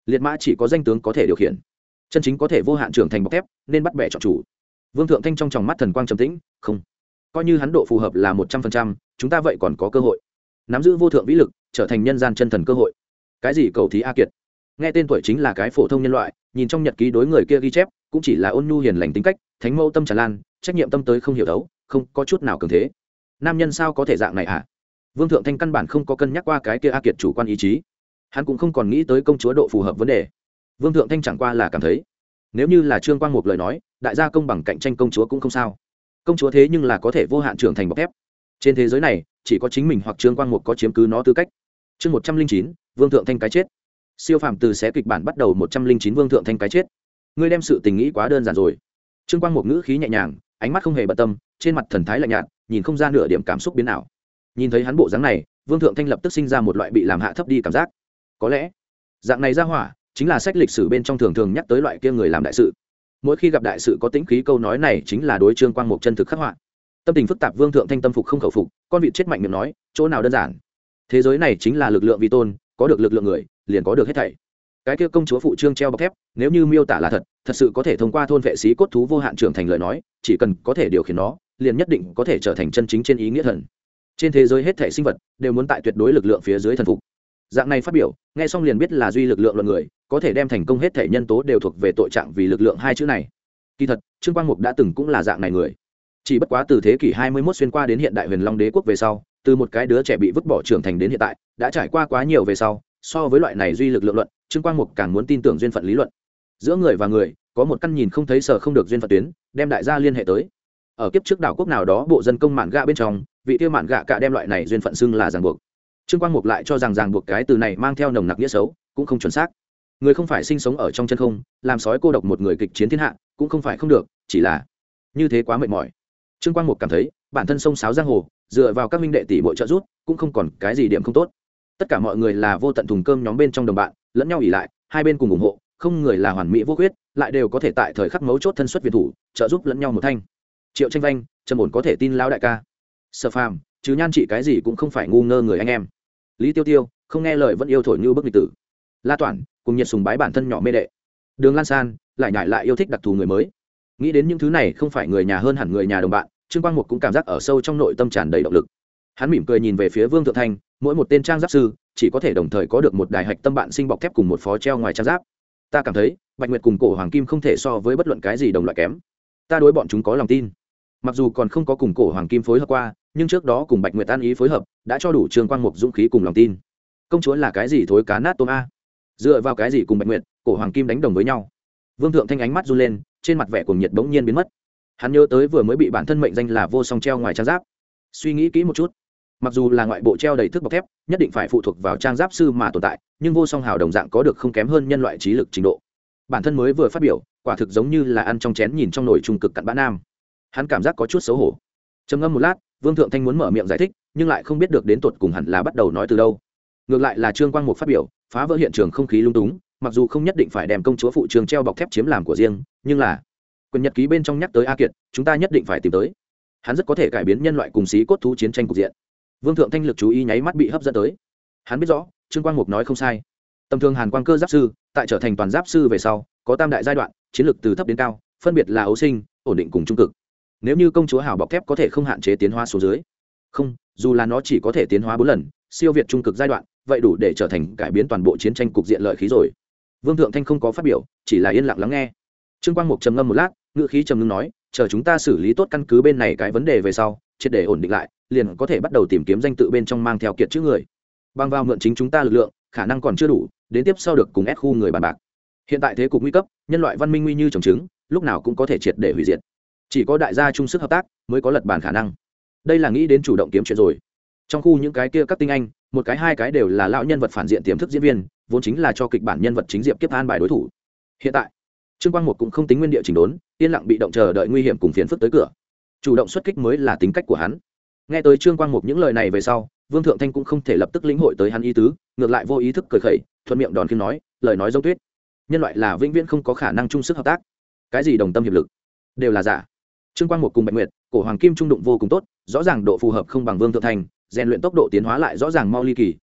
Speaker 1: liệt mã chỉ có danh tướng có thể điều khiển, chân chính có thể vô hạn trưởng thành bọc thép nên bắt bẻ chọn chủ. Vương Thượng Thanh trong tròng mắt thần quang trầm tĩnh, không, coi như hắn độ phù hợp là 100%, chúng ta vậy còn có cơ hội nắm giữ vô thượng vĩ lực, trở thành nhân gian chân thần cơ hội. Cái gì cầu thí A Kiệt, nghe tên tuổi chính là cái phổ thông nhân loại, nhìn trong nhật ký đối người kia ghi chép cũng chỉ là ôn nhu hiền lành tính cách, thánh mẫu tâm tràn lan, trách nhiệm tâm tới không hiểu đấu, không có chút nào cường thế. Nam nhân sao có thể dạng này à? Vương Thượng Thanh căn bản không có cân nhắc qua cái kia A Kiệt chủ quan ý chí, hắn cũng không còn nghĩ tới công chúa độ phù hợp vấn đề. Vương Thượng Thanh chẳng qua là cảm thấy, nếu như là Trương Quang Mục lời nói, đại gia công bằng cạnh tranh công chúa cũng không sao. Công chúa thế nhưng là có thể vô hạn trưởng thành bọc thép, trên thế giới này chỉ có chính mình hoặc Trương Quang Mục có chiếm cứ nó tư cách. Chương 109, Vương Thượng Thanh cái chết. Siêu phàm từ xé kịch bản bắt đầu. 109 Vương Thượng Thanh cái chết. Ngươi đem sự tình nghĩ quá đơn giản rồi. Trương Quang Mục ngữ khí nhẹ nhàng, ánh mắt không hề bận tâm, trên mặt thần thái lạnh nhạt, nhìn không ra nửa điểm cảm xúc biến nào. Nhìn thấy hắn bộ dáng này, Vương Thượng Thanh lập tức sinh ra một loại bị làm hạ thấp đi cảm giác. Có lẽ dạng này ra hỏa chính là sách lịch sử bên trong thường thường nhắc tới loại kia người làm đại sự. Mỗi khi gặp đại sự có tĩnh khí, câu nói này chính là đối Trương Quang Mục chân thực khắc họa. Tâm tình phức tạp Vương Thượng Thanh tâm phục không khẩu phục, con vịt chết mạnh miệng nói, chỗ nào đơn giản. Thế giới này chính là lực lượng vi tôn, có được lực lượng người, liền có được hết thảy. Cái kia công chúa phụ trương treo bọc thép, nếu như miêu tả là thật, thật sự có thể thông qua thôn vệ sĩ cốt thú vô hạn trưởng thành lời nói, chỉ cần có thể điều khiển nó, liền nhất định có thể trở thành chân chính trên ý nghĩa thần. Trên thế giới hết thảy sinh vật đều muốn tại tuyệt đối lực lượng phía dưới thần phục. Dạng này phát biểu, nghe xong liền biết là duy lực lượng luận người, có thể đem thành công hết thảy nhân tố đều thuộc về tội trạng vì lực lượng hai chữ này. Kỳ thật, Trương Quang Mục đã từng cũng là dạng này người. Chỉ bất quá từ thế kỷ 21 xuyên qua đến hiện đại Huyền Long Đế quốc về sau, từ một cái đứa trẻ bị vứt bỏ trưởng thành đến hiện tại, đã trải qua quá nhiều về sau, so với loại này duy lực lượng luận, Trương Quang Mục càng muốn tin tưởng duyên phận lý luận. Giữa người và người, có một căn nhìn không thấy sờ không được duyên phận tuyến, đem đại gia liên hệ tới. Ở kiếp trước đảo quốc nào đó bộ dân công mạn gạ bên trong, vị tiêu mạn gạ cả đem loại này duyên phận xưng là ràng buộc. Trương Quang Mục lại cho rằng ràng buộc cái từ này mang theo nồng nặc nghĩa xấu, cũng không chuẩn xác. Người không phải sinh sống ở trong chân không, làm sói cô độc một người kịch chiến thiên hạ, cũng không phải không được, chỉ là như thế quá mệt mỏi. Trương Quang Mục cảm thấy, bản thân sông sáo giang hồ, dựa vào các minh đệ tỷ muội trợ giúp, cũng không còn cái gì điểm không tốt. Tất cả mọi người là vô tận thùng cơm nhóm bên trong đồng bạn, lẫn nhau ỷ lại, hai bên cùng ủng hộ, không người là hoàn mỹ vô khuyết, lại đều có thể tại thời khắc mấu chốt thân xuất viện thủ, trợ giúp lẫn nhau một thanh. Triệu Tranh Vanh, Trầm Ổn có thể tin lão đại ca. Sở Phàm, chứ nhan trị cái gì cũng không phải ngu ngơ người anh em. Lý Tiêu Tiêu, không nghe lời vẫn yêu thổi như bức nghịch tử. La Toản, cùng nhiệt sùng bái bản thân nhỏ mê đệ. Đường Lan San, lại nhảy lại yêu thích đặc thù người mới. Nghĩ đến những thứ này không phải người nhà hơn hẳn người nhà đồng bạn, Trương Quang Mục cũng cảm giác ở sâu trong nội tâm tràn đầy động lực. Hắn mỉm cười nhìn về phía Vương Thượng Thanh, mỗi một tên trang giáp sư chỉ có thể đồng thời có được một đài hạch tâm bạn sinh bọc thép cùng một phó treo ngoài trang giáp. Ta cảm thấy, Bạch Nguyệt cùng Cổ Hoàng Kim không thể so với bất luận cái gì đồng loại kém. Ta đối bọn chúng có lòng tin. Mặc dù còn không có cùng Cổ Hoàng Kim phối hợp qua, nhưng trước đó cùng Bạch Nguyệt an ý phối hợp, đã cho đủ Trương Quang Mục dũng khí cùng lòng tin. Công chúa là cái gì thối cá nát tôm a? Dựa vào cái gì cùng Bạch Nguyệt, Cổ Hoàng Kim đánh đồng với nhau? Vương Thượng Thanh ánh mắt run lên, trên mặt vẻ cuồng nhiệt bỗng nhiên biến mất. Hắn nhớ tới vừa mới bị bản thân mệnh danh là vô song treo ngoài trang giáp. Suy nghĩ kỹ một chút, mặc dù là ngoại bộ treo đầy thước bọc thép, nhất định phải phụ thuộc vào trang giáp sư mà tồn tại, nhưng vô song hào đồng dạng có được không kém hơn nhân loại trí lực trình độ. Bản thân mới vừa phát biểu, quả thực giống như là ăn trong chén nhìn trong nồi trung cực cặn bã nam. Hắn cảm giác có chút xấu hổ. Trầm ngâm một lát, Vương Thượng Thanh muốn mở miệng giải thích, nhưng lại không biết được đến tuột cùng hẳn là bắt đầu nói từ đâu. Ngược lại là Trương Quang Mục phát biểu, phá vỡ hiện trường không khí lung túng, mặc dù không nhất định phải đem công chúa phụ trường treo bọc thép chiếm làm của riêng, nhưng là quyền nhật ký bên trong nhắc tới A Kiệt, chúng ta nhất định phải tìm tới. Hắn rất có thể cải biến nhân loại cùng xí cốt thú chiến tranh cục diện. Vương Thượng Thanh lực chú ý nháy mắt bị hấp dẫn tới. Hắn biết rõ, Trương Quang Mục nói không sai. Tầm thường Hàn Quang cơ giáp sư, tại trở thành toàn giáp sư về sau, có tam đại giai đoạn, chiến lược từ thấp đến cao, phân biệt là ấu sinh, ổn định cùng trung cực. Nếu như công chúa hào bọc thép có thể không hạn chế tiến hóa số dưới, không, dù là nó chỉ có thể tiến hóa 4 lần, siêu việt trung cực giai đoạn, vậy đủ để trở thành cải biến toàn bộ chiến tranh cục diện lợi khí rồi. Vương Thượng Thanh không có phát biểu, chỉ là yên lặng lắng nghe. Trương Quang Mục trầm ngâm một lát, ngữ khí trầm ngưng nói, chờ chúng ta xử lý tốt căn cứ bên này cái vấn đề về sau, triệt để ổn định lại, liền có thể bắt đầu tìm kiếm danh tự bên trong mang theo kiệt chữ người. Bằng vào mượn chính chúng ta lực lượng, khả năng còn chưa đủ, đến tiếp sau được cùng ép khu người bàn bạc. Hiện tại thế cục nguy cấp, nhân loại văn minh nguy như trồng trứng, lúc nào cũng có thể triệt để hủy diệt. Chỉ có đại gia chung sức hợp tác mới có lật bàn khả năng. Đây là nghĩ đến chủ động kiếm chuyện rồi. Trong khu những cái kia các tinh anh, một cái hai cái đều là lão nhân vật phản diện tiềm thức diễn viên, vốn chính là cho kịch bản nhân vật chính diệp kiếp an bài đối thủ. Hiện tại Trương Quang Mục cũng không tính nguyên địa chỉnh đốn, yên lặng bị động chờ đợi nguy hiểm cùng phiền phức tới cửa. Chủ động xuất kích mới là tính cách của hắn. Nghe tới Trương Quang Mục những lời này về sau, Vương Thượng Thanh cũng không thể lập tức lĩnh hội tới hắn ý tứ, ngược lại vô ý thức cười khẩy, thuận miệng đòn khiêm nói, lời nói giống tuyết. Nhân loại là vĩnh viễn không có khả năng chung sức hợp tác. Cái gì đồng tâm hiệp lực, đều là giả. Trương Quang Mục cùng Bạch Nguyệt, Cổ Hoàng Kim trung đụng vô cùng tốt, rõ ràng độ phù hợp không bằng Vương Thượng Thanh, rèn luyện tốc độ tiến hóa lại rõ ràng mau ly kỳ,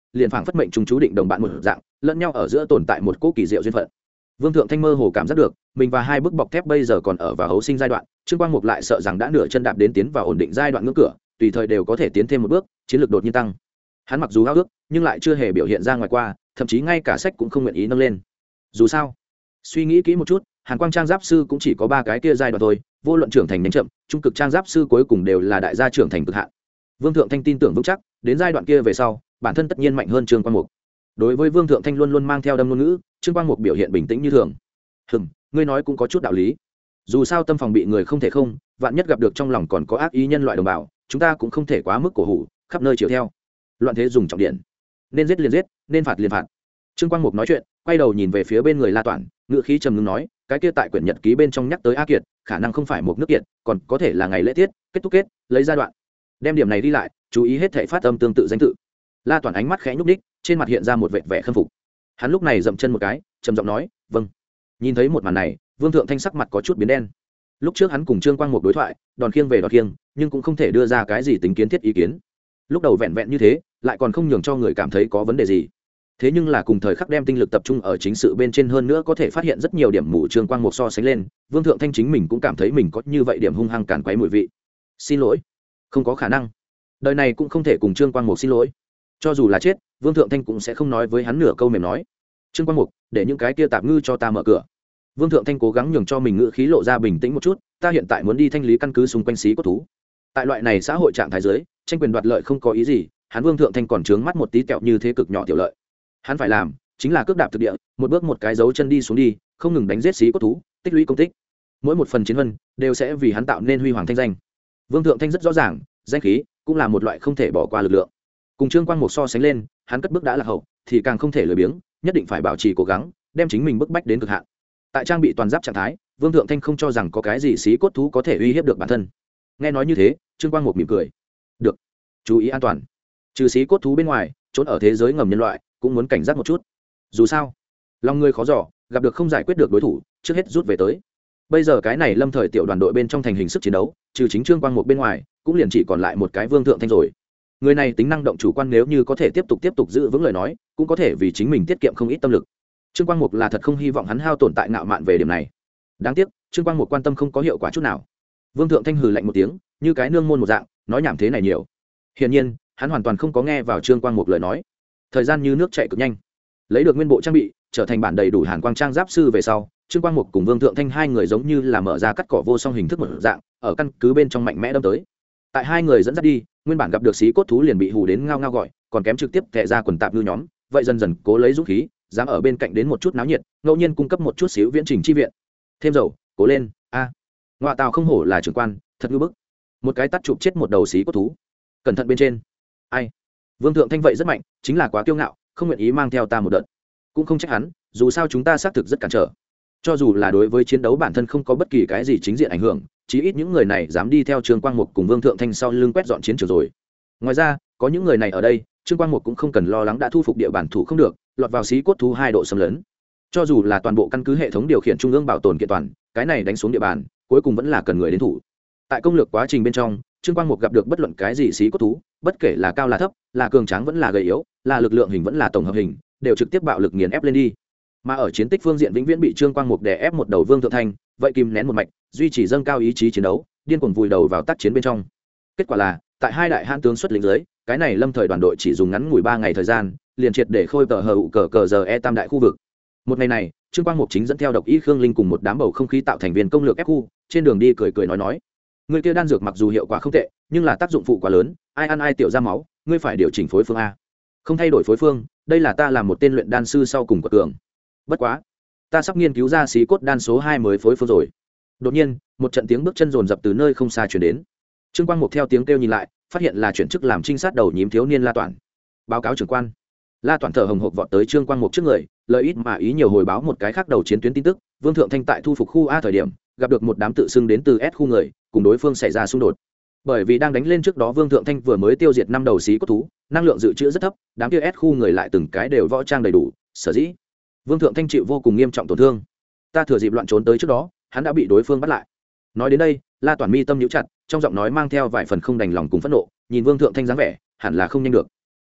Speaker 1: liền phảng phất mệnh chúng chú định đồng bạn một dạng, lẫn nhau ở giữa tồn tại một cỗ kỳ diệu duyên phận. Vương Thượng Thanh mơ hồ cảm giác được, mình và hai bức bọc thép bây giờ còn ở vào hấu sinh giai đoạn, Trương Quang Mục lại sợ rằng đã nửa chân đạp đến tiến vào ổn định giai đoạn ngưỡng cửa, tùy thời đều có thể tiến thêm một bước, chiến lược đột nhiên tăng. Hắn mặc dù háo ước, nhưng lại chưa hề biểu hiện ra ngoài qua, thậm chí ngay cả sách cũng không nguyện ý nâng lên. Dù sao, suy nghĩ kỹ một chút, Hàn Quang Trang Giáp sư cũng chỉ có 3 cái kia giai đoạn thôi, vô luận trưởng thành nhanh chậm, trung cực Trang Giáp sư cuối cùng đều là đại gia trưởng thành cực hạn. Vương Thượng Thanh tin tưởng vững chắc, đến giai đoạn kia về sau, bản thân tất nhiên mạnh hơn Trương Quang Mục. Đối với Vương Thượng Thanh luôn luôn mang theo đâm ngôn ngữ, Trương Quang Mục biểu hiện bình tĩnh như thường. Ngươi nói cũng có chút đạo lý. Dù sao tâm phòng bị người không thể không, vạn nhất gặp được trong lòng còn có ác ý nhân loại đồng bào, chúng ta cũng không thể quá mức cổ hủ, khắp nơi chiều theo. Loạn thế dùng trọng điện, nên giết liền giết, nên phạt liền phạt. Trương Quang Mục nói chuyện, quay đầu nhìn về phía bên người La Toản, ngữ khí trầm ngưng nói, cái kia tại quyển nhật ký bên trong nhắc tới A Kiệt, khả năng không phải một nước kiệt, còn có thể là ngày lễ tiết, kết thúc kết, lấy giai đoạn. Đem điểm này đi lại, chú ý hết thảy phát âm tương tự danh tự. La Toản ánh mắt khẽ nhúc nhích, trên mặt hiện ra một vệt vẻ khâm phục. Hắn lúc này dậm chân một cái, trầm giọng nói, "Vâng." Nhìn thấy một màn này, Vương Thượng Thanh sắc mặt có chút biến đen. Lúc trước hắn cùng Trương Quang Mục đối thoại, đòn khiêng về đòn khiêng, nhưng cũng không thể đưa ra cái gì tính kiến thiết ý kiến. Lúc đầu vẹn vẹn như thế, lại còn không nhường cho người cảm thấy có vấn đề gì. Thế nhưng là cùng thời khắc đem tinh lực tập trung ở chính sự bên trên hơn nữa có thể phát hiện rất nhiều điểm mù Trương Quang Mục so sánh lên, Vương Thượng Thanh chính mình cũng cảm thấy mình có như vậy điểm hung hăng càn quấy mùi vị. Xin lỗi, không có khả năng. Đời này cũng không thể cùng Trương Quang Mục xin lỗi. Cho dù là chết, Vương Thượng Thanh cũng sẽ không nói với hắn nửa câu mềm nói. Trương Quang Mục, để những cái kia tạp ngư cho ta mở cửa. Vương Thượng Thanh cố gắng nhường cho mình ngữ khí lộ ra bình tĩnh một chút, ta hiện tại muốn đi thanh lý căn cứ xung quanh xí cốt thú. Tại loại này xã hội trạng thái dưới, tranh quyền đoạt lợi không có ý gì, hắn Vương Thượng Thanh còn trướng mắt một tí kẹo như thế cực nhỏ tiểu lợi. Hắn phải làm chính là cước đạp thực địa, một bước một cái dấu chân đi xuống đi, không ngừng đánh giết xí cốt thú, tích lũy công tích. Mỗi một phần chiến vân đều sẽ vì hắn tạo nên huy hoàng thanh danh. Vương Thượng Thanh rất rõ ràng, danh khí cũng là một loại không thể bỏ qua lực lượng. Cùng Trương Quang Mục so sánh lên, hắn cất bước đã lạc hậu, thì càng không thể lười biếng, nhất định phải bảo trì cố gắng, đem chính mình bức bách đến cực hạn. Tại trang bị toàn giáp trạng thái, Vương Thượng Thanh không cho rằng có cái gì xí cốt thú có thể uy hiếp được bản thân. Nghe nói như thế, Trương Quang Mục mỉm cười. Được, chú ý an toàn. Trừ xí cốt thú bên ngoài, trốn ở thế giới ngầm nhân loại cũng muốn cảnh giác một chút. Dù sao, lòng người khó dò, gặp được không giải quyết được đối thủ, trước hết rút về tới. Bây giờ cái này lâm thời tiểu đoàn đội bên trong thành hình sức chiến đấu, trừ chính Trương Quang Mục bên ngoài, cũng liền chỉ còn lại một cái Vương Thượng Thanh rồi. Người này tính năng động chủ quan, nếu như có thể tiếp tục giữ vững lời nói, cũng có thể vì chính mình tiết kiệm không ít tâm lực. Trương Quang Mục là thật không hy vọng hắn hao tổn tại ngạo mạn về điểm này. Đáng tiếc, Trương Quang Mục quan tâm không có hiệu quả chút nào. Vương Thượng Thanh hừ lạnh một tiếng, như cái nương môn một dạng, nói nhảm thế này nhiều. Hiển nhiên, hắn hoàn toàn không có nghe vào Trương Quang Mục lời nói. Thời gian như nước chảy cực nhanh. Lấy được nguyên bộ trang bị, trở thành bản đầy đủ Hàn Quang Trang Giáp sư về sau, Trương Quang Mục cùng Vương Thượng Thanh hai người giống như là mở ra cắt cỏ vô song hình thức một dạng, ở căn cứ bên trong mạnh mẽ đâm tới. Tại hai người dẫn dắt đi, nguyên bản gặp được xí cốt thú liền bị hù đến ngao ngao gọi, còn kém trực tiếp tè ra quần tạp lưu nhóm, vậy dần dần cố lấy dũng khí, dám ở bên cạnh đến một chút náo nhiệt, ngẫu nhiên cung cấp một chút xíu viễn trình chi viện. Thêm dầu, cố lên, a. Ngoại tào không hổ là trưởng quan, thật ngư bức. Một cái tát chụp chết một đầu xí cốt thú. Cẩn thận bên trên. Ai? Vương Thượng Thanh vậy rất mạnh, chính là quá kiêu ngạo, không nguyện ý mang theo ta một đợt. Cũng không trách hắn, dù sao chúng ta xác thực rất cản trở. Cho dù là đối với chiến đấu bản thân không có bất kỳ cái gì chính diện ảnh hưởng, chí ít những người này dám đi theo Trương Quang Mục cùng Vương Thượng Thanh sau lưng quét dọn chiến trường rồi. Ngoài ra, có những người này ở đây, Trương Quang Mục cũng không cần lo lắng đã thu phục địa bản thủ không được, lọt vào xí cốt thú 2 độ xâm lấn. Cho dù là toàn bộ căn cứ hệ thống điều khiển trung ương bảo tồn kiện toàn, cái này đánh xuống địa bàn, cuối cùng vẫn là cần người đến thủ. Tại công lược quá trình bên trong, Trương Quang Mục gặp được bất luận cái gì xí cốt thú, bất kể là cao là thấp, là cường tráng vẫn là gầy yếu, là lực lượng hình vẫn là tổng hợp hình, đều trực tiếp bạo lực nghiền ép lên đi. Mà ở chiến tích phương diện vĩnh viễn bị Trương Quang Mục đè ép một đầu Vương Thượng Thanh, vậy kìm nén một mạch, duy trì dâng cao ý chí chiến đấu, điên cuồng vùi đầu vào tác chiến bên trong. Kết quả là, tại hai đại hãn tướng xuất lĩnh dưới, cái này lâm thời đoàn đội chỉ dùng ngắn ngủi 3 ngày thời gian, liền triệt để khôi tờ hờ cờ giờ tam đại khu vực. Một ngày này, Trương Quang Mục chính dẫn theo Độc Y Khương Linh cùng một đám bầu không khí tạo thành viên công lược ép khu, trên đường đi cười nói, người kia đan dược mặc dù hiệu quả không tệ, nhưng là tác dụng phụ quá lớn, ai ăn ai tiểu ra máu, ngươi phải điều chỉnh phối phương a. Không thay đổi phối phương, đây là ta làm một tên luyện đan sư sau cùng của cường. Bất quá, ta sắp nghiên cứu ra xí cốt đan số 2 mới phối phương rồi. Đột nhiên, một trận tiếng bước chân rồn rập từ nơi không xa truyền đến. Trương Quang Mục theo tiếng kêu nhìn lại, phát hiện là chuyển chức làm trinh sát đầu nhím thiếu niên La Toản. Báo cáo trưởng quan. La Toản thở hồng hộc vọt tới Trương Quang Mục trước người, lợi ít mà ý nhiều hồi báo một cái khác đầu chiến tuyến tin tức. Vương Thượng Thanh tại thu phục khu A thời điểm, gặp được một đám tự xưng đến từ S khu người, cùng đối phương xảy ra xung đột. Bởi vì đang đánh lên trước đó Vương Thượng Thanh vừa mới tiêu diệt 5 đầu xí cốt thú, năng lượng dự trữ rất thấp, đám kia S khu người lại từng cái đều võ trang đầy đủ, sở dĩ Vương Thượng Thanh chịu vô cùng nghiêm trọng tổn thương. Ta thừa dịp loạn trốn tới trước đó, hắn đã bị đối phương bắt lại. Nói đến đây, La Toản mi tâm nhíu chặt, trong giọng nói mang theo vài phần không đành lòng cùng phẫn nộ, nhìn Vương Thượng Thanh dáng vẻ, hẳn là không nhanh được.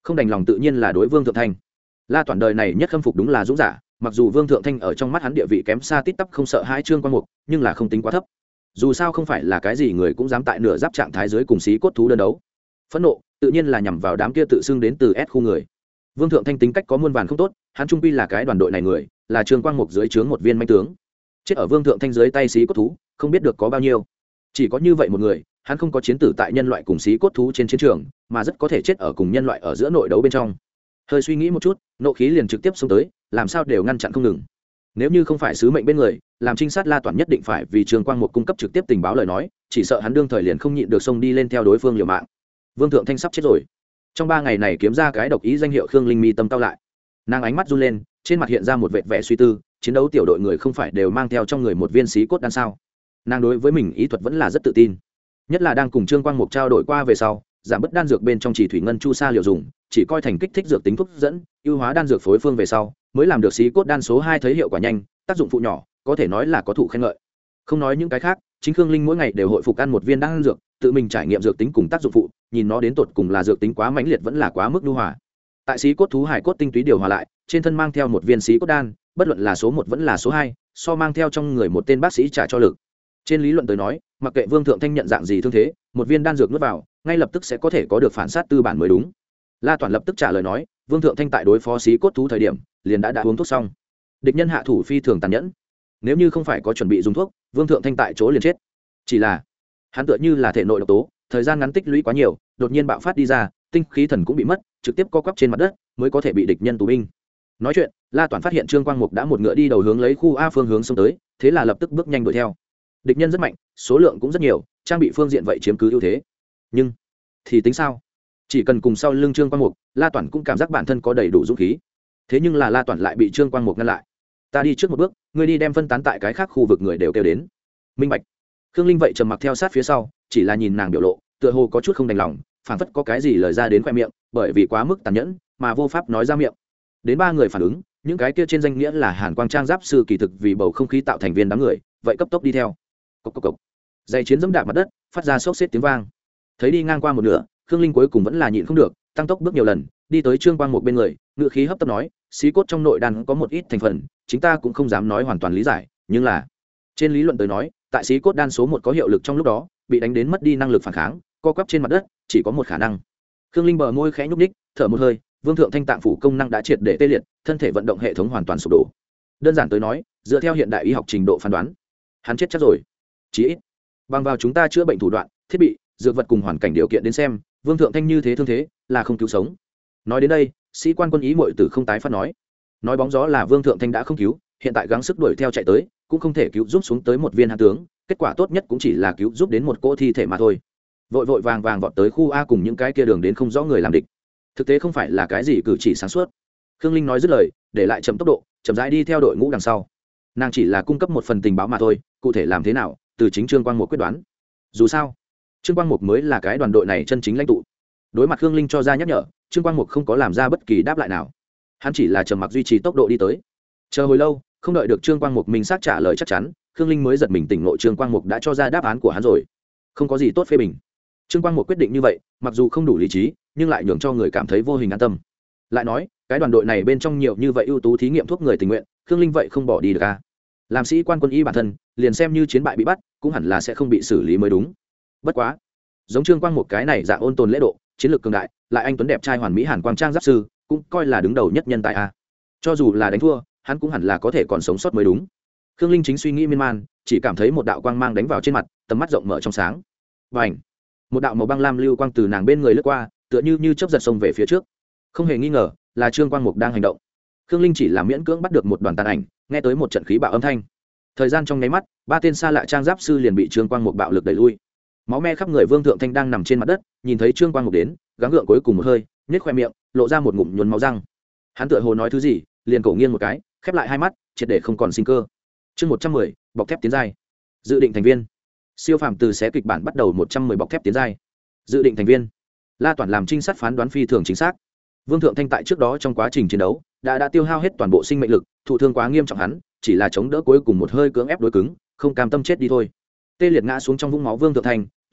Speaker 1: không đành lòng tự nhiên là đối Vương Thượng Thanh. La Toàn đời này nhất khâm phục đúng là dũng giả, mặc dù Vương Thượng Thanh ở trong mắt hắn địa vị kém xa tít tắp không sợ hai Trương Quan Mục, nhưng là không tính quá thấp. Dù sao không phải là cái gì người cũng dám tại nửa giáp trạng thái dưới cùng xí cốt thú đơn đấu. Phẫn nộ, tự nhiên là nhằm vào đám kia tự xưng đến từ S khu người. Vương Thượng Thanh tính cách có muôn vàn không tốt, hắn trung quy là cái đoàn đội này người, là Trương Quang Mục dưới trướng một viên manh tướng. Chết ở Vương Thượng Thanh dưới tay xí cốt thú, không biết được có bao nhiêu. Chỉ có như vậy một người, hắn không có chiến tử tại nhân loại cùng xí cốt thú trên chiến trường, mà rất có thể chết ở cùng nhân loại ở giữa nội đấu bên trong. Hơi suy nghĩ một chút, nộ khí liền trực tiếp xông tới, làm sao đều ngăn chặn không ngừng. Nếu như không phải sứ mệnh bên người, làm trinh sát La Toàn nhất định phải vì Trương Quang Mục cung cấp trực tiếp tình báo lời nói, chỉ sợ hắn đương thời liền không nhịn được xông đi lên theo đối phương liều mạng. Vương Thượng Thanh sắp chết rồi. Trong 3 ngày này kiếm ra cái độc ý danh hiệu Khương Linh mi tâm cao lại. Nàng ánh mắt run lên, trên mặt hiện ra một vệt vẻ suy tư, chiến đấu tiểu đội người không phải đều mang theo trong người một viên xí cốt đan sao? Nàng đối với mình ý thuật vẫn là rất tự tin, nhất là đang cùng Trương Quang Mục trao đổi qua về sau, giảm bớt đan dược bên trong chỉ thủy ngân chu sa liều dùng, chỉ coi thành kích thích dược tính thuốc dẫn, ưu hóa đan dược phối phương về sau, mới làm được xí cốt đan số 2 thấy hiệu quả nhanh, tác dụng phụ nhỏ, có thể nói là có thụ khen ngợi. Không nói những cái khác, chính Khương Linh mỗi ngày đều hội phục ăn một viên đan dược, tự mình trải nghiệm dược tính cùng tác dụng phụ, nhìn nó đến tột cùng là dược tính quá mãnh liệt vẫn là quá mức nhu hòa. Tại xí cốt thú hải cốt tinh túy điều hòa lại, trên thân mang theo một viên xí cốt đan, bất luận là số 1 vẫn là số 2, so mang theo trong người một tên bác sĩ trả cho lực. Trên lý luận tới nói, mặc kệ Vương Thượng Thanh nhận dạng gì thương thế, một viên đan dược nuốt vào, ngay lập tức sẽ có thể có được phản sát tư bản mới đúng. La Toàn lập tức trả lời nói, Vương Thượng Thanh tại đối phó xí cốt thú thời điểm, liền đã uống thuốc xong. Địch nhân hạ thủ phi thường tàn nhẫn, nếu như không phải có chuẩn bị dùng thuốc, Vương Thượng Thanh tại chỗ liền chết. Chỉ là, hắn tựa như là thể nội độc tố, thời gian ngắn tích lũy quá nhiều, đột nhiên bạo phát đi ra, tinh khí thần cũng bị mất, trực tiếp co quắp trên mặt đất, mới có thể bị địch nhân tù binh. Nói chuyện, La Toàn phát hiện Trương Quang Mục đã một ngựa đi đầu hướng lấy khu A phương hướng xông tới, thế là lập tức bước nhanh đuổi theo. Địch nhân rất mạnh, số lượng cũng rất nhiều, trang bị phương diện vậy chiếm cứ ưu thế. Nhưng thì tính sao? Chỉ cần cùng sau lưng Trương Quang Mục, La Toàn cũng cảm giác bản thân có đầy đủ dũng khí. Thế nhưng là La Toàn lại bị Trương Quang Mục ngăn lại. Ta đi trước một bước, ngươi đi đem phân tán tại cái khác khu vực người đều kêu đến. Minh bạch. Khương Linh vậy trầm mặc theo sát phía sau, chỉ là nhìn nàng biểu lộ, tựa hồ có chút không đành lòng, phảng phất có cái gì lời ra đến khoe miệng, bởi vì quá mức tàn nhẫn, mà vô pháp nói ra miệng. Đến 3 người phản ứng, những cái kia trên danh nghĩa là Hàn Quang Trang giáp sư kỳ thực vì bầu không khí tạo thành viên đám người, vậy cấp tốc đi theo. Cộc cộc cộc. Dây chiến dẫm đạp mặt đất, phát ra xốc xếp tiếng vang. Thấy đi ngang qua một nửa, Khương Linh cuối cùng vẫn là nhịn không được, tăng tốc bước nhiều lần, đi tới Trương Quang Mục bên người, ngựa khí hấp tấp nói, xí cốt trong nội đan có một ít thành phần, chúng ta cũng không dám nói hoàn toàn lý giải, nhưng là trên lý luận tới nói, tại xí cốt đan số 1 có hiệu lực trong lúc đó, bị đánh đến mất đi năng lực phản kháng, co quắp trên mặt đất, chỉ có một khả năng. Khương Linh bờ môi khẽ nhúc nhích, thở một hơi, Vương Thượng Thanh tạng phủ công năng đã triệt để tê liệt, thân thể vận động hệ thống hoàn toàn sụp đổ. Đơn giản tới nói, dựa theo hiện đại y học trình độ phán đoán, hắn chết chắc rồi. Chỉ ít bằng vào chúng ta chữa bệnh thủ đoạn, thiết bị, dược vật cùng hoàn cảnh điều kiện đến xem, Vương Thượng Thanh như thế thương thế là không cứu sống. Nói đến đây, sĩ quan quân ý muội tử không tái phát nói bóng gió là Vương Thượng Thanh đã không cứu, hiện tại gắng sức đuổi theo chạy tới, cũng không thể cứu giúp xuống tới một viên hán tướng, kết quả tốt nhất cũng chỉ là cứu giúp đến một cỗ thi thể mà thôi. Vội vàng vọt tới khu A cùng những cái kia đường đến không rõ người làm địch, thực tế không phải là cái gì cử chỉ sáng suốt. Khương Linh nói dứt lời, để lại chậm tốc độ, chậm rãi đi theo đội ngũ đằng sau. Nàng chỉ là cung cấp một phần tình báo mà thôi, cụ thể làm thế nào, từ chính Trương Quang Mục quyết đoán. Dù sao, Trương Quang Mục mới là cái đoàn đội này chân chính lãnh tụ. Đối mặt Khương Linh cho ra nhắc nhở, Trương Quang Mục không có làm ra bất kỳ đáp lại nào, hắn chỉ là trầm mặc duy trì tốc độ đi tới. Chờ hồi lâu, không đợi được Trương Quang Mục minh xác trả lời chắc chắn, Khương Linh mới giật mình tỉnh ngộ Trương Quang Mục đã cho ra đáp án của hắn rồi. Không có gì tốt phê bình. Trương Quang Mục quyết định như vậy, mặc dù không đủ lý trí, nhưng lại nhường cho người cảm thấy vô hình an tâm. Lại nói, cái đoàn đội này bên trong nhiều như vậy ưu tú thí nghiệm thuốc người tình nguyện, Khương Linh vậy không bỏ đi được à? Làm sĩ quan quân y bản thân, liền xem như chiến bại bị bắt, cũng hẳn là sẽ không bị xử lý mới đúng. Bất quá, giống Trương Quang Mục cái này dạng ôn tồn lễ độ, chiến lược cường đại, lại anh tuấn đẹp trai hoàn mỹ Hàn Quang Trang giáp sư, cũng coi là đứng đầu nhất nhân tài a. Cho dù là đánh thua, hắn cũng hẳn là có thể còn sống sót mới đúng. Khương Linh chính suy nghĩ miên man, chỉ cảm thấy một đạo quang mang đánh vào trên mặt, tầm mắt rộng mở trong sáng. Bành! Một đạo màu băng lam lưu quang từ nàng bên người lướt qua, tựa như chớp giật xông về phía trước. Không hề nghi ngờ, là Trương Quang Mục đang hành động. Khương Linh chỉ là miễn cưỡng bắt được một đoàn tàn ảnh, nghe tới một trận khí bạo âm thanh. Thời gian trong nháy mắt, 3 tên xa lạ trang giáp sư liền bị Trương Quang Mục bạo lực đẩy lui. Máu me khắp người Vương Thượng Thanh đang nằm trên mặt đất, nhìn thấy Trương Quang Mục đến, gắng gượng cuối cùng một hơi, nhếch khoe miệng, lộ ra một ngụm nhuốm máu răng. Hắn tựa hồ nói thứ gì, liền cổ nghiêng một cái, khép lại hai mắt, triệt để không còn sinh cơ. Chương 110, bọc thép tiến giai. Dự định thành viên. Siêu phàm từ xé kịch bản bắt đầu 110 bọc thép tiến giai. Dự định thành viên. La Toàn làm trinh sát phán đoán phi thường chính xác. Vương Thượng Thanh tại trước đó trong quá trình chiến đấu đã tiêu hao hết toàn bộ sinh mệnh lực, thụ thương quá nghiêm trọng, hắn chỉ là chống đỡ cuối cùng một hơi cưỡng ép đối cứng, không cam tâm chết đi thôi. Tê liệt ngã xuống trong vũng máu Vương Thượng Thanh,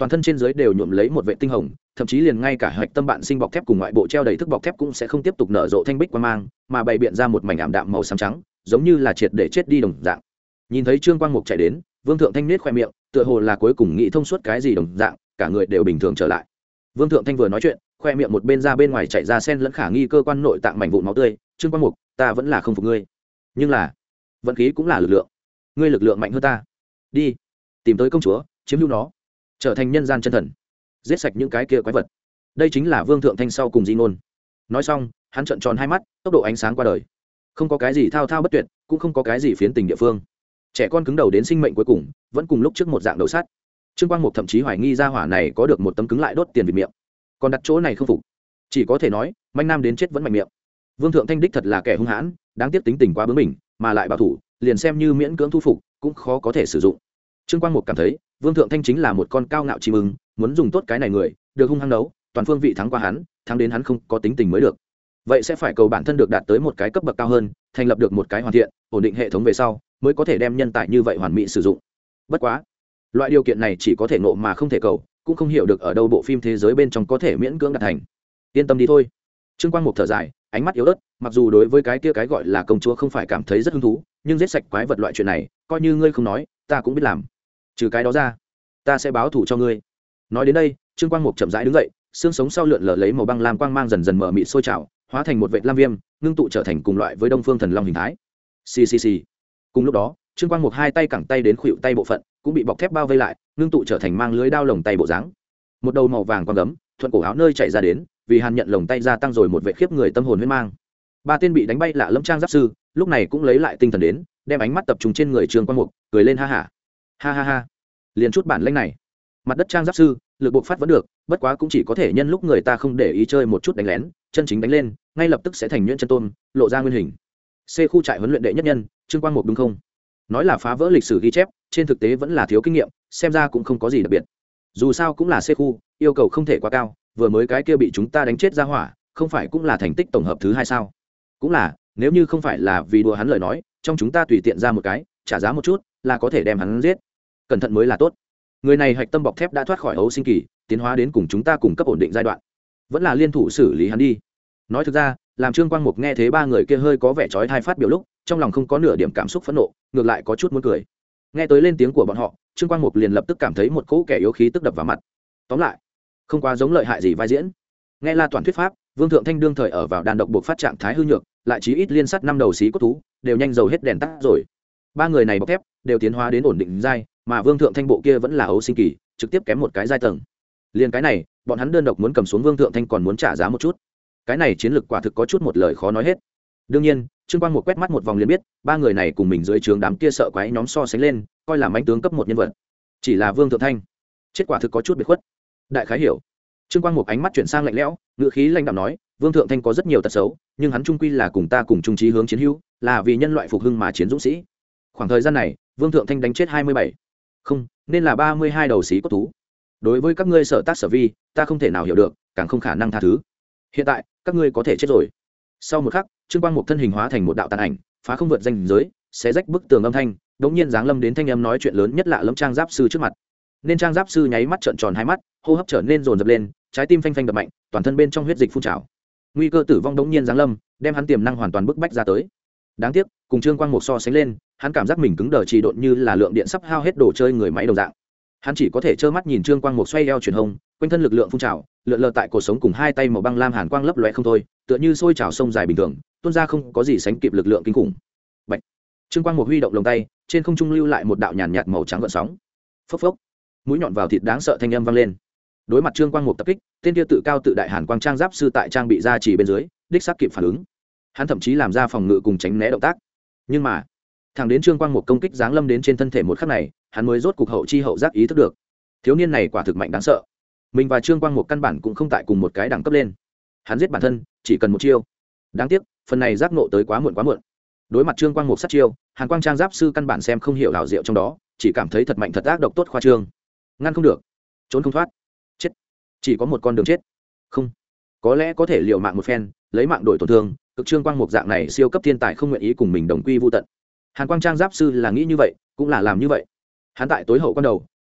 Speaker 1: toàn thân trên dưới đều nhuộm lấy một vệ tinh hồng, thậm chí liền ngay cả hạch tâm bạn sinh bọc thép cùng ngoại bộ treo đầy thức bọc thép cũng sẽ không tiếp tục nở rộ thanh bích quang mang, mà bày biện ra một mảnh ảm đạm màu xám trắng, giống như là triệt để chết đi đồng dạng. Nhìn thấy Trương Quang Mục chạy đến, Vương Thượng Thanh nết khoe miệng, tựa hồ là cuối cùng nghĩ thông suốt cái gì đồng dạng, cả người đều bình thường trở lại. Vương Thượng Thanh vừa nói chuyện, khoe miệng một bên ra bên ngoài chảy ra sen lẫn khả nghi cơ quan nội tạng mảnh vụn máu tươi. Trương Quang Mục, ta vẫn là không phục ngươi, nhưng là vận khí cũng là lực lượng, ngươi lực lượng mạnh hơn ta, đi tìm tới công chúa, chiếm hữu nó, trở thành nhân gian chân thần, giết sạch những cái kia quái vật. Đây chính là Vương Thượng Thanh sau cùng di ngôn. Nói xong, hắn trợn tròn hai mắt, tốc độ ánh sáng qua đời. Không có cái gì thao thao bất tuyệt, cũng không có cái gì phiến tình địa phương. Trẻ con cứng đầu đến sinh mệnh cuối cùng, vẫn cùng lúc trước một dạng đầu sắt. Trương Quang Mục thậm chí hoài nghi ra hỏa này có được một tấm cứng lại đốt tiền vịt miệng, còn đặt chỗ này không phục. Chỉ có thể nói, manh nam đến chết vẫn mạnh miệng. Vương Thượng Thanh đích thật là kẻ hung hãn, đáng tiếc tính tình quá bướng bỉnh, mà lại bảo thủ, liền xem như miễn cưỡng thu phục, cũng khó có thể sử dụng. Trương Quang Mục cảm thấy, Vương Thượng Thanh chính là một con cao ngạo chim ưng, muốn dùng tốt cái này người, được hung hăng đấu, toàn phương vị thắng qua hắn, thắng đến hắn không có tính tình mới được. Vậy sẽ phải cầu bản thân được đạt tới một cái cấp bậc cao hơn, thành lập được một cái hoàn thiện, ổn định hệ thống về sau, mới có thể đem nhân tài như vậy hoàn mỹ sử dụng. Bất quá, loại điều kiện này chỉ có thể ngộ mà không thể cầu, cũng không hiểu được ở đâu bộ phim thế giới bên trong có thể miễn cưỡng đạt thành. Yên tâm đi thôi. Trương Quang Mục thở dài, ánh mắt yếu ớt, mặc dù đối với cái kia cái gọi là công chúa không phải cảm thấy rất hứng thú, nhưng giết sạch quái vật loại chuyện này, coi như ngươi không nói, ta cũng biết làm. Trừ cái đó ra, ta sẽ báo thù cho ngươi. Nói đến đây, Trương Quang Mục chậm rãi đứng dậy, xương sống sau lượn lờ lấy màu băng lam quang mang dần dần mở mịt sôi trào, hóa thành một vệt lam viêm, ngưng tụ trở thành cùng loại với Đông Phương Thần Long hình thái. Xì xì xì. Cùng lúc đó, Trương Quang Mục hai tay cẳng tay đến khuỷu tay bộ phận, cũng bị bọc thép bao vây lại, ngưng tụ trở thành mang lưới đao lồng tay bộ dáng. Một đầu màu vàng quang gấm, thuận cổ áo nơi chạy ra đến, vì Hàn nhận lồng tay gia tăng rồi một vệ khiếp người tâm hồn huyết mang. Ba tên bị đánh bay lạ lẫm trang giáp sư, lúc này cũng lấy lại tinh thần đến, đem ánh mắt tập trung trên người Trương Quang Mục, cười lên ha hả. Ha ha ha. Liền chút bản lĩnh này. Mặt đất trang giáp sư, lực bộc phát vẫn được, bất quá cũng chỉ có thể nhân lúc người ta không để ý chơi một chút đánh lén, chân chính đánh lên, ngay lập tức sẽ thành nhuyễn chân tôn, lộ ra nguyên hình. C khu trại huấn luyện đệ nhất nhân, Trương Quang Mục đúng không? Nói là phá vỡ lịch sử ghi chép, trên thực tế vẫn là thiếu kinh nghiệm, xem ra cũng không có gì đặc biệt. Dù sao cũng là C khu, yêu cầu không thể quá cao, vừa mới cái kia bị chúng ta đánh chết ra hỏa, không phải cũng là thành tích tổng hợp thứ hai sao? Cũng là, nếu như không phải là vì đùa hắn lời nói, trong chúng ta tùy tiện ra một cái, trả giá một chút, là có thể đem hắn giết. Cẩn thận mới là tốt. Người này hạch tâm bọc thép đã thoát khỏi ấu sinh kỳ, tiến hóa đến cùng chúng ta cùng cấp ổn định giai đoạn, vẫn là liên thủ xử lý hắn đi. Nói thực ra, làm Trương Quang Mục nghe thấy ba người kia hơi có vẻ trói thai phát biểu lúc, trong lòng không có nửa điểm cảm xúc phẫn nộ, ngược lại có chút muốn cười. Nghe tới lên tiếng của bọn họ, Trương Quang Mục liền lập tức cảm thấy một cỗ kẻ yếu khí tức đập vào mặt. Tóm lại, không quá giống lợi hại gì vai diễn. Nghe La Toàn thuyết pháp, Vương Thượng Thanh đương thời ở vào đàn độc buộc phát trạng thái hư nhược, lại chí ít liên sát năm đầu xí cốt thú, đều nhanh dầu hết đèn tắt rồi. Ba người này bọc thép đều tiến hóa đến ổn định giai, mà Vương Thượng Thanh bộ kia vẫn là ấu sinh kỳ, trực tiếp kém một cái giai tầng. Liên cái này, bọn hắn đơn độc muốn cầm xuống Vương Thượng Thanh còn muốn trả giá một chút. Cái này chiến lược quả thực có chút một lời khó nói hết. Đương nhiên, Trương Quang Mục quét mắt một vòng liền biết, ba người này cùng mình dưới trướng đám kia sợ quái nhóm so sánh lên, coi là mãnh tướng cấp một nhân vật. Chỉ là Vương Thượng Thanh, chết quả thực có chút biệt khuất. Đại khái hiểu. Trương Quang Mục ánh mắt chuyển sang lạnh lẽo, ngữ khí lãnh đạm nói, Vương Thượng Thanh có rất nhiều tật xấu, nhưng hắn trung quy là cùng ta cùng chung chí hướng chiến hữu, là vì nhân loại phục hưng mà chiến dũng sĩ. Khoảng thời gian này, Vương Thượng Thanh đánh chết 27, không, nên là 32 đầu xí cốt thú. Đối với các ngươi sở tác sở vi, ta không thể nào hiểu được, càng không khả năng tha thứ. Hiện tại, các ngươi có thể chết rồi. Sau một khắc, Trương Quang Mục thân hình hóa thành một đạo tàn ảnh, phá không vượt ranh giới, xé rách bức tường âm thanh, đống nhiên giáng lâm đến thanh âm nói chuyện lớn nhất lạ lẫm trang giáp sư trước mặt. Nên trang giáp sư nháy mắt trợn tròn hai mắt, hô hấp trở nên dồn dập lên, trái tim phanh phanh đập mạnh, toàn thân bên trong huyết dịch phun trào. Nguy cơ tử vong đống nhiên giáng lâm, đem hắn tiềm năng hoàn toàn bức bách ra tới. Đáng tiếc, cùng Trương Quang Mục so sánh lên, hắn cảm giác mình cứng đờ trì độn như là lượng điện sắp hao hết đồ chơi người máy đồng dạng. Hắn chỉ có thể trơ mắt nhìn Trương Quang Mục xoay eo chuyển hông, quanh thân lực lượng phun trào, lượn lờ tại cột sống cùng hai tay màu băng lam hàn quang lấp lóe không thôi, tựa như sôi trào sông dài bình thường, tuôn ra không có gì sánh kịp lực lượng kinh khủng. Bạch. Trương Quang Mục huy động lồng tay, trên không trung lưu lại một đạo nhàn nhạt màu trắng gợn sóng. Phốc phốc. Mũi nhọn vào thịt đáng sợ thanh âm vang lên. Đối mặt Trương Quang Mục tập kích, tên kia tự cao tự đại hàn quang trang giáp sư tại trang bị ra chỉ bên dưới, đích xác kịp phản ứng. Hắn thậm chí làm ra phòng ngự cùng tránh né động tác. Nhưng mà, thẳng đến Trương Quang Mục công kích giáng lâm đến trên thân thể một khắc này, hắn mới rốt cục hậu chi hậu giác ý thức được. Thiếu niên này quả thực mạnh đáng sợ. Mình và Trương Quang Mục căn bản cũng không tại cùng một cái đẳng cấp lên. Hắn giết bản thân, chỉ cần một chiêu. Đáng tiếc, phần này giác ngộ tới quá muộn quá muộn. Đối mặt Trương Quang Mục sát chiêu, Hàn Quang trang giáp sư căn bản xem không hiểu ảo diệu trong đó, chỉ cảm thấy thật mạnh thật ác độc tốt khoa trương. Ngăn không được, trốn không thoát, chết. Chỉ có một con đường chết. Không, có lẽ có thể liều mạng một phen, lấy mạng đổi tổn thương, cực Trương Quang Mục dạng này siêu cấp thiên tài không nguyện ý cùng mình đồng quy vu tận. Hàn Quang trang giáp sư là nghĩ như vậy, cũng là làm như vậy. Hắn tại tối hậu quan đầu,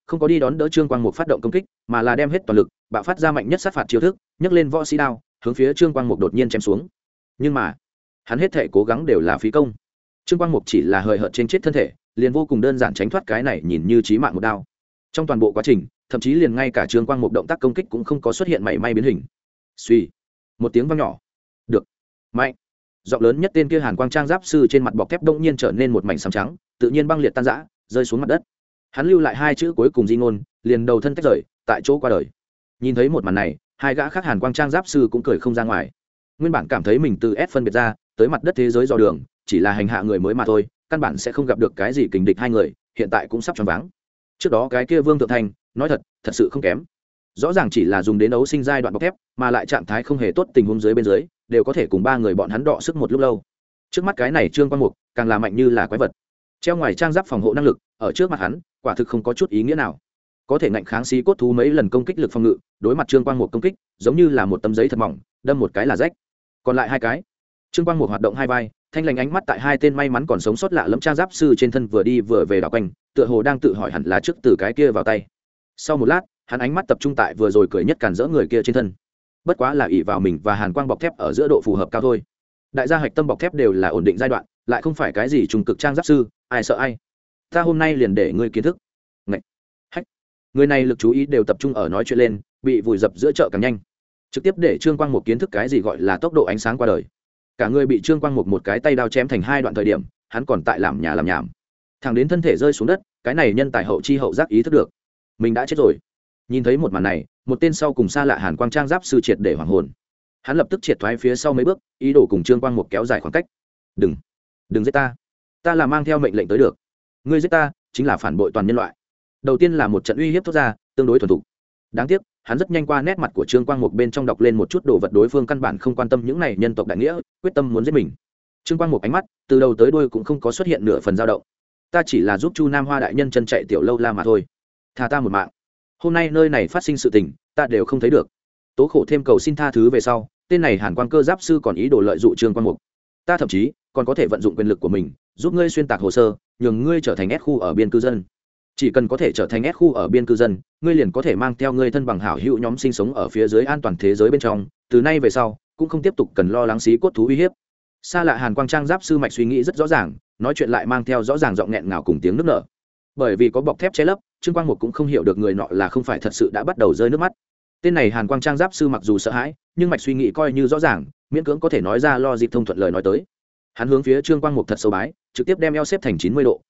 Speaker 1: không có đi đón đỡ Trương Quang Mục phát động công kích, mà là đem hết toàn lực bạo phát ra mạnh nhất sát phạt chiêu thức, nhấc lên võ sĩ đao hướng phía Trương Quang Mục đột nhiên chém xuống. Nhưng mà hắn hết thể cố gắng đều là phí công. Trương Quang Mục chỉ là hời hợt trên chết thân thể, liền vô cùng đơn giản tránh thoát cái này nhìn như chí mạng một đao. Trong toàn bộ quá trình, thậm chí liền ngay cả Trương Quang Mục động tác công kích cũng không có xuất hiện mảy may biến hình. Suy, một tiếng vang nhỏ. Được, mạnh. Giọng lớn nhất tên kia Hàn Quang Trang giáp sư trên mặt bọc thép đông nhiên trở nên một mảnh xám trắng, tự nhiên băng liệt tan rã, rơi xuống mặt đất. Hắn lưu lại hai chữ cuối cùng di ngôn, liền đầu thân tách rời, tại chỗ qua đời. Nhìn thấy một màn này, hai gã khác Hàn Quang Trang giáp sư cũng cười không ra ngoài. Nguyên bản cảm thấy mình từ S phân biệt ra, tới mặt đất thế giới dò đường, chỉ là hành hạ người mới mà thôi, căn bản sẽ không gặp được cái gì kình địch hai người, hiện tại cũng sắp choáng váng. Trước đó cái kia Vương Thượng Thành, nói thật sự không kém. Rõ ràng chỉ là dùng đến đấu sinh giai đoạn bọc thép, mà lại trạng thái không hề tốt tình huống dưới bên dưới, đều có thể cùng ba người bọn hắn đọ sức một lúc lâu. Trước mắt cái này Trương Quang Mục, càng là mạnh như là quái vật. Treo ngoài trang giáp phòng hộ năng lực, ở trước mặt hắn, quả thực không có chút ý nghĩa nào. Có thể ngạnh kháng xí cốt thú mấy lần công kích lực phòng ngự, đối mặt Trương Quang Mục công kích, giống như là một tấm giấy thật mỏng, đâm một cái là rách. Còn lại hai cái, Trương Quang Mục hoạt động hai vai, thanh lành ánh mắt tại hai tên may mắn còn sống sót lạ lẫm trang giáp sư trên thân vừa đi vừa về đảo quanh, tựa hồ đang tự hỏi hẳn là trước từ cái kia vào tay. Sau một lát, hắn ánh mắt tập trung tại vừa rồi cười nhất cản rỡ người kia trên thân. Bất quá là ỷ vào mình và Hàn Quang bọc thép ở giữa độ phù hợp cao thôi. Đại gia hạch tâm bọc thép đều là ổn định giai đoạn, lại không phải cái gì trùng cực trang giáp sư, ai sợ ai. Ta hôm nay liền để ngươi kiến thức. Ngậy. Hách. Người này lực chú ý đều tập trung ở nói chuyện lên, bị vùi dập giữa chợ càng nhanh. Trực tiếp để Trương Quang Mục kiến thức cái gì gọi là tốc độ ánh sáng qua đời. Cả người bị Trương Quang Mục một cái tay đao chém thành hai đoạn thời điểm, hắn còn tại làm nhà làm nhảm. Thẳng đến thân thể rơi xuống đất, cái này nhân tài hậu chi hậu giác ý thức được, mình đã chết rồi. Nhìn thấy một màn này, một tên sau cùng xa lạ Hàn Quang Trang giáp sư triệt để hoảng hồn. Hắn lập tức triệt thoái phía sau mấy bước, ý đồ cùng Trương Quang Mục kéo dài khoảng cách. Đừng giết ta, ta là mang theo mệnh lệnh tới được. Ngươi giết ta chính là phản bội toàn nhân loại. Đầu tiên là một trận uy hiếp thốt ra, tương đối thuần thục. Đáng tiếc, hắn rất nhanh qua nét mặt của Trương Quang Mục bên trong đọc lên một chút đồ vật, đối phương căn bản không quan tâm những này nhân tộc đại nghĩa, quyết tâm muốn giết mình. Trương Quang Mục ánh mắt từ đầu tới đuôi cũng không có xuất hiện nửa phần dao động. Ta chỉ là giúp Chu Nam Hoa đại nhân chân chạy tiểu lâu la mà thôi, tha ta một mạng. Hôm nay nơi này phát sinh sự tình, ta đều không thấy được. Tố khổ thêm cầu xin tha thứ về sau, tên này Hàn Quang cơ giáp sư còn ý đồ lợi dụng Trương Quang Mục. Ta thậm chí còn có thể vận dụng quyền lực của mình, giúp ngươi xuyên tạc hồ sơ, nhường ngươi trở thành S khu ở biên cư dân. Chỉ cần có thể trở thành S khu ở biên cư dân, ngươi liền có thể mang theo ngươi thân bằng hảo hữu nhóm sinh sống ở phía dưới an toàn thế giới bên trong, từ nay về sau cũng không tiếp tục cần lo lắng xí cốt thú uy hiếp. Xa lạ Hàn Quang Trang giáp sư mạch suy nghĩ rất rõ ràng, nói chuyện lại mang theo rõ ràng giọng nghẹn ngào cùng tiếng nức nở. Bởi vì có bọc thép che lấp, Trương Quang Mục cũng không hiểu được người nọ là không phải thật sự đã bắt đầu rơi nước mắt. Tên này Hàn Quang Trang giáp sư mặc dù sợ hãi, nhưng mạch suy nghĩ coi như rõ ràng, miễn cưỡng có thể nói ra lo dịp thông thuận lời nói tới. Hắn hướng phía Trương Quang Mục thật sâu bái, trực tiếp đem eo xếp thành 90 độ,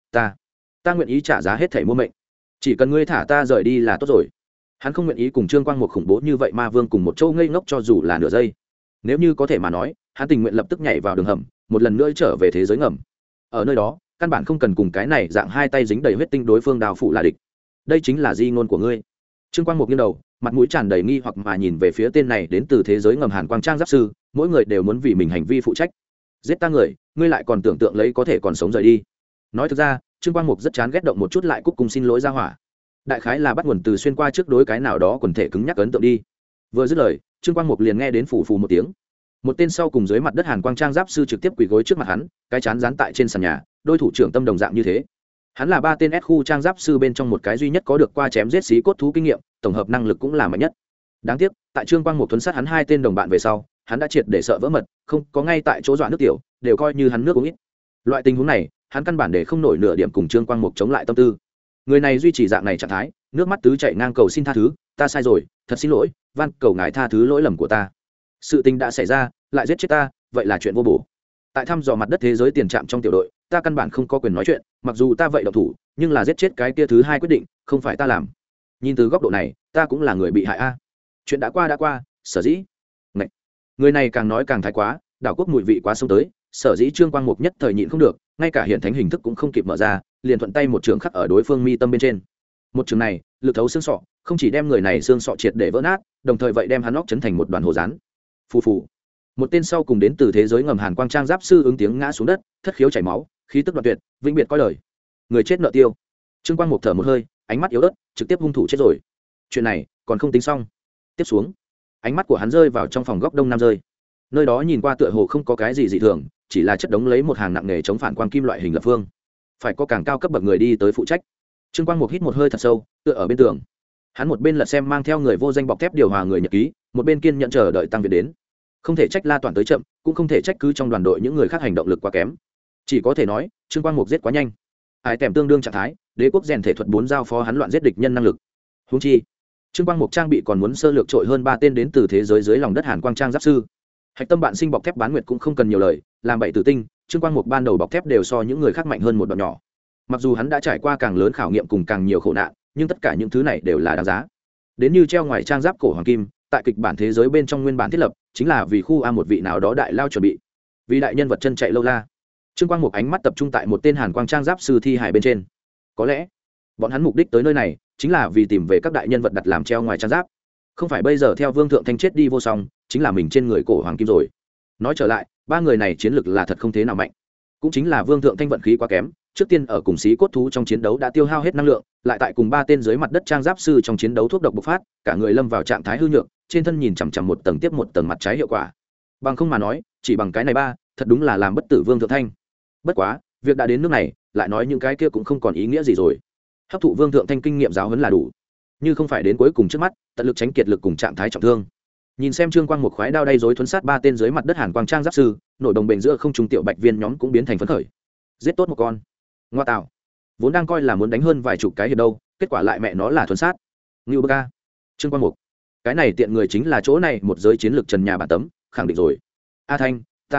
Speaker 1: ta nguyện ý trả giá hết thảy mua mệnh, chỉ cần ngươi thả ta rời đi là tốt rồi. Hắn không nguyện ý cùng Trương Quang Mục khủng bố như vậy ma vương cùng một chỗ ngây ngốc cho dù là nửa giây. Nếu như có thể mà nói, hắn tình nguyện lập tức nhảy vào đường hầm, một lần nữa trở về thế giới ngầm. Ở nơi đó, căn bản không cần cùng cái này dạng hai tay dính đầy huyết tinh đối phương đào phụ là địch. Đây chính là di ngôn của ngươi. Trương Quang Mục nghiêng đầu, mặt mũi tràn đầy nghi hoặc mà nhìn về phía tên này đến từ thế giới ngầm Hàn Quang Trang giáp sư, mỗi người đều muốn vì mình hành vi phụ trách. Giết ta người, ngươi lại còn tưởng tượng lấy có thể còn sống rời đi. Nói thực ra, Trương Quang Mục rất chán ghét động một chút lại cúc cùng xin lỗi ra hỏa. Đại khái là bắt nguồn từ xuyên qua trước đối cái nào đó quần thể cứng nhắc ấn tượng đi. Vừa dứt lời, Trương Quang Mục liền nghe đến phù phù một tiếng. Một tên sau cùng dưới mặt đất Hàn Quang Trang giáp sư trực tiếp quỳ gối trước mặt hắn, cái chán dán tại trên sàn nhà, đôi thủ trưởng tâm đồng dạng như thế. Hắn là ba tên S khu trang giáp sư bên trong một cái duy nhất có được qua chém giết xí cốt thú kinh nghiệm, tổng hợp năng lực cũng là mạnh nhất. Đáng tiếc, tại Trương Quang Mục thuấn sát hắn hai tên đồng bạn về sau, hắn đã triệt để sợ vỡ mật, không có ngay tại chỗ dọa nước tiểu, đều coi như hắn nước uống ít. Loại tình huống này, hắn căn bản để không nổi nửa điểm cùng Trương Quang Mục chống lại tâm tư. Người này duy trì dạng này trạng thái, nước mắt tứ chảy ngang cầu xin tha thứ, ta sai rồi, thật xin lỗi, van cầu ngài tha thứ lỗi lầm của ta. Sự tình đã xảy ra, lại giết chết ta, vậy là chuyện vô bổ. Tại thăm dò mặt đất thế giới tiền trạm trong tiểu đội, ta căn bản không có quyền nói chuyện, mặc dù ta vậy động thủ, nhưng là giết chết cái kia thứ hai quyết định, không phải ta làm. Nhìn từ góc độ này, ta cũng là người bị hại a. Chuyện đã qua, sở dĩ. Ngậy. Người này càng nói càng thái quá, đảo quốc mùi vị quá sâu tới, sở dĩ Trương Quang Mục nhất thời nhịn không được, ngay cả hiện thánh hình thức cũng không kịp mở ra, liền thuận tay một trường khắc ở đối phương mi tâm bên trên. Một trường này, lực thấu xương sọ, không chỉ đem người này xương sọ triệt để vỡ nát, đồng thời vậy đem hắn óc chấn thành một đoàn hồ rán. Phù phù. Một tên sau cùng đến từ thế giới ngầm Hàn Quang Trang giáp sư ứng tiếng ngã xuống đất, thất khiếu chảy máu, khí tức đoạn tuyệt, vĩnh biệt coi đời. Người chết nợ tiêu. Trương Quang Mục thở một hơi, ánh mắt yếu ớt, trực tiếp hung thủ chết rồi. Chuyện này còn không tính xong. Tiếp xuống, ánh mắt của hắn rơi vào trong phòng góc đông nam rơi. Nơi đó nhìn qua tựa hồ không có cái gì dị thường, chỉ là chất đống lấy một hàng nặng nghề chống phản quang kim loại hình lập phương. Phải có càng cao cấp bậc người đi tới phụ trách. Trương Quang Mục hít một hơi thật sâu, tựa ở bên tường. Hắn một bên lật xem mang theo người vô danh bọc thép điều hòa người nhật ký, một bên kiên nhẫn chờ đợi tăng viện đến. Không thể trách La Toàn tới chậm, cũng không thể trách cứ trong đoàn đội những người khác hành động lực quá kém. Chỉ có thể nói, Trương Quang Mục giết quá nhanh. Ai tèm tương đương trạng thái, đế quốc rèn thể thuật 4 giao phó hắn loạn giết địch nhân năng lực. Huống chi, Trương Quang Mục trang bị còn muốn sơ lược trội hơn 3 tên đến từ thế giới dưới lòng đất Hàn Quang trang giáp sư. Hạch tâm bạn sinh bọc thép bán nguyệt cũng không cần nhiều lời, làm bậy tử tinh, Trương Quang Mục ban đầu bọc thép đều so những người khác mạnh hơn một đoạn nhỏ. Mặc dù hắn đã trải qua càng lớn khảo nghiệm cùng càng nhiều khổ nạn, nhưng tất cả những thứ này đều là đáng giá. Đến như treo ngoài trang giáp cổ hoàng kim, tại kịch bản thế giới bên trong nguyên bản thiết lập, chính là vì khu A một vị nào đó đại lao chuẩn bị. Vì đại nhân vật chân chạy lâu la. Trương Quang Mục ánh mắt tập trung tại một tên Hàn Quang trang giáp sư thi hài bên trên. Có lẽ, bọn hắn mục đích tới nơi này chính là vì tìm về các đại nhân vật đặt làm treo ngoài trang giáp. Không phải bây giờ theo Vương Thượng Thanh chết đi vô song, chính là mình trên người cổ hoàng kim rồi. Nói trở lại, ba người này chiến lực là thật không thế nào mạnh. Cũng chính là Vương Thượng Thanh vận khí quá kém, trước tiên ở cùng xí cốt thú trong chiến đấu đã tiêu hao hết năng lượng, lại tại cùng 3 tên dưới mặt đất trang giáp sư trong chiến đấu thuốc độc bộc phát, cả người lâm vào trạng thái hư nhược, trên thân nhìn chằm chằm một tầng tiếp một tầng mặt trái hiệu quả. Bằng không mà nói, chỉ bằng cái này ba, thật đúng là làm bất tử Vương Thượng Thanh. Bất quá, việc đã đến nước này, lại nói những cái kia cũng không còn ý nghĩa gì rồi. Hấp thụ Vương Thượng Thanh kinh nghiệm giáo huấn là đủ, như không phải đến cuối cùng trước mắt, tận lực tránh kiệt lực cùng trạng thái trọng thương. Nhìn xem Trương Quang một khoái đao đay rối thuấn sát 3 tên dưới mặt đất Hàn Quang trang giáp sư, nổi đồng bền giữa không trung tiểu bạch viên nhóm cũng biến thành phấn khởi. Giết tốt một con. Ngoa tạo. Vốn đang coi là muốn đánh hơn vài chục cái hiệp đâu, kết quả lại mẹ nó là thuấn sát. Ngưu Bơ Ca. Trương Quang Mục. Cái này tiện người chính là chỗ này một giới chiến lược trần nhà bản tấm, khẳng định rồi. A Thanh,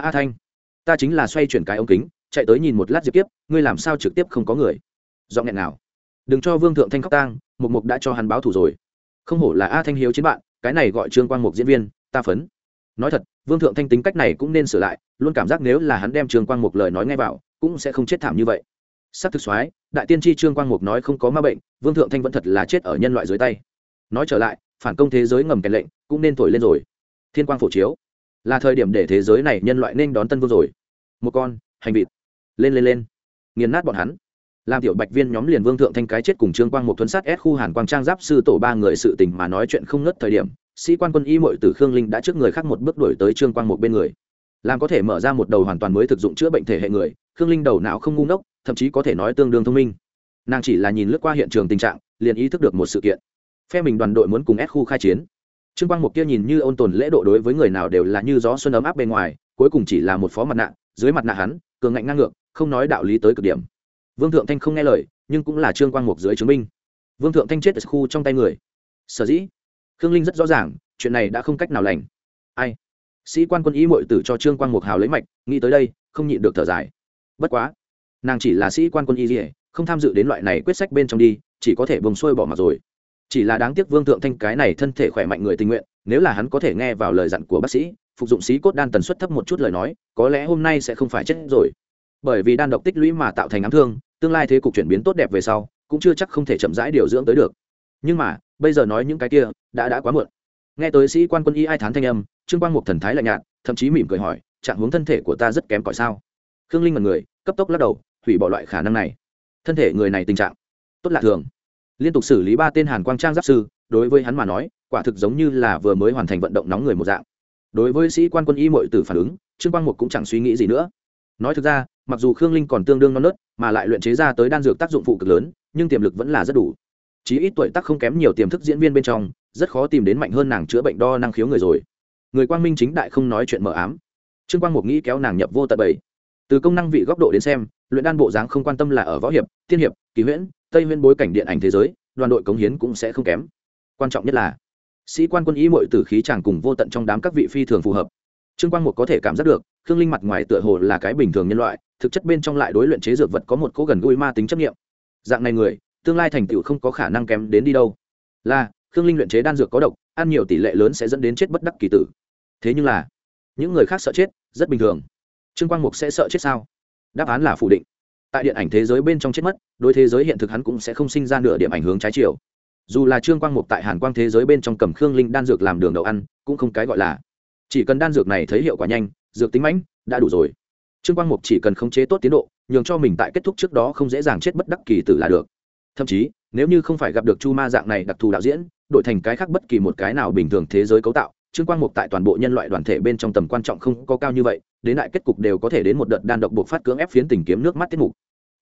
Speaker 1: ta chính là xoay chuyển cái ống kính, chạy tới nhìn một lát Diệp Kiếp, ngươi làm sao trực tiếp không có người? Giọng nghẹn nào. Đừng cho Vương Thượng Thanh khóc tang, Mục Mục đã cho hắn báo thù rồi. Không hổ là A Thanh hiếu chiến bạn, cái này gọi Trương Quang Mục diễn viên, ta phấn. Nói thật, Vương Thượng Thanh tính cách này cũng nên sửa lại, luôn cảm giác nếu là hắn đem Trương Quang Mục lời nói ngay vào, cũng sẽ không chết thảm như vậy. Sắc thực soái, đại tiên tri Trương Quang Mục nói không có ma bệnh, Vương Thượng Thanh vẫn thật là chết ở nhân loại dưới tay. Nói trở lại, phản công thế giới ngầm kèn lệnh cũng nên thổi lên rồi. Thiên quang phổ chiếu, là thời điểm để thế giới này nhân loại nên đón tân vương rồi. Một con hành vịt, lên, nghiền nát bọn hắn. Làm tiểu bạch viên nhóm liền Vương Thượng Thanh cái chết cùng Trương Quang Mục thuấn sát ép khu Hàn Quang trang giáp sư tổ 3 người sự tình mà nói chuyện không ngớt thời điểm, sĩ quan quân y muội tử Khương Linh đã trước người khác một bước đuổi tới Trương Quang Mục bên người. Làm có thể mở ra một đầu hoàn toàn mới thực dụng chữa bệnh thể hệ người, Khương Linh đầu não không ngu ngốc, thậm chí có thể nói tương đương thông minh. Nàng chỉ là nhìn lướt qua hiện trường tình trạng, liền ý thức được một sự kiện. Phe mình đoàn đội muốn cùng S khu khai chiến. Trương Quang Mục kia nhìn như ôn tồn lễ độ đối với người nào đều là như gió xuân ấm áp bên ngoài, cuối cùng chỉ là một phó mặt nạ, dưới mặt nạ hắn, cường ngạnh ngang ngược, không nói đạo lý tới cực điểm. Vương Thượng Thanh không nghe lời, nhưng cũng là Trương Quang Mục dưới chứng minh. Vương Thượng Thanh chết ở khu trong tay người. Sở dĩ, Khương Linh rất rõ ràng, chuyện này đã không cách nào lành. Ai? Sĩ quan quân y muội tử cho Trương Quang Mục hào lấy mạch, nghĩ tới đây, không nhịn được thở dài. Bất quá, nàng chỉ là sĩ quan quân y, không tham dự đến loại này quyết sách bên trong đi, chỉ có thể bông xuôi bỏ mặc rồi. Chỉ là đáng tiếc Vương Thượng Thanh cái này thân thể khỏe mạnh người tình nguyện, nếu là hắn có thể nghe vào lời dặn của bác sĩ, phục dụng sĩ cốt đan tần suất thấp một chút lời nói, có lẽ hôm nay sẽ không phải chết rồi. Bởi vì đan độc tích lũy mà tạo thành ám thương, tương lai thế cục chuyển biến tốt đẹp về sau, cũng chưa chắc không thể chậm rãi điều dưỡng tới được. Nhưng mà, bây giờ nói những cái kia, đã quá muộn. Nghe tới sĩ quan quân y ai thán thanh âm, Trương Quang Mục thần thái lạnh nhạt, thậm chí mỉm cười hỏi, trạng huống thân thể của ta rất kém cỏi sao? Khương Linh mặt người, cấp tốc lắc đầu, hủy bỏ loại khả năng này. Thân thể người này tình trạng tốt lạ thường. Liên tục xử lý 3 tên Hàn Quang trang giáp sư, đối với hắn mà nói, quả thực giống như là vừa mới hoàn thành vận động nóng người một dạng. Đối với sĩ quan quân y muội tử phản ứng, Trương Quang Mục cũng chẳng suy nghĩ gì nữa. Nói thực ra, mặc dù Khương Linh còn tương đương non nớt, mà lại luyện chế ra tới đan dược tác dụng phụ cực lớn, nhưng tiềm lực vẫn là rất đủ. Chí ít tuổi tác không kém nhiều tiềm thức diễn viên bên trong, rất khó tìm đến mạnh hơn nàng chữa bệnh đo năng khiếu người rồi. Người quang minh chính đại không nói chuyện mờ ám. Trương Quang Mục nghĩ kéo nàng nhập vô tận bầy. Từ công năng vị góc độ đến xem, luyện đan bộ dáng không quan tâm là ở võ hiệp, tiên hiệp, kỳ huyễn, tây huyễn bối cảnh điện ảnh thế giới, đoàn đội cống hiến cũng sẽ không kém. Quan trọng nhất là sĩ quan quân y muội tử khí chàng cùng vô tận trong đám các vị phi thường phù hợp. Trương Quang Mục có thể cảm giác được, Khương Linh mặt ngoài tựa hồ là cái bình thường nhân loại, thực chất bên trong lại đối luyện chế dược vật có một cố gần gũi ma tính chấp niệm. Dạng này người, tương lai thành tựu không có khả năng kém đến đi đâu. Là, Khương Linh luyện chế đan dược có độc, ăn nhiều tỷ lệ lớn sẽ dẫn đến chết bất đắc kỳ tử. Thế nhưng là, những người khác sợ chết, rất bình thường. Trương Quang Mục sẽ sợ chết sao? Đáp án là phủ định. Tại điện ảnh thế giới bên trong chết mất, đối thế giới hiện thực hắn cũng sẽ không sinh ra nửa điểm ảnh hưởng trái chiều. Dù là Trương Quang Mục tại Hàn Quang thế giới bên trong cầm Khương Linh đan dược làm đường đậu ăn, cũng không cái gọi là. Chỉ cần đan dược này thấy hiệu quả nhanh, dược tính mãnh, đã đủ rồi. Trương Quang Mục chỉ cần khống chế tốt tiến độ, nhường cho mình tại kết thúc trước đó không dễ dàng chết bất đắc kỳ tử là được. Thậm chí, nếu như không phải gặp được Chu Ma dạng này đặc thù đạo diễn, đổi thành cái khác bất kỳ một cái nào bình thường thế giới cấu tạo, Trương Quang Mục tại toàn bộ nhân loại đoàn thể bên trong tầm quan trọng không có cao như vậy, đến đại kết cục đều có thể đến một đợt đan độc buộc phát cưỡng ép phiến tình kiếm nước mắt tiết mục.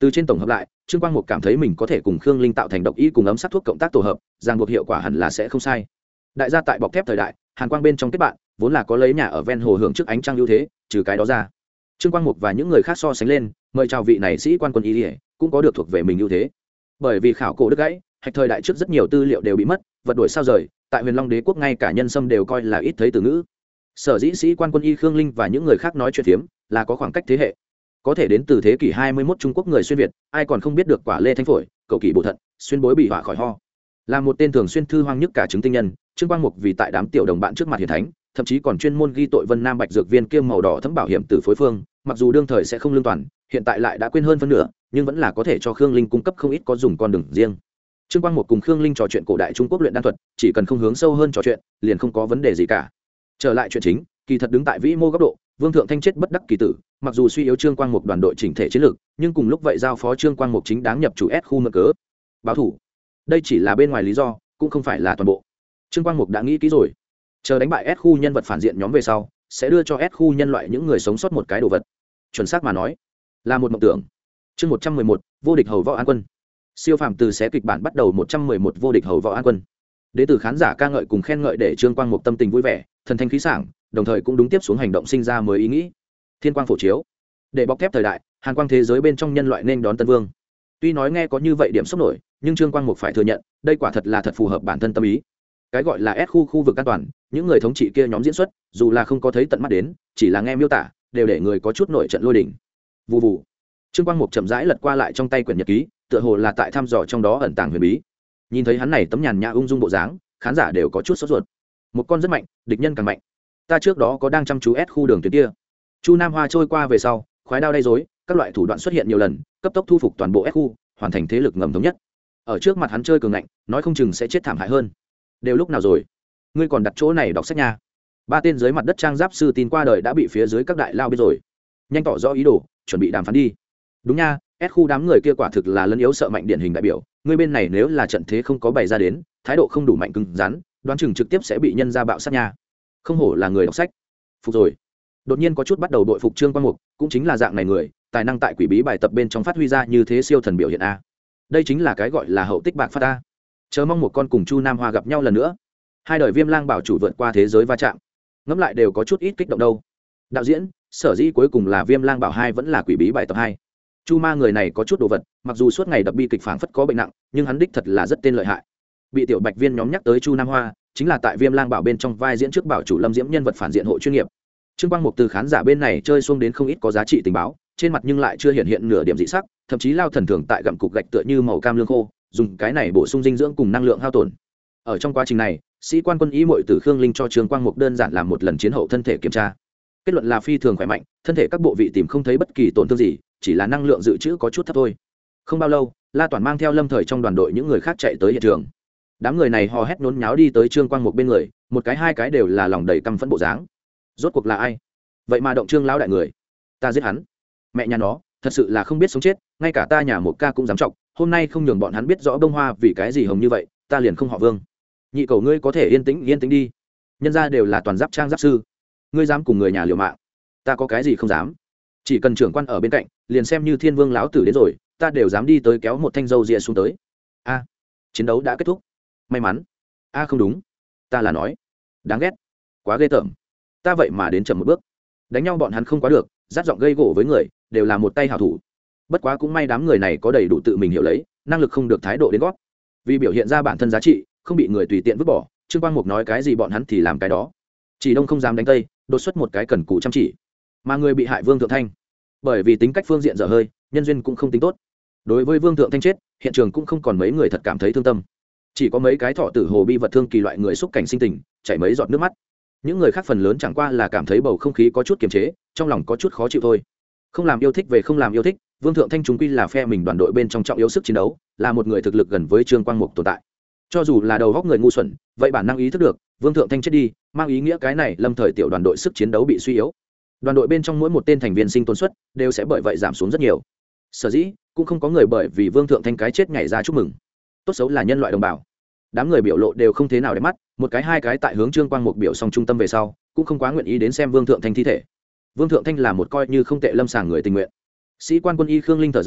Speaker 1: Từ trên tổng hợp lại, Trương Quang Mục cảm thấy mình có thể cùng Khương Linh tạo thành độc y cùng ấm sát thuốc cộng tác tổ hợp, ràng buộc hiệu quả hẳn là sẽ không sai. Đại gia tại bọc thép thời đại, Hàn Quang bên trong kết bạn, vốn là có lấy nhà ở ven hồ hưởng trước ánh trăng ưu thế, trừ cái đó ra, Trương Quang Mục và những người khác so sánh lên, mời chào vị này sĩ quan quân y cũng có được thuộc về mình ưu thế. Bởi vì khảo cổ đứt gãy, hạch thời đại trước rất nhiều tư liệu đều bị mất, vật đuổi sao rời, tại Huyền Long Đế quốc ngay cả nhân sâm đều coi là ít thấy từ ngữ. Sở dĩ sĩ quan quân y Khương Linh và những người khác nói chuyện phiếm là có khoảng cách thế hệ, có thể đến từ thế kỷ 21 Trung Quốc người xuyên Việt, ai còn không biết được quả lê thanh phổi, cầu kỳ bổ thận, xuyên bối bị họa khỏi ho. Là một tên thường xuyên thư hoang nhất cả chứng tinh nhân, Trương Quang Mục vì tại đám tiểu đồng bạn trước mặt hiền thánh, thậm chí còn chuyên môn ghi tội Vân Nam Bạch dược viên kiêm màu đỏ thấm bảo hiểm từ phối phương, mặc dù đương thời sẽ không lương toàn, hiện tại lại đã quên hơn phân nửa, nhưng vẫn là có thể cho Khương Linh cung cấp không ít có dùng con đường riêng. Trương Quang Mục cùng Khương Linh trò chuyện cổ đại Trung Quốc luyện đan thuật, chỉ cần không hướng sâu hơn trò chuyện, liền không có vấn đề gì cả. Trở lại chuyện chính, kỳ thật đứng tại vĩ mô góc độ, Vương Thượng Thanh chết bất đắc kỳ tử, mặc dù suy yếu Trương Quang Mục đoàn đội chỉnh thể chiến lược, nhưng cùng lúc vậy giao phó Trương Quang Mục chính đáng nhập chủ S khu mượn cớ báo thủ. Đây chỉ là bên ngoài lý do, cũng không phải là toàn bộ. Trương Quang Mục đã nghĩ kỹ rồi, chờ đánh bại S khu nhân vật phản diện nhóm về sau, sẽ đưa cho S khu nhân loại những người sống sót một cái đồ vật. Chuẩn xác mà nói, là một mộng tưởng. Chương 111, vô địch hầu võ an quân. Siêu phàm từ xé kịch bản bắt đầu 111 vô địch hầu võ an quân. Đến từ khán giả ca ngợi cùng khen ngợi để Trương Quang Mục tâm tình vui vẻ, thần thanh khí sảng, đồng thời cũng đúng tiếp xuống hành động sinh ra mới ý nghĩ. Thiên quang phổ chiếu, để bọc thép thời đại, Hàn Quang thế giới bên trong nhân loại nên đón tân vương. Tuy nói nghe có như vậy điểm sốc nổi, nhưng Trương Quang Mục phải thừa nhận, đây quả thật là thật phù hợp bản thân tâm ý. Cái gọi là S khu vực an toàn, những người thống trị kia nhóm diễn xuất, dù là không có thấy tận mắt đến, chỉ là nghe miêu tả, đều để người có chút nổi trận lôi đình. Vù vù. Trương Quang Mục chậm rãi lật qua lại trong tay quyển nhật ký, tựa hồ là tại thăm dò trong đó ẩn tàng huyền bí. Nhìn thấy hắn này tấm nhàn nhã ung dung bộ dáng, khán giả đều có chút sốt ruột. Một con rất mạnh, địch nhân càng mạnh. Ta trước đó có đang chăm chú S khu đường tuyến kia. Chu Nam Hoa trôi qua về sau, khoái đao đay dối, các loại thủ đoạn xuất hiện nhiều lần, cấp tốc thu phục toàn bộ S khu, hoàn thành thế lực ngầm thống nhất. Ở trước mặt hắn chơi cường ngạnh, nói không chừng sẽ chết thảm hại hơn. Đều lúc nào rồi? Ngươi còn đặt chỗ này đọc sách nha. Ba tên dưới mặt đất trang giáp sư tin qua đời đã bị phía dưới các đại lao biết rồi. Nhanh tỏ rõ ý đồ, chuẩn bị đàm phán đi. Đúng nha, S khu đám người kia quả thực là lấn yếu sợ mạnh điển hình đại biểu. Ngươi bên này nếu là trận thế không có bày ra đến, thái độ không đủ mạnh cứng rắn, đoán chừng trực tiếp sẽ bị nhân ra bạo sát nha. Không hổ là người đọc sách. Phục rồi. Đột nhiên có chút bắt đầu đội phục Trương Quang Mục, cũng chính là dạng này người, tài năng tại quỷ bí bài tập bên trong phát huy ra như thế siêu thần biểu hiện a. Đây chính là cái gọi là hậu tích bạc phát a. Chờ mong một con cùng Chu Nam Hoa gặp nhau lần nữa. Hai đời Viêm Lang bảo chủ vượt qua thế giới va chạm, ngẫm lại đều có chút ít kích động đâu. Đạo diễn, sở dĩ cuối cùng là Viêm Lang bảo 2 vẫn là quỷ bí bài tập 2. Chu Ma người này có chút đồ vật, mặc dù suốt ngày đập bi kịch phảng phất có bệnh nặng, nhưng hắn đích thật là rất tên lợi hại. Bị tiểu Bạch Viên nhóm nhắc tới Chu Nam Hoa, chính là tại Viêm Lang bảo bên trong vai diễn trước bảo chủ Lâm Diễm nhân vật phản diện hộ chuyên nghiệp. Trương Quang Mục từ khán giả bên này chơi xuông đến không ít có giá trị tình báo, trên mặt nhưng lại chưa hiện nửa điểm dị sắc, thậm chí lao thần thường tại gặm cục gạch tựa như màu cam lương khô, dùng cái này bổ sung dinh dưỡng cùng năng lượng hao tổn. Ở trong quá trình này, sĩ quan quân y muội tử Khương Linh cho Trương Quang Mục đơn giản làm một lần chiến hậu thân thể kiểm tra. Kết luận là phi thường khỏe mạnh, thân thể các bộ vị tìm không thấy bất kỳ tổn thương gì, chỉ là năng lượng dự trữ có chút thấp thôi. Không bao lâu, La Toản mang theo Lâm Thời trong đoàn đội những người khác chạy tới hiện trường. Đám người này hò hét nhốn nháo đi tới Trương Quang Mục bên người, một cái hai cái đều là lòng đầy căm phẫn bộ dáng. Rốt cuộc là ai? Vậy mà động Trương lão đại người, ta giết hắn. Mẹ nhà nó, thật sự là không biết sống chết, ngay cả ta nhà một ca cũng dám trọng, hôm nay không nhường bọn hắn biết rõ bông hoa vì cái gì hồng như vậy, ta liền không họ Vương. Nhị cầu ngươi có thể yên tĩnh đi, nhân ra đều là toàn giáp trang giáp sư, ngươi dám cùng người nhà liều mạng, ta có cái gì không dám. Chỉ cần trưởng quan ở bên cạnh, liền xem như Thiên Vương lão tử đến rồi, ta đều dám đi tới kéo một thanh dâu rịa xuống tới. A, chiến đấu đã kết thúc, may mắn. A không đúng, ta là nói, đáng ghét, quá ghê tởm, ta vậy mà đến chậm một bước. Đánh nhau bọn hắn không quá được, dắt giọng gây gỗ với người, đều là một tay hảo thủ. Bất quá cũng may đám người này có đầy đủ tự mình hiểu lấy, năng lực không được thái độ đến gót. Vì biểu hiện ra bản thân giá trị, không bị người tùy tiện vứt bỏ, Trương Quang Mục nói cái gì bọn hắn thì làm cái đó. Chỉ đông không dám đánh tây, đột xuất một cái cần cù chăm chỉ. Mà người bị hại Vương Thượng Thanh, bởi vì tính cách phương diện dở hơi, nhân duyên cũng không tính tốt. Đối với Vương Thượng Thanh chết, hiện trường cũng không còn mấy người thật cảm thấy thương tâm. Chỉ có mấy cái thọ tử hồ bi vật thương kỳ loại người xúc cảnh sinh tình, chảy mấy giọt nước mắt. Những người khác phần lớn chẳng qua là cảm thấy bầu không khí có chút kiềm chế, trong lòng có chút khó chịu thôi. Không làm yêu thích về không làm yêu thích, Vương Thượng Thanh chúng quy là phe mình đoàn đội bên trong trọng yếu sức chiến đấu, là một người thực lực gần với Trương Quang Mục tồn tại. Cho dù là đầu góc người ngu xuẩn, vậy bản năng ý thức được, Vương Thượng Thanh chết đi, mang ý nghĩa cái này Lâm Thời tiểu đoàn đội sức chiến đấu bị suy yếu. Đoàn đội bên trong mỗi một tên thành viên sinh tồn suất đều sẽ bởi vậy giảm xuống rất nhiều. Sở dĩ cũng không có người bởi vì Vương Thượng Thanh cái chết nhảy ra chúc mừng. Tốt xấu là nhân loại đồng bào. Đám người biểu lộ đều không thế nào để mắt, một cái hai cái tại hướng Trương Quang Mục biểu xong trung tâm về sau, cũng không quá nguyện ý đến xem Vương Thượng Thanh thi thể. Vương Thượng Thanh là một coi như không tệ lâm sàng người tình nguyện. Sĩ quan quân y Khương Linh thở dài,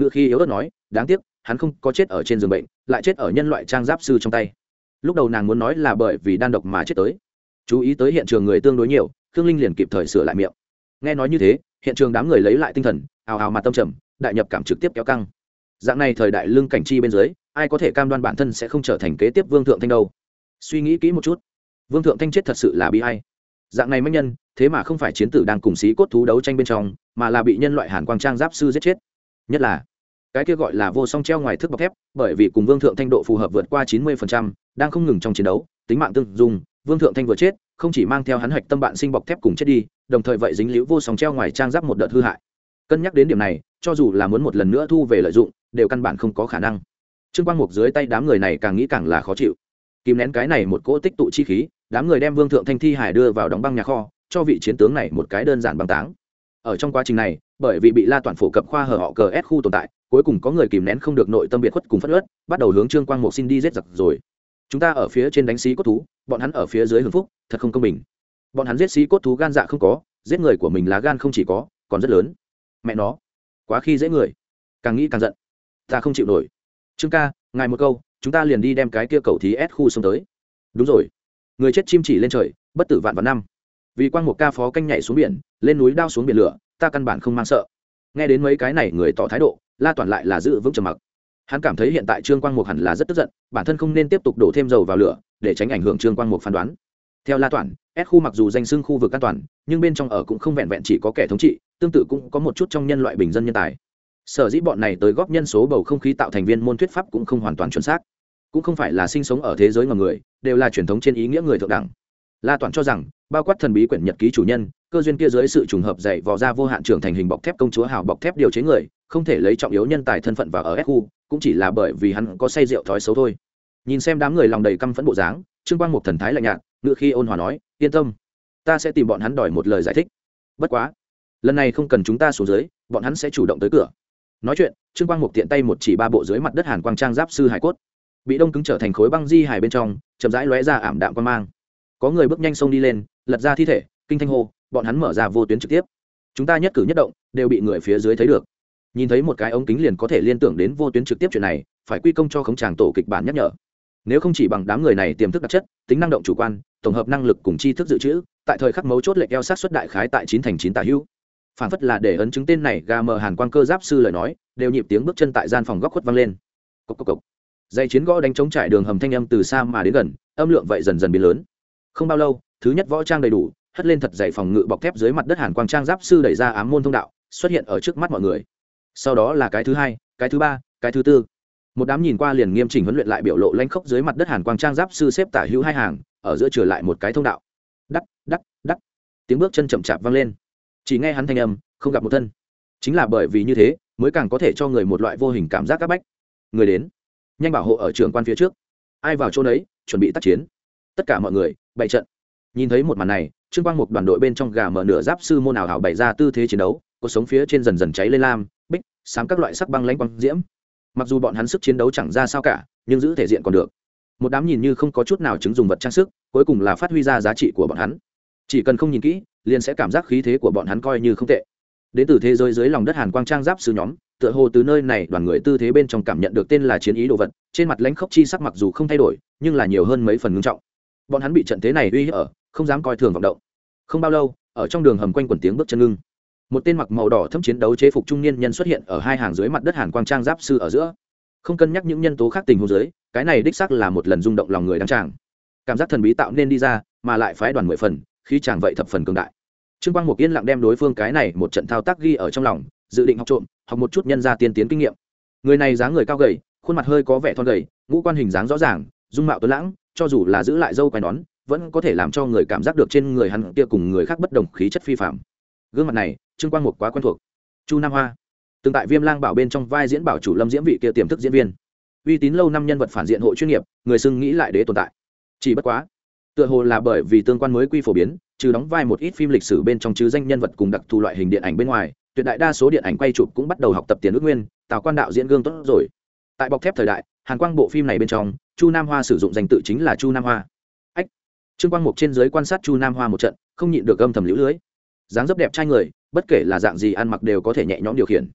Speaker 1: ngự khi yếu ớt nói, đáng tiếc hắn không có chết ở trên giường bệnh, lại chết ở nhân loại trang giáp sư trong tay. Lúc đầu nàng muốn nói là bởi vì đan độc mà chết tới, chú ý tới hiện trường người tương đối nhiều, Khương Linh liền kịp thời sửa lại miệng. Nghe nói như thế, hiện trường đám người lấy lại tinh thần, ào ào mặt tâm trầm, đại nhập cảm trực tiếp kéo căng. Dạng này thời đại lương cảnh chi bên dưới, ai có thể cam đoan bản thân sẽ không trở thành kế tiếp Vương Thượng Thanh đâu? Suy nghĩ kỹ một chút, Vương Thượng Thanh chết thật sự là bi ai. Dạng này manh nhân, thế mà không phải chiến tử đang cùng xí cốt thú đấu tranh bên trong, mà là bị nhân loại Hàn Quang Trang giáp sư giết chết. Nhất là cái kia gọi là vô song treo ngoài thước bọc thép, bởi vì cùng Vương Thượng Thanh độ phù hợp vượt qua 90%, đang không ngừng trong chiến đấu, tính mạng tương dung, Vương Thượng Thanh vừa chết, không chỉ mang theo hắn hạch tâm bạn sinh bọc thép cùng chết đi, đồng thời vậy dính liễu vô song treo ngoài trang giáp một đợt hư hại. Cân nhắc đến điểm này, cho dù là muốn một lần nữa thu về lợi dụng, đều căn bản không có khả năng. Trương Quang Mục dưới tay đám người này càng nghĩ càng là khó chịu. Kìm nén cái này một cỗ tích tụ chi khí, đám người đem Vương Thượng Thanh thi hải đưa vào đóng băng nhà kho, cho vị chiến tướng này một cái đơn giản băng táng. Ở trong quá trình này, bởi vì bị La Toàn phổ cập khoa hở họ cờ S khu tồn tại, cuối cùng có người kìm nén không được nội tâm biệt khuất cùng phẫn uất, bắt đầu hướng Trương Quang Mục xin đi giết giặc rồi. Chúng ta ở phía trên đánh xí cốt thú, bọn hắn ở phía dưới hưởng phúc, thật không công bình. Bọn hắn giết xí cốt thú gan dạ không có, giết người của mình lá gan không chỉ có, còn rất lớn. Mẹ nó, quá khi dễ người. Càng nghĩ càng giận. Ta không chịu nổi. Trương ca, ngài một câu, chúng ta liền đi đem cái kia cầu thí S khu xông tới. Đúng rồi. Người chết chim chỉ lên trời, bất tử vạn vạn năm. Vì Quang Mục ca phó canh nhảy xuống biển, lên núi đao xuống biển lửa, ta căn bản không mang sợ. Nghe đến mấy cái này người tỏ thái độ, La Toàn lại là giữ vững trầm mặc. Hắn cảm thấy hiện tại Trương Quang Mục hẳn là rất tức giận, bản thân không nên tiếp tục đổ thêm dầu vào lửa, để tránh ảnh hưởng Trương Quang Mục phán đoán. Theo La Toàn, S khu mặc dù danh xưng khu vực an toàn, nhưng bên trong ở cũng không vẹn vẹn chỉ có kẻ thống trị, tương tự cũng có một chút trong nhân loại bình dân nhân tài. Sở dĩ bọn này tới góp nhân số bầu không khí tạo thành viên môn thuyết pháp cũng không hoàn toàn chuẩn xác, cũng không phải là sinh sống ở thế giới ngầm người, đều là truyền thống trên ý nghĩa người thượng đẳng. La Toàn cho rằng, bao quát thần bí quyển nhật ký chủ nhân, cơ duyên kia dưới sự trùng hợp dạy vò ra vô hạn trưởng thành hình bọc thép công chúa hào bọc thép điều chế người, không thể lấy trọng yếu nhân tài thân phận vào ở S khu, cũng chỉ là bởi vì hắn có say rượu thói xấu thôi. Nhìn xem đám người lòng đầy căm phẫn bộ dáng, Trương Quang Mục thần thái lạnh nhạt, ngựa khi ôn hòa nói, yên tâm, ta sẽ tìm bọn hắn đòi một lời giải thích. Bất quá, lần này không cần chúng ta xuống dưới, bọn hắn sẽ chủ động tới cửa. Nói chuyện, Trương Quang Mục tiện tay một chỉ ba bộ dưới mặt đất Hàn Quang Trang giáp sư hải cốt, bị đông cứng trở thành khối băng di hải bên trong, chậm rãi lóe ra ảm đạm quang mang. Có người bước nhanh xông đi lên, lật ra thi thể, kinh thanh hô, bọn hắn mở ra vô tuyến trực tiếp. Chúng ta nhất cử nhất động đều bị người phía dưới thấy được. Nhìn thấy một cái ống kính liền có thể liên tưởng đến vô tuyến trực tiếp chuyện này, phải quy công cho khống tràng tổ kịch bản nhắc nhở. Nếu không chỉ bằng đám người này tiềm thức đặc chất, tính năng động chủ quan, tổng hợp năng lực cùng tri thức dự trữ, tại thời khắc mấu chốt lệch eo sát suất đại khái tại 9/9 tả hữu. Phản phất là để ấn chứng tên này gà mờ Hàn Quang cơ giáp sư lời nói, đều nhịp tiếng bước chân tại gian phòng góc khuất vang lên. Cộc cộc cộc. Dây chiến gõ đánh trống trải đường hầm thanh âm từ xa mà đến gần, âm lượng vậy dần dần biến lớn. Không bao lâu, thứ nhất võ trang đầy đủ, hất lên thật dày phòng ngự bọc thép dưới mặt đất Hàn Quang Trang giáp sư đẩy ra ám môn thông đạo, xuất hiện ở trước mắt mọi người. Sau đó là cái thứ hai, cái thứ ba, cái thứ tư. Một đám nhìn qua liền nghiêm chỉnh huấn luyện lại biểu lộ lãnh khốc dưới mặt đất Hàn Quang Trang giáp sư xếp tả hữu hai hàng, ở giữa trở lại một cái thông đạo. Đắc, đắc, đắc. Tiếng bước chân chậm chạp vang lên. Chỉ nghe hắn thanh âm, không gặp một thân. Chính là bởi vì như thế, mới càng có thể cho người một loại vô hình cảm giác áp bách. Người đến, nhanh bảo hộ ở trưởng quan phía trước. Ai vào chỗ đấy, chuẩn bị tác chiến. Tất cả mọi người, bày trận. Nhìn thấy một màn này, Trương Quang Mục đoàn đội bên trong gà mở nửa giáp sư môn ảo hảo bày ra tư thế chiến đấu, cuộc sống phía trên dần dần cháy lên lam, bích, xám các loại sắc băng lãnh quang diễm. Mặc dù bọn hắn sức chiến đấu chẳng ra sao cả, nhưng giữ thể diện còn được. Một đám nhìn như không có chút nào chứng dùng vật trang sức, cuối cùng là phát huy ra giá trị của bọn hắn. Chỉ cần không nhìn kỹ, liền sẽ cảm giác khí thế của bọn hắn coi như không tệ. Đến từ thế giới dưới lòng đất Hàn Quang Trang giáp sư nhóm, tựa hồ từ nơi này đoàn người tư thế bên trong cảm nhận được tên là chiến ý đồ vật, trên mặt lãnh khốc chi sắc mặc dù không thay đổi, nhưng là nhiều hơn mấy phần ngưng trọng. Bọn hắn bị trận thế này uy hiếp ở, không dám coi thường vọng động. Không bao lâu, ở trong đường hầm quanh quần tiếng bước chân ngưng. Một tên mặc màu đỏ thâm chiến đấu chế phục trung niên nhân xuất hiện ở hai hàng dưới mặt đất Hàn Quang Trang giáp sư ở giữa. Không cân nhắc những nhân tố khác tình huống dưới, cái này đích xác là một lần rung động lòng người đáng tràng. Cảm giác thần bí tạo nên đi ra, mà lại phái đoàn 10 phần, khí chàng vậy thập phần cường đại. Trương Quang Mục yên lặng đem đối phương cái này một trận thao tác ghi ở trong lòng, dự định học trộm, học một chút nhân gia tiên tiến kinh nghiệm. Người này dáng người cao gầy, khuôn mặt hơi có vẻ thon gầy, ngũ quan hình dáng rõ ràng, dung mạo tuấn lãng, cho dù là giữ lại râu quai nón, vẫn có thể làm cho người cảm giác được trên người hắn kia cùng người khác bất đồng khí chất phi phàm. Gương mặt này, Trương Quang Mục quá quen thuộc. Chu Nam Hoa, từng tại Viêm Lang Bảo bên trong vai diễn bảo chủ Lâm Diễm vị kia tiềm thức diễn viên, uy tín lâu năm nhân vật phản diện hộ chuyên nghiệp, người xưng nghĩ lại đế tồn tại. Chỉ bất quá, tựa hồ là bởi vì tương quan mới quy phổ biến, trừ đóng vai một ít phim lịch sử bên trong chứ danh nhân vật cùng đặc thù loại hình điện ảnh bên ngoài, tuyệt đại đa số điện ảnh quay chụp cũng bắt đầu học tập tiền ước nguyên, Tào Quan đạo diễn gương tốt rồi. Tại bọc thép thời đại, Hàn Quang bộ phim này bên trong, Chu Nam Hoa sử dụng danh tự chính là Chu Nam Hoa. Ách. Trương Quang Mục trên dưới quan sát Chu Nam Hoa một trận, không nhịn được âm thầm liễu lưới. Dáng dấp đẹp trai người, bất kể là dạng gì ăn mặc đều có thể nhẹ nhõm điều khiển.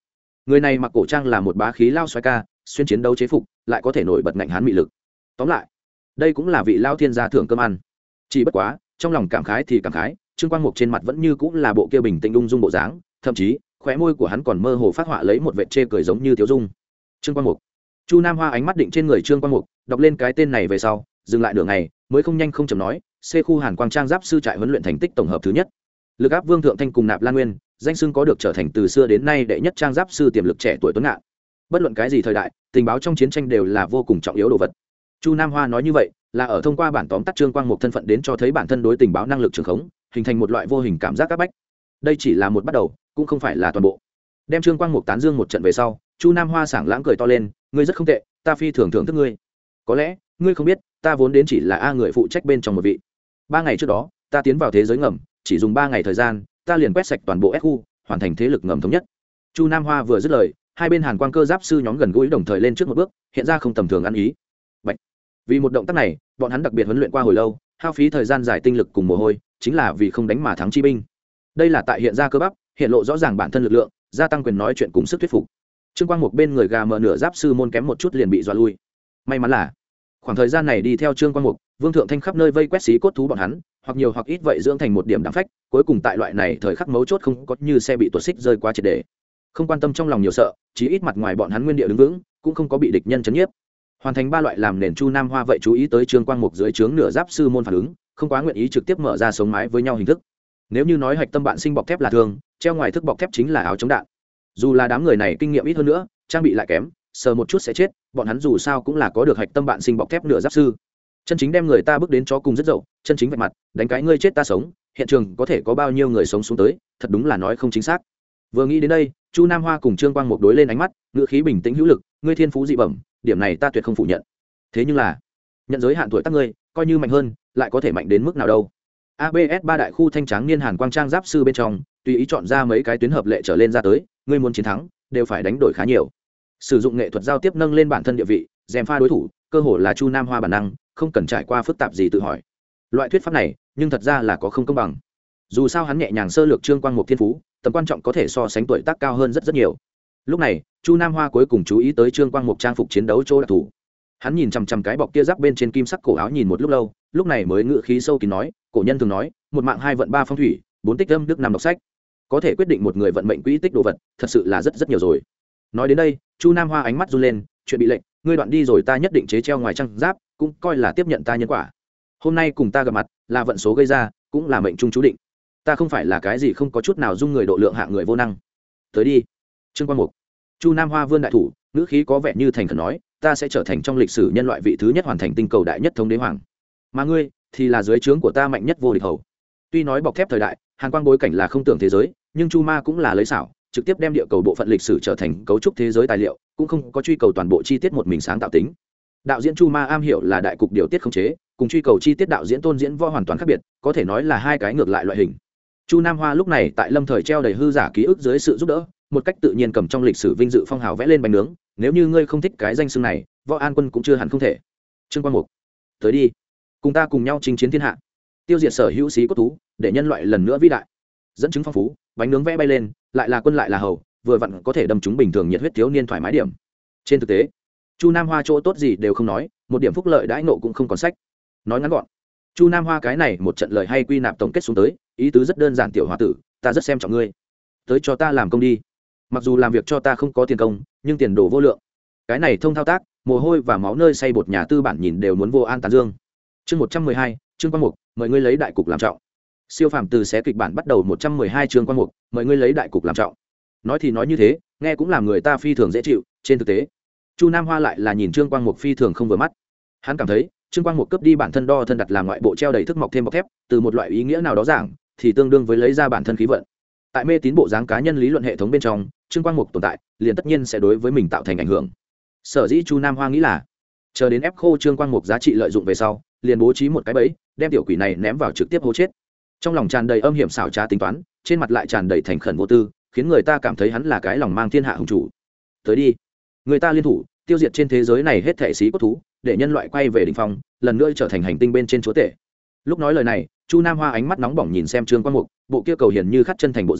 Speaker 1: người này mặc cổ trang là một bá khí lao xoái ca, xuyên chiến đấu chế phục lại có thể nổi bật ngạnh hán mị lực. Tóm lại đây cũng là vị lao thiên gia thưởng cơm ăn. Chỉ bất quá trong lòng cảm khái thì cảm khái, Trương Quang Mục trên mặt vẫn như cũng là bộ kia bình tĩnh ung dung bộ dáng, thậm chí khóe môi của hắn còn mơ hồ phát họa lấy một vệt chê cười giống như Tiếu Dung. Trương Quang Mục. Chu Nam Hoa ánh mắt định trên người Trương Quang Mục, đọc lên cái tên này về sau, dừng lại nửa ngày, mới không nhanh không chậm nói, C khu Hàn Quang Trang giáp sư trại huấn luyện thành tích tổng hợp thứ nhất. Lực áp Vương Thượng Thanh cùng Nạp Lan Nguyên, danh xưng có được trở thành từ xưa đến nay đệ nhất trang giáp sư tiềm lực trẻ tuổi tuấn ngạn. Bất luận cái gì thời đại, tình báo trong chiến tranh đều là vô cùng trọng yếu đồ vật. Chu Nam Hoa nói như vậy, là ở thông qua bản tóm tắt Trương Quang Mục thân phận đến cho thấy bản thân đối tình báo năng lực trường khống, hình thành một loại vô hình cảm giác áp bách. Đây chỉ là một bắt đầu, cũng không phải là toàn bộ. Đem Trương Quang Mục tán dương một trận về sau, Chu Nam Hoa sảng lãng cười to lên, ngươi rất không tệ, ta phi thường thưởng thức ngươi. Có lẽ ngươi không biết, ta vốn đến chỉ là người phụ trách bên trong một vị. 3 ngày trước đó, ta tiến vào thế giới ngầm, chỉ dùng 3 ngày thời gian, ta liền quét sạch toàn bộ S khu, hoàn thành thế lực ngầm thống nhất. Chu Nam Hoa vừa dứt lời, hai bên Hàn Quang cơ giáp sư nhóm gần gũi đồng thời lên trước một bước, hiện ra không tầm thường ăn ý. Bạch. Vì một động tác này, bọn hắn đặc biệt huấn luyện qua hồi lâu, hao phí thời gian dài tinh lực cùng mồ hôi, chính là vì không đánh mà thắng chi binh. Đây là tại hiện ra cơ bắp, hiện lộ rõ ràng bản thân lực lượng, gia tăng quyền nói chuyện cùng sức thuyết phục. Trương Quang Mục bên người gà mờ nửa giáp sư môn kém một chút liền bị dọa lui. May mắn là khoảng thời gian này đi theo Trương Quang Mục, Vương Thượng Thanh khắp nơi vây quét xí cốt thú bọn hắn, hoặc nhiều hoặc ít vậy dưỡng thành một điểm đáng phách, cuối cùng tại loại này thời khắc mấu chốt không có như xe bị tuột xích rơi quá triệt để. Không quan tâm trong lòng nhiều sợ, chí ít mặt ngoài bọn hắn nguyên địa đứng vững, cũng không có bị địch nhân chấn nhiếp. Hoàn thành 3 loại làm nền Chu Nam Hoa vậy chú ý tới Trương Quang Mục dưới trướng nửa giáp sư môn phản ứng, không quá nguyện ý trực tiếp mở ra sống mái với nhau hình thức. Nếu như nói hạch tâm bạn sinh bọc thép là thường, treo ngoài thức bọc thép chính là áo chống đạn. Dù là đám người này kinh nghiệm ít hơn nữa, trang bị lại kém, sờ một chút sẽ chết, bọn hắn dù sao cũng là có được hạch tâm bạn sinh bọc thép nửa giáp sư. Chân chính đem người ta bước đến chó cùng rất dậu, chân chính vạch mặt, đánh cái ngươi chết ta sống, hiện trường có thể có bao nhiêu người sống xuống tới, thật đúng là nói không chính xác. Vừa nghĩ đến đây, Chu Nam Hoa cùng Trương Quang Mục đối lên ánh mắt, ngữ khí bình tĩnh hữu lực, ngươi thiên phú dị bẩm, điểm này ta tuyệt không phủ nhận. Thế nhưng là, nhận giới hạn tuổi tác ngươi, coi như mạnh hơn, lại có thể mạnh đến mức nào đâu? ABS 3 đại khu thanh tráng niên Hàn Quang Trang giáp sư bên trong, tùy ý chọn ra mấy cái tuyến hợp lệ trở lên ra tới, ngươi muốn chiến thắng, đều phải đánh đổi khá nhiều. Sử dụng nghệ thuật giao tiếp nâng lên bản thân địa vị, dèm pha đối thủ, cơ hội là Chu Nam Hoa bản năng, không cần trải qua phức tạp gì tự hỏi. Loại thuyết pháp này, nhưng thật ra là có không công bằng. Dù sao hắn nhẹ nhàng sơ lược Trương Quang Mục thiên phú, tầm quan trọng có thể so sánh tuổi tác cao hơn rất nhiều. Lúc này, Chu Nam Hoa cuối cùng chú ý tới Trương Quang Mục trang phục chiến đấu chỗ đặc thù. Hắn nhìn chằm chằm cái bọc kia giáp bên trên kim sắc cổ áo nhìn một lúc lâu, lúc này mới ngự khí sâu kín nói, cổ nhân thường nói, một mạng hai vận ba phong thủy, 4 tích âm đức năm đọc sách. Có thể quyết định một người vận mệnh quỹ tích đồ vật, thật sự là rất nhiều rồi. Nói đến đây, Chu Nam Hoa ánh mắt run lên, chuyện bị lệnh, ngươi đoạn đi rồi ta nhất định chế treo ngoài trang giáp, cũng coi là tiếp nhận ta nhân quả. Hôm nay cùng ta gặp mặt, là vận số gây ra, cũng là mệnh trung chú định. Ta không phải là cái gì không có chút nào dung người độ lượng hạng người vô năng. Tới đi. Trương Quang Mục. Chu Nam Hoa vươn đại thủ, ngữ khí có vẻ như thành khẩn nói, ta sẽ trở thành trong lịch sử nhân loại vị thứ nhất hoàn thành tinh cầu đại nhất thống đế hoàng. Mà ngươi thì là dưới trướng của ta mạnh nhất vô địch hầu. Tuy nói bọc thép thời đại, Hàn Quang bối cảnh là không tưởng thế giới, nhưng Chu Ma cũng là lấy xảo, trực tiếp đem địa cầu bộ phận lịch sử trở thành cấu trúc thế giới tài liệu, cũng không có truy cầu toàn bộ chi tiết một mình sáng tạo tính. Đạo diễn Chu Ma am hiểu là đại cục điều tiết khống chế, cùng truy cầu chi tiết đạo diễn Tôn Diễn Võ hoàn toàn khác biệt, có thể nói là hai cái ngược lại loại hình. Chu Nam Hoa lúc này tại lâm thời treo đầy hư giả ký ức dưới sự giúp đỡ, một cách tự nhiên cầm trong lịch sử vinh dự phong hào vẽ lên bánh nướng, nếu như ngươi không thích cái danh xưng này, Võ An Quân cũng chưa hẳn không thể. Trương Quang Mục, tới đi, cùng ta cùng nhau chinh chiến thiên hạ, tiêu diệt sở hữu sĩ cốt thú, để nhân loại lần nữa vĩ đại. Dẫn chứng phong phú, bánh nướng vẽ bay lên, lại là quân lại là hầu, vừa vặn có thể đâm chúng bình thường nhiệt huyết thiếu niên thoải mái điểm. Trên thực tế, Chu Nam Hoa chỗ tốt gì đều không nói, một điểm phúc lợi đãi nộ cũng không còn sách. Nói ngắn gọn, Chu Nam Hoa cái này một trận lời hay quy nạp tổng kết xuống tới, ý tứ rất đơn giản, tiểu hòa tử, ta rất xem trọng ngươi, tới cho ta làm công đi. Mặc dù làm việc cho ta không có tiền công, nhưng tiền đồ vô lượng. Cái này thông thao tác, mồ hôi và máu nơi say bột nhà tư bản nhìn đều muốn vô an tán dương. Chương 112, Trương Quang Mục, mời ngươi lấy đại cục làm trọng. Siêu phàm từ xé kịch bản bắt đầu 112 Trương Quang Mục, mời ngươi lấy đại cục làm trọng. Nói thì nói như thế, nghe cũng làm người ta phi thường dễ chịu, trên thực tế, Chu Nam Hoa lại là nhìn Trương Quang Mục phi thường không vừa mắt. Hắn cảm thấy, Trương Quang Mục cấp đi bản thân đo thân đặt làm ngoại bộ treo đầy thức mọc thêm bọc thép, từ một loại ý nghĩa nào đó giảng, thì tương đương với lấy ra bản thân khí vận. Tại mê tín bộ dáng cá nhân lý luận hệ thống bên trong, Trương Quang Mục tồn tại, liền tất nhiên sẽ đối với mình tạo thành ảnh hưởng. Sở dĩ Chu Nam Hoa nghĩ là, chờ đến ép khô Trương Quang Mục giá trị lợi dụng về sau, liền bố trí một cái bẫy, đem tiểu quỷ này ném vào trực tiếp hố chết. Trong lòng tràn đầy âm hiểm xảo trá tính toán, trên mặt lại tràn đầy thành khẩn vô tư, khiến người ta cảm thấy hắn là cái lòng mang thiên hạ hùng chủ. Tới đi, người ta liên thủ, tiêu diệt trên thế giới này hết thảy xí cốt thú, để nhân loại quay về đỉnh phong, lần nữa trở thành hành tinh bên trên chúa tể. Lúc nói lời này, Chu Nam Hoa ánh mắt nóng bỏng nhìn xem Trương Quang Mục, bộ kia cầu hiền như khắc chân thành bộ dáng,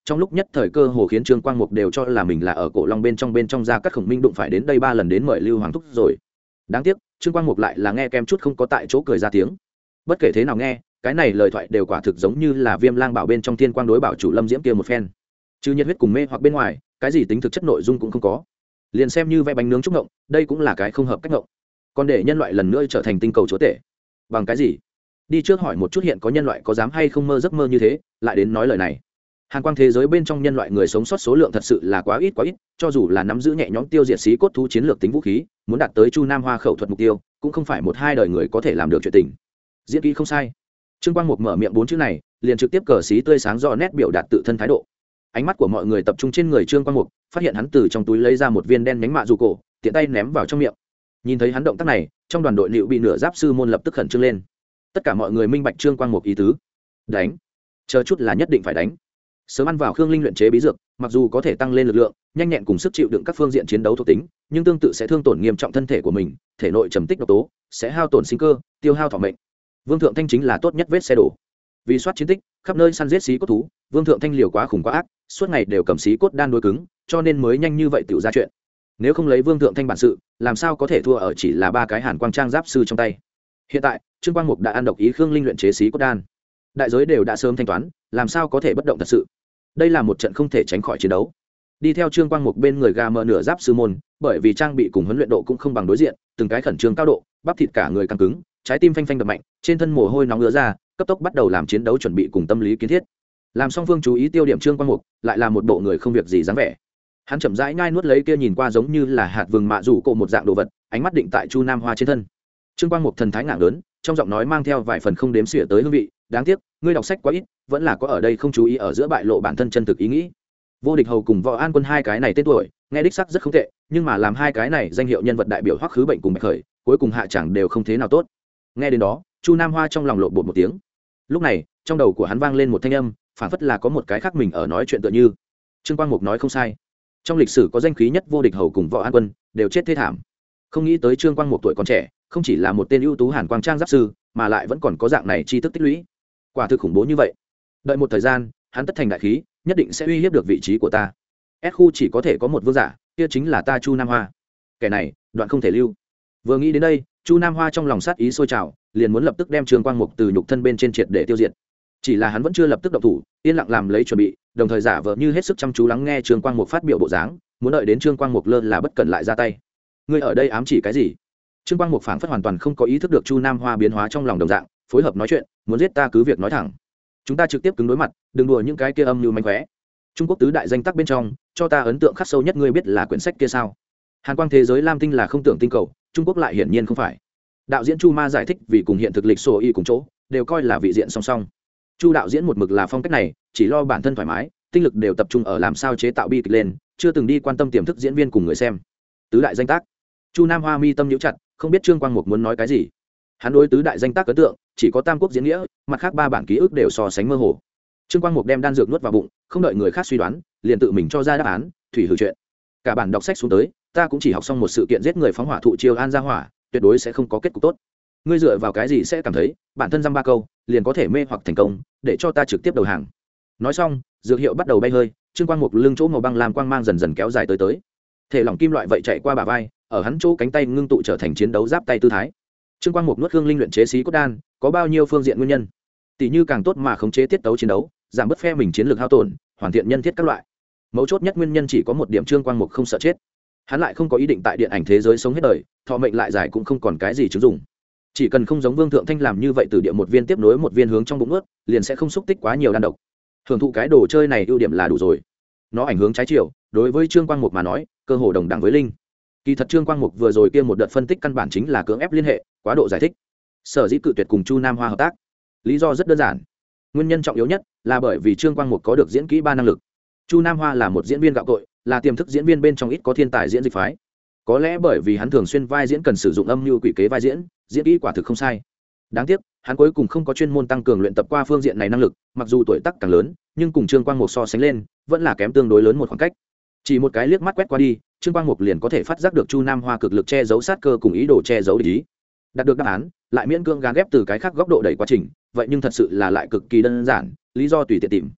Speaker 1: trong lúc nhất thời cơ hồ khiến Trương Quang Mục đều cho là mình là ở cổ long bên trong ra các khổng minh đụng phải đến đây 3 lần đến mời Lưu Hoàng thúc rồi. Đáng tiếc Trương Quang Mục lại là nghe kem chút không có tại chỗ cười ra tiếng. Bất kể thế nào nghe, cái này lời thoại đều quả thực giống như là Viêm Lang Bảo bên trong Thiên Quang đối bảo chủ Lâm Diễm kia một phen. Chứ nhiệt huyết cùng mê hoặc bên ngoài, cái gì tính thực chất nội dung cũng không có. Liền xem như vẽ bánh nướng trúc ngộng, đây cũng là cái không hợp cách ngộng. Còn để nhân loại lần nữa trở thành tinh cầu chúa tể, bằng cái gì? Đi trước hỏi một chút hiện có nhân loại có dám hay không mơ giấc mơ như thế, lại đến nói lời này. Hàn quang thế giới bên trong nhân loại người sống sót số lượng thật sự là quá ít, cho dù là nắm giữ nhẹ nhõm tiêu diệt xí cốt thú chiến lược tính vũ khí, muốn đạt tới Chu Nam Hoa khẩu thuật mục tiêu, cũng không phải một hai đời người có thể làm được chuyện tình. Diễn kỹ không sai. Trương Quang Mục mở miệng 4 chữ này, liền trực tiếp cờ xí tươi sáng rõ nét biểu đạt tự thân thái độ. Ánh mắt của mọi người tập trung trên người Trương Quang Mục, phát hiện hắn từ trong túi lấy ra một viên đen nhánh mạ dù cổ, tiện tay ném vào trong miệng. Nhìn thấy hắn động tác này, trong đoàn đội liệu bị nửa giáp sư môn lập tức khẩn trương lên. Tất cả mọi người minh bạch Trương Quang Mục ý tứ. Đánh, chờ chút là nhất định phải đánh. Sớm ăn vào khương linh luyện chế bí dược, mặc dù có thể tăng lên lực lượng, nhanh nhẹn cùng sức chịu đựng các phương diện chiến đấu thuộc tính, nhưng tương tự sẽ thương tổn nghiêm trọng thân thể của mình, thể nội trầm tích độc tố sẽ hao tổn sinh cơ, tiêu hao thọ mệnh. Vương Thượng Thanh chính là tốt nhất vết xe đổ. Vì soát chiến tích, khắp nơi săn giết xí cốt thú, Vương Thượng Thanh liều quá khủng quá ác, suốt ngày đều cầm xí cốt đan đối cứng, cho nên mới nhanh như vậy tiểu ra chuyện. Nếu không lấy Vương Thượng Thanh bản sự, làm sao có thể thua ở chỉ là 3 cái Hàn Quang Trang giáp sư trong tay. Hiện tại, Trương Quang Mục đã ăn độc ý khương linh luyện chế xí cốt đan, đại giới đều đã sớm thanh toán, làm sao có thể bất động thật sự. Đây là một trận không thể tránh khỏi chiến đấu. Đi theo Trương Quang Mục bên người gà mờ nửa giáp sư môn, bởi vì trang bị cùng huấn luyện độ cũng không bằng đối diện, từng cái khẩn trương cao độ, bắp thịt cả người căng cứng, trái tim phanh phanh đập mạnh, trên thân mồ hôi nóng ứa ra, cấp tốc bắt đầu làm chiến đấu chuẩn bị cùng tâm lý kiến thiết. Làm song phương chú ý tiêu điểm Trương Quang Mục, lại là một bộ người không việc gì dáng vẻ. Hắn chậm rãi nhai nuốt lấy kia nhìn qua giống như là hạt vừng mạ rủ cổ một dạng đồ vật, ánh mắt định tại Chu Nam Hoa trên thân. Trương Quang Mục thần thái ngạng lớn, trong giọng nói mang theo vài phần không đếm xỉa tới hương vị. Đáng tiếc, ngươi đọc sách quá ít, vẫn là có ở đây không chú ý ở giữa bại lộ bản thân chân thực ý nghĩ. Vô Địch Hầu cùng Võ An Quân hai cái này tên tuổi, nghe đích sắc rất không tệ, nhưng mà làm hai cái này danh hiệu nhân vật đại biểu Hoắc Khứ Bệnh cùng Bạch Khởi, cuối cùng hạ chẳng đều không thế nào tốt. Nghe đến đó, Chu Nam Hoa trong lòng lộn bột một tiếng. Lúc này, trong đầu của hắn vang lên một thanh âm, phảng phất là có một cái khác mình ở nói chuyện tựa như. Trương Quang Mục nói không sai. Trong lịch sử có danh khí nhất Vô Địch Hầu cùng Võ An Quân, đều chết thê thảm. Không nghĩ tới Trương Quang Mục tuổi còn trẻ, không chỉ là một tên ưu tú Hàn Quang Trang giáp sư, mà lại vẫn còn có dạng này tri thức tích lũy. Quả thực khủng bố như vậy. Đợi một thời gian, hắn tất thành đại khí, nhất định sẽ uy hiếp được vị trí của ta. S khu chỉ có thể có một vương giả, kia chính là ta Chu Nam Hoa. Kẻ này, đoạn không thể lưu. Vừa nghĩ đến đây, Chu Nam Hoa trong lòng sát ý sôi trào, liền muốn lập tức đem Trương Quang Mục từ nhục thân bên trên triệt để tiêu diệt. Chỉ là hắn vẫn chưa lập tức động thủ, yên lặng làm lấy chuẩn bị, đồng thời giả vờ như hết sức chăm chú lắng nghe Trương Quang Mục phát biểu bộ dáng, muốn đợi đến Trương Quang Mục lơ là bất cẩn lại ra tay. Ngươi ở đây ám chỉ cái gì? Trương Quang Mục phảng phất hoàn toàn không có ý thức được Chu Nam Hoa biến hóa trong lòng đồng dạng, phối hợp nói chuyện, muốn giết ta cứ việc nói thẳng. Chúng ta trực tiếp cứng đối mặt, đừng đùa những cái kia âm mưu mánh khóe. Trung Quốc tứ đại danh tác bên trong, cho ta ấn tượng khắc sâu nhất ngươi biết là quyển sách kia sao? Hàn Quang thế giới lam tinh là không tưởng tinh cầu, Trung Quốc lại hiển nhiên không phải. Đạo diễn Chu Ma giải thích vì cùng hiện thực lịch sổ y cùng chỗ, đều coi là vị diện song song. Chu đạo diễn một mực là phong cách này, chỉ lo bản thân thoải mái, tinh lực đều tập trung ở làm sao chế tạo bi kịch lên, chưa từng đi quan tâm tiềm thức diễn viên cùng người xem. Tứ đại danh tác. Chu Nam Hoa mi tâm nhíu chặt, không biết Trương Quang Mục muốn nói cái gì. Hắn đối tứ đại danh tác ấn tượng chỉ có Tam Quốc diễn nghĩa, mặt khác 3 bản ký ức đều so sánh mơ hồ. Trương Quang Mục đem đan dược nuốt vào bụng, không đợi người khác suy đoán, liền tự mình cho ra đáp án, thủy hử chuyện. Cả bản đọc sách xuống tới, ta cũng chỉ học xong một sự kiện giết người phóng hỏa thụ chiêu an gia hỏa, tuyệt đối sẽ không có kết cục tốt. Ngươi dựa vào cái gì sẽ cảm thấy bản thân dăm 3 câu liền có thể mê hoặc thành công, để cho ta trực tiếp đầu hàng. Nói xong, dược hiệu bắt đầu bay hơi, Trương Quang Mục lưng chỗ màu băng làm quang mang dần dần kéo dài tới. Thể lỏng kim loại vậy chạy qua bả vai, ở hắn chỗ cánh tay ngưng tụ trở thành chiến đấu giáp tay tư thái. Trương Quang Mục nuốt hương linh luyện chế xí cốt đan, có bao nhiêu phương diện nguyên nhân. Tỷ như càng tốt mà khống chế tiết tấu chiến đấu, giảm bớt phe mình chiến lược hao tổn, hoàn thiện nhân thiết các loại. Mấu chốt nhất nguyên nhân chỉ có một điểm, Trương Quang Mục không sợ chết. Hắn lại không có ý định tại điện ảnh thế giới sống hết đời, thọ mệnh lại dài cũng không còn cái gì chứng dụng. Chỉ cần không giống Vương Thượng Thanh làm như vậy, từ địa một viên tiếp nối một viên hướng trong bụng nuốt, liền sẽ không xúc tích quá nhiều đan độc. Hưởng thụ cái đồ chơi này ưu điểm là đủ rồi. Nó ảnh hướng trái chiều, đối với Trương Quang Mục mà nói, cơ hồ đồng đẳng với linh. Kỳ thật Trương Quang Mục vừa rồi kia một đợt phân tích căn bản chính là cưỡng ép liên hệ, quá độ giải thích. Sở dĩ cự tuyệt cùng Chu Nam Hoa hợp tác, lý do rất đơn giản. Nguyên nhân trọng yếu nhất là bởi vì Trương Quang Mục có được diễn kỹ 3 năng lực. Chu Nam Hoa là một diễn viên gạo cội, là tiềm thức diễn viên bên trong ít có thiên tài diễn dịch phái. Có lẽ bởi vì hắn thường xuyên vai diễn cần sử dụng âm mưu quỷ kế vai diễn, diễn kỹ quả thực không sai. Đáng tiếc, hắn cuối cùng không có chuyên môn tăng cường luyện tập qua phương diện này năng lực, mặc dù tuổi tác càng lớn, nhưng cùng Trương Quang Mục so sánh lên, vẫn là kém tương đối lớn một khoảng cách. Chỉ một cái liếc mắt quét qua đi, Trương Quang Mục liền có thể phát giác được Chu Nam Hoa cực lực che giấu sát cơ cùng ý đồ che giấu địch ý. Đạt được đáp án, lại miễn cưỡng gán ghép từ cái khác góc độ đẩy quá trình, vậy nhưng thật sự là lại cực kỳ đơn giản, lý do tùy tiện tìm.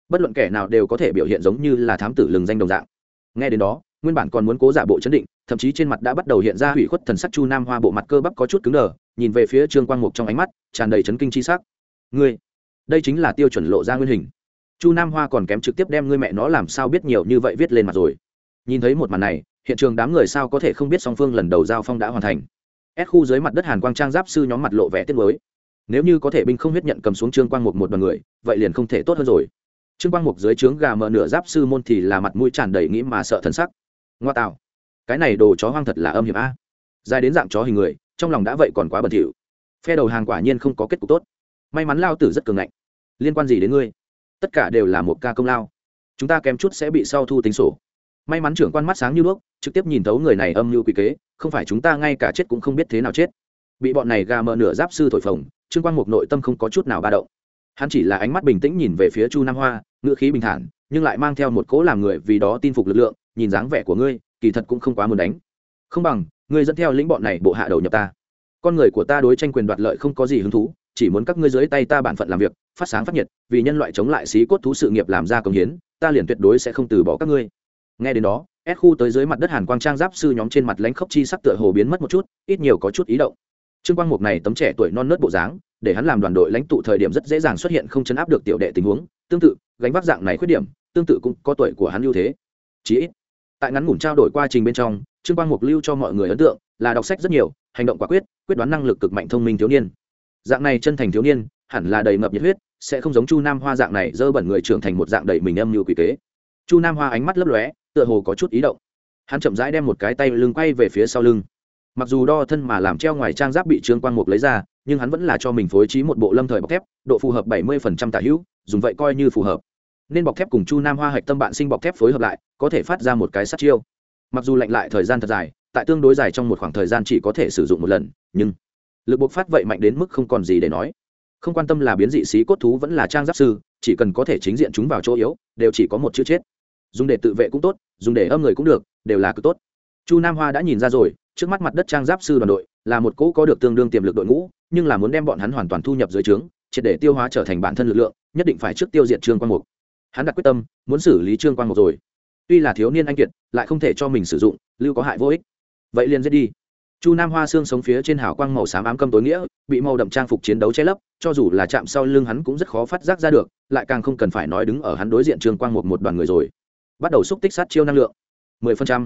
Speaker 1: bất luận kẻ nào đều có thể biểu hiện giống như là thám tử lừng danh đồng dạng. Nghe đến đó, nguyên bản còn muốn cố giả bộ chấn định, thậm chí trên mặt đã bắt đầu hiện ra hủy khuất thần sắc Chu Nam Hoa, bộ mặt cơ bắp có chút cứng đờ, nhìn về phía Trương Quang Mục trong ánh mắt tràn đầy chấn kinh chi sắc. Ngươi, đây chính là tiêu chuẩn lộ ra nguyên hình. Chu Nam Hoa còn kém trực tiếp đem ngươi mẹ nó làm sao biết nhiều như vậy viết lên mặt rồi. Nhìn thấy một màn này, hiện trường đám người sao có thể không biết song phương lần đầu giao phong đã hoàn thành. S khu dưới mặt đất Hàn Quang Trang giáp sư nhóm mặt lộ vẻ tiếc nuối. Nếu như có thể binh không huyết nhận cầm xuống Trương Quang Mục một đoàn người, vậy liền không thể tốt hơn rồi. Trương Quang Mục dưới trướng gà mờ nửa giáp sư môn thì là mặt mũi tràn đầy nghĩ mà sợ thần sắc. Ngoa tạo, cái này đồ chó hoang thật là âm hiểm a. Dài đến dạng chó hình người, trong lòng đã vậy còn quá bẩn thỉu. Phe đầu hàng quả nhiên không có kết cục tốt. May mắn lao tử rất cường ngạnh. Liên quan gì đến ngươi? Tất cả đều là một ca công lao. Chúng ta kém chút sẽ bị sau thu tính sổ. May mắn trưởng quan mắt sáng như đuốc, trực tiếp nhìn thấu người này âm mưu quỷ kế, không phải chúng ta ngay cả chết cũng không biết thế nào chết. Bị bọn này gà mờ nửa giáp sư thổi phồng, Trương Quang Mục nội tâm không có chút nào ba động. Hắn chỉ là ánh mắt bình tĩnh nhìn về phía Chu Nam Hoa, ngữ khí bình thản, nhưng lại mang theo một cỗ làm người vì đó tin phục lực lượng. Nhìn dáng vẻ của ngươi, kỳ thật cũng không quá muốn đánh. Không bằng ngươi dẫn theo lĩnh bọn này bộ hạ đầu nhập ta. Con người của ta đối tranh quyền đoạt lợi không có gì hứng thú, chỉ muốn các ngươi dưới tay ta bản phận làm việc, phát sáng phát nhiệt, vì nhân loại chống lại xí cốt thú sự nghiệp làm ra công hiến, ta liền tuyệt đối sẽ không từ bỏ các ngươi. Nghe đến đó, S khu tới dưới mặt đất Hàn Quang Trang giáp sư nhóm trên mặt lãnh khốc chi sắc tựa hồ biến mất một chút, ít nhiều có chút ý động. Trương Quang Mục này tấm trẻ tuổi non nớt bộ dáng, để hắn làm đoàn đội lãnh tụ thời điểm rất dễ dàng xuất hiện không chấn áp được tiểu đệ tình huống, tương tự, gánh vác dạng này khuyết điểm, tương tự cũng có tuổi của hắn ưu thế. Chỉ ít, tại ngắn ngủn trao đổi quá trình bên trong, Trương Quang Mục lưu cho mọi người ấn tượng là đọc sách rất nhiều, hành động quả quyết, quyết đoán năng lực cực mạnh, thông minh thiếu niên. Dạng này chân thành thiếu niên, hẳn là đầy ngập nhiệt huyết, sẽ không giống Chu Nam Hoa dạng này dơ bẩn người trưởng thành một dạng đầy mình âm mưu quỷ kế. Chu Nam Hoa ánh mắt lấp lóe, tựa hồ có chút ý động. Hắn chậm rãi đem một cái tay lưng quay về phía sau lưng. Mặc dù đo thân mà làm treo ngoài trang giáp bị Trương Quang Mục lấy ra, nhưng hắn vẫn là cho mình phối trí một bộ lâm thời bọc thép, độ phù hợp 70% tả hữu, dùng vậy coi như phù hợp. Nên bọc thép cùng Chu Nam Hoa hạch tâm bạn sinh bọc thép phối hợp lại, có thể phát ra một cái sát chiêu. Mặc dù lạnh lại thời gian thật dài, tại tương đối dài trong một khoảng thời gian chỉ có thể sử dụng một lần, nhưng lực bộc phát vậy mạnh đến mức không còn gì để nói. Không quan tâm là biến dị xí cốt thú vẫn là trang giáp sư, chỉ cần có thể chính diện chúng vào chỗ yếu, đều chỉ có một chữ chết. Dùng để tự vệ cũng tốt, dùng để âm người cũng được, đều là cực tốt. Chu Nam Hoa đã nhìn ra rồi, trước mắt mặt đất trang giáp sư đoàn đội là một cỗ có được tương đương tiềm lực đội ngũ, nhưng là muốn đem bọn hắn hoàn toàn thu nhập dưới trướng, triệt để tiêu hóa trở thành bản thân lực lượng, nhất định phải trước tiêu diệt Trương Quang Mục. Hắn đặt quyết tâm, muốn xử lý Trương Quang Mục rồi. Tuy là thiếu niên anh kiệt, lại không thể cho mình sử dụng, lưu có hại vô ích. Vậy liền giết đi. Chu Nam Hoa xương sống phía trên hào quang màu xám ám câm tối nghĩa, bị màu đậm trang phục chiến đấu che lấp, cho dù là chạm sau lưng hắn cũng rất khó phát giác ra được, lại càng không cần phải nói đứng ở hắn đối diện Trương Quang Mục một đoàn người rồi. Bắt đầu xúc tích sát chiêu năng lượng. 10%,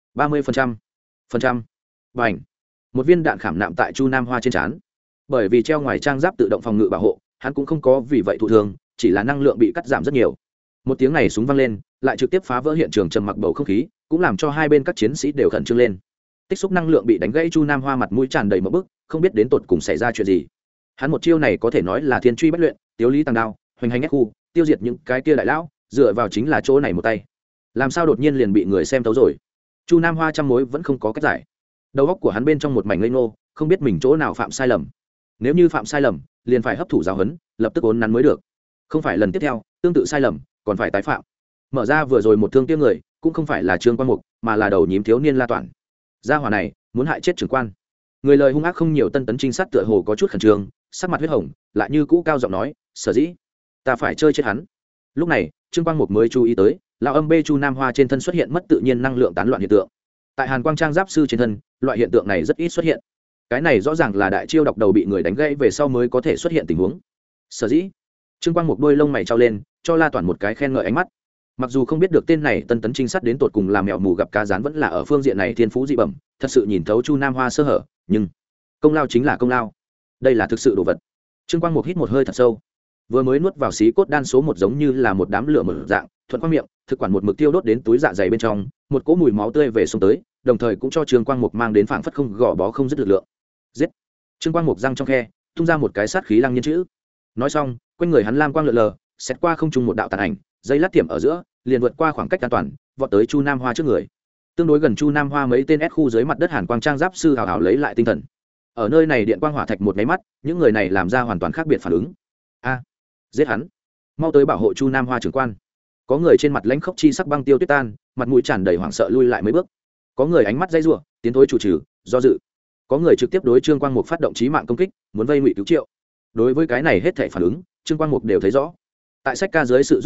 Speaker 1: 30%, bành. Một viên đạn khảm nạm tại Chu Nam Hoa trên trán. Bởi vì treo ngoài trang giáp tự động phòng ngự bảo hộ, hắn cũng không có vì vậy thụ thương, chỉ là năng lượng bị cắt giảm rất nhiều. Một tiếng này súng vang lên, lại trực tiếp phá vỡ hiện trường trầm mặc bầu không khí, cũng làm cho hai bên các chiến sĩ đều khẩn trương lên. Tích xúc năng lượng bị đánh gãy, Chu Nam Hoa mặt mũi tràn đầy một bức, không biết đến tột cùng xảy ra chuyện gì. Hắn một chiêu này có thể nói là thiên truy bách luyện, tiếu lý tăng đao, hoành hành ép khu, tiêu diệt những cái kia đại lão, dựa vào chính là chỗ này một tay. Làm sao đột nhiên liền bị người xem thấu rồi? Chu Nam Hoa trăm mối vẫn không có cách giải. Đầu óc của hắn bên trong một mảnh ngây ngô, không biết mình chỗ nào phạm sai lầm. Nếu như phạm sai lầm, liền phải hấp thụ giáo huấn, lập tức uốn nắn mới được. Không phải lần tiếp theo, tương tự sai lầm, còn phải tái phạm. Mở ra vừa rồi một thương tiếc người, cũng không phải là Trương Quang Mục, mà là đầu nhím thiếu niên La Toản. Gia hỏa này muốn hại chết trưởng quan. Người lời hung ác không nhiều, tân tấn trinh sát tựa hồ có chút khẩn trương, sắc mặt huyết hồng, lại như cũ cao giọng nói, sở dĩ ta phải chơi chết hắn. Lúc này Trương Quang Mục mới chú ý tới, lão âm bê Chu Nam Hoa trên thân xuất hiện mất tự nhiên năng lượng tán loạn hiện tượng. Tại Hàn Quang Trang giáp sư trên thân, loại hiện tượng này rất ít xuất hiện. Cái này rõ ràng là đại chiêu độc đầu bị người đánh gãy về sau mới có thể xuất hiện tình huống. Sở dĩ Trương Quang Mục đôi lông mày trao lên, cho La Toản một cái khen ngợi ánh mắt. Mặc dù không biết được tên này tân tấn trinh sát đến tột cùng làm mèo mù gặp cá rán vẫn là ở phương diện này thiên phú dị bẩm, thật sự nhìn thấu Chu Nam Hoa sơ hở, nhưng công lao chính là công lao, đây là thực sự đồ vật. Trương Quang Mục hít một hơi thật sâu, vừa mới nuốt vào xí cốt đan số một giống như là một đám lửa mở dạng, thuận qua miệng, thực quản một mực tiêu đốt đến túi dạ dày bên trong, một cỗ mùi máu tươi về xông tới, đồng thời cũng cho Trương Quang Mục mang đến phảng phất không gò bó không dứt lực lượng. Giết! Trương Quang Mục răng trong khe, tung ra một cái sát khí lăng nhiên chữ. Nói xong, quanh người hắn lam quang lượn lờ, xét qua không trung một đạo tàn ảnh, dây lát tiệm ở giữa, liền vượt qua khoảng cách an toàn, vọt tới Chu Nam Hoa trước người. Tương đối gần Chu Nam Hoa, mấy tên S khu dưới mặt đất Hàn Quang Trang giáp sư hào hào lấy lại tinh thần. Ở nơi này điện quang hỏa thạch một máy mắt, những người này làm ra hoàn toàn khác biệt phản ứng. A, giết hắn! Mau tới bảo hộ Chu Nam Hoa trưởng quan. Có người trên mặt lãnh khốc chi sắc băng tiêu tuyết tan, mặt mũi tràn đầy hoảng sợ lui lại mấy bước. Có người ánh mắt dây rủa, tiến thối chủ trừ, do dự. Có người trực tiếp đối Trương Quang Mục phát động chí mạng công kích, muốn vây ngụy cứu triệu. Đối với cái này hết thảy phản ứng, Trương Quang Mục đều thấy rõ. Tại sách ca dưới sự giúp đỡ,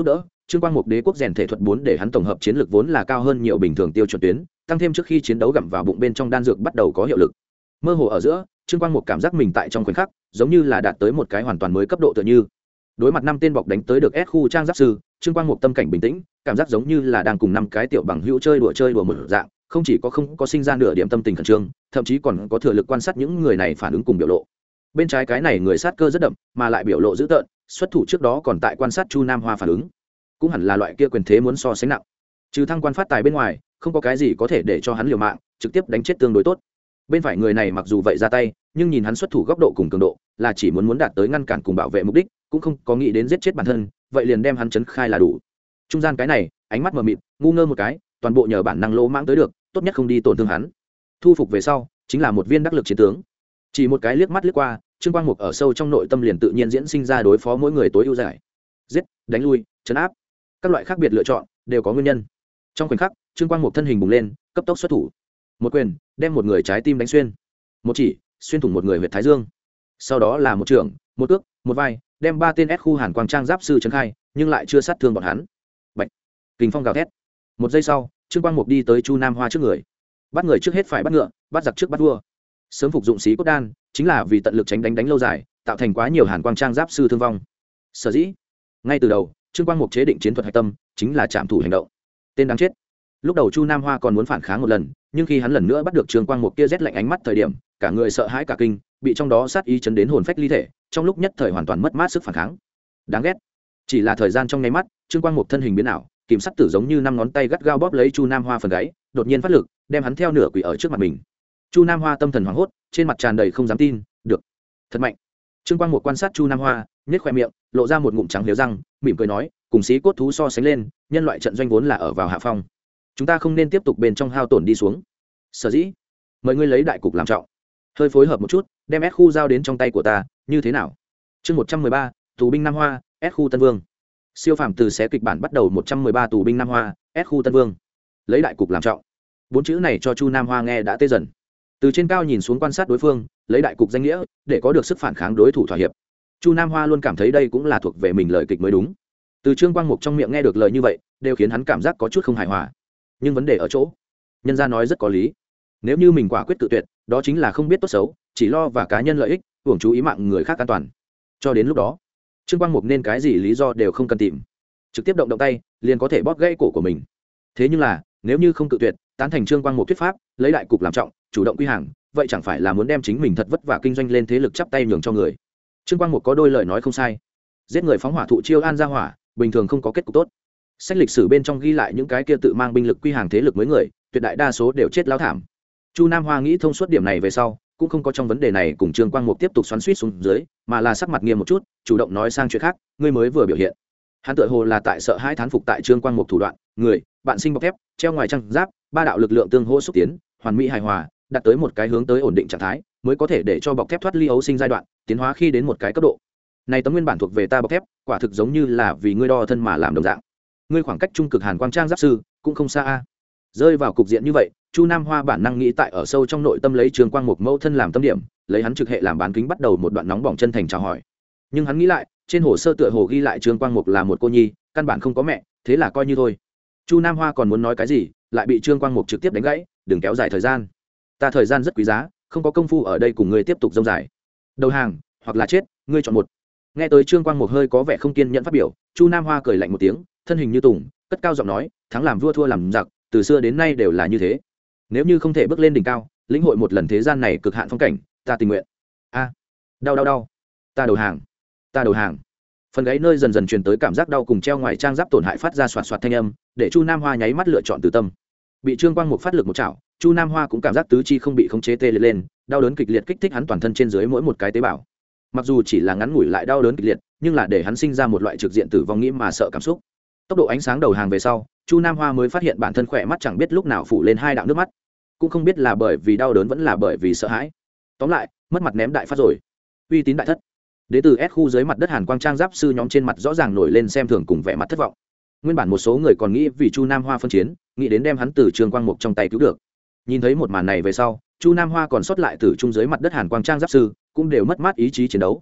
Speaker 1: Trương Quang Mục đế quốc rèn thể thuật 4 để hắn tổng hợp chiến lược vốn là cao hơn nhiều bình thường tiêu chuẩn tuyến, tăng thêm trước khi chiến đấu gặm vào bụng bên trong đan dược bắt đầu có hiệu lực. Mơ hồ ở giữa, Trương Quang Mục cảm giác mình tại trong khoảnh khắc, giống như là đạt tới một cái hoàn toàn mới cấp độ tựa như. Đối mặt 5 tên bọc đánh tới được S khu trang giáp sư, Trương Quang Mục tâm cảnh bình tĩnh, cảm giác giống như là đang cùng 5 cái tiểu bằng hữu chơi đùa một dạng, không chỉ có không có sinh ra nửa điểm tâm tình khẩn trương, thậm chí còn có thừa lực quan sát những người này phản ứng cùng biểu lộ. Bên trái cái này người sát cơ rất đậm, mà lại biểu lộ dữ tợn, xuất thủ trước đó còn tại quan sát Chu Nam Hoa phản ứng, cũng hẳn là loại kia quyền thế muốn so sánh nặng. Trừ thăng quan phát tài bên ngoài, không có cái gì có thể để cho hắn liều mạng, trực tiếp đánh chết tương đối tốt. Bên phải người này mặc dù vậy ra tay, nhưng nhìn hắn xuất thủ góc độ cùng cường độ, là chỉ muốn đạt tới ngăn cản cùng bảo vệ mục đích, cũng không có nghĩ đến giết chết bản thân, vậy liền đem hắn chấn khai là đủ. Trung gian cái này, ánh mắt mờ mịt, ngu ngơ một cái, toàn bộ nhờ bản năng lỗ mãng tới được, tốt nhất không đi tổn thương hắn. Thu phục về sau, chính là một viên đắc lực chiến tướng. Chỉ một cái liếc mắt liếc qua, Trương Quang Mục ở sâu trong nội tâm liền tự nhiên diễn sinh ra đối phó mỗi người tối ưu giải. Giết, đánh lui, trấn áp. Các loại khác biệt lựa chọn đều có nguyên nhân. Trong khoảnh khắc, Trương Quang Mục thân hình bùng lên, cấp tốc xuất thủ. Một quyền, đem một người trái tim đánh xuyên. Một chỉ, xuyên thủng một người huyệt thái dương. Sau đó là một trường, một cước, một vai, đem 3 tên S khu Hàn Quang Trang giáp sư trấn khai, nhưng lại chưa sát thương bọn hắn. Bạch. Kình phong gào thét. Một giây sau, Trương Quang Mục đi tới Chu Nam Hoa trước người. Bắt người trước hết phải bắt ngựa, bắt giặc trước bắt vua. Sớm phục dụng xí cốt đan, chính là vì tận lực tránh đánh lâu dài, tạo thành quá nhiều Hàn Quang Trang giáp sư thương vong. Sở dĩ, ngay từ đầu, Trương Quang Mục chế định chiến thuật hạch tâm, chính là trảm thủ hành động. Tên đáng chết. Lúc đầu Chu Nam Hoa còn muốn phản kháng một lần, nhưng khi hắn lần nữa bắt được Trương Quang Mục kia rét lạnh ánh mắt thời điểm, cả người sợ hãi cả kinh, bị trong đó sát ý chấn đến hồn phách ly thể, trong lúc nhất thời hoàn toàn mất mát sức phản kháng. Đáng ghét. Chỉ là thời gian trong nháy mắt, Trương Quang Mục thân hình biến ảo, kìm sắt tử giống như 5 ngón tay gắt gao bóp lấy Chu Nam Hoa phần gáy, đột nhiên phát lực, đem hắn theo nửa quỳ ở trước mặt mình. Chu Nam Hoa tâm thần hoảng hốt, trên mặt tràn đầy không dám tin, được, thật mạnh. Trương Quang Mục quan sát Chu Nam Hoa, nhếch khóe miệng, lộ ra một ngụm trắng liếu răng, mỉm cười nói, cùng xí cốt thú so sánh lên, nhân loại trận doanh vốn là ở vào hạ phong, chúng ta không nên tiếp tục bên trong hao tổn đi xuống. Sở dĩ, mời ngươi lấy đại cục làm trọng, hơi phối hợp một chút, đem S khu giao đến trong tay của ta, như thế nào? Chương 113, tù binh Nam Hoa, S khu Tân Vương. Siêu phàm từ xé kịch bản bắt đầu 113 tù binh Nam Hoa, S khu Tân Vương. Lấy đại cục làm trọng. 4 chữ này cho Chu Nam Hoa nghe đã tê dần. Từ trên cao nhìn xuống quan sát đối phương, lấy đại cục danh nghĩa để có được sức phản kháng đối thủ thỏa hiệp. Chu Nam Hoa luôn cảm thấy đây cũng là thuộc về mình lời kịch mới đúng. Từ Trương Quang Mục trong miệng nghe được lời như vậy, đều khiến hắn cảm giác có chút không hài hòa. Nhưng vấn đề ở chỗ, nhân gia nói rất có lý. Nếu như mình quả quyết cự tuyệt, đó chính là không biết tốt xấu, chỉ lo và cá nhân lợi ích, hưởng chú ý mạng người khác an toàn. Cho đến lúc đó, Trương Quang Mục nên cái gì lý do đều không cần tìm, trực tiếp động tay, liền có thể bóp gãy cổ của mình. Thế nhưng là, nếu như không cự tuyệt, tán thành Trương Quang Mục thuyết pháp, lấy đại cục làm trọng, chủ động quy hàng, vậy chẳng phải là muốn đem chính mình thật vất vả kinh doanh lên thế lực chắp tay nhường cho người. Trương Quang Mục có đôi lời nói không sai, giết người phóng hỏa thụ chiêu an ra hỏa, bình thường không có kết cục tốt. Sách lịch sử bên trong ghi lại những cái kia tự mang binh lực quy hàng thế lực mới người, tuyệt đại đa số đều chết lao thảm. Chu Nam Hoa nghĩ thông suốt điểm này về sau, cũng không có trong vấn đề này cùng Trương Quang Mục tiếp tục xoắn xuýt xuống dưới, mà là sắc mặt nghiêm một chút, chủ động nói sang chuyện khác, ngươi mới vừa biểu hiện. Hắn tựa hồ là tại sợ hãi thán phục tại Trương Quang Mục thủ đoạn, người, bạn sinh bọc thép, treo ngoài trang giáp, 3 đạo lực lượng tương hỗ xúc tiến, hoàn mỹ hài hòa, đạt tới một cái hướng tới ổn định trạng thái, mới có thể để cho bọc thép thoát ly ấu sinh giai đoạn, tiến hóa khi đến một cái cấp độ. Này tấm nguyên bản thuộc về ta bọc thép, quả thực giống như là vì ngươi đo thân mà làm đồng dạng. Ngươi khoảng cách trung cực Hàn Quang Trang giáp sư cũng không xa a. Rơi vào cục diện như vậy, Chu Nam Hoa bản năng nghĩ tại ở sâu trong nội tâm lấy Trương Quang Mục mẫu thân làm tâm điểm, lấy hắn trực hệ làm bán kính bắt đầu một đoạn nóng bỏng chân thành chào hỏi. Nhưng hắn nghĩ lại, trên hồ sơ tựa hồ ghi lại Trương Quang Mục là một cô nhi, căn bản không có mẹ, thế là coi như thôi. Chu Nam Hoa còn muốn nói cái gì, lại bị Trương Quang Mục trực tiếp đánh gãy, đừng kéo dài thời gian. Ta thời gian rất quý giá, không có công phu ở đây cùng ngươi tiếp tục dông dài. Đầu hàng, hoặc là chết, ngươi chọn một. Nghe tới Trương Quang Mục hơi có vẻ không kiên nhẫn phát biểu, Chu Nam Hoa cười lạnh một tiếng, thân hình như tùng, cất cao giọng nói, thắng làm vua thua làm giặc, từ xưa đến nay đều là như thế. Nếu như không thể bước lên đỉnh cao, lĩnh hội một lần thế gian này cực hạn phong cảnh, ta tình nguyện. A, đau, ta đầu hàng, ta đầu hàng. Phần gáy nơi dần dần truyền tới cảm giác đau cùng treo ngoài trang giáp tổn hại phát ra xoạt xoạt thanh âm, để Chu Nam Hoa nháy mắt lựa chọn từ tâm. Bị Trương Quang Mục phát lực một chảo, Chu Nam Hoa cũng cảm giác tứ chi không bị khống chế tê liệt lên, đau đớn kịch liệt kích thích hắn toàn thân trên dưới mỗi một cái tế bào. Mặc dù chỉ là ngắn ngủi lại đau đớn kịch liệt, nhưng là để hắn sinh ra một loại trực diện tử vong nghĩ mà sợ cảm xúc. Tốc độ ánh sáng đầu hàng về sau, Chu Nam Hoa mới phát hiện bản thân khỏe mắt chẳng biết lúc nào phủ lên 2 đạo nước mắt, cũng không biết là bởi vì đau đớn vẫn là bởi vì sợ hãi. Tóm lại, mất mặt ném đại phát rồi, uy tín đại thất. Đến từ S khu dưới mặt đất Hàn Quang Trang giáp sư nhóm trên mặt rõ ràng nổi lên xem thường cùng vẻ mặt thất vọng. Nguyên bản một số người còn nghĩ vì Chu Nam Hoa phân chiến, nghĩ đến đem hắn từ Trương Quang Mục trong tay cứu được. Nhìn thấy một màn này về sau, Chu Nam Hoa còn sót lại từ trung dưới mặt đất Hàn Quang Trang giáp sư cũng đều mất mát ý chí chiến đấu.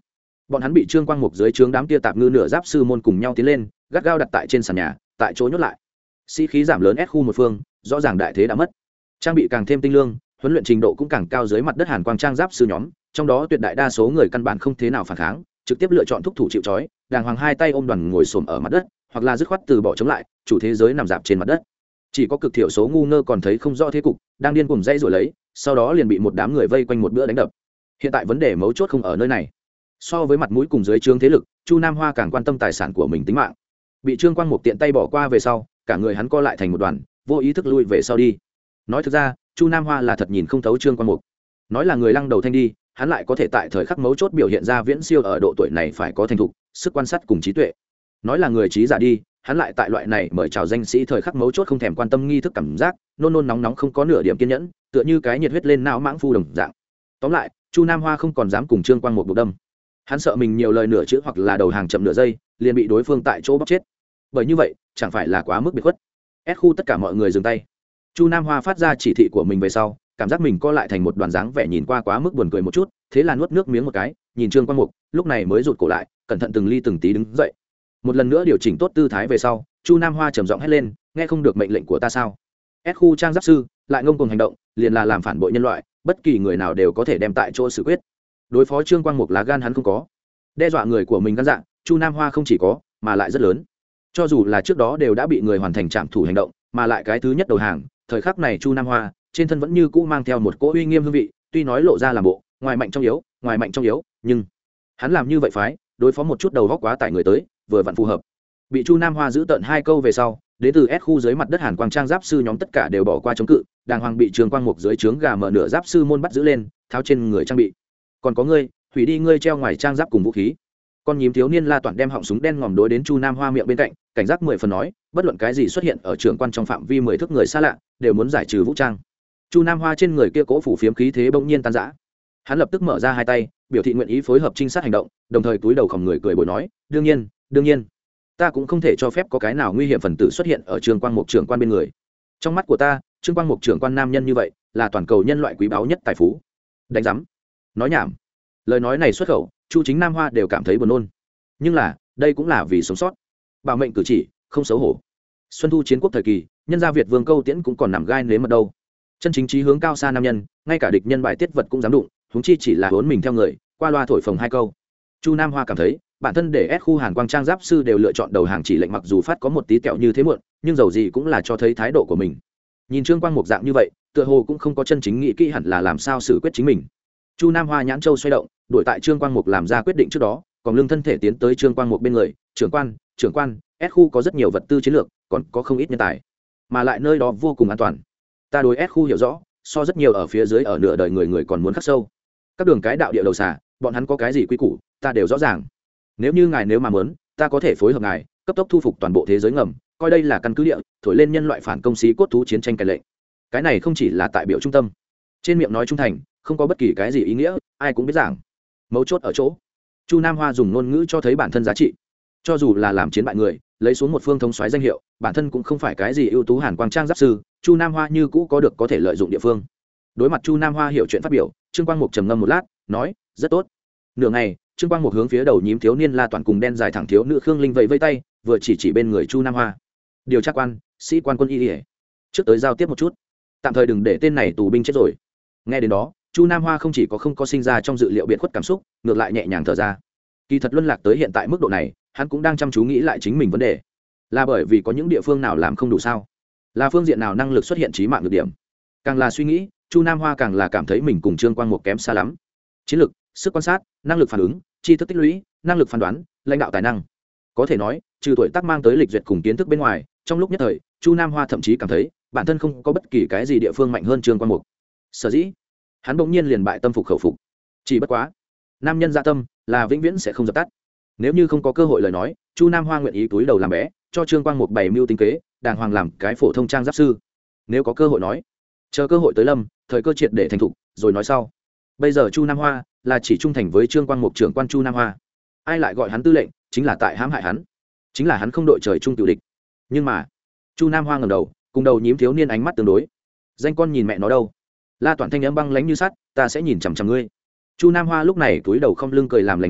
Speaker 1: bọn hắn bị trương quang mục dưới trướng đám tia tạp ngư nửa giáp sư môn cùng nhau tiến lên gắt gao đặt tại trên sàn nhà tại chỗ nhốt lại. Sĩ khí giảm lớn ép khu một phương, rõ ràng đại thế đã mất. Trang bị càng thêm tinh lương, huấn luyện trình độ cũng càng cao dưới mặt đất hàn quang trang giáp sư nhóm, trong đó tuyệt đại đa số người căn bản không thế nào phản kháng, trực tiếp lựa chọn thúc thủ chịu trói, đàng hoàng hai tay ôm đoàn ngồi xổm ở mặt đất, hoặc là dứt khoát từ bỏ chống lại, chủ thế giới nằm dạp trên mặt đất. Chỉ có cực thiểu số ngu ngơ còn thấy không rõ thế cục, đang điên cuồng dây rồi lấy, sau đó liền bị một đám người vây quanh một bữa đánh đập. Hiện tại vấn đề mấu chốt không ở nơi này. So với mặt mũi cùng dưới trướng thế lực, Chu Nam Hoa càng quan tâm tài sản của mình tính mạng. Bị Trương Quang Mục tiện tay bỏ qua về sau, cả người hắn co lại thành một đoàn, vô ý thức lui về sau đi. Nói thực ra, Chu Nam Hoa là thật nhìn không thấu Trương Quang Mục. Nói là người lăng đầu thanh đi, hắn lại có thể tại thời khắc mấu chốt biểu hiện ra viễn siêu ở độ tuổi này phải có thành thục, sức quan sát cùng trí tuệ. Nói là người trí giả đi, hắn lại tại loại này mời chào danh sĩ thời khắc mấu chốt không thèm quan tâm nghi thức cảm giác, nôn nôn nóng nóng không có nửa điểm kiên nhẫn, tựa như cái nhiệt huyết lên não mãng phu đồng dạng. Tóm lại, Chu Nam Hoa không còn dám cùng Trương Quang Mục buộc đâm. Hắn sợ mình nhiều lời nửa chữ hoặc là đầu hàng chậm nửa giây, liền bị đối phương tại chỗ bóc chết. Bởi như vậy, chẳng phải là quá mức biệt khuất. S khu tất cả mọi người dừng tay. Chu Nam Hoa phát ra chỉ thị của mình về sau, cảm giác mình co lại thành một đoàn dáng vẻ nhìn qua quá mức buồn cười một chút, thế là nuốt nước miếng một cái, nhìn Trương Quang Mục, lúc này mới rụt cổ lại, cẩn thận từng ly từng tí đứng dậy. Một lần nữa điều chỉnh tốt tư thái về sau, Chu Nam Hoa trầm giọng hét lên, nghe không được mệnh lệnh của ta sao? S khu trang giáp sư lại ngông cuồng hành động, liền là làm phản bội nhân loại, bất kỳ người nào đều có thể đem tại chỗ xử quyết. Đối phó Trương Quang Mục lá gan hắn không có, đe dọa người của mình gan dạ, Chu Nam Hoa không chỉ có, mà lại rất lớn. Cho dù là trước đó đều đã bị người hoàn thành trảm thủ hành động, mà lại cái thứ nhất đầu hàng, thời khắc này Chu Nam Hoa trên thân vẫn như cũ mang theo một cỗ uy nghiêm hương vị, tuy nói lộ ra làm bộ ngoài mạnh trong yếu, nhưng hắn làm như vậy phái đối phó một chút đầu góc quá tải người tới, vừa vặn phù hợp. Bị Chu Nam Hoa giữ tận hai câu về sau, đến từ S khu dưới mặt đất hàn quang trang giáp sư nhóm tất cả đều bỏ qua chống cự, đàng hoàng bị Trương Quang Mục dưới trướng gà mở nửa giáp sư môn bắt giữ lên, tháo trên người trang bị. Còn có ngươi, hủy đi ngươi treo ngoài trang giáp cùng vũ khí. Con nhím thiếu niên la toàn đem họng súng đen ngòm đối đến Chu Nam Hoa miệng bên cạnh, cảnh giác 10 phần nói, bất luận cái gì xuất hiện ở trưởng quan trong phạm vi 10 thước người xa lạ, đều muốn giải trừ vũ trang. Chu Nam Hoa trên người kia cố phủ phiếm khí thế bỗng nhiên tan rã. Hắn lập tức mở ra hai tay, biểu thị nguyện ý phối hợp trinh sát hành động, đồng thời cúi đầu khom người cười bồi nói, đương nhiên, ta cũng không thể cho phép có cái nào nguy hiểm phần tử xuất hiện ở Trương Quang Mục trưởng quan bên người. Trong mắt của ta, Trương Quang Mục trưởng quan nam nhân như vậy, là toàn cầu nhân loại quý báu nhất tài phú. Đánh rắm. Nói nhảm. Lời nói này xuất khẩu, Chu Chính Nam Hoa đều cảm thấy buồn nôn. Nhưng là, đây cũng là vì sống sót. Bảo mệnh cử chỉ, không xấu hổ. Xuân thu chiến quốc thời kỳ, nhân gia Việt Vương Câu Tiễn cũng còn nằm gai nếm mật đâu. Chân chính chí hướng cao xa nam nhân, ngay cả địch nhân bài tiết vật cũng dám đụng, huống chi chỉ là huấn mình theo người, qua loa thổi phồng hai câu. Chu Nam Hoa cảm thấy, bản thân để S khu hàn quang trang giáp sư đều lựa chọn đầu hàng chỉ lệnh, mặc dù phát có một tí kẹo như thế muộn, nhưng dầu gì cũng là cho thấy thái độ của mình. Nhìn Trương Quang Mục dạng như vậy, tựa hồ cũng không có chân chính nghĩ kỹ hẳn là làm sao xử quyết chính mình. Chu Nam Hoa nhãn châu xoay động, đuổi tại Trương Quang Mục làm ra quyết định trước đó, còn lưng thân thể tiến tới Trương Quang Mục bên người, trưởng quan, S khu có rất nhiều vật tư chiến lược, còn có không ít nhân tài, mà lại nơi đó vô cùng an toàn. Ta đối S khu hiểu rõ, so rất nhiều ở phía dưới ở nửa đời người còn muốn khắc sâu. Các đường cái đạo địa đầu xà, bọn hắn có cái gì quy củ, ta đều rõ ràng. Nếu mà muốn, ta có thể phối hợp ngài, cấp tốc thu phục toàn bộ thế giới ngầm, coi đây là căn cứ địa, thổi lên nhân loại phản công xí cốt thú chiến tranh cái lệnh. Cái này không chỉ là tại biểu trung tâm, trên miệng nói trung thành, không có bất kỳ cái gì ý nghĩa, ai cũng biết giảng. Mấu chốt ở chỗ, Chu Nam Hoa dùng ngôn ngữ cho thấy bản thân giá trị. Cho dù là làm chiến bại người, lấy xuống một phương thống soái danh hiệu, bản thân cũng không phải cái gì ưu tú hàn quang trang giáp sư, Chu Nam Hoa như cũ có thể lợi dụng địa phương. Đối mặt Chu Nam Hoa hiểu chuyện phát biểu, Trương Quang Mục trầm ngâm một lát, nói, rất tốt. Nửa ngày, Trương Quang Mục hướng phía đầu nhím thiếu niên la toàn cùng đen dài thẳng thiếu nữ Khương Linh vẫy tay, vừa chỉ bên người Chu Nam Hoa. Điều tra quan, sĩ quan quân y, trước tới giao tiếp một chút, tạm thời đừng để tên này tù binh chết rồi. Nghe đến đó, Chu Nam Hoa không chỉ không có sinh ra trong dự liệu biệt khuất cảm xúc, ngược lại nhẹ nhàng thở ra. Kỳ thật luân lạc tới hiện tại mức độ này, hắn cũng đang chăm chú nghĩ lại chính mình vấn đề, là bởi vì có những địa phương nào làm không đủ sao, là phương diện nào năng lực xuất hiện trí mạng được điểm. Càng là suy nghĩ, Chu Nam Hoa càng là cảm thấy mình cùng Trương Quang Mục kém xa lắm. Chiến lược, sức quan sát, năng lực phản ứng, tri thức tích lũy, năng lực phán đoán, lãnh đạo tài năng, có thể nói trừ tuổi tác mang tới lịch duyệt cùng kiến thức bên ngoài, trong lúc nhất thời Chu Nam Hoa thậm chí cảm thấy bản thân không có bất kỳ cái gì địa phương mạnh hơn Trương Quang Mục. Sở dĩ hắn bỗng nhiên liền bại tâm phục khẩu phục. Chỉ bất quá, nam nhân dạ tâm là vĩnh viễn sẽ không dập tắt. Nếu như không có cơ hội lời nói, Chu Nam Hoa nguyện ý túi đầu làm bé, cho Trương Quang Mục bày mưu tính kế, đàng hoàng làm cái phổ thông trang giáp sư. Nếu có cơ hội nói, chờ cơ hội tới lâm, thời cơ triệt để thành thục rồi nói sau. Bây giờ Chu Nam Hoa là chỉ trung thành với Trương Quang Mục trưởng quan Chu Nam Hoa. Ai lại gọi hắn tư lệnh, chính là tại hãm hại hắn, chính là hắn không đội trời chung tiểu địch. Nhưng mà Chu Nam Hoa ngẩng đầu, cùng đầu nhím thiếu niên ánh mắt tương đối. Danh con nhìn mẹ nó đâu? La Toản thanh âm băng lãnh như sắt, ta sẽ nhìn chằm chằm ngươi. Chu Nam Hoa lúc này cúi đầu không lưng cười làm lành nói,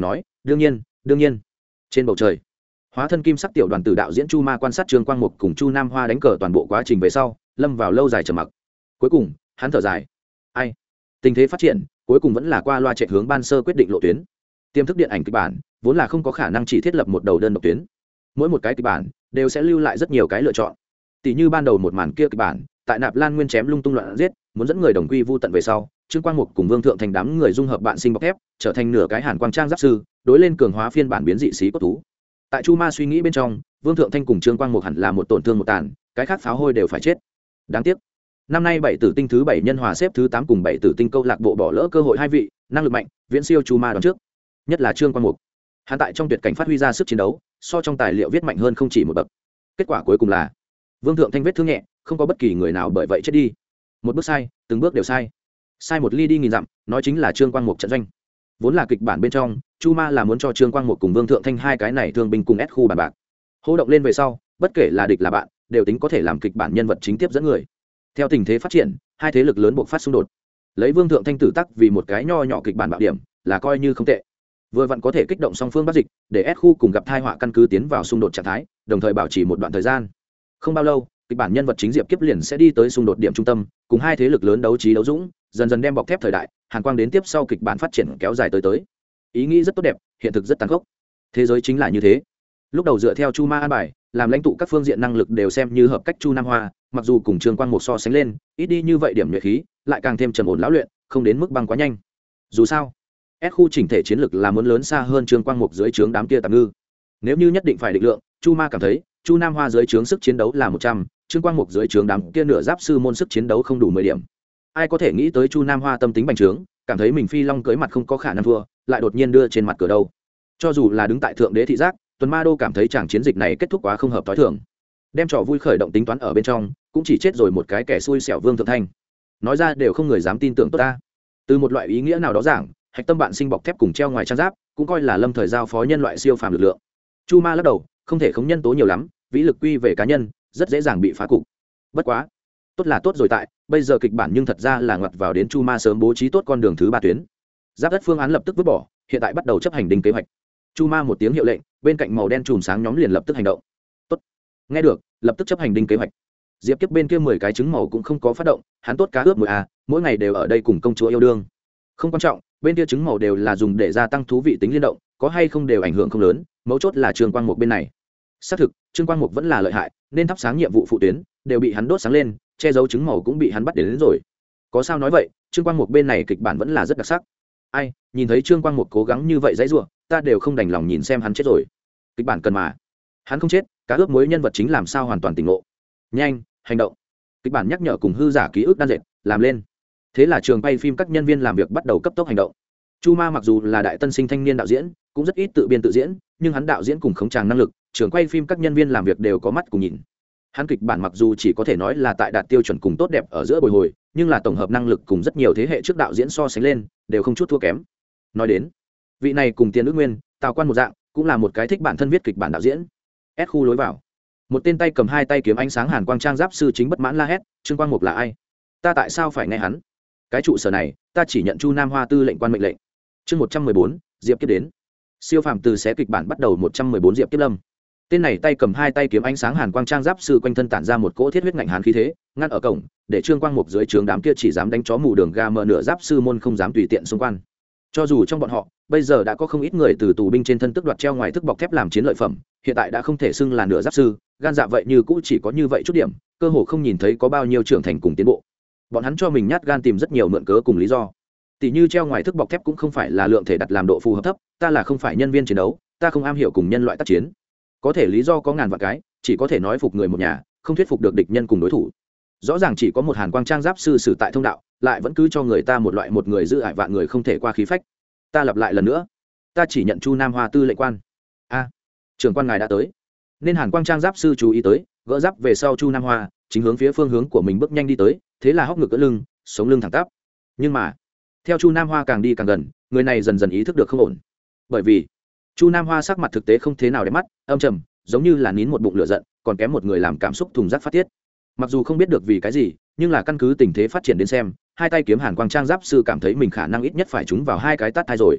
Speaker 1: đương nhiên trên bầu trời hóa thân kim sắc tiểu đoàn tử đạo diễn Chu Ma quan sát Trương Quang Mục cùng Chu Nam Hoa đánh cờ toàn bộ quá trình về sau lâm vào lâu dài trầm mặc. Cuối cùng hắn thở dài, ai, tình thế phát triển cuối cùng vẫn là qua loa chạy hướng ban sơ quyết định lộ tuyến. Tiềm thức điện ảnh kịch bản vốn là không có khả năng chỉ thiết lập một đầu đơn độc tuyến, mỗi một cái kịch bản đều sẽ lưu lại rất nhiều cái lựa chọn. Tỷ như ban đầu một màn kia kịch bản tại Nạp Lan Nguyên chém lung tung loạn giết muốn dẫn người đồng quy vu tận về sau, Trương Quang Mục cùng Vương Thượng Thành đám người dung hợp bạn sinh bọc thép trở thành nửa cái Hàn Quang Trang giáp sư, đối lên cường hóa phiên bản biến dị xí cốt thú. Tại Chu Ma suy nghĩ bên trong, Vương Thượng Thanh cùng Trương Quang Mục hẳn là một tổn thương một tàn, cái khác pháo hôi đều phải chết. Đáng tiếc năm nay bảy tử tinh thứ 7 nhân hòa xếp thứ 8 cùng bảy tử tinh câu lạc bộ bỏ lỡ cơ hội hai vị năng lực mạnh viễn siêu Chu Ma đoán trước, nhất là Trương Quang Mục. Hắn tại trong tuyệt cảnh phát huy ra sức chiến đấu, so trong tài liệu viết mạnh hơn không chỉ một bậc. Kết quả cuối cùng là Vương Thượng Thanh vết thương nhẹ, không có bất kỳ người nào bởi vậy chết đi. Một bước sai, từng bước đều sai. Sai một ly đi nghìn dặm, nói chính là Trương Quang Mục trận doanh. Vốn là kịch bản bên trong, Chu Ma là muốn cho Trương Quang Mục cùng Vương Thượng Thanh hai cái này thương binh cùng ép khu bàn bạc. Hô động lên về sau, bất kể là địch là bạn, đều tính có thể làm kịch bản nhân vật chính tiếp dẫn người. Theo tình thế phát triển, hai thế lực lớn buộc phát xung đột. Lấy Vương Thượng Thanh tử tắc vì một cái nho nhỏ kịch bản bạo điểm, là coi như không tệ. Vừa vặn có thể kích động song phương bắt dịch, để ép khu cùng gặp tai họa căn cứ tiến vào xung đột trạng thái, đồng thời bảo trì một đoạn thời gian. Không bao lâu, kịch bản nhân vật chính Diệp Kiếp liền sẽ đi tới xung đột điểm trung tâm, cùng hai thế lực lớn đấu trí đấu dũng, dần dần đem bọc thép thời đại, Hàn Quang đến tiếp sau kịch bản phát triển kéo dài tới. Ý nghĩ rất tốt đẹp, hiện thực rất tàn khốc. Thế giới chính là như thế. Lúc đầu dựa theo Chu Ma an bài, làm lãnh tụ các phương diện năng lực đều xem như hợp cách Chu Nam Hoa, mặc dù cùng Trương Quang Mục so sánh lên, ít đi như vậy điểm nhuệ khí, lại càng thêm trầm ổn lão luyện, không đến mức băng quá nhanh. Dù sao, S khu chỉnh thể chiến lực là muốn lớn xa hơn Trương Quang Mục dưới trướng đám kia tạm ngư. Nếu như nhất định phải định lượng, Chu Ma cảm thấy, Chu Nam Hoa dưới trướng sức chiến đấu là 100, Trương Quang Mục dưới trướng đám kia nửa giáp sư môn sức chiến đấu không đủ 10 điểm. Ai có thể nghĩ tới Chu Nam Hoa tâm tính bành trướng, cảm thấy mình phi long cưới mặt không có khả năng thua, lại đột nhiên đưa trên mặt cửa đâu. Cho dù là đứng tại thượng đế thị giác, Tuần Ma Đô cảm thấy chàng chiến dịch này kết thúc quá không hợp tối thường. Đem trò vui khởi động tính toán ở bên trong, cũng chỉ chết rồi một cái kẻ xui xẻo Vương Thượng Thanh. Nói ra đều không người dám tin tưởng tốt ta. Từ một loại ý nghĩa nào đó giảng, hạch tâm bạn sinh bọc thép cùng treo ngoài trang giáp, cũng coi là lâm thời giao phó nhân loại siêu phàm lực lượng. Chu Ma lắc đầu, không thể khống nhân tố nhiều lắm, vĩ lực quy về cá nhân, rất dễ dàng bị phá cục. Bất quá, tốt là tốt rồi tại, bây giờ kịch bản nhưng thật ra là ngoặt vào đến Chu Ma sớm bố trí tốt con đường thứ 3 tuyến. Giáp đất phương án lập tức vứt bỏ, hiện tại bắt đầu chấp hành đinh kế hoạch. Chu Ma một tiếng hiệu lệnh, bên cạnh màu đen chùm sáng nhóm liền lập tức hành động. Tốt, nghe được, lập tức chấp hành đinh kế hoạch. Diệp Kiếp bên kia 10 cái trứng màu cũng không có phát động, hắn tốt cá ướp mỗi mỗi ngày đều ở đây cùng công chúa yêu đương. Không quan trọng, bên kia trứng màu đều là dùng để gia tăng thú vị tính liên động, có hay không đều ảnh hưởng không lớn, mấu chốt là Trương Quang Mục bên này. Xác thực, Trương Quang Mục vẫn là lợi hại, nên thắp sáng nhiệm vụ phụ tuyến đều bị hắn đốt sáng lên, che giấu trứng màu cũng bị hắn bắt đến rồi. Có sao nói vậy, Trương Quang Mục bên này kịch bản vẫn là rất đặc sắc. Ai, nhìn thấy Trương Quang Mục cố gắng như vậy dãy rủa, ta đều không đành lòng nhìn xem hắn chết rồi. Kịch bản cần mà, hắn không chết, cá ướp muối nhân vật chính làm sao hoàn toàn tỉnh ngộ. Nhanh, hành động. Kịch bản nhắc nhở cùng hư giả ký ức đan dệt, làm lên. Thế là trường quay phim các nhân viên làm việc bắt đầu cấp tốc hành động. Chu Ma mặc dù là đại tân sinh thanh niên đạo diễn, cũng rất ít tự biên tự diễn, nhưng hắn đạo diễn cùng khống tràng năng lực, trường quay phim các nhân viên làm việc đều có mắt cùng nhìn. Hắn kịch bản mặc dù chỉ có thể nói là tại đạt tiêu chuẩn cùng tốt đẹp ở giữa bồi hồi, nhưng là tổng hợp năng lực cùng rất nhiều thế hệ trước đạo diễn so sánh lên, đều không chút thua kém. Nói đến, vị này cùng Tiền Ước Nguyên, Tào Quan một dạng, cũng là một cái thích bản thân viết kịch bản đạo diễn. S khu lối vào, một tên tay cầm 2 tay kiếm ánh sáng Hàn Quang trang giáp sư chính bất mãn la hét, Trương Quang Mục là ai? Ta tại sao phải nghe hắn? Cái trụ sở này, ta chỉ nhận Chu Nam Hoa tư lệnh quan mệnh lệnh. Chương 114, Diệp Kiếp đến. Siêu phàm từ xé kịch bản bắt đầu 114 Diệp Kiếp lâm. Tên này tay cầm 2 tay kiếm ánh sáng Hàn Quang trang giáp sư quanh thân tản ra một cỗ thiết huyết ngạnh hàn khí thế, ngăn ở cổng, để Trương Quang Mục dưới trướng đám kia chỉ dám đánh chó mù đường ga mờ nửa giáp sư môn không dám tùy tiện xung quanh. Cho dù trong bọn họ, bây giờ đã có không ít người từ tù binh trên thân tức đoạt treo ngoài thức bọc thép làm chiến lợi phẩm, hiện tại đã không thể xưng là nửa giáp sư, gan dạ vậy như cũ chỉ có như vậy chút điểm, cơ hồ không nhìn thấy có bao nhiêu trưởng thành cùng tiến bộ. Bọn hắn cho mình nhát gan tìm rất nhiều mượn cớ cùng lý do. Tỷ như treo ngoài thức bọc thép cũng không phải là lượng thể đặt làm độ phù hợp thấp, ta là không phải nhân viên chiến đấu, ta không am hiểu cùng nhân loại tác chiến. Có thể lý do có ngàn vạn cái, chỉ có thể nói phục người một nhà, không thuyết phục được địch nhân cùng đối thủ. Rõ ràng chỉ có một Hàn Quang trang giáp sư xử tại thông đạo, lại vẫn cứ cho người ta một loại một người giữ ải vạn người không thể qua khí phách. Ta lặp lại lần nữa, ta chỉ nhận Chu Nam Hoa tư lệnh quan. Trưởng quan ngài đã tới. Nên Hàn Quang trang giáp sư chú ý tới, gỡ giáp về sau Chu Nam Hoa chính hướng phía phương hướng của mình bước nhanh đi tới, thế là hốc ngực cỡ lưng, sống lưng thẳng tắp. Nhưng mà theo Chu Nam Hoa càng đi càng gần, người này dần dần ý thức được không ổn. Bởi vì Chu Nam Hoa sắc mặt thực tế không thế nào đẹp mắt, âm trầm, giống như là nín một bụng lửa giận, còn kém một người làm cảm xúc thùng rác phát tiết. Mặc dù không biết được vì cái gì, nhưng là căn cứ tình thế phát triển đến xem, 2 tay kiếm Hàn Quang trang giáp sư cảm thấy mình khả năng ít nhất phải trúng vào 2 cái tát thai rồi.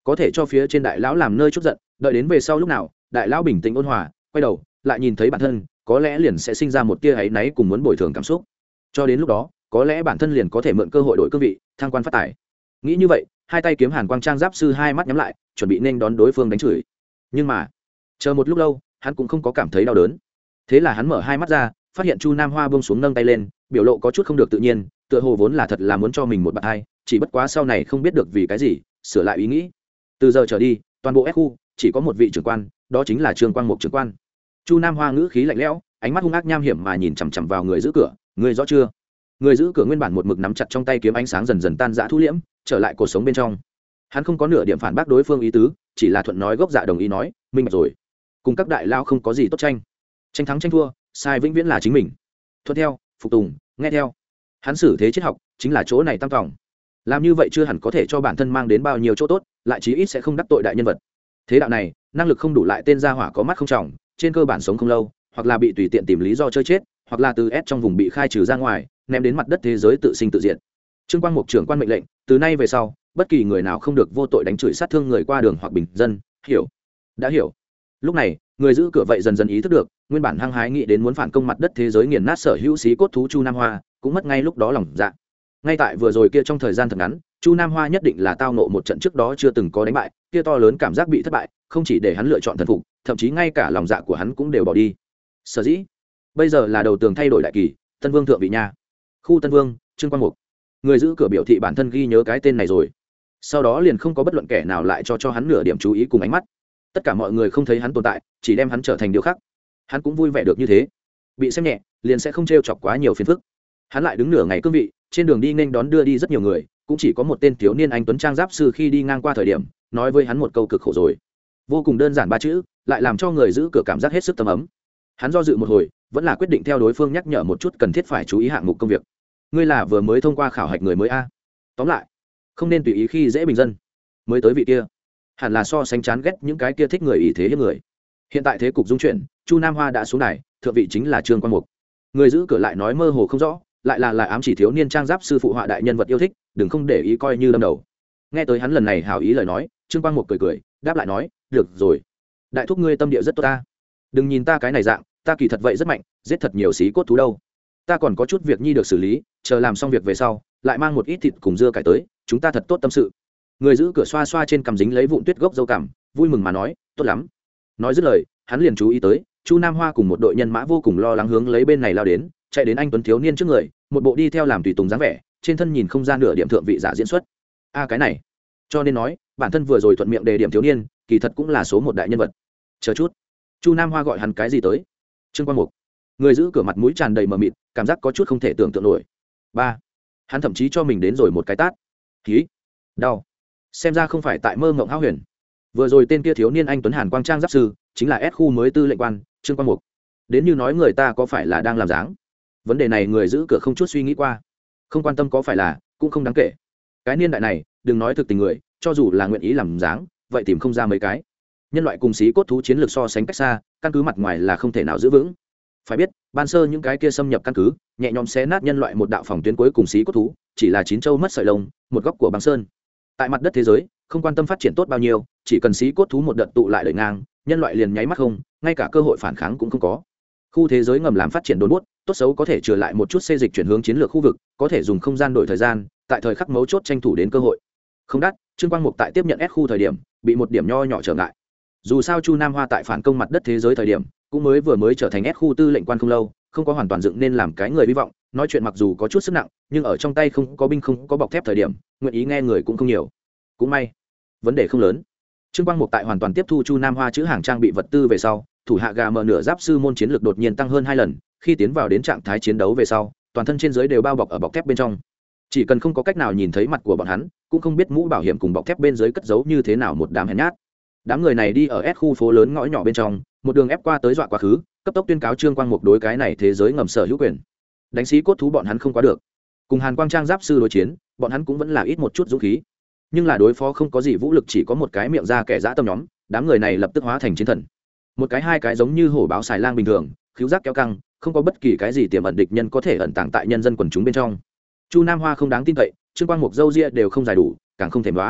Speaker 1: có thể cho phía trên đại lão làm nơi chút giận, đợi đến về sau lúc nào đại lão bình tĩnh ôn hòa quay đầu lại nhìn thấy bản thân, có lẽ liền sẽ sinh ra một tia áy náy cùng muốn bồi thường cảm xúc. Cho đến lúc đó có lẽ bản thân liền có thể mượn cơ hội đổi cương vị, thăng quan phát tài. Nghĩ như vậy, hai tay kiếm hàn quang trang giáp sư hai mắt nhắm lại, chuẩn bị nên đón đối phương đánh chửi. Nhưng mà chờ một lúc lâu hắn cũng không có cảm thấy đau đớn. Thế là hắn mở hai mắt ra, phát hiện Chu Nam Hoa buông xuống nâng tay lên, biểu lộ có chút không được tự nhiên, tựa hồ vốn là thật là muốn cho mình một bạn hai, chỉ bất quá sau này không biết được vì cái gì sửa lại ý nghĩ. Từ giờ trở đi toàn bộ S khu chỉ có một vị trưởng quan, đó chính là Trương Quang Mục trưởng quan. Chu Nam Hoa ngữ khí lạnh lẽo, ánh mắt hung ác nham hiểm mà nhìn chằm chằm vào người giữ cửa. Người rõ chưa? Người giữ cửa nguyên bản một mực nắm chặt trong tay kiếm, ánh sáng dần dần tan rã thu liễm, trở lại cuộc sống bên trong. Hắn không có nửa điểm phản bác đối phương ý tứ, chỉ là thuận nói gốc dạ đồng ý nói, minh bạch rồi. Cùng các đại lao không có gì tốt tranh, tranh thắng tranh thua, sai vĩnh viễn là chính mình. Thuận theo, phục tùng, nghe theo. Hắn xử thế triết học chính là chỗ này tam vòng. Làm như vậy chưa hẳn có thể cho bản thân mang đến bao nhiêu chỗ tốt, lại chí ít sẽ không đắc tội đại nhân vật. Thế đạo này, năng lực không đủ lại tên gia hỏa có mắt không trọng, trên cơ bản sống không lâu, hoặc là bị tùy tiện tìm lý do chơi chết, hoặc là từ S trong vùng bị khai trừ ra ngoài, ném đến mặt đất thế giới tự sinh tự diệt. Trương Quang Mục trưởng quan mệnh lệnh, từ nay về sau, bất kỳ người nào không được vô tội đánh chửi sát thương người qua đường hoặc bình dân, hiểu? Đã hiểu. Lúc này, người giữ cửa vậy dần dần ý thức được, nguyên bản hăng hái nghĩ đến muốn phản công mặt đất thế giới nghiền nát sở hữu xí cốt thú Chu Nam Hoa, cũng mất ngay lúc đó lòng dạ. Ngay tại vừa rồi kia trong thời gian thật ngắn, Chu Nam Hoa nhất định là tao nộ một trận trước đó chưa từng có đánh bại, kia to lớn cảm giác bị thất bại, không chỉ để hắn lựa chọn thần phục, thậm chí ngay cả lòng dạ của hắn cũng đều bỏ đi. Sở dĩ, bây giờ là đầu tường thay đổi đại kỳ, Tân Vương thượng vị nha. Khu Tân Vương, Trương Quang Mục. Người giữ cửa biểu thị bản thân ghi nhớ cái tên này rồi. Sau đó liền không có bất luận kẻ nào lại cho hắn nửa điểm chú ý cùng ánh mắt. Tất cả mọi người không thấy hắn tồn tại, chỉ đem hắn trở thành điều khác. Hắn cũng vui vẻ được như thế. Bị xem nhẹ, liền sẽ không trêu chọc quá nhiều phiền phức. Hắn lại đứng nửa ngày cương vị, trên đường đi nên đón đưa đi rất nhiều người, cũng chỉ có một tên thiếu niên anh tuấn trang giáp sư khi đi ngang qua thời điểm, nói với hắn một câu cực khổ rồi. Vô cùng đơn giản ba chữ, lại làm cho người giữ cửa cảm giác hết sức tấm ấm. Hắn do dự một hồi, vẫn là quyết định theo đối phương nhắc nhở một chút cần thiết phải chú ý hạng mục công việc. Ngươi là vừa mới thông qua khảo hạch người mới a? Tóm lại, không nên tùy ý khi dễ bình dân. Mới tới vị kia, hẳn là so sánh chán ghét những cái kia thích người ý thế hiếp người. Hiện tại thế cục dung chuyển, Chu Nam Hoa đã xuống đài, thượng vị chính là Trương Quang Mục. Người giữ cửa lại nói mơ hồ không rõ, lại là ám chỉ thiếu niên trang giáp sư phụ họa đại nhân vật yêu thích, đừng không để ý coi như lâm đầu. Nghe tới hắn lần này hảo ý lời nói, Trương Quang Mục cười đáp lại nói, được rồi, đại thúc ngươi tâm địa rất tốt ta, đừng nhìn ta cái này dạng, ta kỳ thật vậy rất mạnh, giết thật nhiều xí cốt thú đâu. Ta còn có chút việc nhi được xử lý, chờ làm xong việc về sau lại mang một ít thịt cùng dưa cải tới, chúng ta thật tốt tâm sự. Người giữ cửa xoa xoa trên cằm dính lấy vụn tuyết gốc dâu cảm, vui mừng mà nói, tốt lắm. Nói dứt lời, hắn liền chú ý tới Chu Nam Hoa cùng một đội nhân mã vô cùng lo lắng hướng lấy bên này lao đến, chạy đến anh tuấn thiếu niên trước người, một bộ đi theo làm tùy tùng dáng vẻ, trên thân nhìn không ra nửa điểm thượng vị giả diễn xuất. Cái này, cho nên nói bản thân vừa rồi thuận miệng đề điểm thiếu niên, kỳ thật cũng là số một đại nhân vật. Chờ chút, Chu Nam Hoa gọi hắn cái gì tới? Trương Quang Mục. Người giữ cửa mặt mũi tràn đầy mờ mịt, cảm giác có chút không thể tưởng tượng nổi. Ba, hắn thậm chí cho mình đến rồi một cái tát. Khí, đau. Xem ra không phải tại mơ mộng hão huyền. Vừa rồi tên kia thiếu niên anh tuấn hàn quang trang giáp sư chính là S khu mới tư lệnh quan Trương Quang Mục. Đến như nói người ta có phải là đang làm dáng? Vấn đề này người giữ cửa không chút suy nghĩ qua, không quan tâm có phải là, cũng không đáng kể. Cái niên đại này đừng nói thực tình người, cho dù là nguyện ý làm dáng vậy tìm không ra mấy cái. Nhân loại cùng xí cốt thú chiến lược so sánh cách xa, căn cứ mặt ngoài là không thể nào giữ vững. Phải biết ban sơ những cái kia xâm nhập căn cứ nhẹ nhõm xé nát nhân loại một đạo phòng tuyến cuối cùng xí cốt thú, chỉ là chín châu mất sợi lông, một góc của băng sơn. Tại mặt đất thế giới không quan tâm phát triển tốt bao nhiêu, chỉ cần xí cốt thú một đợt tụ lại đời ngang, nhân loại liền nháy mắt không, ngay cả cơ hội phản kháng cũng không có. Khu thế giới ngầm làm phát triển đốn bút, tốt xấu có thể trở lại một chút xê dịch chuyển hướng chiến lược khu vực, có thể dùng không gian đổi thời gian, tại thời khắc mấu chốt tranh thủ đến cơ hội. Không đắt, Trương Quang Mục tại tiếp nhận S khu thời điểm bị một điểm nho nhỏ trở ngại. Dù sao Chu Nam Hoa tại phản công mặt đất thế giới thời điểm cũng vừa mới trở thành S khu tư lệnh quan không lâu, không có hoàn toàn dựng nên làm cái người hy vọng, nói chuyện mặc dù có chút sức nặng, nhưng ở trong tay không có binh không có bọc thép thời điểm, nguyện ý nghe người cũng không nhiều. Cũng may, vấn đề không lớn. Trương Quang Mục tại hoàn toàn tiếp thu Chu Nam Hoa chữ hàng trang bị vật tư về sau, thủ hạ gà mờ nửa giáp sư môn chiến lược đột nhiên tăng hơn 2 lần, khi tiến vào đến trạng thái chiến đấu về sau, toàn thân trên dưới đều bao bọc ở bọc thép bên trong. Chỉ cần không có cách nào nhìn thấy mặt của bọn hắn, cũng không biết mũ bảo hiểm cùng bọc thép bên dưới cất giấu như thế nào một đám hèn nhát. Đám người này đi ở S khu phố lớn ngõ nhỏ bên trong, một đường ép qua tới dọa quá khứ, cấp tốc tuyên cáo Trương Quang Mục đối cái này thế giới ngầm sở hữu quyền. Đánh xí cốt thú bọn hắn không quá được, cùng Hàn Quang Trang giáp sư đối chiến, bọn hắn cũng vẫn là ít một chút dũng khí. Nhưng là đối phó không có gì vũ lực, chỉ có một cái miệng ra kẻ dã tâm nhóm, đám người này lập tức hóa thành chiến thần. Một cái hai cái giống như hổ báo xài lang bình thường, khiếu giác kéo căng, không có bất kỳ cái gì tiềm ẩn địch nhân có thể ẩn tàng tại nhân dân quần chúng bên trong. Chu Nam Hoa không đáng tin cậy, Trương Quang Mục dâu ria đều không dài đủ, càng không thể đoá.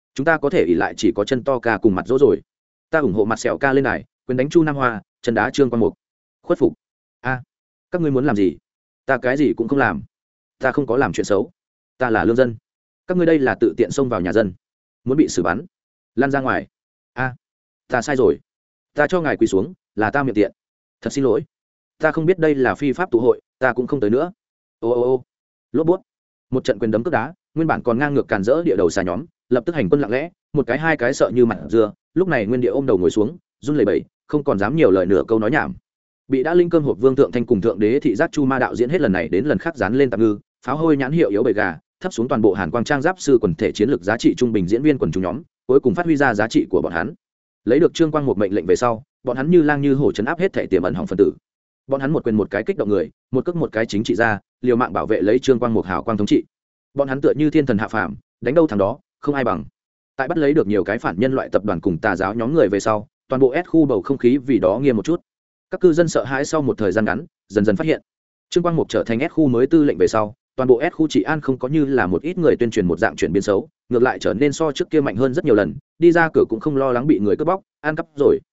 Speaker 1: chúng ta có thể ỉ lại chỉ có chân to ca cùng mặt dỗ rồi. Ta ủng hộ mặt sẹo ca lên này, quyền đánh Chu Nam Hoa, chân đá Trương Quang Mục. Khuất phục. A, các ngươi muốn làm gì? Ta cái gì cũng không làm, ta không có làm chuyện xấu, ta là lương dân. Các ngươi đây là tự tiện xông vào nhà dân, muốn bị xử bắn, lan ra ngoài. A, ta sai rồi, ta cho ngài quỳ xuống, là ta miệng tiện, thật xin lỗi, ta không biết đây là phi pháp tụ hội, ta cũng không tới nữa. Ô ô ô, lốp bút, một trận quyền đấm cước đá, nguyên bản còn ngang ngược càn rỡ địa đầu xà nhóm, lập tức hành quân lặng lẽ, một cái hai cái sợ như mặt dưa, lúc này nguyên địa ôm đầu ngồi xuống, run lẩy bẩy, không còn dám nhiều lời nửa câu nói nhảm. Bị đã linh cơm hộp Vương Thượng Thanh cùng thượng đế thị giác Chu Ma đạo diễn hết lần này đến lần khác dán lên tạm ngư, pháo hôi nhãn hiệu yếu bầy gà, thấp xuống toàn bộ Hàn Quang trang giáp sư quần thể chiến lược giá trị trung bình diễn viên quần chúng nhóm, cuối cùng phát huy ra giá trị của bọn hắn. Lấy được Trương Quang một mệnh lệnh về sau, bọn hắn như lang như hổ trấn áp hết thể tiềm ẩn hỏng phân tử. Bọn hắn một quyền một cái kích động người, một cước một cái chính trị ra, liều mạng bảo vệ lấy Trương Quang một hào quang thống trị. Bọn hắn tựa như thiên thần hạ phàm, đánh đâu thằng đó, không ai bằng. Tại bắt lấy được nhiều cái phản nhân loại tập đoàn cùng tà giáo nhóm người về sau, toàn bộ S khu bầu không khí vì đó nghiêm một chút. Các cư dân sợ hãi sau một thời gian ngắn, dần dần phát hiện, Trương Quang Mục trở thành S khu mới tư lệnh về sau, toàn bộ S khu trị an không có như là một ít người tuyên truyền một dạng chuyển biến xấu, ngược lại trở nên so trước kia mạnh hơn rất nhiều lần, đi ra cửa cũng không lo lắng bị người cướp bóc, ăn cắp rồi.